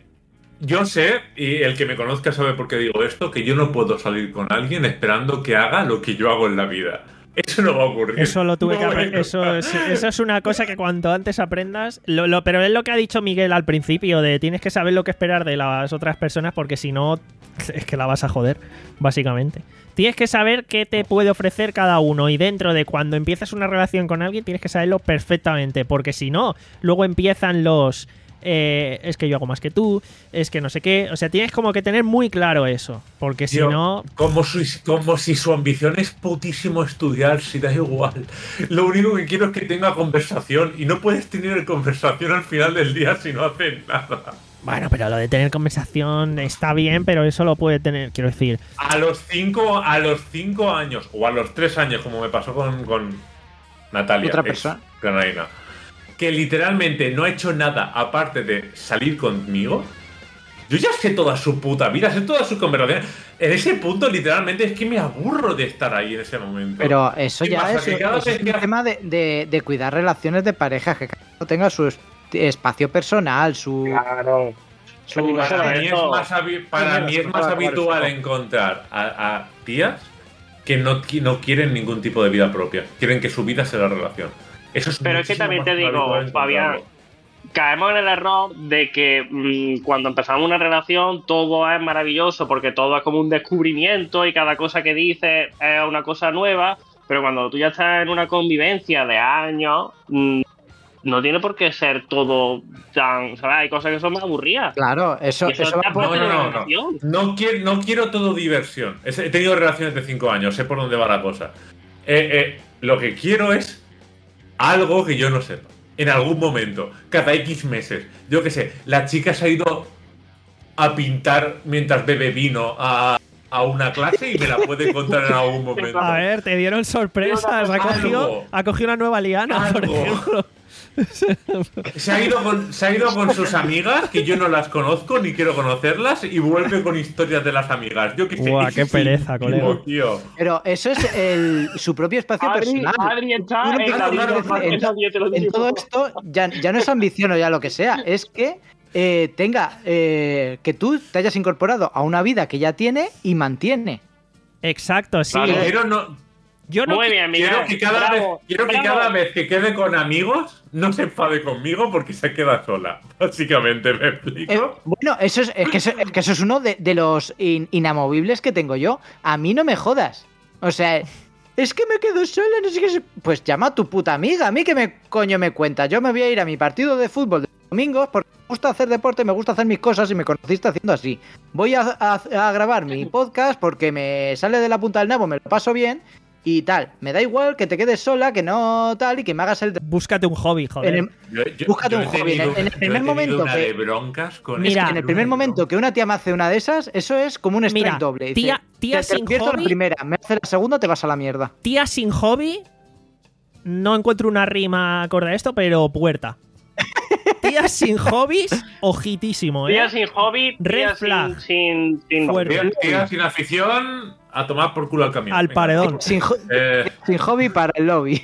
Yo sé, y el que me conozca sabe por qué digo esto, que yo no puedo salir con alguien esperando que haga lo que yo hago en la vida. Eso no va a ocurrir. Eso lo tuve No que voy a aprender. Eso encontrar. es, eso es una cosa que cuanto antes aprendas. Lo, lo- pero es lo que ha dicho Miguel al principio: de tienes que saber lo que esperar de las otras personas, porque si no, es que la vas a joder, básicamente. Tienes que saber qué te puede ofrecer cada uno. Y dentro de cuando empiezas una relación con alguien, tienes que saberlo perfectamente. Porque si no, luego empiezan los. eh, es que yo hago más que tú, es que no sé qué. O sea, tienes como que tener muy claro eso. Porque si Tío, no. Como, si, como si su ambición es putísimo estudiar, si da igual. Lo único que quiero es que tenga conversación. Y no puedes tener conversación al final del día si no haces nada. Bueno, pero lo de tener conversación está bien, pero eso lo puede tener, quiero decir. A los cinco, a los cinco años, o a los tres años, como me pasó con, con Natalia, Otra ex persona. canaina, que literalmente no ha hecho nada aparte de salir conmigo. Yo ya sé toda su puta vida, sé toda su conversación. En ese punto, literalmente, es que me aburro de estar ahí en ese momento. Pero eso ¿Qué ya pasa? es, Que cada eso vez es un que- tema de, de- de cuidar relaciones de pareja, que cada uno tenga su es- espacio personal, su... Claro. su- Ni más Para Eso- mí es más, habi- para mí es más Claro, claro, habitual claro. encontrar a, a tías que no, qui- no quieren ningún tipo de vida propia. Quieren que su vida sea la relación. Eso es Pero es que muchísimo también más te digo, habitual Fabián, encontrarlo. caemos en el error de que mm, cuando empezamos una relación todo es maravilloso porque todo es como un descubrimiento y cada cosa que dices es una cosa nueva, pero cuando tú ya estás en una convivencia de años, mm, no tiene por qué ser todo tan... ¿Sabes? Hay cosas que son más aburridas. Claro, eso, Y eso eso va está por- No, parte no, de la no, no. relación. No quiero, no quiero todo diversión. Es- He tenido relaciones de cinco años, sé por dónde va la cosa. Eh, eh, lo que quiero es algo que yo no sepa. En algún momento, cada X meses. Yo qué sé, la chica se ha ido a pintar mientras bebe vino a, a una clase y me la puede contar en algún momento. A ver, te dieron sorpresas. Ha Algo. cogido, ha cogido una nueva liana, por Algo. ejemplo. Se ha, ido con, se ha ido con sus amigas, que yo no las conozco ni quiero conocerlas, y vuelve con historias de las amigas. Yo qué sé. Buah, qué eso es pereza, íntimo, colega. tío. Pero eso es el, su propio espacio Adri, personal. Adri está Tú no en la puedes vida decir- más que en, nadie, te lo en digo. todo esto ya, ya no es ambición o ya lo que sea, es que eh, tenga eh, que tú te hayas incorporado a una vida que ya tiene y mantiene. Exacto, sí. Vale. Quiero, no, Yo no Muy qui- bien, Miguel. quiero que, cada, Bravo, vez, quiero que bravo. cada vez que quede con amigos no se enfade conmigo porque se queda sola. Básicamente, ¿me explico? Eh, bueno, eso es, es, que eso, es que eso es uno de, de los in- inamovibles que tengo yo. A mí no me jodas. O sea, es que me quedo sola, no sé qué. se- Pues llama a tu puta amiga. A mí que me coño me cuenta. Yo me voy a ir a mi partido de fútbol de domingos porque me gusta hacer deporte, me gusta hacer mis cosas y me conociste haciendo así. Voy a, a- a grabar mi podcast porque me sale de la punta del nabo, me lo paso bien y tal. Me da igual que te quedes sola, que no tal y que me hagas el... Búscate un hobby, joder. en el- Yo- yo- búscate yo un he hobby. En el- tenido- en el yo he primer tenido momento una que- de broncas con Mira, Es que en el primer momento que una tía me hace una de esas, eso es como un strike Mira, doble. Dice, tía- tía te, te sin advierto hobby- la primera, me hace la segunda, te vas a la mierda. Tía sin hobby. No encuentro una rima acorde a esto, pero puerta. Tía sin hobbies, ojitísimo, ¿eh? Tía sin hobby, Red tía flag. sin, sin, sin Fuerte. Tía, tía sin afición, a tomar por culo al camión. Al Venga. paredón. Sin, jo- Eh, sin hobby para el lobby.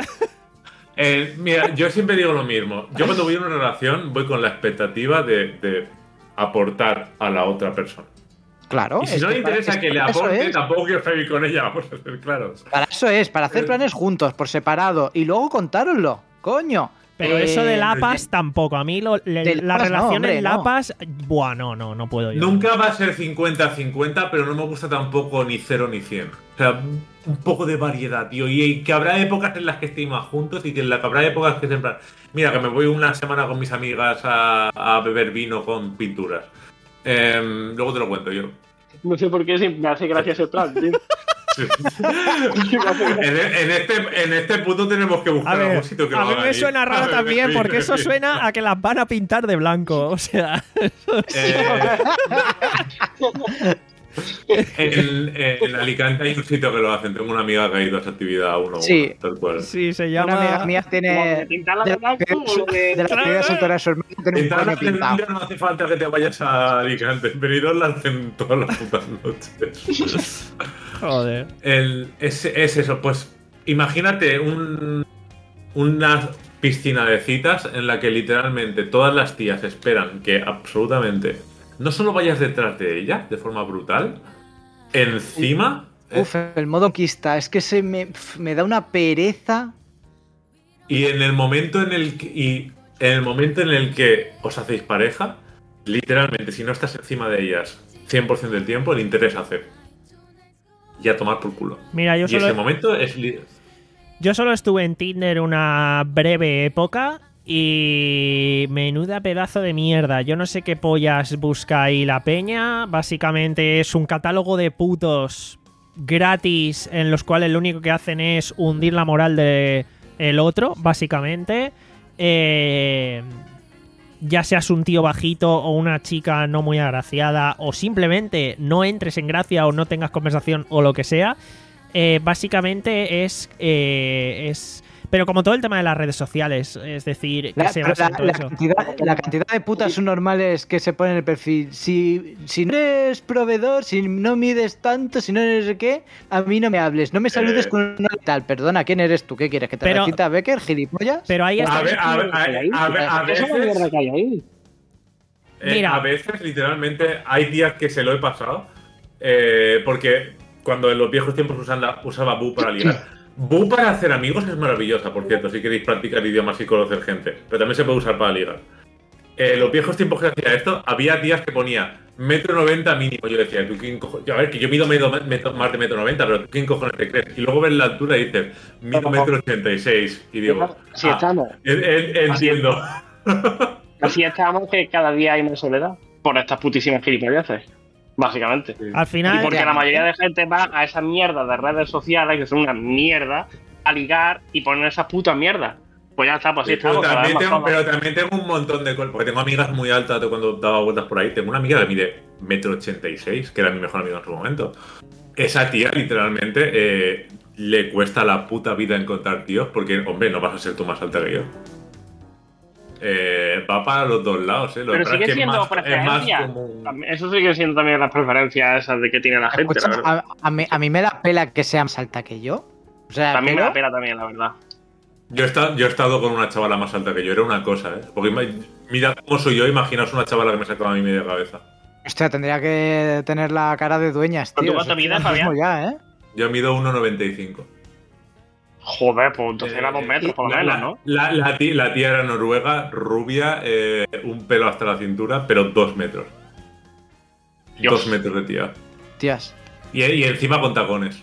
eh, mira, yo siempre digo lo mismo. Yo cuando voy a una relación voy con la expectativa de, de aportar a la otra persona. Claro. Y si es no le que para- interesa es que le para eso aporte, es. tampoco quiero salir con ella, vamos a ser claros. Para eso es, para hacer planes juntos, por separado, y luego contároslo, coño. Pero Eh, eso de lapas tampoco. A mí lo- le- de la lapas no, relación hombre, en no. lapas. Buah, no, no, no puedo yo. Nunca va a ser cincuenta cincuenta, pero no me gusta tampoco ni cero ni cien. O sea, un poco de variedad, tío. Y que habrá épocas en las que estemos más juntos y que en las que habrá épocas que siempre... Mira, que me voy una semana con mis amigas a, a beber vino con pinturas. Em, luego te lo cuento yo. No sé por qué sí, me hace gracia ese plan, tío. en, en este, en este punto tenemos que A buscar ver, algún sitio que a lo mí hagan me ir. suena raro también porque eso Sí. suena a que las van a pintar de blanco. O sea, Eh, en, en Alicante hay un sitio que lo hacen. Tengo una amiga que ha ido a esa actividad a uno. Sí. Tal cual. sí, se Una amiga llama. mía Como tiene. de pintarla De de la blanco despedida o lo de- de la despedida de soltera de su hermano tiene un En coño pintado. no hace falta que te vayas a Alicante. En Benidorm la hacen todas las putas noches. Joder. El, es, es eso, pues imagínate un, una piscina de citas en la que literalmente todas las tías esperan que absolutamente no solo vayas detrás de ella de forma brutal, encima... Uf, el modo conquista, es que se me, pf, me da una pereza. Y en el momento en el que, y en el momento en el que os hacéis pareja, literalmente, si no estás encima de ellas cien por ciento del tiempo, el interés hace. Y a tomar por culo. Mira, yo y solo, ese momento es... li- yo solo estuve en Tinder una breve época y menuda pedazo de mierda. Yo no sé qué pollas busca ahí la peña. Básicamente es un catálogo de putos gratis en los cuales lo único que hacen es hundir la moral de el otro, básicamente. Eh, ya seas un tío bajito o una chica no muy agraciada o simplemente no entres en gracia o no tengas conversación o lo que sea, eh, básicamente es eh, es pero como todo el tema de las redes sociales, es decir, que La, se pero basa la, en todo la eso. cantidad, la cantidad de putas subnormales que se ponen en el perfil. Si, si no eres proveedor, si no mides tanto, si no eres qué, a mí no me hables. No me saludes Eh. con una tal. Perdona, ¿quién eres tú? ¿Qué quieres? ¿Que te Pero- recita Becker, gilipollas? Pero ahí está. A ver, a ver, a ver, a ver, a ¿Qué es una mierda veces, que hay ahí? eh, Mira. a veces, literalmente, hay días que se lo he pasado. eh, porque cuando en los viejos tiempos usaba, usaba Bu para ligar. Bu para hacer amigos es maravillosa, por cierto, si queréis practicar idiomas y conocer gente. Pero también se puede usar para ligar. En los viejos tiempos que hacía esto, había días que ponía metro noventa mínimo. Yo decía, ¿tú quién cojones? A ver, que yo mido medio, metro, más de metro noventa, pero ¿tú quién cojones te crees? Y luego ves la altura y dices, mido metro ochenta y seis. Y digo, Así estamos. en- en- entiendo. Así estamos que cada día hay más soledad por estas putísimas gilipolleces. Básicamente. Al Y final, porque la mayoría de gente va a esas mierdas de redes sociales, que son una mierda, a ligar y poner esas putas mierdas. Pues ya está, pues así pero, estamos. cada vez también más tengo, cómodos. pero también tengo un montón de cosas, porque tengo amigas muy altas de cuando daba vueltas por ahí. Tengo una amiga que mide metro ochenta y seis, que era mi mejor amigo en su momento. Esa tía, literalmente, eh, le cuesta la puta vida encontrar tíos, porque, hombre, no vas a ser tú más alta que yo. Eh, va para los dos lados, ¿eh? Lo que Pero pasa es sigue que es siendo más- es más preferencia. como- También- Eso sigue siendo también las preferencias esas de que tiene la gente, Escucha, la verdad. a, a mí, a mí me da pela que sea más alta que yo. O sea, También me pero- da pena también, la verdad. Yo he, estado, yo he estado con una chavala más alta que yo, era una cosa, ¿eh? Porque ima- mira cómo soy yo, imaginaos una chavala que me sacaba a mi media cabeza. Hostia, tendría que tener la cara de dueñas, ¿Pero tío. tú cuánto Eso es mides, machismo Fabián? ya, ¿eh? Yo mido uno noventa y cinco. Joder, pues entonces Eh, era dos metros por lo la, menos, la- ¿no? La, la tía, la tía era noruega, rubia, eh, un pelo hasta la cintura, pero dos metros. Dios. Dos metros de tía. Tías. Y, y encima con tacones.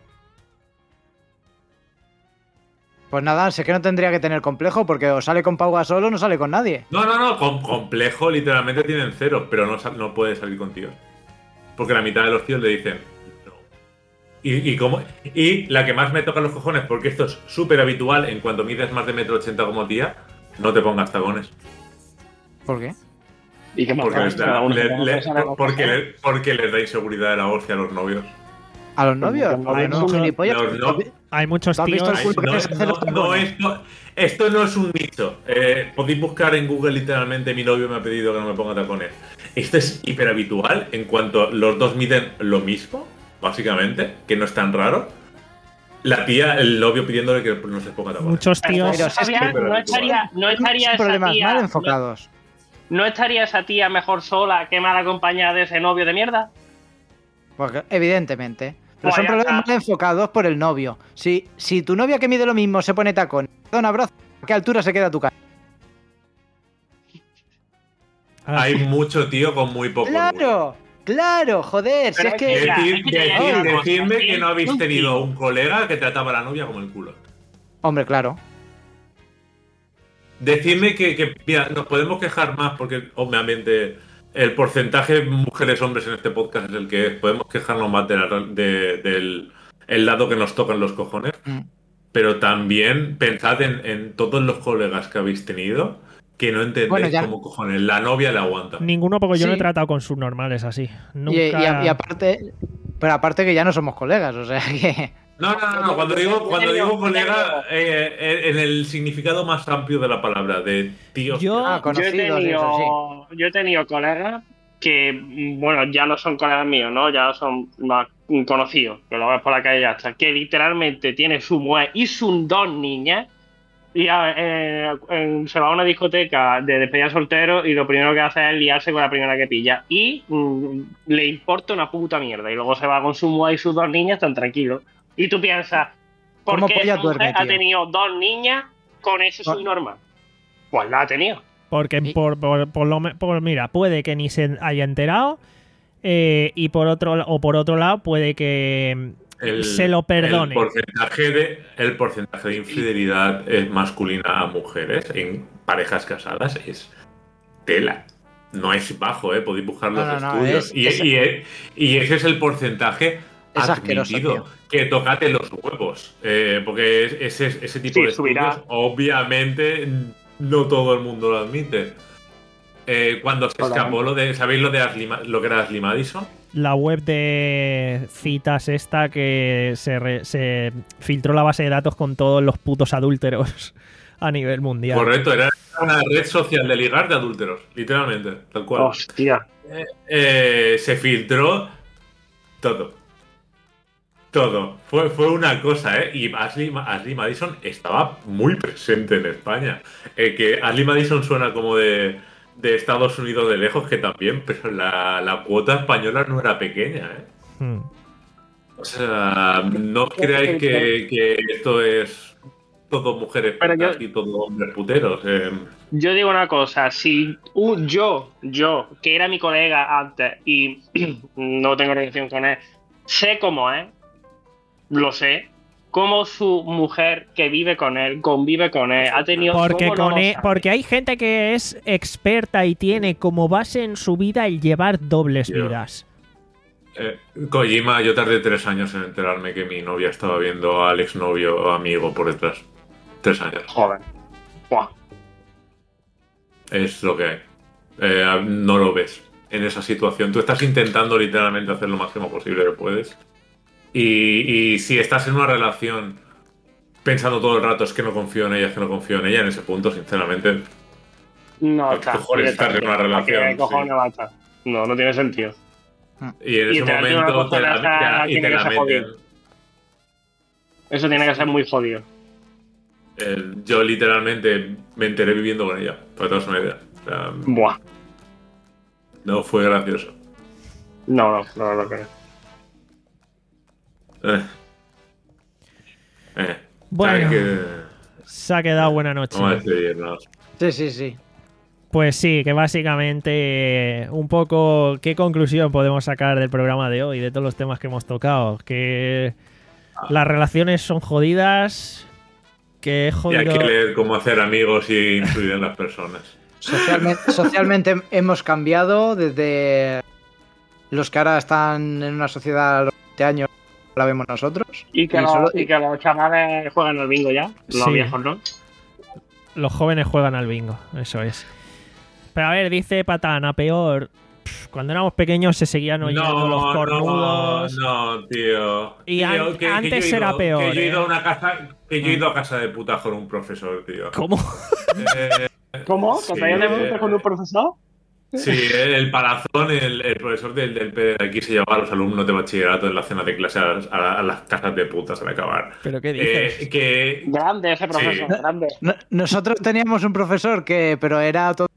Pues nada, sé que no tendría que tener complejo porque o sale con Pau Gasol o no sale con nadie. No, no, no, con, complejo literalmente tienen cero, pero no, sal- no puede salir con tíos. Porque la mitad de los tíos le dicen no. Y, y, como, y la que más me toca los cojones, porque esto es súper habitual en cuanto mides más de metro ochenta como tía, no te pongas tacones. ¿Por qué? ¿Y qué más Porque da? les, da- Cada uno le- tiene le- que pensar en las porque, cosas. le- porque les da inseguridad de la hostia a los novios. ¿A los novios? Los Joder, novios no, son- gilipollas. los no- hay muchos ¿Tú has visto tíos. el culo que No, les hacen los no, no, tacones? esto, esto no es un nicho. Eh, podéis buscar en Google literalmente mi novio me ha pedido que no me ponga tacones. Esto es hiper habitual en cuanto los dos miden lo mismo, básicamente, que no es tan raro. La tía, el novio pidiéndole que no se ponga tacones. Muchos Pero, tíos. Pero si es que- Fabián, no estaría, no estaría Son esa problemas tía, mal no, enfocados. no estaría esa tía mejor sola que mal acompañada de ese novio de mierda. Porque, evidentemente. Pero Pues son ya problemas está. mal enfocados por el novio. Si, si tu novia que mide lo mismo se pone tacón, da un abrazo, ¿a qué altura se queda tu cara? Hay mucho tío con muy poco orgullo. ¡Claro! ¡Claro! Joder, si Pero es es que que. mira, Decid- es que te decid- digo una cosa, decidme si que es no habéis un tenido tío- un colega que trataba a la novia como el culo. Hombre, claro. Decidme que, que, mira, nos podemos quejar más porque, obviamente, el porcentaje de mujeres-hombres en este podcast es el que es. Podemos quejarnos más de la- de- del el lado que nos tocan los cojones. Mm. Pero también pensad en, en todos los colegas que habéis tenido que no entendéis Bueno, ya- cómo cojones la novia le aguanta. Ninguno, porque yo no he Sí. tratado con subnormales así. Nunca. Y, y a- y aparte. Pero aparte que ya no somos colegas, o sea que. No, no, no, no, cuando digo, cuando Yo digo tengo- colega, eh, eh, en el significado más amplio de la palabra, de tíos. Yo- Ah, Yo he conocidos, eso sí. tenido, yo he tenido colegas que, bueno, ya no son colegas míos, ¿no? Ya son más conocido, que lo ves por la calle ya está, que literalmente tiene su mujer y sus dos niñas y a- eh, en- se va a una discoteca de despedida soltero y lo primero que hace es liarse con la primera que pilla y mm, le importa una puta mierda y luego se va con su mujer y sus dos niñas tan tranquilo. Y tú piensas, ¿por ¿Cómo qué polla esa mujer duerme, ha tío? tenido dos niñas con ese No. subnormal? Pues la ha tenido. Porque Y- por, por, por lo me- por- mira, puede que ni se haya enterado eh, y por otro o por otro lado puede que El- se lo perdone. El porcentaje, de, el porcentaje de infidelidad es masculina a mujeres en parejas casadas es tela. No es bajo, ¿eh? Podéis buscar los No, no, no, estudios. es- y, es- y- y ese es el porcentaje Es asqueroso, admitido. tío. Que tocate los huevos. Eh, porque es- ese, ese tipo Sí, de subirá. estudios, obviamente, no todo el mundo lo admite. Eh, cuando se escapó lo de. ¿Sabéis lo de Ashley Ma- lo que era Ashley Madison? La web de citas esta que se, re- se filtró la base de datos con todos los putos adúlteros a nivel mundial. Correcto, era una red social de ligar de adúlteros, literalmente, tal cual. Hostia. Eh, se filtró todo. Todo. Fue, fue una cosa, ¿eh? Y Ashley, Ma- Ashley Madison estaba muy presente en España. Eh, que Ashley Madison suena como de, de Estados Unidos de lejos, que también, pero la, la cuota española no era pequeña, ¿eh? Hmm. O sea, no creáis que, que esto es todo mujeres Pero yo- putas y todo hombres puteros. eh. Yo digo una cosa, si un- yo, yo, que era mi colega antes y no tengo relación con él, sé cómo es, lo sé, cómo su mujer que vive con él, convive con él, ha tenido... Porque, ¿cómo no con lo e- sabe? porque hay gente que es experta y tiene como base en su vida el llevar dobles Tío. vidas. Eh, Kojima, yo tardé tres años en enterarme que mi novia estaba viendo al exnovio o amigo por detrás. Tres años. Joder. Buah. Es lo que hay. Eh, no lo ves en esa situación. Tú estás intentando literalmente hacer lo máximo posible que puedes. Y, y si estás en una relación pensando todo el rato es que no confío en ella, es que no confío en ella, en ese punto, sinceramente, No, ¿Qué está. cojones estás en una relación? ¿Qué cojones Sí. va a estar? No, no tiene sentido. y en Y ese te hace una momento cosa te de la, esa, te- y tiene te que la ser meten. jodido. Eso tiene que ser muy jodido. Eh, yo literalmente me enteré viviendo con ella, para que te hagas una idea. O sea, Buah. no fue gracioso. No, no, no lo creo. Eh. Eh. Bueno. ¿Sabes qué? Se ha quedado buena noche. Vamos a despedirnos. Sí, sí, sí. Pues sí, que básicamente un poco qué conclusión podemos sacar del programa de hoy, de todos los temas que hemos tocado. Que las relaciones son jodidas, que es Y jodido... hay que leer cómo hacer amigos y influir en las personas. Socialmente, socialmente hemos cambiado desde los que ahora están en una sociedad a los veinte años, la vemos nosotros. Y que, Y los, solo- y que los chavales juegan al bingo ya. Los Sí. viejos no. Los jóvenes juegan al bingo, eso es. Pero a ver, dice Patana, peor. Pff, cuando éramos pequeños se seguían oyendo los cornudos. No, no, tío. Y Tío, an- que- que antes yo he era ido- peor, Que yo he ido ¿eh? a una casa, que yo he ido a casa de putas con un profesor, tío. ¿Cómo? Eh, ¿Cómo? Sí, ¿Que te hayan eh. devuelto con un profesor? sí, el palazón, el, el profesor del, del P D de aquí se llevaba a los alumnos de bachillerato en la cena de clase a, a- a las casas de putas al acabar. ¿Pero qué dices? Eh, que Grande ese profesor, Sí. grande. No- nosotros teníamos un profesor que, pero era todo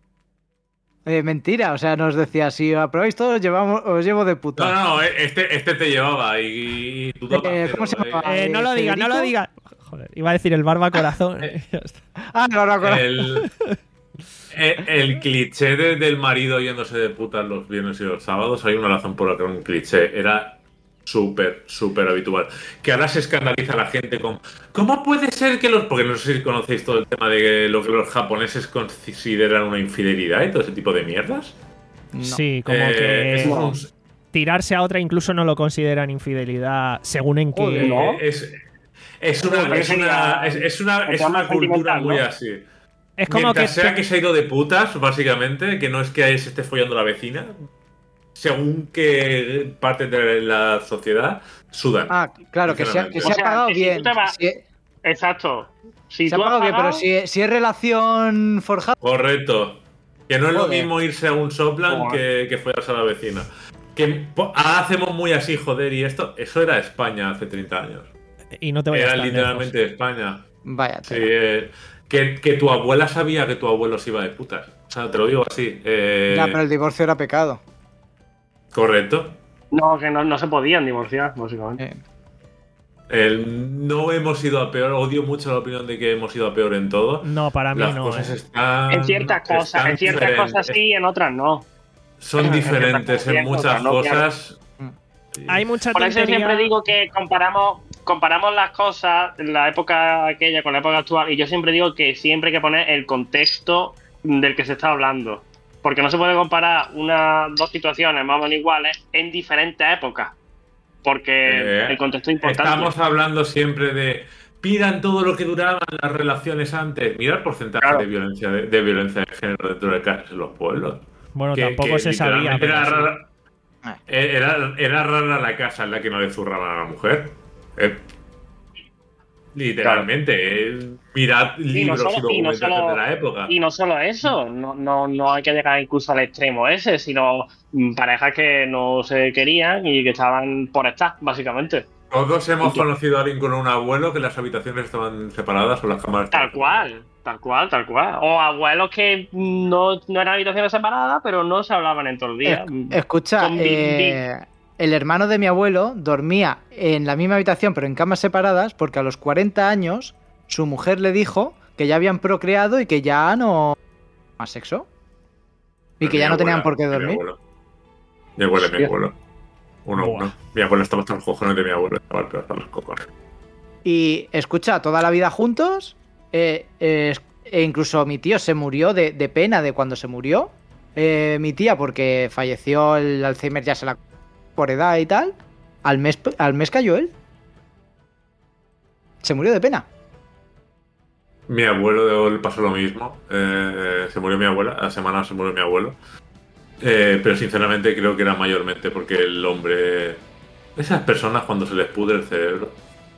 eh, mentira, o sea, nos decía, si aprobáis todos, llevamos, os llevo de puta. No, no, este, este te llevaba y, y tú Eh, tocas ¿cómo se cero, llama? Eh, no lo digas, no lo ¿Federico? digas. Joder, iba a decir el barba corazón. Ya está. Ah, no, no, no. El, el, el cliché de- del marido yéndose de putas los viernes y los sábados, hay una razón por la que era un cliché. Era súper, súper habitual. Que ahora se escandaliza la gente con ¿cómo puede ser que los... Porque no sé si conocéis todo el tema de lo que los japoneses consideran una infidelidad y todo ese tipo de mierdas. No. Sí, como Eh, que es, no. tirarse a otra incluso no lo consideran infidelidad, según en qué... Joder, ¿no? eh, es, es una, Joder, es una, sería- es, es una, es tema una cultura sentimental, muy ¿no? así. Es como que... Mientras sea que se ha ido de putas, básicamente, que no es que se esté follando la vecina, según que parte de la sociedad, sudan. Ah, claro, que se ha, que se O ha sea, pagado que si bien. tú te vas- Si- Exacto. Si se ha tú has pagado bien, pero pagado- si, si es relación forjada, Correcto. Que no es lo Joder. mismo irse a un Soplan Joder. que, que follarse a la vecina. que po- ahora hacemos muy así, joder, y esto, eso era España hace treinta años. Y no te vayas Era tan literalmente lejos. España. Vaya. Sí, eh, que, que tu abuela sabía que tu abuelo se iba de putas. O sea, te lo digo así. Eh, Ya, pero el divorcio era pecado. Correcto. No, que no, no se podían divorciar, básicamente. Eh, El, no hemos ido a peor. Odio mucho la opinión de que hemos ido a peor en todo. No, para mí Las no. cosas eh. están. En ciertas cosas, están en ciertas diferentes. cosas sí, en otras no. Son En diferentes ciertas en muchas cosas, no, claro. cosas. Hay mucha Por eso tontería. siempre digo que comparamos comparamos las cosas, la época aquella con la época actual, y yo siempre digo que siempre hay que poner el contexto del que se está hablando. Porque no se puede comparar unas dos situaciones más o menos iguales en diferentes épocas. Porque Eh, el contexto es importante. Estamos hablando siempre de. Pidan todo lo que duraban las relaciones antes. Mira el porcentaje Claro. de violencia de, de violencia de género dentro de casas en los pueblos. Bueno, Que- tampoco que se sabía. literalmente pero Era sí. rara, Ah. era, era rara la casa en la que no le zurraban a la mujer. Eh, literalmente. eh, mirad libros y, solo- y no documentos solo- de la época. Y no solo eso, no, no, no hay que llegar incluso al extremo ese, sino mm, parejas que no se querían y que estaban por estar, básicamente. Todos hemos Y que- conocido a alguien con un abuelo que las habitaciones estaban separadas o las cámaras. Tal estaban cual, tal cual, tal cual. O abuelos que no, no eran habitaciones separadas, pero no se hablaban en todo el día. esc- escucha, Con bim, eh, el hermano de mi abuelo dormía en la misma habitación pero en camas separadas porque a los cuarenta años su mujer le dijo que ya habían procreado y que ya no más sexo. Y que Mi ya no tenían abuela, por qué mi dormir. abuelo. Mi abuelo y mi Hostia. abuelo. Uno a Buah. uno. Mi abuelo estaba hasta los cojones de mi abuelo. Estaba hasta los cojones. Y escucha, toda la vida juntos. eh, eh, e incluso mi tío se murió de, de pena de cuando se murió. eh, mi tía, porque falleció el Alzheimer, ya se la por edad y tal. Al mes, al mes cayó él. Se murió de pena. Mi abuelo le pasó lo mismo. eh, se murió mi abuela. A la semana se murió mi abuelo. Eh, pero sinceramente creo que era mayormente porque el hombre. Esas personas cuando se les pudre el cerebro.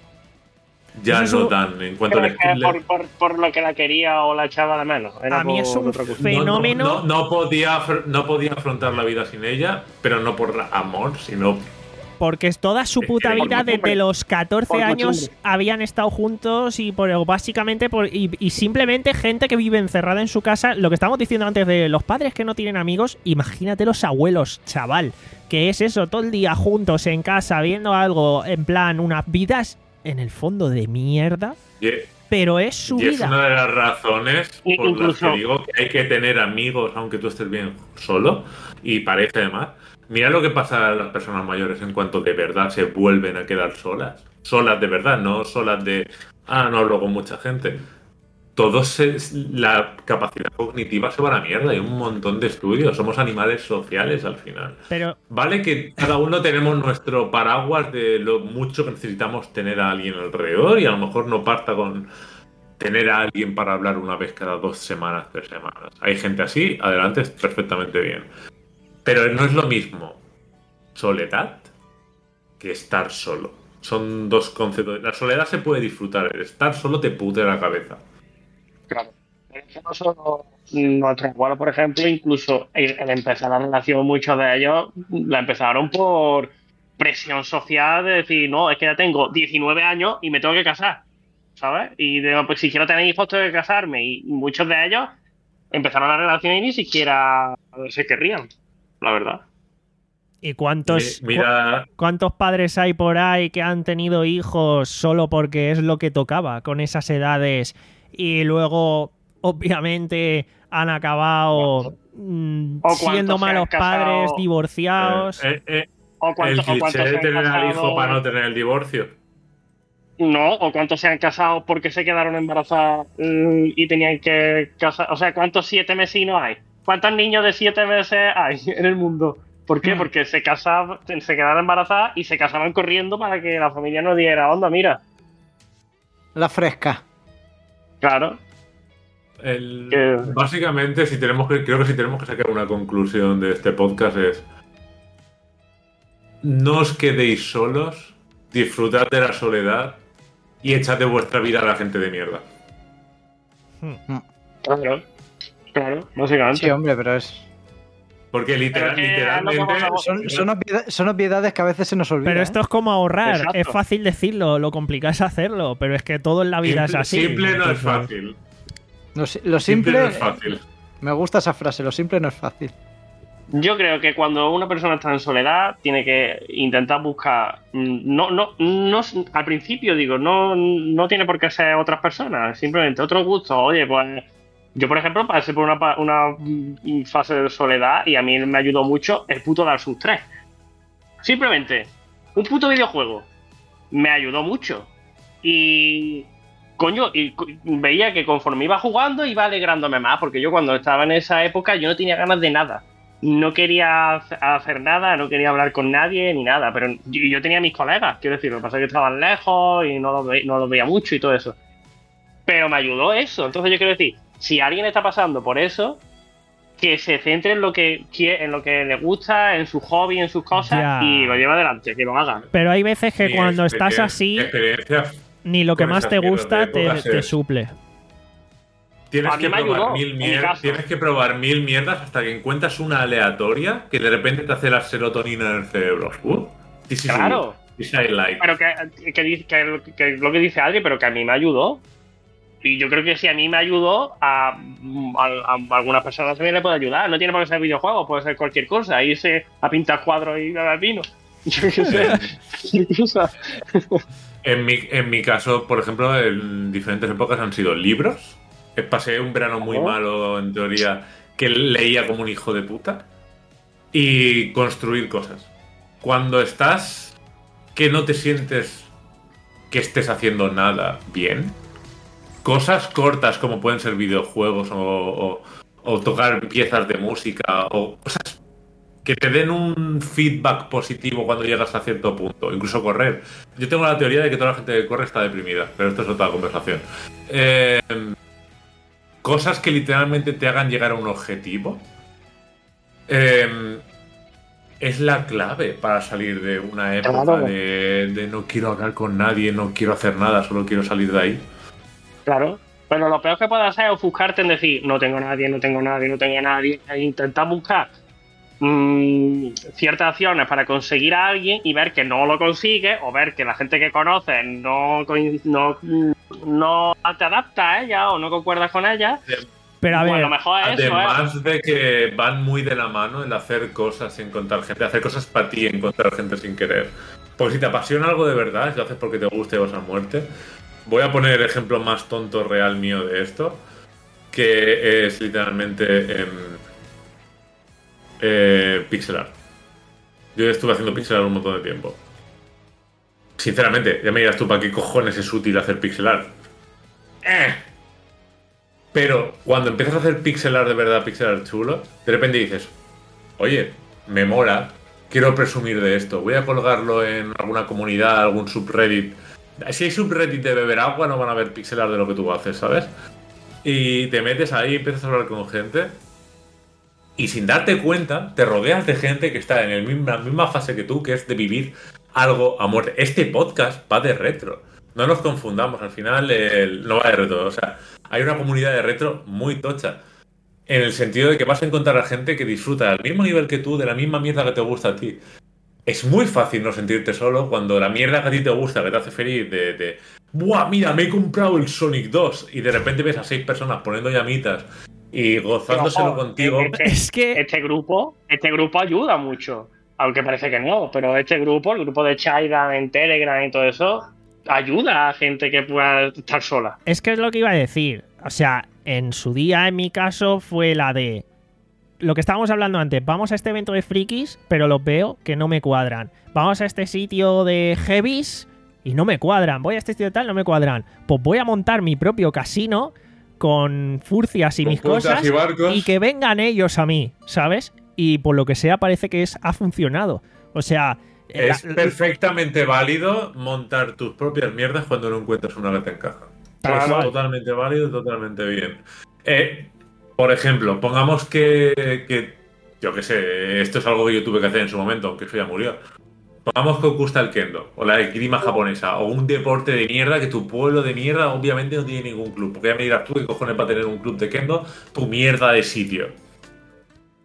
Ya Eso no es un- dan. En cuanto Creo les. que le- por, por, por lo que la quería o la echaba de menos. Era A mí por es un otra cosa. fe- fenómeno- No, no, no podía, afr- no podía afrontar la vida sin ella, pero no por amor, sino. Porque es toda su puta Por vida, costumbre. desde los catorce Por años, costumbre. habían estado juntos y por básicamente por y, y simplemente gente que vive encerrada en su casa. Lo que estábamos diciendo antes de los padres que no tienen amigos, imagínate los abuelos, chaval. Que es eso, todo el día juntos en casa, viendo algo, en plan, unas vidas en el fondo de mierda, Y, pero es su y es vida. una de las razones Y- por las incluso- que digo que hay que tener amigos, aunque tú estés bien solo, y pareja además. Mira lo que pasa a las personas mayores en cuanto de verdad se vuelven a quedar solas. Solas de verdad, no solas de, ah, no hablo con mucha gente. Todos se- la capacidad cognitiva se va a la mierda. Hay un montón de estudios. Somos animales sociales al final. Pero Vale que cada uno tenemos nuestro paraguas de lo mucho que necesitamos tener a alguien alrededor y a lo mejor no parta con tener a alguien para hablar una vez cada dos semanas, tres semanas. Hay gente así, adelante, es perfectamente bien. Pero no es lo mismo soledad que estar solo. Son dos conceptos. La soledad se puede disfrutar, el estar solo te pute la cabeza. Claro. Es que no solo nuestros abuelos, por ejemplo, incluso el, el empezar la relación, muchos de ellos la empezaron por presión social de decir, no, es que ya tengo diecinueve años y me tengo que casar, ¿sabes? Y digo, pues si quiero tener hijos tengo que casarme. Y muchos de ellos empezaron la relación y ni siquiera se querrían, la verdad. ¿y cuántos, Mi- Mira, cu- cuántos padres hay por ahí que han tenido hijos solo porque es lo que tocaba con esas edades y luego, obviamente, han acabado mm, O cuántos siendo se han malos casado- padres, divorciados? eh, eh, O el cuántos, o cuántos cliché se de han tener al hijo casado- para no tener el divorcio. No, o cuántos se han casado porque se quedaron embarazadas mm, y tenían que casar. O sea, ¿cuántos siete mesinos hay? ¿Cuántos niños de siete meses hay en el mundo? ¿Por qué? Hmm. Porque se casaban, se quedaron embarazadas y se casaban corriendo para que la familia no diera onda, mira. La fresca. Claro. El- Que- Básicamente, si tenemos que, creo que si tenemos que sacar una conclusión de este podcast es: no os quedéis solos, disfrutad de la soledad y echad de vuestra vida a la gente de mierda. Claro. Claro, básicamente. Sí, hombre, pero es. Porque literal, Pero es que literalmente. a lo mejor Son, son, obviedad- son obviedades que a veces se nos olvidan. Pero esto es como ahorrar. Exacto. Es fácil decirlo, lo complicado es hacerlo. Pero es que todo en la vida simple, es así. simple no es Entonces, fácil. Lo, si- lo Simple simple, no es fácil. me gusta esa frase, lo simple no es fácil. Yo creo que cuando una persona está en soledad tiene que intentar buscar, mm, no, no, no, al principio digo, no, no tiene por qué ser otras personas, simplemente otros gustos. Oye, pues yo por ejemplo pasé por una, pa- una mm, fase de soledad y a mí me ayudó mucho el puto Dark Souls tres. Simplemente, un puto videojuego me ayudó mucho y coño, y co- veía que conforme iba jugando iba alegrándome más, porque yo cuando estaba en esa época yo no tenía ganas de nada. No quería hace- hacer nada, no quería hablar con nadie ni nada, pero yo, yo tenía mis colegas, quiero decir, lo que pasa es que estaban lejos y no los, ve- no los veía mucho y todo eso. Pero me ayudó eso, entonces yo quiero decir, si alguien está pasando por eso, que se centre en lo que quiere, en lo que le gusta, en su hobby, en sus cosas Ya. y lo lleve adelante, que lo haga. Pero hay veces que Mi cuando estás experien- así, experiencia, ni lo que con más esas te mierdas gusta de te, épocas te es- suple. Tienes A mí que, me probar ayudó, mil en mi mier- caso. tienes que probar mil mierdas hasta que encuentras una aleatoria que de repente te hace la serotonina en el cerebro. Uh, this is Claro. good. This I like. Pero que, que, dice- que, lo- que lo que dice Adri, pero que a mí me ayudó. Y yo creo que si a mí me ayudó, a, a- a algunas personas también le puede ayudar. No tiene por qué ser videojuegos, puede ser cualquier cosa. Irse a pintar cuadros y beber vino. Yo qué sé. cualquier cosa. En mi, en mi caso, por ejemplo, en diferentes épocas han sido libros. Eh, Pasé un verano muy Oh. malo, en teoría, que leía como un hijo de puta. Y construir cosas. Cuando estás que no te sientes que estés haciendo nada bien, cosas cortas como pueden ser videojuegos o, o- o tocar piezas de música o cosas que te den un feedback positivo cuando llegas a cierto punto, incluso correr. Yo tengo la teoría de que toda la gente que corre está deprimida, pero esto es otra conversación. Eh, cosas que literalmente te hagan llegar a un objetivo eh, es la clave para salir de una época Claro. de, de no quiero hablar con nadie, no quiero hacer nada, solo quiero salir de ahí. Claro. Pero lo peor que puedes hacer es ofuscarte en decir, no tengo nadie, no tengo nadie, no tengo nadie. E intentar buscar mm, ciertas acciones para conseguir a alguien y ver que no lo consigue, o ver que la gente que conoces no, coin- no, no te adapta a ella o no concuerdas con ella. Pero a Pues ver, lo mejor es eso, ¿eh? Además de que van muy de la mano el hacer cosas sin encontrar gente, hacer cosas para ti, encontrar gente sin querer. Porque si te apasiona algo de verdad, si lo haces porque te gusta y vas a muerte. Voy a poner el ejemplo más tonto real mío de esto, que es literalmente em, eh, pixel art. Yo estuve haciendo pixel art un montón de tiempo. Sinceramente, ya me dirás tú para qué cojones es útil hacer pixel art. Eh. Pero cuando empiezas a hacer pixel art de verdad, pixel art chulo, de repente dices, oye, me mola, quiero presumir de esto, voy a colgarlo en alguna comunidad, algún subreddit. Si hay subreddit de beber agua, no van a ver pixel art de lo que tú haces, ¿sabes? Y te metes ahí, empiezas a hablar con gente y sin darte cuenta te rodeas de gente que está en el misma, la misma fase que tú, que es de vivir algo a muerte. Este podcast va de retro. No nos confundamos, al final el- no va de retro. O sea, hay una comunidad de retro muy tocha. En el sentido de que vas a encontrar a gente que disfruta al mismo nivel que tú, de la misma mierda que te gusta a ti. Es muy fácil no sentirte solo cuando la mierda que a ti te gusta, que te hace feliz, de, de ¡buah, mira, me he comprado el Sonic dos! Y de repente ves a seis personas poniendo llamitas y gozándoselo Pero, ojo, contigo. Este, es que este grupo, este grupo ayuda mucho. Aunque parece que no, pero este grupo, el grupo de Chaidan en Telegram y todo eso, ayuda a gente que pueda estar sola. es que es lo que iba a decir. O sea, en su día, en mi caso, fue la de lo que estábamos hablando antes. Vamos a este evento de frikis, pero los veo que no me cuadran. Vamos a este sitio de heavies y no me cuadran. Voy a este sitio de tal, no me cuadran. Pues voy a montar mi propio casino con furcias y Con mis puntas cosas y barcos. y que vengan ellos a mí, ¿sabes? Y por lo que sea parece que es, ha funcionado. O sea... Es la- perfectamente válido montar tus propias mierdas cuando no encuentras una que te encaja. Tal Es cual. totalmente válido, totalmente bien. Eh, por ejemplo, pongamos que, que yo qué sé, esto es algo que yo tuve que hacer en su momento, aunque eso ya murió. Pongamos que os gusta el kendo, o la esgrima japonesa, o un deporte de mierda que tu pueblo de mierda obviamente no tiene ningún club. Porque ya me dirás tú qué cojones va a tener un club de kendo, tu mierda de sitio.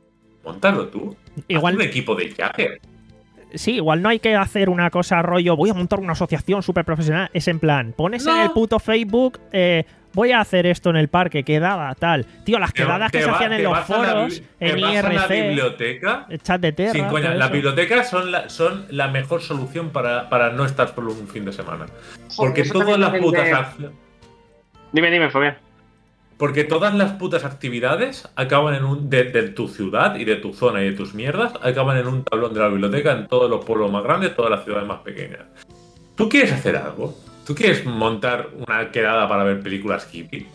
Móntalo tú. Igual- Haz un equipo de Jagger. Sí, igual no hay que hacer una cosa rollo, voy a montar una asociación súper profesional. Es en plan, pones en No. el puto Facebook, eh, voy a hacer esto en el parque, quedada, tal. Tío, las Te- quedadas que te se va- hacían en te los vas a la foros, bibli- te en vas a la I R C, biblioteca. el chat de Terra. Sin coña, todo las eso. bibliotecas son la, son la mejor solución para, para no estar solo un fin de semana. Porque eso todas también las depende- putas ac- Dime, dime, Fabián. porque todas las putas actividades acaban en un de, de tu ciudad y de tu zona y de tus mierdas acaban en un tablón de la biblioteca en todos los pueblos más grandes, todas las ciudades más pequeñas. ¿Tú quieres hacer algo? ¿Tú quieres montar una quedada para ver películas hippie?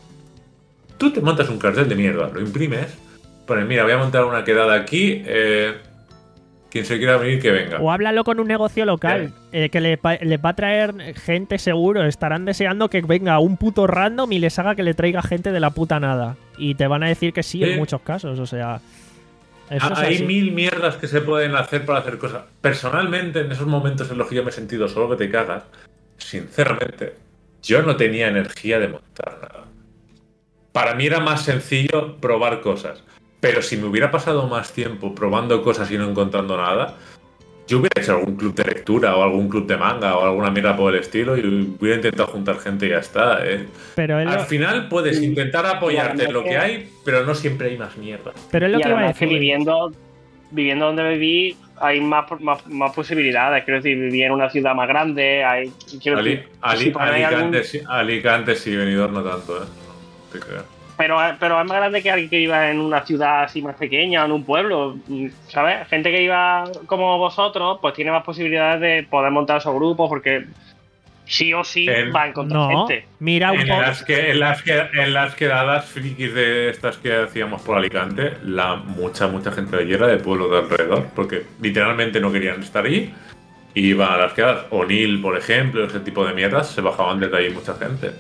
Tú te montas un cartel de mierda, lo imprimes, pones, mira, voy a montar una quedada aquí, eh, quien se quiera venir que venga. O háblalo con un negocio local, eh, que le, pa- les va a traer gente seguro. Estarán deseando que venga un puto random y les haga que le traiga gente de la puta nada. Y te van a decir que sí, Sí. en muchos casos, o sea... Eso Ah, es Hay así. mil mierdas que se pueden hacer para hacer cosas. Personalmente, en esos momentos en los que yo me he sentido solo que te cagas, sinceramente, yo no tenía energía de montar nada. Para mí era más sencillo probar cosas. Pero si me hubiera pasado más tiempo probando cosas y no encontrando nada, yo hubiera hecho algún club de lectura o algún club de manga o alguna mierda por el estilo y hubiera intentado juntar gente y ya está. ¿eh? Pero es Al lo, final puedes intentar apoyarte en lo que que- hay, pero no siempre hay más mierda. pero es lo Y que iba a además que decir. viviendo, viviendo donde viví hay más, más, más posibilidades. Quiero decir, viví en una ciudad más grande. Hay, quiero Ali- decir, Ali- si por ahí hay algún- Alicante, sí- Alicante sí, Benidorm no tanto, ¿eh? No te creas. pero, pero es más grande que alguien que viva en una ciudad así más pequeña o en un pueblo, ¿sabes? Gente que viva como vosotros, pues tiene más posibilidades de poder montar esos grupos porque sí o sí En- va a encontrar No, gente. mira un En poco... las, que, en, las que, en las quedadas frikis de estas que hacíamos por Alicante, la mucha, mucha gente de allí era de pueblos de alrededor, porque literalmente no querían estar allí y iban a las quedadas. O'Neill, por ejemplo, ese tipo de mierdas, se bajaban desde ahí mucha gente.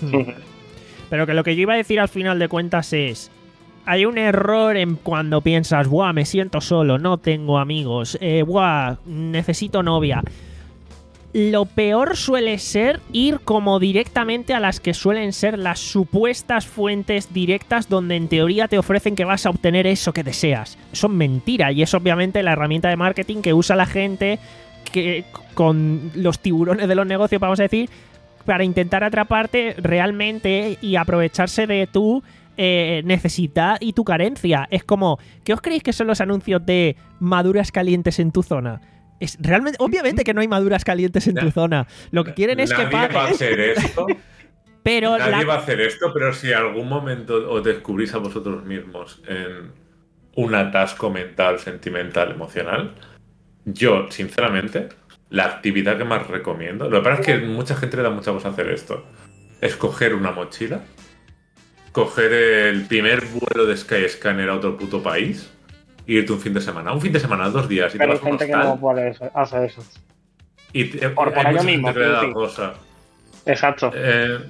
Pero que lo que yo iba a decir al final de cuentas es... Hay un error en cuando piensas, buah, me siento solo, no tengo amigos, eh, buah, necesito novia. Lo peor suele ser ir como directamente a las que suelen ser las supuestas fuentes directas donde en teoría te ofrecen que vas a obtener eso que deseas. Eso es mentira y es obviamente la herramienta de marketing que usa la gente que con los tiburones de los negocios, vamos a decir, para intentar atraparte realmente y aprovecharse de tu eh, necesidad y tu carencia. Es como, ¿qué os creéis que son los anuncios de maduras calientes en tu zona? Es realmente, obviamente que no hay maduras calientes en tu zona. Lo que quieren es que Nadie va a pagues. hacer esto. Pero Nadie la- va a hacer esto, pero si algún momento os descubrís a vosotros mismos en un atasco mental, sentimental, emocional, yo, sinceramente, la actividad que más recomiendo, lo que pasa es que mucha gente le da mucha cosa hacer esto, es coger una mochila, coger el primer vuelo de Skyscanner a otro puto país e irte un fin de semana. Un fin de semana, dos días, y Pero te hay vas a un gente que hostal, no puede hacer eso. y te- por- por hay ello mucha mismo, gente que le da sí. cosa. Exacto. Eh,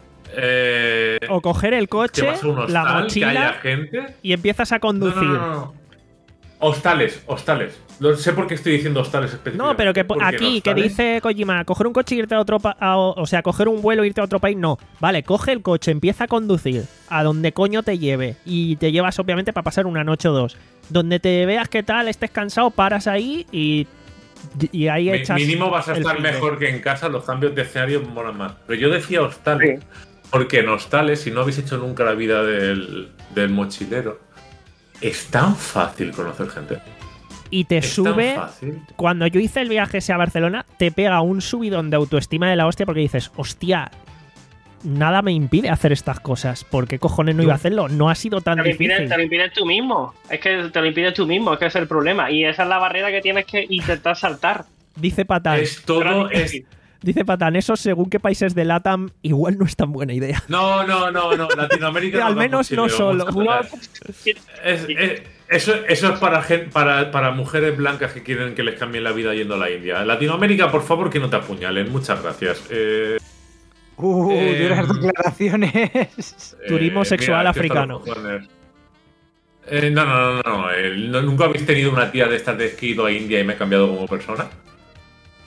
eh, o coger el te coche, vas a un la hostal, que haya mochila gente. y empiezas a No, conducir. no, no, no. Hostales, hostales. Lo sé por qué estoy diciendo hostales específicamente. No, pero que po- porque en aquí, que hostales- dice Kojima, coger un coche e irte a otro pa- a- o sea, coger un vuelo e irte a otro país, no. Vale, coge el coche, empieza a conducir a donde coño te lleve y te llevas obviamente para pasar una noche o dos. Donde te veas qué tal, estés cansado, paras ahí y, y ahí Mi- echas mínimo vas a el estar fin de- mejor que en casa, los cambios de escenario molan más. Pero yo decía hostales, Sí. porque en hostales, si no habéis hecho nunca la vida del, del mochilero, es tan fácil conocer gente. Y te Es sube, tan fácil. cuando yo hice el viaje ese a Barcelona, te pega un subidón de autoestima de la hostia porque dices, hostia, nada me impide hacer estas cosas. ¿Por qué cojones no iba a hacerlo? No ha sido tan Te lo, impides, difícil. te lo impides tú mismo. Es que te lo impides tú mismo, es que ese es el problema. Y esa es la barrera que tienes que intentar saltar. Dice Patán. Es todo. Pero es Es, difícil. Dice Patán, eso según qué países de LATAM igual no es tan buena idea. no, no, no, no. Latinoamérica. Al no da menos no mochilero, solo. muchas gracias. Es- es- eso, eso es para, gen- para, para mujeres blancas que quieren que les cambien la vida yendo a la India. En Latinoamérica, por favor, que no te apuñalen. Muchas gracias. Eh, Uh, Eh, duras declaraciones. Turismo eh, sexual mira, que africano. esto lo puedo poner. Eh, no, no, no, no, eh, no, ¿Nunca habéis tenido una tía de estas de que he ido a India y me he cambiado como persona?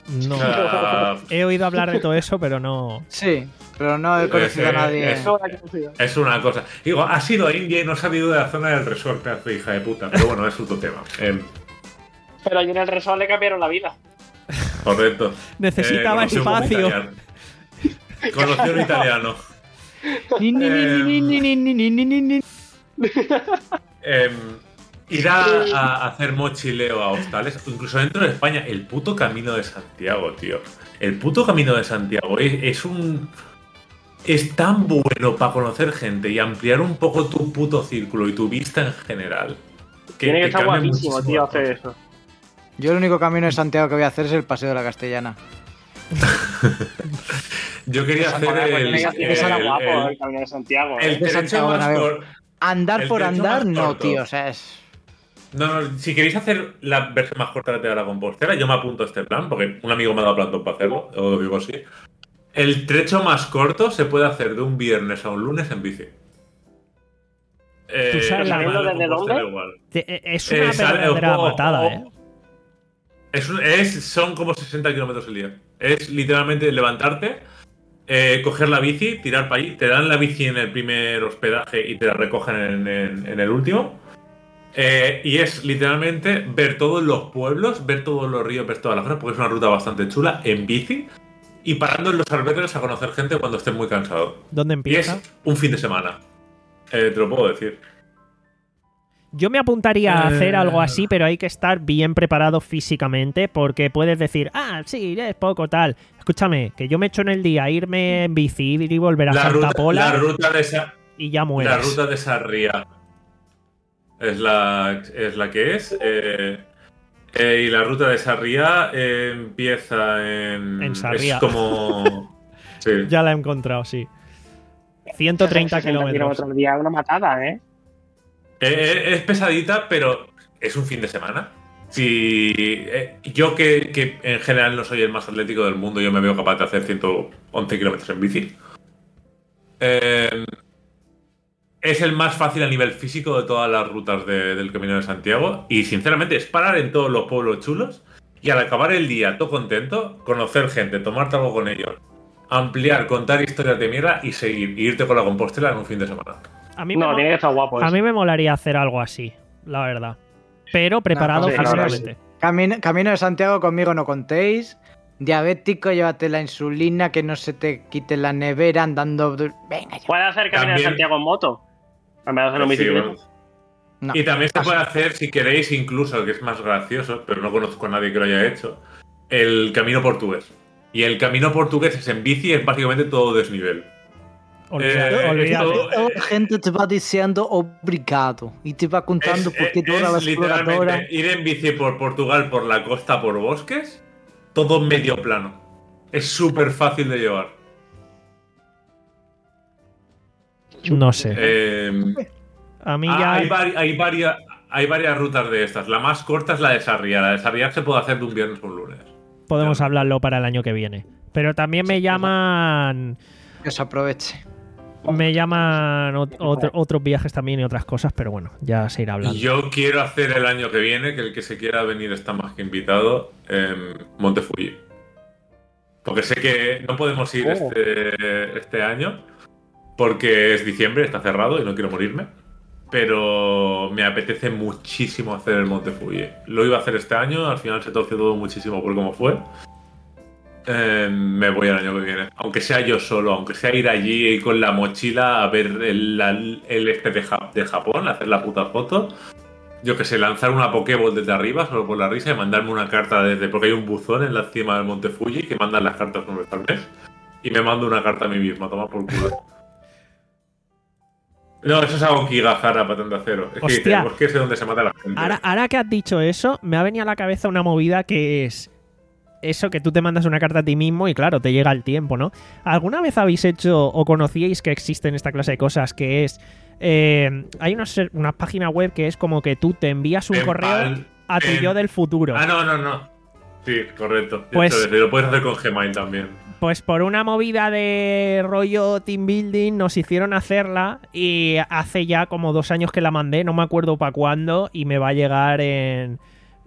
No. O sea, He oído hablar de todo eso, pero no. Sí, pero no he conocido a Eh, nadie. eso- es una cosa. Digo, has ido a India y no has salido de la zona del resort, pedazo de hija de puta. Pero bueno, es otro tema. Eh, Pero allí en el resort le cambiaron la vida. correcto. Necesitaba conocí un espacio. italiano. Conocí a un italiano. Ni, ni, ni, ni, ni, ni, ni, ni, ni, ni, ni. Eh, ir a, a hacer mochileo a hostales, incluso dentro de España, el puto Camino de Santiago, tío. El puto Camino de Santiago es, es un... Es tan bueno para conocer gente y ampliar un poco tu puto círculo y tu vista en general. Tiene que te estar cambia guapísimo, muchísimo tío, las hacer cosas. eso. Yo el único camino de Santiago que voy a hacer es el Paseo de la Castellana. Yo quería hacer Joder, pues el, tiene que- tiene que ser el- guapo el- el Camino de Santiago. el ¿eh? De trecho Santiago más Bernabéu. cor- Andar El por trecho andar, más no, corto. tío. O sea, es. No, no, si queréis hacer la versión más corta de la Compostela, yo me apunto a este plan, porque un amigo me ha dado plantón para hacerlo, os lo digo así. El trecho más corto se puede hacer de un viernes a un lunes en bici. Eh, ¿Tú sabes la- Camino de ¿Desde Compostela dónde? igual. Te- Es una Eh, sale- verdadera o- o- matada, o- ¿eh? Es, un- es- son como sesenta kilómetros al día. Es literalmente levantarte, eh, coger la bici, tirar para allí, te dan la bici en el primer hospedaje y te la recogen en, en- en el último. Eh, y es literalmente ver todos los pueblos, ver todos los ríos, ver todas las cosas, porque es una ruta bastante chula en bici y parando en los albergues a conocer gente cuando estés muy cansado. ¿Dónde Y empieza? es un fin de semana. Eh, te lo puedo decir. Yo me apuntaría a hacer Eh. algo así, pero hay que estar bien preparado físicamente porque puedes decir, ah, sí, es poco tal. Escúchame, que yo me echo en el día a irme en bici ir y volver a La Santa ruta, Pola la ruta de esa, y ya la mueres. ruta de Sarria es la, es la que es. eh, eh, y la ruta de Sarria eh, empieza en. En Sarriá. Es como. Sí. Ya la he encontrado, sí. ciento treinta sesenta kilómetros. al día, una matada, ¿eh? Eh, es pesadita, pero es un fin de semana. Si eh, yo que, que en general no soy el más atlético del mundo, yo me veo capaz de hacer ciento once kilómetros en bici. Eh, es el más fácil a nivel físico de todas las rutas de- del Camino de Santiago. Y sinceramente es parar en todos los pueblos chulos y al acabar el día todo contento, conocer gente, tomarte algo con ellos, ampliar, contar historias de mierda y seguir, e irte con la Compostela en un fin de semana. A mí, me No, mo- tiene que estar guapo. a eso. mí me molaría hacer algo así, la verdad. Pero preparado No, sí, ahora físicamente. Camino, camino de Santiago conmigo no contéis. Diabético, llévate la insulina, que no se te quite la nevera andando. Venga ya. Puede hacer Camino de También- Santiago en moto. En vez de hacerlo en Sí, bicicleta. bueno. No. Y también se Paso. puede hacer, si queréis, incluso, que es más gracioso, pero no conozco a nadie que lo haya hecho, el camino portugués. Y el camino portugués es en bici, es básicamente todo desnivel. Olvídate, Eh, olvídate. esto- La gente te va diciendo obrigado y te va contando Es, por qué es- dura la es exploradora. literalmente ir en bici por Portugal, por la costa, por bosques, todo medio plano. Es súper fácil de llevar. No sé. Eh, A mí ah, ya. hay, vari- hay, varias, hay varias rutas de estas. La más corta es la de Sarriá. La de Sarriá se puede hacer de un viernes a un lunes. Podemos ya. hablarlo para el año que viene. Pero también me llaman. Que se aproveche. Me llaman ot- otro- otros viajes también y otras cosas, pero bueno, ya se irá hablando. Yo quiero hacer el año que viene, que el que se quiera venir está más que invitado, en Monte Fuji. Porque sé que no podemos ir Oh. este, este año, porque es diciembre, está cerrado y no quiero morirme. Pero me apetece muchísimo hacer el Monte Fuji. Lo iba a hacer este año, al final se torció todo muchísimo por cómo fue. Eh, me voy el año que viene. Aunque sea yo solo, aunque sea ir allí y con la mochila a ver el, la- el este de, Ja- de Japón, hacer la puta foto. Yo que sé, lanzar una Pokéball desde arriba, solo por la risa, y mandarme una carta desde. Porque hay un buzón en la cima del Monte Fuji que mandan las cartas una vez al mes. Y me mando una carta a mí misma, toma por culo. No, eso es algo Kigahara para Tanda Cero. Es que Hostia. dice, pues que sé dónde se mata la gente. Ahora, ahora que has dicho eso, me ha venido a la cabeza una movida que es eso que tú te mandas una carta a ti mismo y claro, te llega el tiempo, ¿no? ¿Alguna vez habéis hecho o conocíais que existen esta clase de cosas que es... eh, hay una, ser- una página web que es como que tú te envías un En correo pal- a tu en- yo del futuro. Ah, no, no, no. Sí, correcto. Pues- Esto es, lo puedes hacer con Gmail también. Pues por una movida de rollo team building nos hicieron hacerla y hace ya como dos años que la mandé, no me acuerdo para cuándo, y me va a llegar en,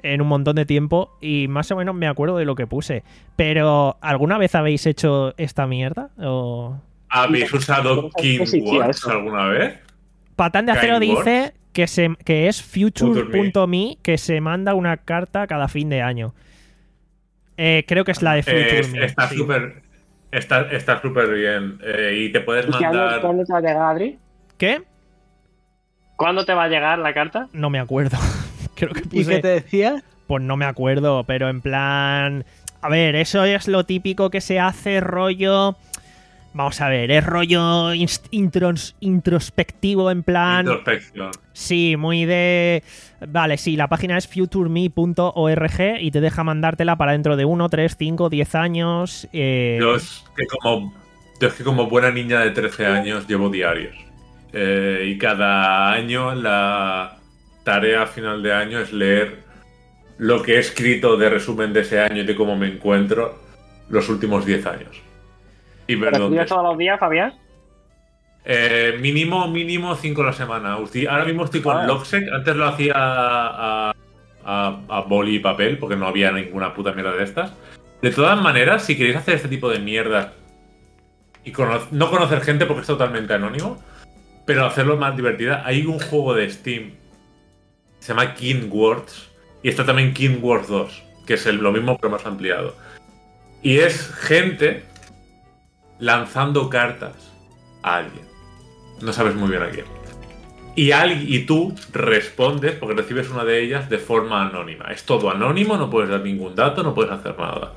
en un montón de tiempo y más o menos me acuerdo de lo que puse. Pero, ¿alguna vez habéis hecho esta mierda? ¿O... ¿Habéis usado KingWords alguna vez? Patán de Acero Kindwords. dice que, se, que es future punto me, que se manda una carta cada fin de año. Eh, creo que es la de Future Eh, Me. está sí. súper está, está súper bien. Eh, y te puedes ¿Y cuándo, mandar. cuándo te va a llegar, Adri? ¿Qué? ¿Cuándo te va a llegar la carta? No me acuerdo. Creo que ¿Y puse... qué te decía? Pues no me acuerdo, pero en plan... A ver, eso es lo típico que se hace rollo... Vamos a ver, es rollo inst- intros- introspectivo en plan... Introspección. Sí, muy de... Vale, sí, la página es future me punto org y te deja mandártela para dentro de uno, tres, cinco, diez años. Eh... Yo es que como yo es que como buena niña de trece años llevo diarios. Eh, y cada año la tarea a final de año es leer lo que he escrito de resumen de ese año y de cómo me encuentro los últimos diez años. Y ver ¿Lo dónde. escribes todos los días, Fabián? Eh, mínimo, mínimo cinco a la semana. Usti- Ahora mismo estoy con Ah. Logseq. Antes lo hacía a, a, a boli y papel, porque no había ninguna puta mierda de estas. De todas maneras, si queréis hacer este tipo de mierdas y cono- no conocer gente porque es totalmente anónimo, pero hacerlo más divertida, hay un juego de Steam se llama KingWords y está también KingWords dos, que es el- lo mismo pero más ampliado. Y es gente lanzando cartas a alguien. No sabes muy bien a quién. Y, al- y tú respondes, porque recibes una de ellas, de forma anónima. Es todo anónimo, no puedes dar ningún dato, no puedes hacer nada.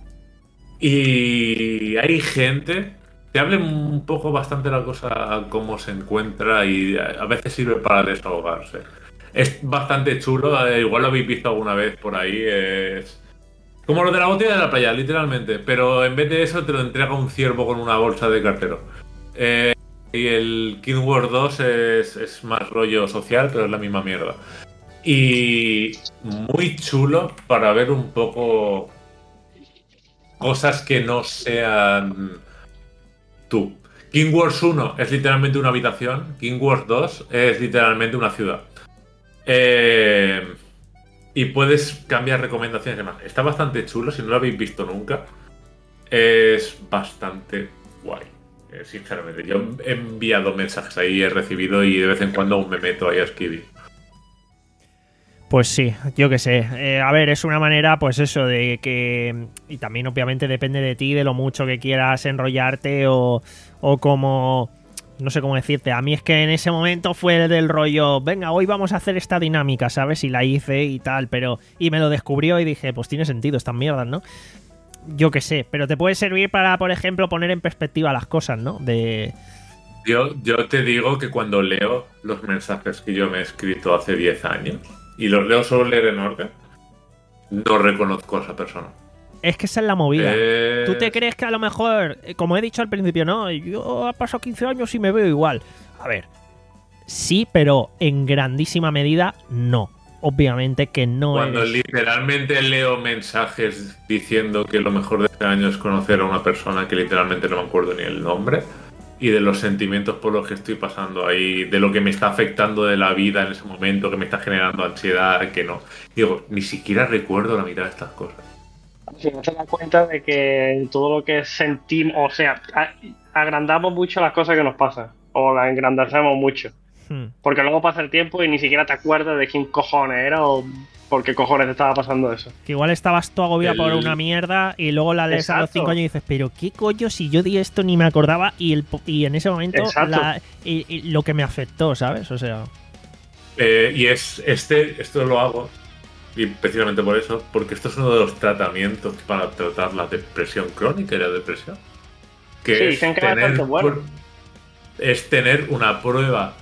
Y hay gente... Te hable un poco bastante la cosa cómo se encuentra y a veces sirve para desahogarse. Es bastante chulo, eh, igual lo habéis visto alguna vez por ahí. Es como lo de la botella de la playa, literalmente. Pero en vez de eso te lo entrega un ciervo con una bolsa de cartero. Eh, y el KingWords dos es, es más rollo social, pero es la misma mierda. Y muy chulo para ver un poco cosas que no sean tú. KingWords uno es literalmente una habitación, KingWords dos es literalmente una ciudad. Eh, y puedes cambiar recomendaciones y demás. Está bastante chulo, si no lo habéis visto nunca. Es bastante guay, eh, sinceramente. Yo he enviado mensajes ahí, he recibido y de vez en cuando aún me meto ahí a escribir. Pues sí, yo qué sé. Eh, a ver, es una manera, pues eso, de que... Y también obviamente depende de ti, de lo mucho que quieras enrollarte o, o como... No sé cómo decirte. A mí es que en ese momento fue del rollo, venga, hoy vamos a hacer esta dinámica, ¿sabes? Y la hice y tal, pero... Y me lo descubrió y dije, pues tiene sentido estas mierdas, ¿no? Yo qué sé, pero te puede servir para, por ejemplo, poner en perspectiva las cosas, ¿no? De... Yo, yo te digo que cuando leo los mensajes que yo me he escrito hace diez años y los leo solo leer en orden, no reconozco a esa persona. Es que esa es la movida. Es- ¿Tú te crees que a lo mejor, eh, como he dicho al principio, no, yo he pasado quince años y me veo igual? A ver, sí, pero en grandísima medida no. Obviamente que no Cuando eres... literalmente leo mensajes diciendo que lo mejor de este año es conocer a una persona que literalmente no me acuerdo ni el nombre y de los sentimientos por los que estoy pasando ahí, de lo que me está afectando de la vida en ese momento, que me está generando ansiedad, que no. Digo, ni siquiera recuerdo la mitad de estas cosas. Si no se da cuenta de que todo lo que sentimos, o sea, a- agrandamos mucho las cosas que nos pasan, o las engrandecemos mucho. Hmm. Porque luego pasa el tiempo y ni siquiera te acuerdas de quién cojones era o por qué cojones te estaba pasando eso. Que igual estabas tú agobiado El- por una mierda y luego la lees a los Exacto. cinco años y dices, pero qué coño si yo di esto ni me acordaba y, el, po- y en ese momento Exacto. la- y- y lo que me afectó, ¿sabes? O sea... Eh, y es este, esto lo hago, y precisamente por eso, porque esto es uno de los tratamientos para tratar la depresión crónica y la depresión. Que Sí, es, dicen que es tener, bastante bueno. pr- es tener una prueba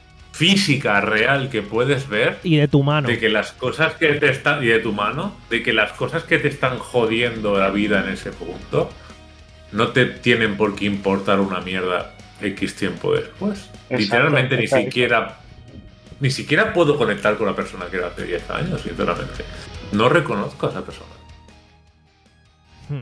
física real que puedes ver Y de tu mano. de que las cosas que te están, y de tu mano, de que las cosas que te están jodiendo la vida en ese punto no te tienen por qué importar una mierda X tiempo después. Exacto, Literalmente ni exacto. siquiera ni siquiera puedo conectar con la persona que era hace diez años, sinceramente. No reconozco a esa persona. Hmm.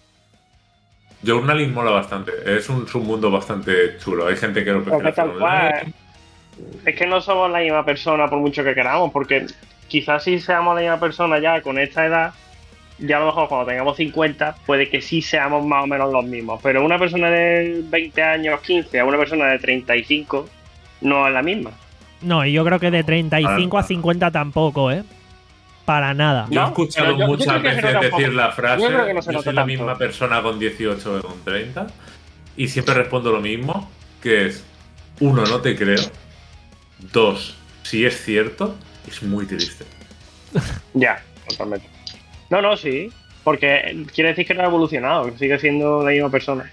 Journaling mola bastante, es un submundo bastante chulo. Hay gente que lo Porque prefiere tal hacer cual, online. es que no somos la misma persona por mucho que queramos, porque quizás si seamos la misma persona ya con esta edad, ya a lo mejor cuando tengamos cincuenta, puede que sí seamos más o menos los mismos. Pero una persona de veinte años, quince, a una persona de treinta y cinco, no es la misma. No, y yo creo que de treinta y cinco a cincuenta tampoco, ¿eh? Para nada. Yo he No, escuchado pero yo- yo muchas creo que se veces nota un decir poco. la frase, Yo creo que no se yo nota soy la tanto. misma persona con dieciocho que con treinta, y siempre respondo lo mismo, que es, uno, no te creo, dos, si es cierto, es muy triste. Ya, totalmente. No, no, sí. Porque quiere decir que no ha evolucionado, que sigue siendo la misma persona.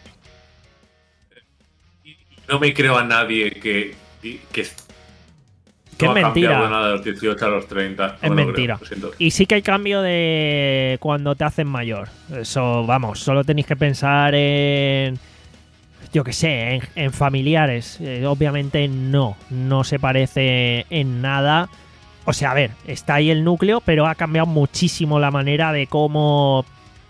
No me creo a nadie que, que, Que que es no ha mentira. cambiado nada de los dieciocho a los treinta. Es No me lo mentira. creo, lo siento. Y sí que hay cambio de cuando te hacen mayor. Eso, vamos, solo tenéis que pensar en, yo qué sé, en, en familiares. Eh, obviamente no, no se parece en nada. O sea, a ver, está ahí el núcleo, pero ha cambiado muchísimo la manera de cómo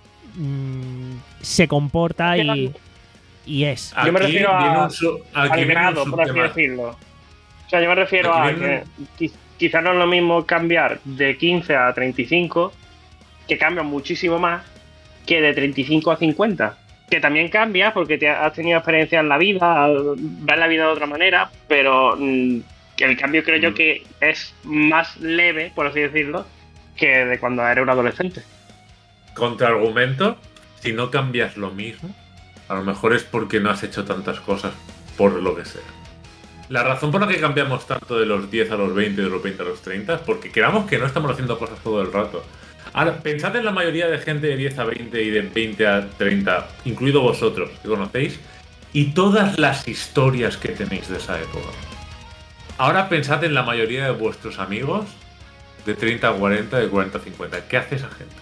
mm, se comporta y, y es. Yo me Aquí refiero a- viene un su- aquí Al viene un grado, por así subtema. decirlo. O sea, yo me refiero a Aquí viene que qui- quizás no es lo mismo cambiar de quince a treinta y cinco, que cambia muchísimo más, que de treinta y cinco a cincuenta. Que también cambia porque te has tenido experiencia en la vida, ves la vida de otra manera, pero mm, que el cambio creo yo Mm. que es más leve, por así decirlo, que de cuando era un adolescente. Contraargumento, si no cambias lo mismo, a lo mejor es porque no has hecho tantas cosas por lo que sea. La razón por la que cambiamos tanto de los diez a los veinte, de los veinte a los treinta, es porque queramos que no estamos haciendo cosas todo el rato. Ahora, pensad en la mayoría de gente de diez a veinte y de veinte a treinta, incluido vosotros, que conocéis, y todas las historias que tenéis de esa época. Ahora pensad en la mayoría de vuestros amigos de treinta a cuarenta, de cuarenta a cincuenta. ¿Qué hace esa gente?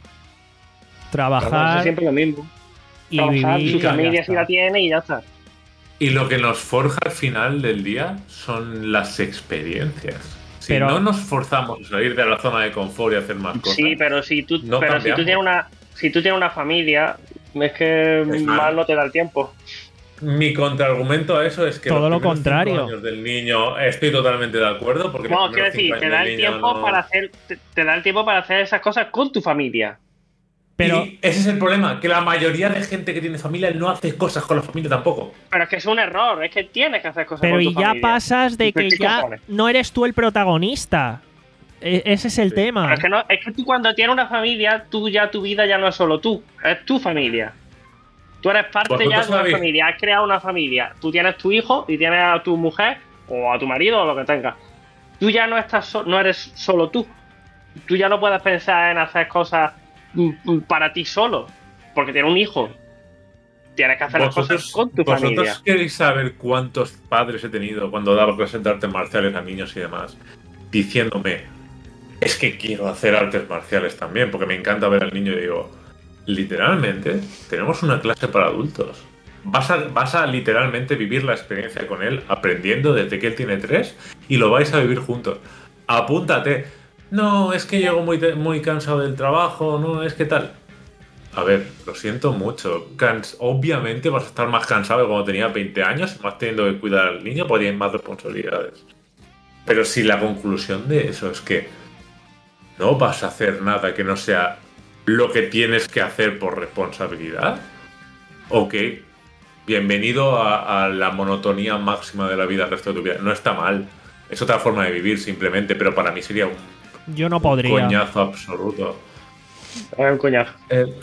Claro, Trabajar es siempre lo mismo. y Trabajar, vivir. su y ya familia si está. la tiene y ya está. Y lo que nos forja al final del día son las experiencias. Si Pero- no nos forzamos a salir de la zona de confort y hacer más cosas, Sí, pero si tú, no pero si tú cambiamos. tienes una, si tú tienes una familia, es que Es más mal. no te da el tiempo. mi contraargumento a eso es que Todo los lo primeros cinco contrario. años del niño estoy totalmente de acuerdo porque los No, quiero primeros decir, cinco te años da del el niño tiempo no- para hacer, te, te da el tiempo para hacer esas cosas con tu familia. Pero Y ese es el problema, que la mayoría de gente que tiene familia no hace cosas con la familia tampoco. Pero es que es un error, es que tienes que hacer cosas Pero con tu y ya familia. pasas de que ¿Qué ya cojones? no eres tú el protagonista. E- ese es el Sí. tema. Pero es que, no, es que tú cuando tienes una familia, tú ya tu vida ya no es solo tú, es tu familia. Tú eres parte Vosotros ya de una sabéis- familia, has creado una familia. Tú tienes tu hijo y tienes a tu mujer o a tu marido o lo que tengas. Tú ya no estás so- no eres solo tú. Tú ya no puedes pensar en hacer cosas mm, mm, para ti solo, porque tienes un hijo. Tienes que hacer las cosas con tu vosotros familia. queréis saber cuántos padres he tenido cuando daba clases de artes marciales a niños y demás, diciéndome, es que quiero hacer artes marciales también, porque me encanta ver al niño y digo, literalmente, tenemos una clase para adultos. Vas a, vas a literalmente vivir la experiencia con él, aprendiendo desde que él tiene tres, y lo vais a vivir juntos. Apúntate. No, es que llego muy, te- muy cansado del trabajo, no, es que tal. A ver, lo siento mucho. Cans- Obviamente vas a estar más cansado que cuando tenía veinte años, más teniendo que cuidar al niño, porque tienes más responsabilidades. Pero si la conclusión de eso es que no vas a hacer nada que no sea lo que tienes que hacer por responsabilidad, ok, bienvenido a, a la monotonía máxima de la vida el resto de tu vida. No está mal. Es otra forma de vivir simplemente, pero para mí sería un, Yo no un podría. coñazo absoluto. Es un coñazo. El,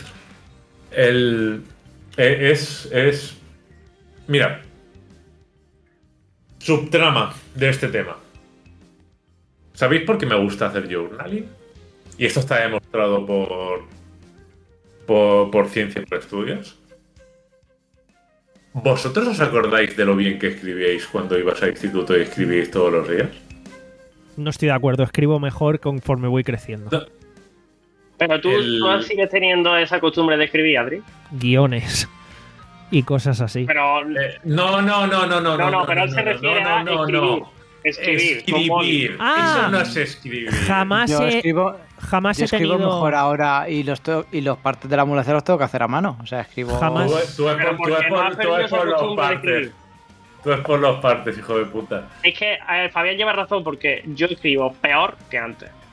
el- e- es, es. Mira. Subtrama de este tema. ¿Sabéis por qué me gusta hacer journaling? Y esto está demostrado por. por, por ciencia y por estudios. ¿Vosotros os acordáis de lo bien que escribíais cuando ibas al instituto y escribíais todos los días? No estoy de acuerdo. Escribo mejor conforme voy creciendo. No. Pero tú, El- tú sigues teniendo esa costumbre de escribir, Adri. Guiones y cosas así. Pero Eh, no, no, no, no, no. no, no, pero él se refiere a escribir. Escribir. con móvil. Escribir. Ah. Eso no es escribir. Jamás Yo he, escribo, jamás yo he escribo tenido. mejor ahora y los, to- y los partes de la ambulancia los tengo que hacer a mano. O sea, escribo. Jamás. Tú, tú es Pero por, tú ¿por es qué no has por, tú perdido es esa por los costumbre de partes. escribir? Tú es por los partes, hijo de puta. Es que a ver, Fabián lleva razón porque yo escribo peor que antes.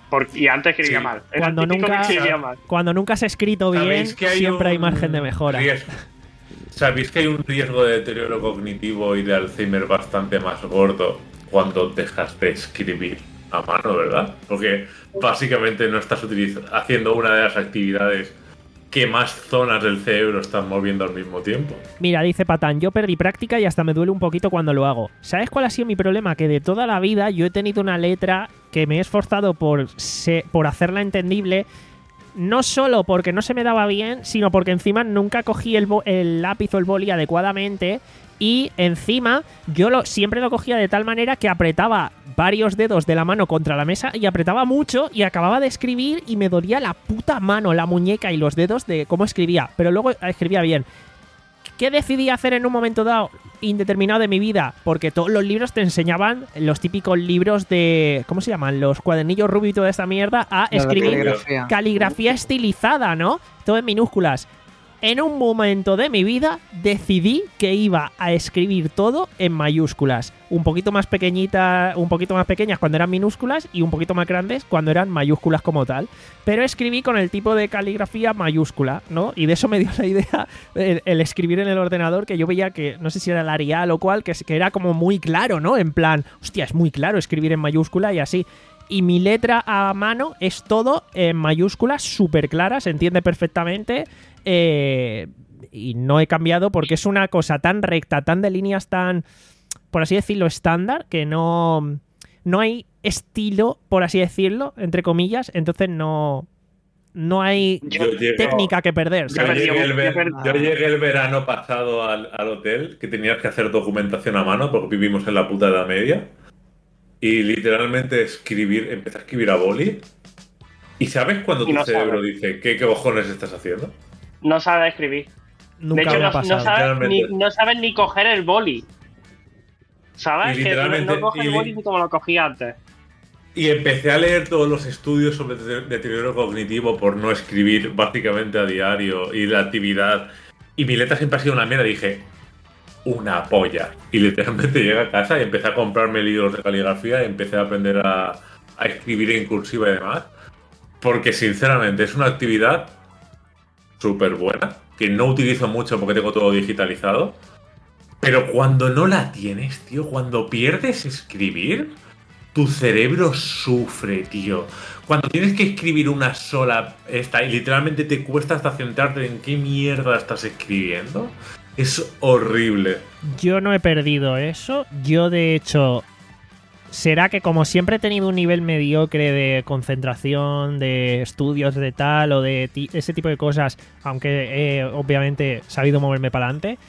Porque, y antes escribía Sí. mal. Era Cuando el típico nunca- que escribía mal. Cuando nunca has escrito bien, ¿Sabéis que hay siempre hay un margen de mejora. riesgo? ¿Sabéis que hay un riesgo de deterioro cognitivo y de Alzheimer bastante más gordo cuando dejas de escribir a mano, verdad? Porque básicamente no estás utiliz- haciendo una de las actividades que más zonas del cerebro están moviendo al mismo tiempo. Mira, dice Patán, yo perdí práctica y hasta me duele un poquito cuando lo hago. ¿Sabes cuál ha sido mi problema? Que de toda la vida yo he tenido una letra que me he esforzado por, se- por hacerla entendible, no solo porque no se me daba bien, sino porque encima nunca cogí el, bo- el lápiz o el boli adecuadamente y encima yo lo, siempre lo cogía de tal manera que apretaba varios dedos de la mano contra la mesa y apretaba mucho y acababa de escribir y me dolía la puta mano, la muñeca y los dedos de cómo escribía, pero luego escribía bien. ¿Qué decidí hacer en un momento dado indeterminado de mi vida? Porque todos los libros te enseñaban los típicos libros de... ¿Cómo se llaman? Los cuadernillos Rubio y toda esta mierda a Lo de escribir caligrafía. caligrafía estilizada, ¿no? Todo en minúsculas. En un momento de mi vida decidí que iba a escribir todo en mayúsculas. Un poquito más pequeñitas, un poquito más pequeñas cuando eran minúsculas y un poquito más grandes cuando eran mayúsculas como tal. Pero escribí con el tipo de caligrafía mayúscula, ¿no? Y de eso me dio la idea el, el escribir en el ordenador, que yo veía que, no sé si era el Arial o cual, que, que era como muy claro, ¿no? En plan, hostia, es muy claro escribir en mayúscula y así. Y mi letra a mano es todo en mayúsculas, súper clara, se entiende perfectamente. Eh, y no he cambiado porque es una cosa tan recta, tan de líneas tan, por así decirlo, estándar, que no, no hay estilo, por así decirlo, entre comillas, entonces no, no hay Yo llegué- técnica que perder, Yo ¿sabes? llegué, el ver- Yo perdí- yo llegué el verano pasado al, al hotel que tenías que hacer documentación a mano porque vivimos en la puta Edad Media. Y literalmente escribir, empecé a escribir a boli. ¿Y sabes cuando Y tu no cerebro sabes. dice ¿qué, qué cojones estás haciendo? No sabe escribir. Nunca de hecho, me ha no, no pasado. sabes ni, Realmente. no sabes ni coger el boli. ¿Sabes? Y Que no, literalmente- no coge y el li- boli ni como lo cogía antes. Y empecé a leer todos los estudios sobre de- deterioro cognitivo por no escribir básicamente a diario y la actividad. Y mi letra siempre ha sido una mierda. Y dije, una polla. Y literalmente llegué a casa y empecé a comprarme libros de caligrafía y empecé a aprender a, a escribir en cursiva y demás. Porque sinceramente es una actividad súper buena, que no utilizo mucho porque tengo todo digitalizado. Pero cuando no la tienes, tío, cuando pierdes escribir, tu cerebro sufre, tío. Cuando tienes que escribir una sola esta y literalmente te cuesta hasta centrarte en qué mierda estás escribiendo, es horrible. Yo no he perdido eso. Yo, de hecho, será que como siempre he tenido un nivel mediocre de concentración, de estudios de tal o de ti- ese tipo de cosas, aunque he obviamente sabido moverme para adelante,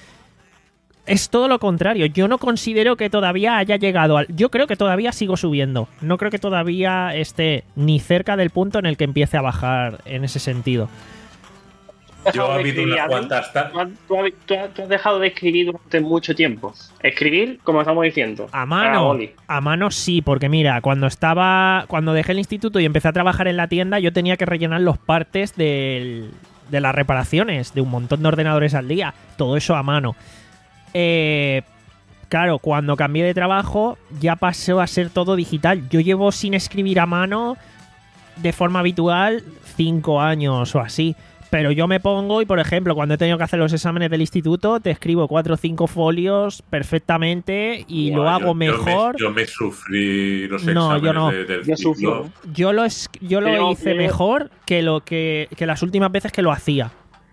es todo lo contrario. Yo no considero que todavía haya llegado al... Yo creo que todavía sigo subiendo. No creo que todavía esté ni cerca del punto en el que empiece a bajar en ese sentido. ¿Has Yo dejado de he habido escribir, unas Adri? cuantas... ta- ¿Tú has, tú has- tú has- tú has dejado de escribir durante mucho tiempo. Escribir, como estamos diciendo. A mano, boli. a mano sí, porque mira, cuando estaba, cuando dejé el instituto y empecé a trabajar en la tienda, yo tenía que rellenar los partes del- de las reparaciones de un montón de ordenadores al día, todo eso a mano. Eh, claro, cuando cambié de trabajo ya pasó a ser todo digital. Yo llevo sin escribir a mano de forma habitual cinco años o así. Pero yo me pongo y, por ejemplo, cuando he tenido que hacer los exámenes del instituto, te escribo cuatro o cinco folios perfectamente y lo Buah, hago yo- yo me- mejor. Yo me, sufrí los No, exámenes yo no. de- del Yo ciclo. sufro. Yo lo, es, yo lo Pero, hice eh, mejor que lo que, que las últimas veces que lo hacía.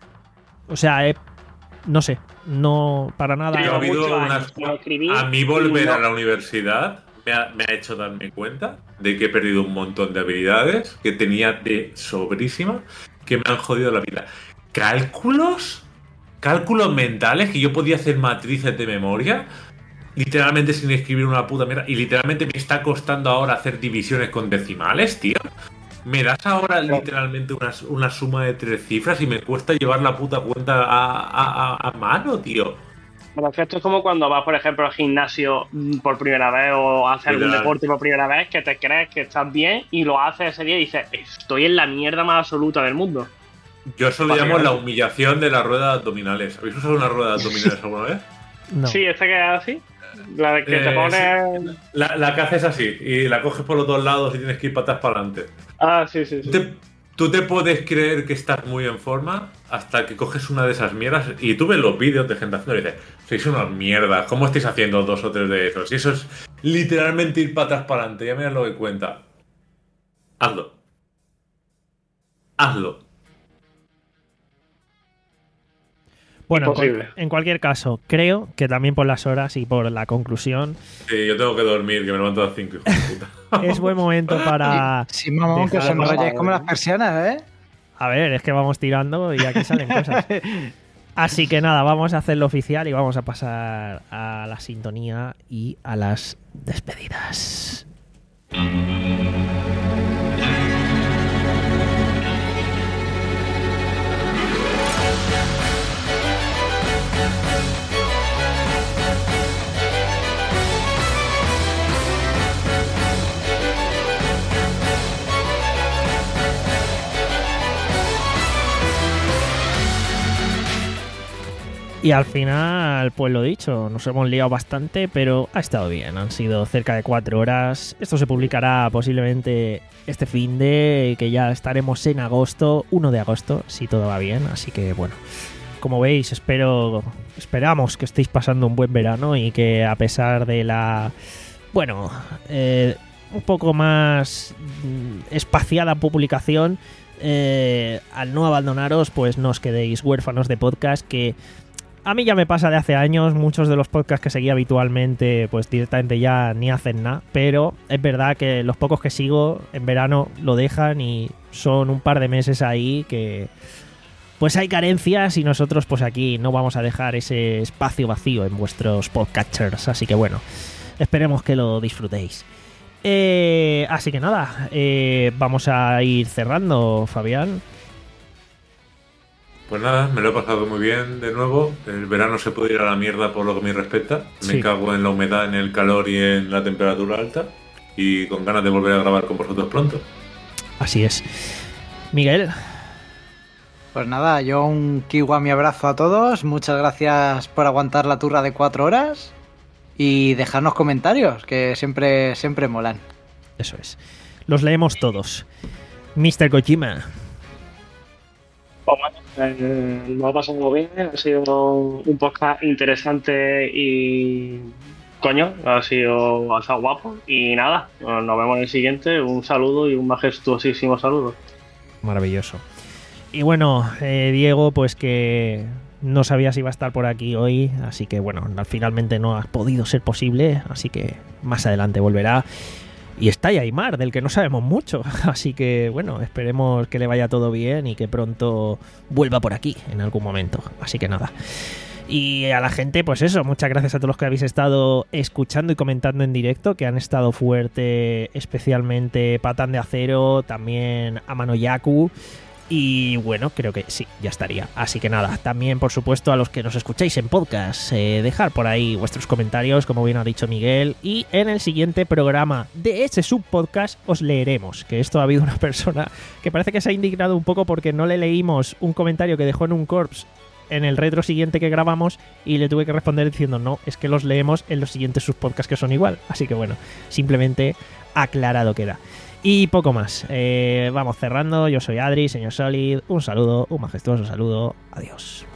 O sea, eh, no sé, no para nada. Yo Llevo ha habido muchos unas- años sin escribir A mí volver y no- a la universidad me ha, me ha hecho darme cuenta de que he perdido un montón de habilidades que tenía de sobrísima que me han jodido la vida. Cálculos, cálculos mentales, que yo podía hacer matrices de memoria, literalmente sin escribir una puta mierda, y literalmente me está costando ahora hacer divisiones con decimales, tío. Me das ahora literalmente una, una suma de tres cifras y me cuesta llevar la puta cuenta a, a, a- a mano, tío. Pero es que esto es como cuando vas, por ejemplo, al gimnasio mm, por primera vez o haces algún Literal. deporte por primera vez, que te crees que estás bien y lo haces ese día y dices, estoy en la mierda más absoluta del mundo. Yo eso lo llamo la humillación de la rueda de abdominales. ¿Habéis usado una rueda de abdominales alguna vez? No. Sí, esta que es así. La de que Eh, te pone... La, la que haces así y la coges por los dos lados y tienes que ir patas para adelante. Ah, sí, sí, sí. Te- tú te puedes creer que estás muy en forma hasta que coges una de esas mierdas y tú ves los vídeos de gente haciendo y dices, sois unas mierdas, ¿cómo estáis haciendo dos o tres de esos? Y eso es literalmente ir para atrás para adelante, ya miras lo que cuenta. Hazlo. Hazlo. Bueno, en, Imposible. cual- en cualquier caso, creo que también por las horas y por la conclusión, Sí, yo tengo que dormir, que me levanto a las cinco, hijo de puta. es buen momento para... Sí, mamón, que os dejar- enrolláis como las persianas, ¿eh? A ver, es que vamos tirando y aquí salen cosas. Así que nada, vamos a hacerlo oficial y vamos a pasar a la sintonía y a las despedidas. Y al final, pues lo dicho, nos hemos liado bastante, pero ha estado bien. Han sido cerca de cuatro horas. Esto se publicará posiblemente este fin de, que ya estaremos en agosto, uno de agosto, si todo va bien. Así que bueno, como veis, espero, esperamos que estéis pasando un buen verano y que a pesar de la, bueno, eh, un poco más mm, espaciada publicación, eh, al no abandonaros, pues no os quedéis huérfanos de podcast, que a mí ya me pasa de hace años. Muchos de los podcasts que seguía habitualmente pues directamente ya ni hacen nada, pero es verdad que los pocos que sigo en verano lo dejan y son un par de meses ahí que pues hay carencias y nosotros pues aquí no vamos a dejar ese espacio vacío en vuestros podcatchers, así que bueno, esperemos que lo disfrutéis. Eh, así que nada, eh, vamos a ir cerrando, Fabián. Pues nada, me lo he pasado muy bien de nuevo. El verano se puede ir a la mierda por lo que me respecta. Me Sí. cago en la humedad, en el calor y en la temperatura alta. Y con ganas de volver a grabar con vosotros pronto. Así es. Miguel. Pues nada, yo un kiwami abrazo a todos. Muchas gracias por aguantar la turra de cuatro horas. Y dejarnos comentarios, que siempre, siempre molan. Eso es. Los leemos todos. mister Kojima. Pues bueno, eh, lo ha pasado muy bien, ha sido un podcast interesante y coño, ha sido, ha estado guapo y nada, nos vemos en el siguiente, un saludo y un majestuosísimo saludo. Maravilloso. Y bueno, eh, Diego, pues que no sabía si iba a estar por aquí hoy, así que bueno, finalmente no ha podido ser posible, así que más adelante volverá. Y está Aymar, del que no sabemos mucho, así que bueno, esperemos que le vaya todo bien y que pronto vuelva por aquí en algún momento, así que nada. Y a la gente, pues eso, muchas gracias a todos los que habéis estado escuchando y comentando en directo, que han estado fuerte, especialmente Patán de Acero, también Amanoyaku. Y bueno, creo que sí, ya estaría. Así que nada, también por supuesto a los que nos escucháis en podcast, eh, dejar por ahí vuestros comentarios, como bien ha dicho Miguel. Y en el siguiente programa de ese subpodcast os leeremos, que esto ha habido una persona que parece que se ha indignado un poco porque no le leímos un comentario que dejó en un corps en el retro siguiente que grabamos y le tuve que responder diciendo no, es que los leemos en los siguientes subpodcasts que son igual. Así que bueno, simplemente aclarado queda. Y poco más. Eh, vamos cerrando. Yo soy Adri, señor Solid. Un saludo, un majestuoso saludo. Adiós.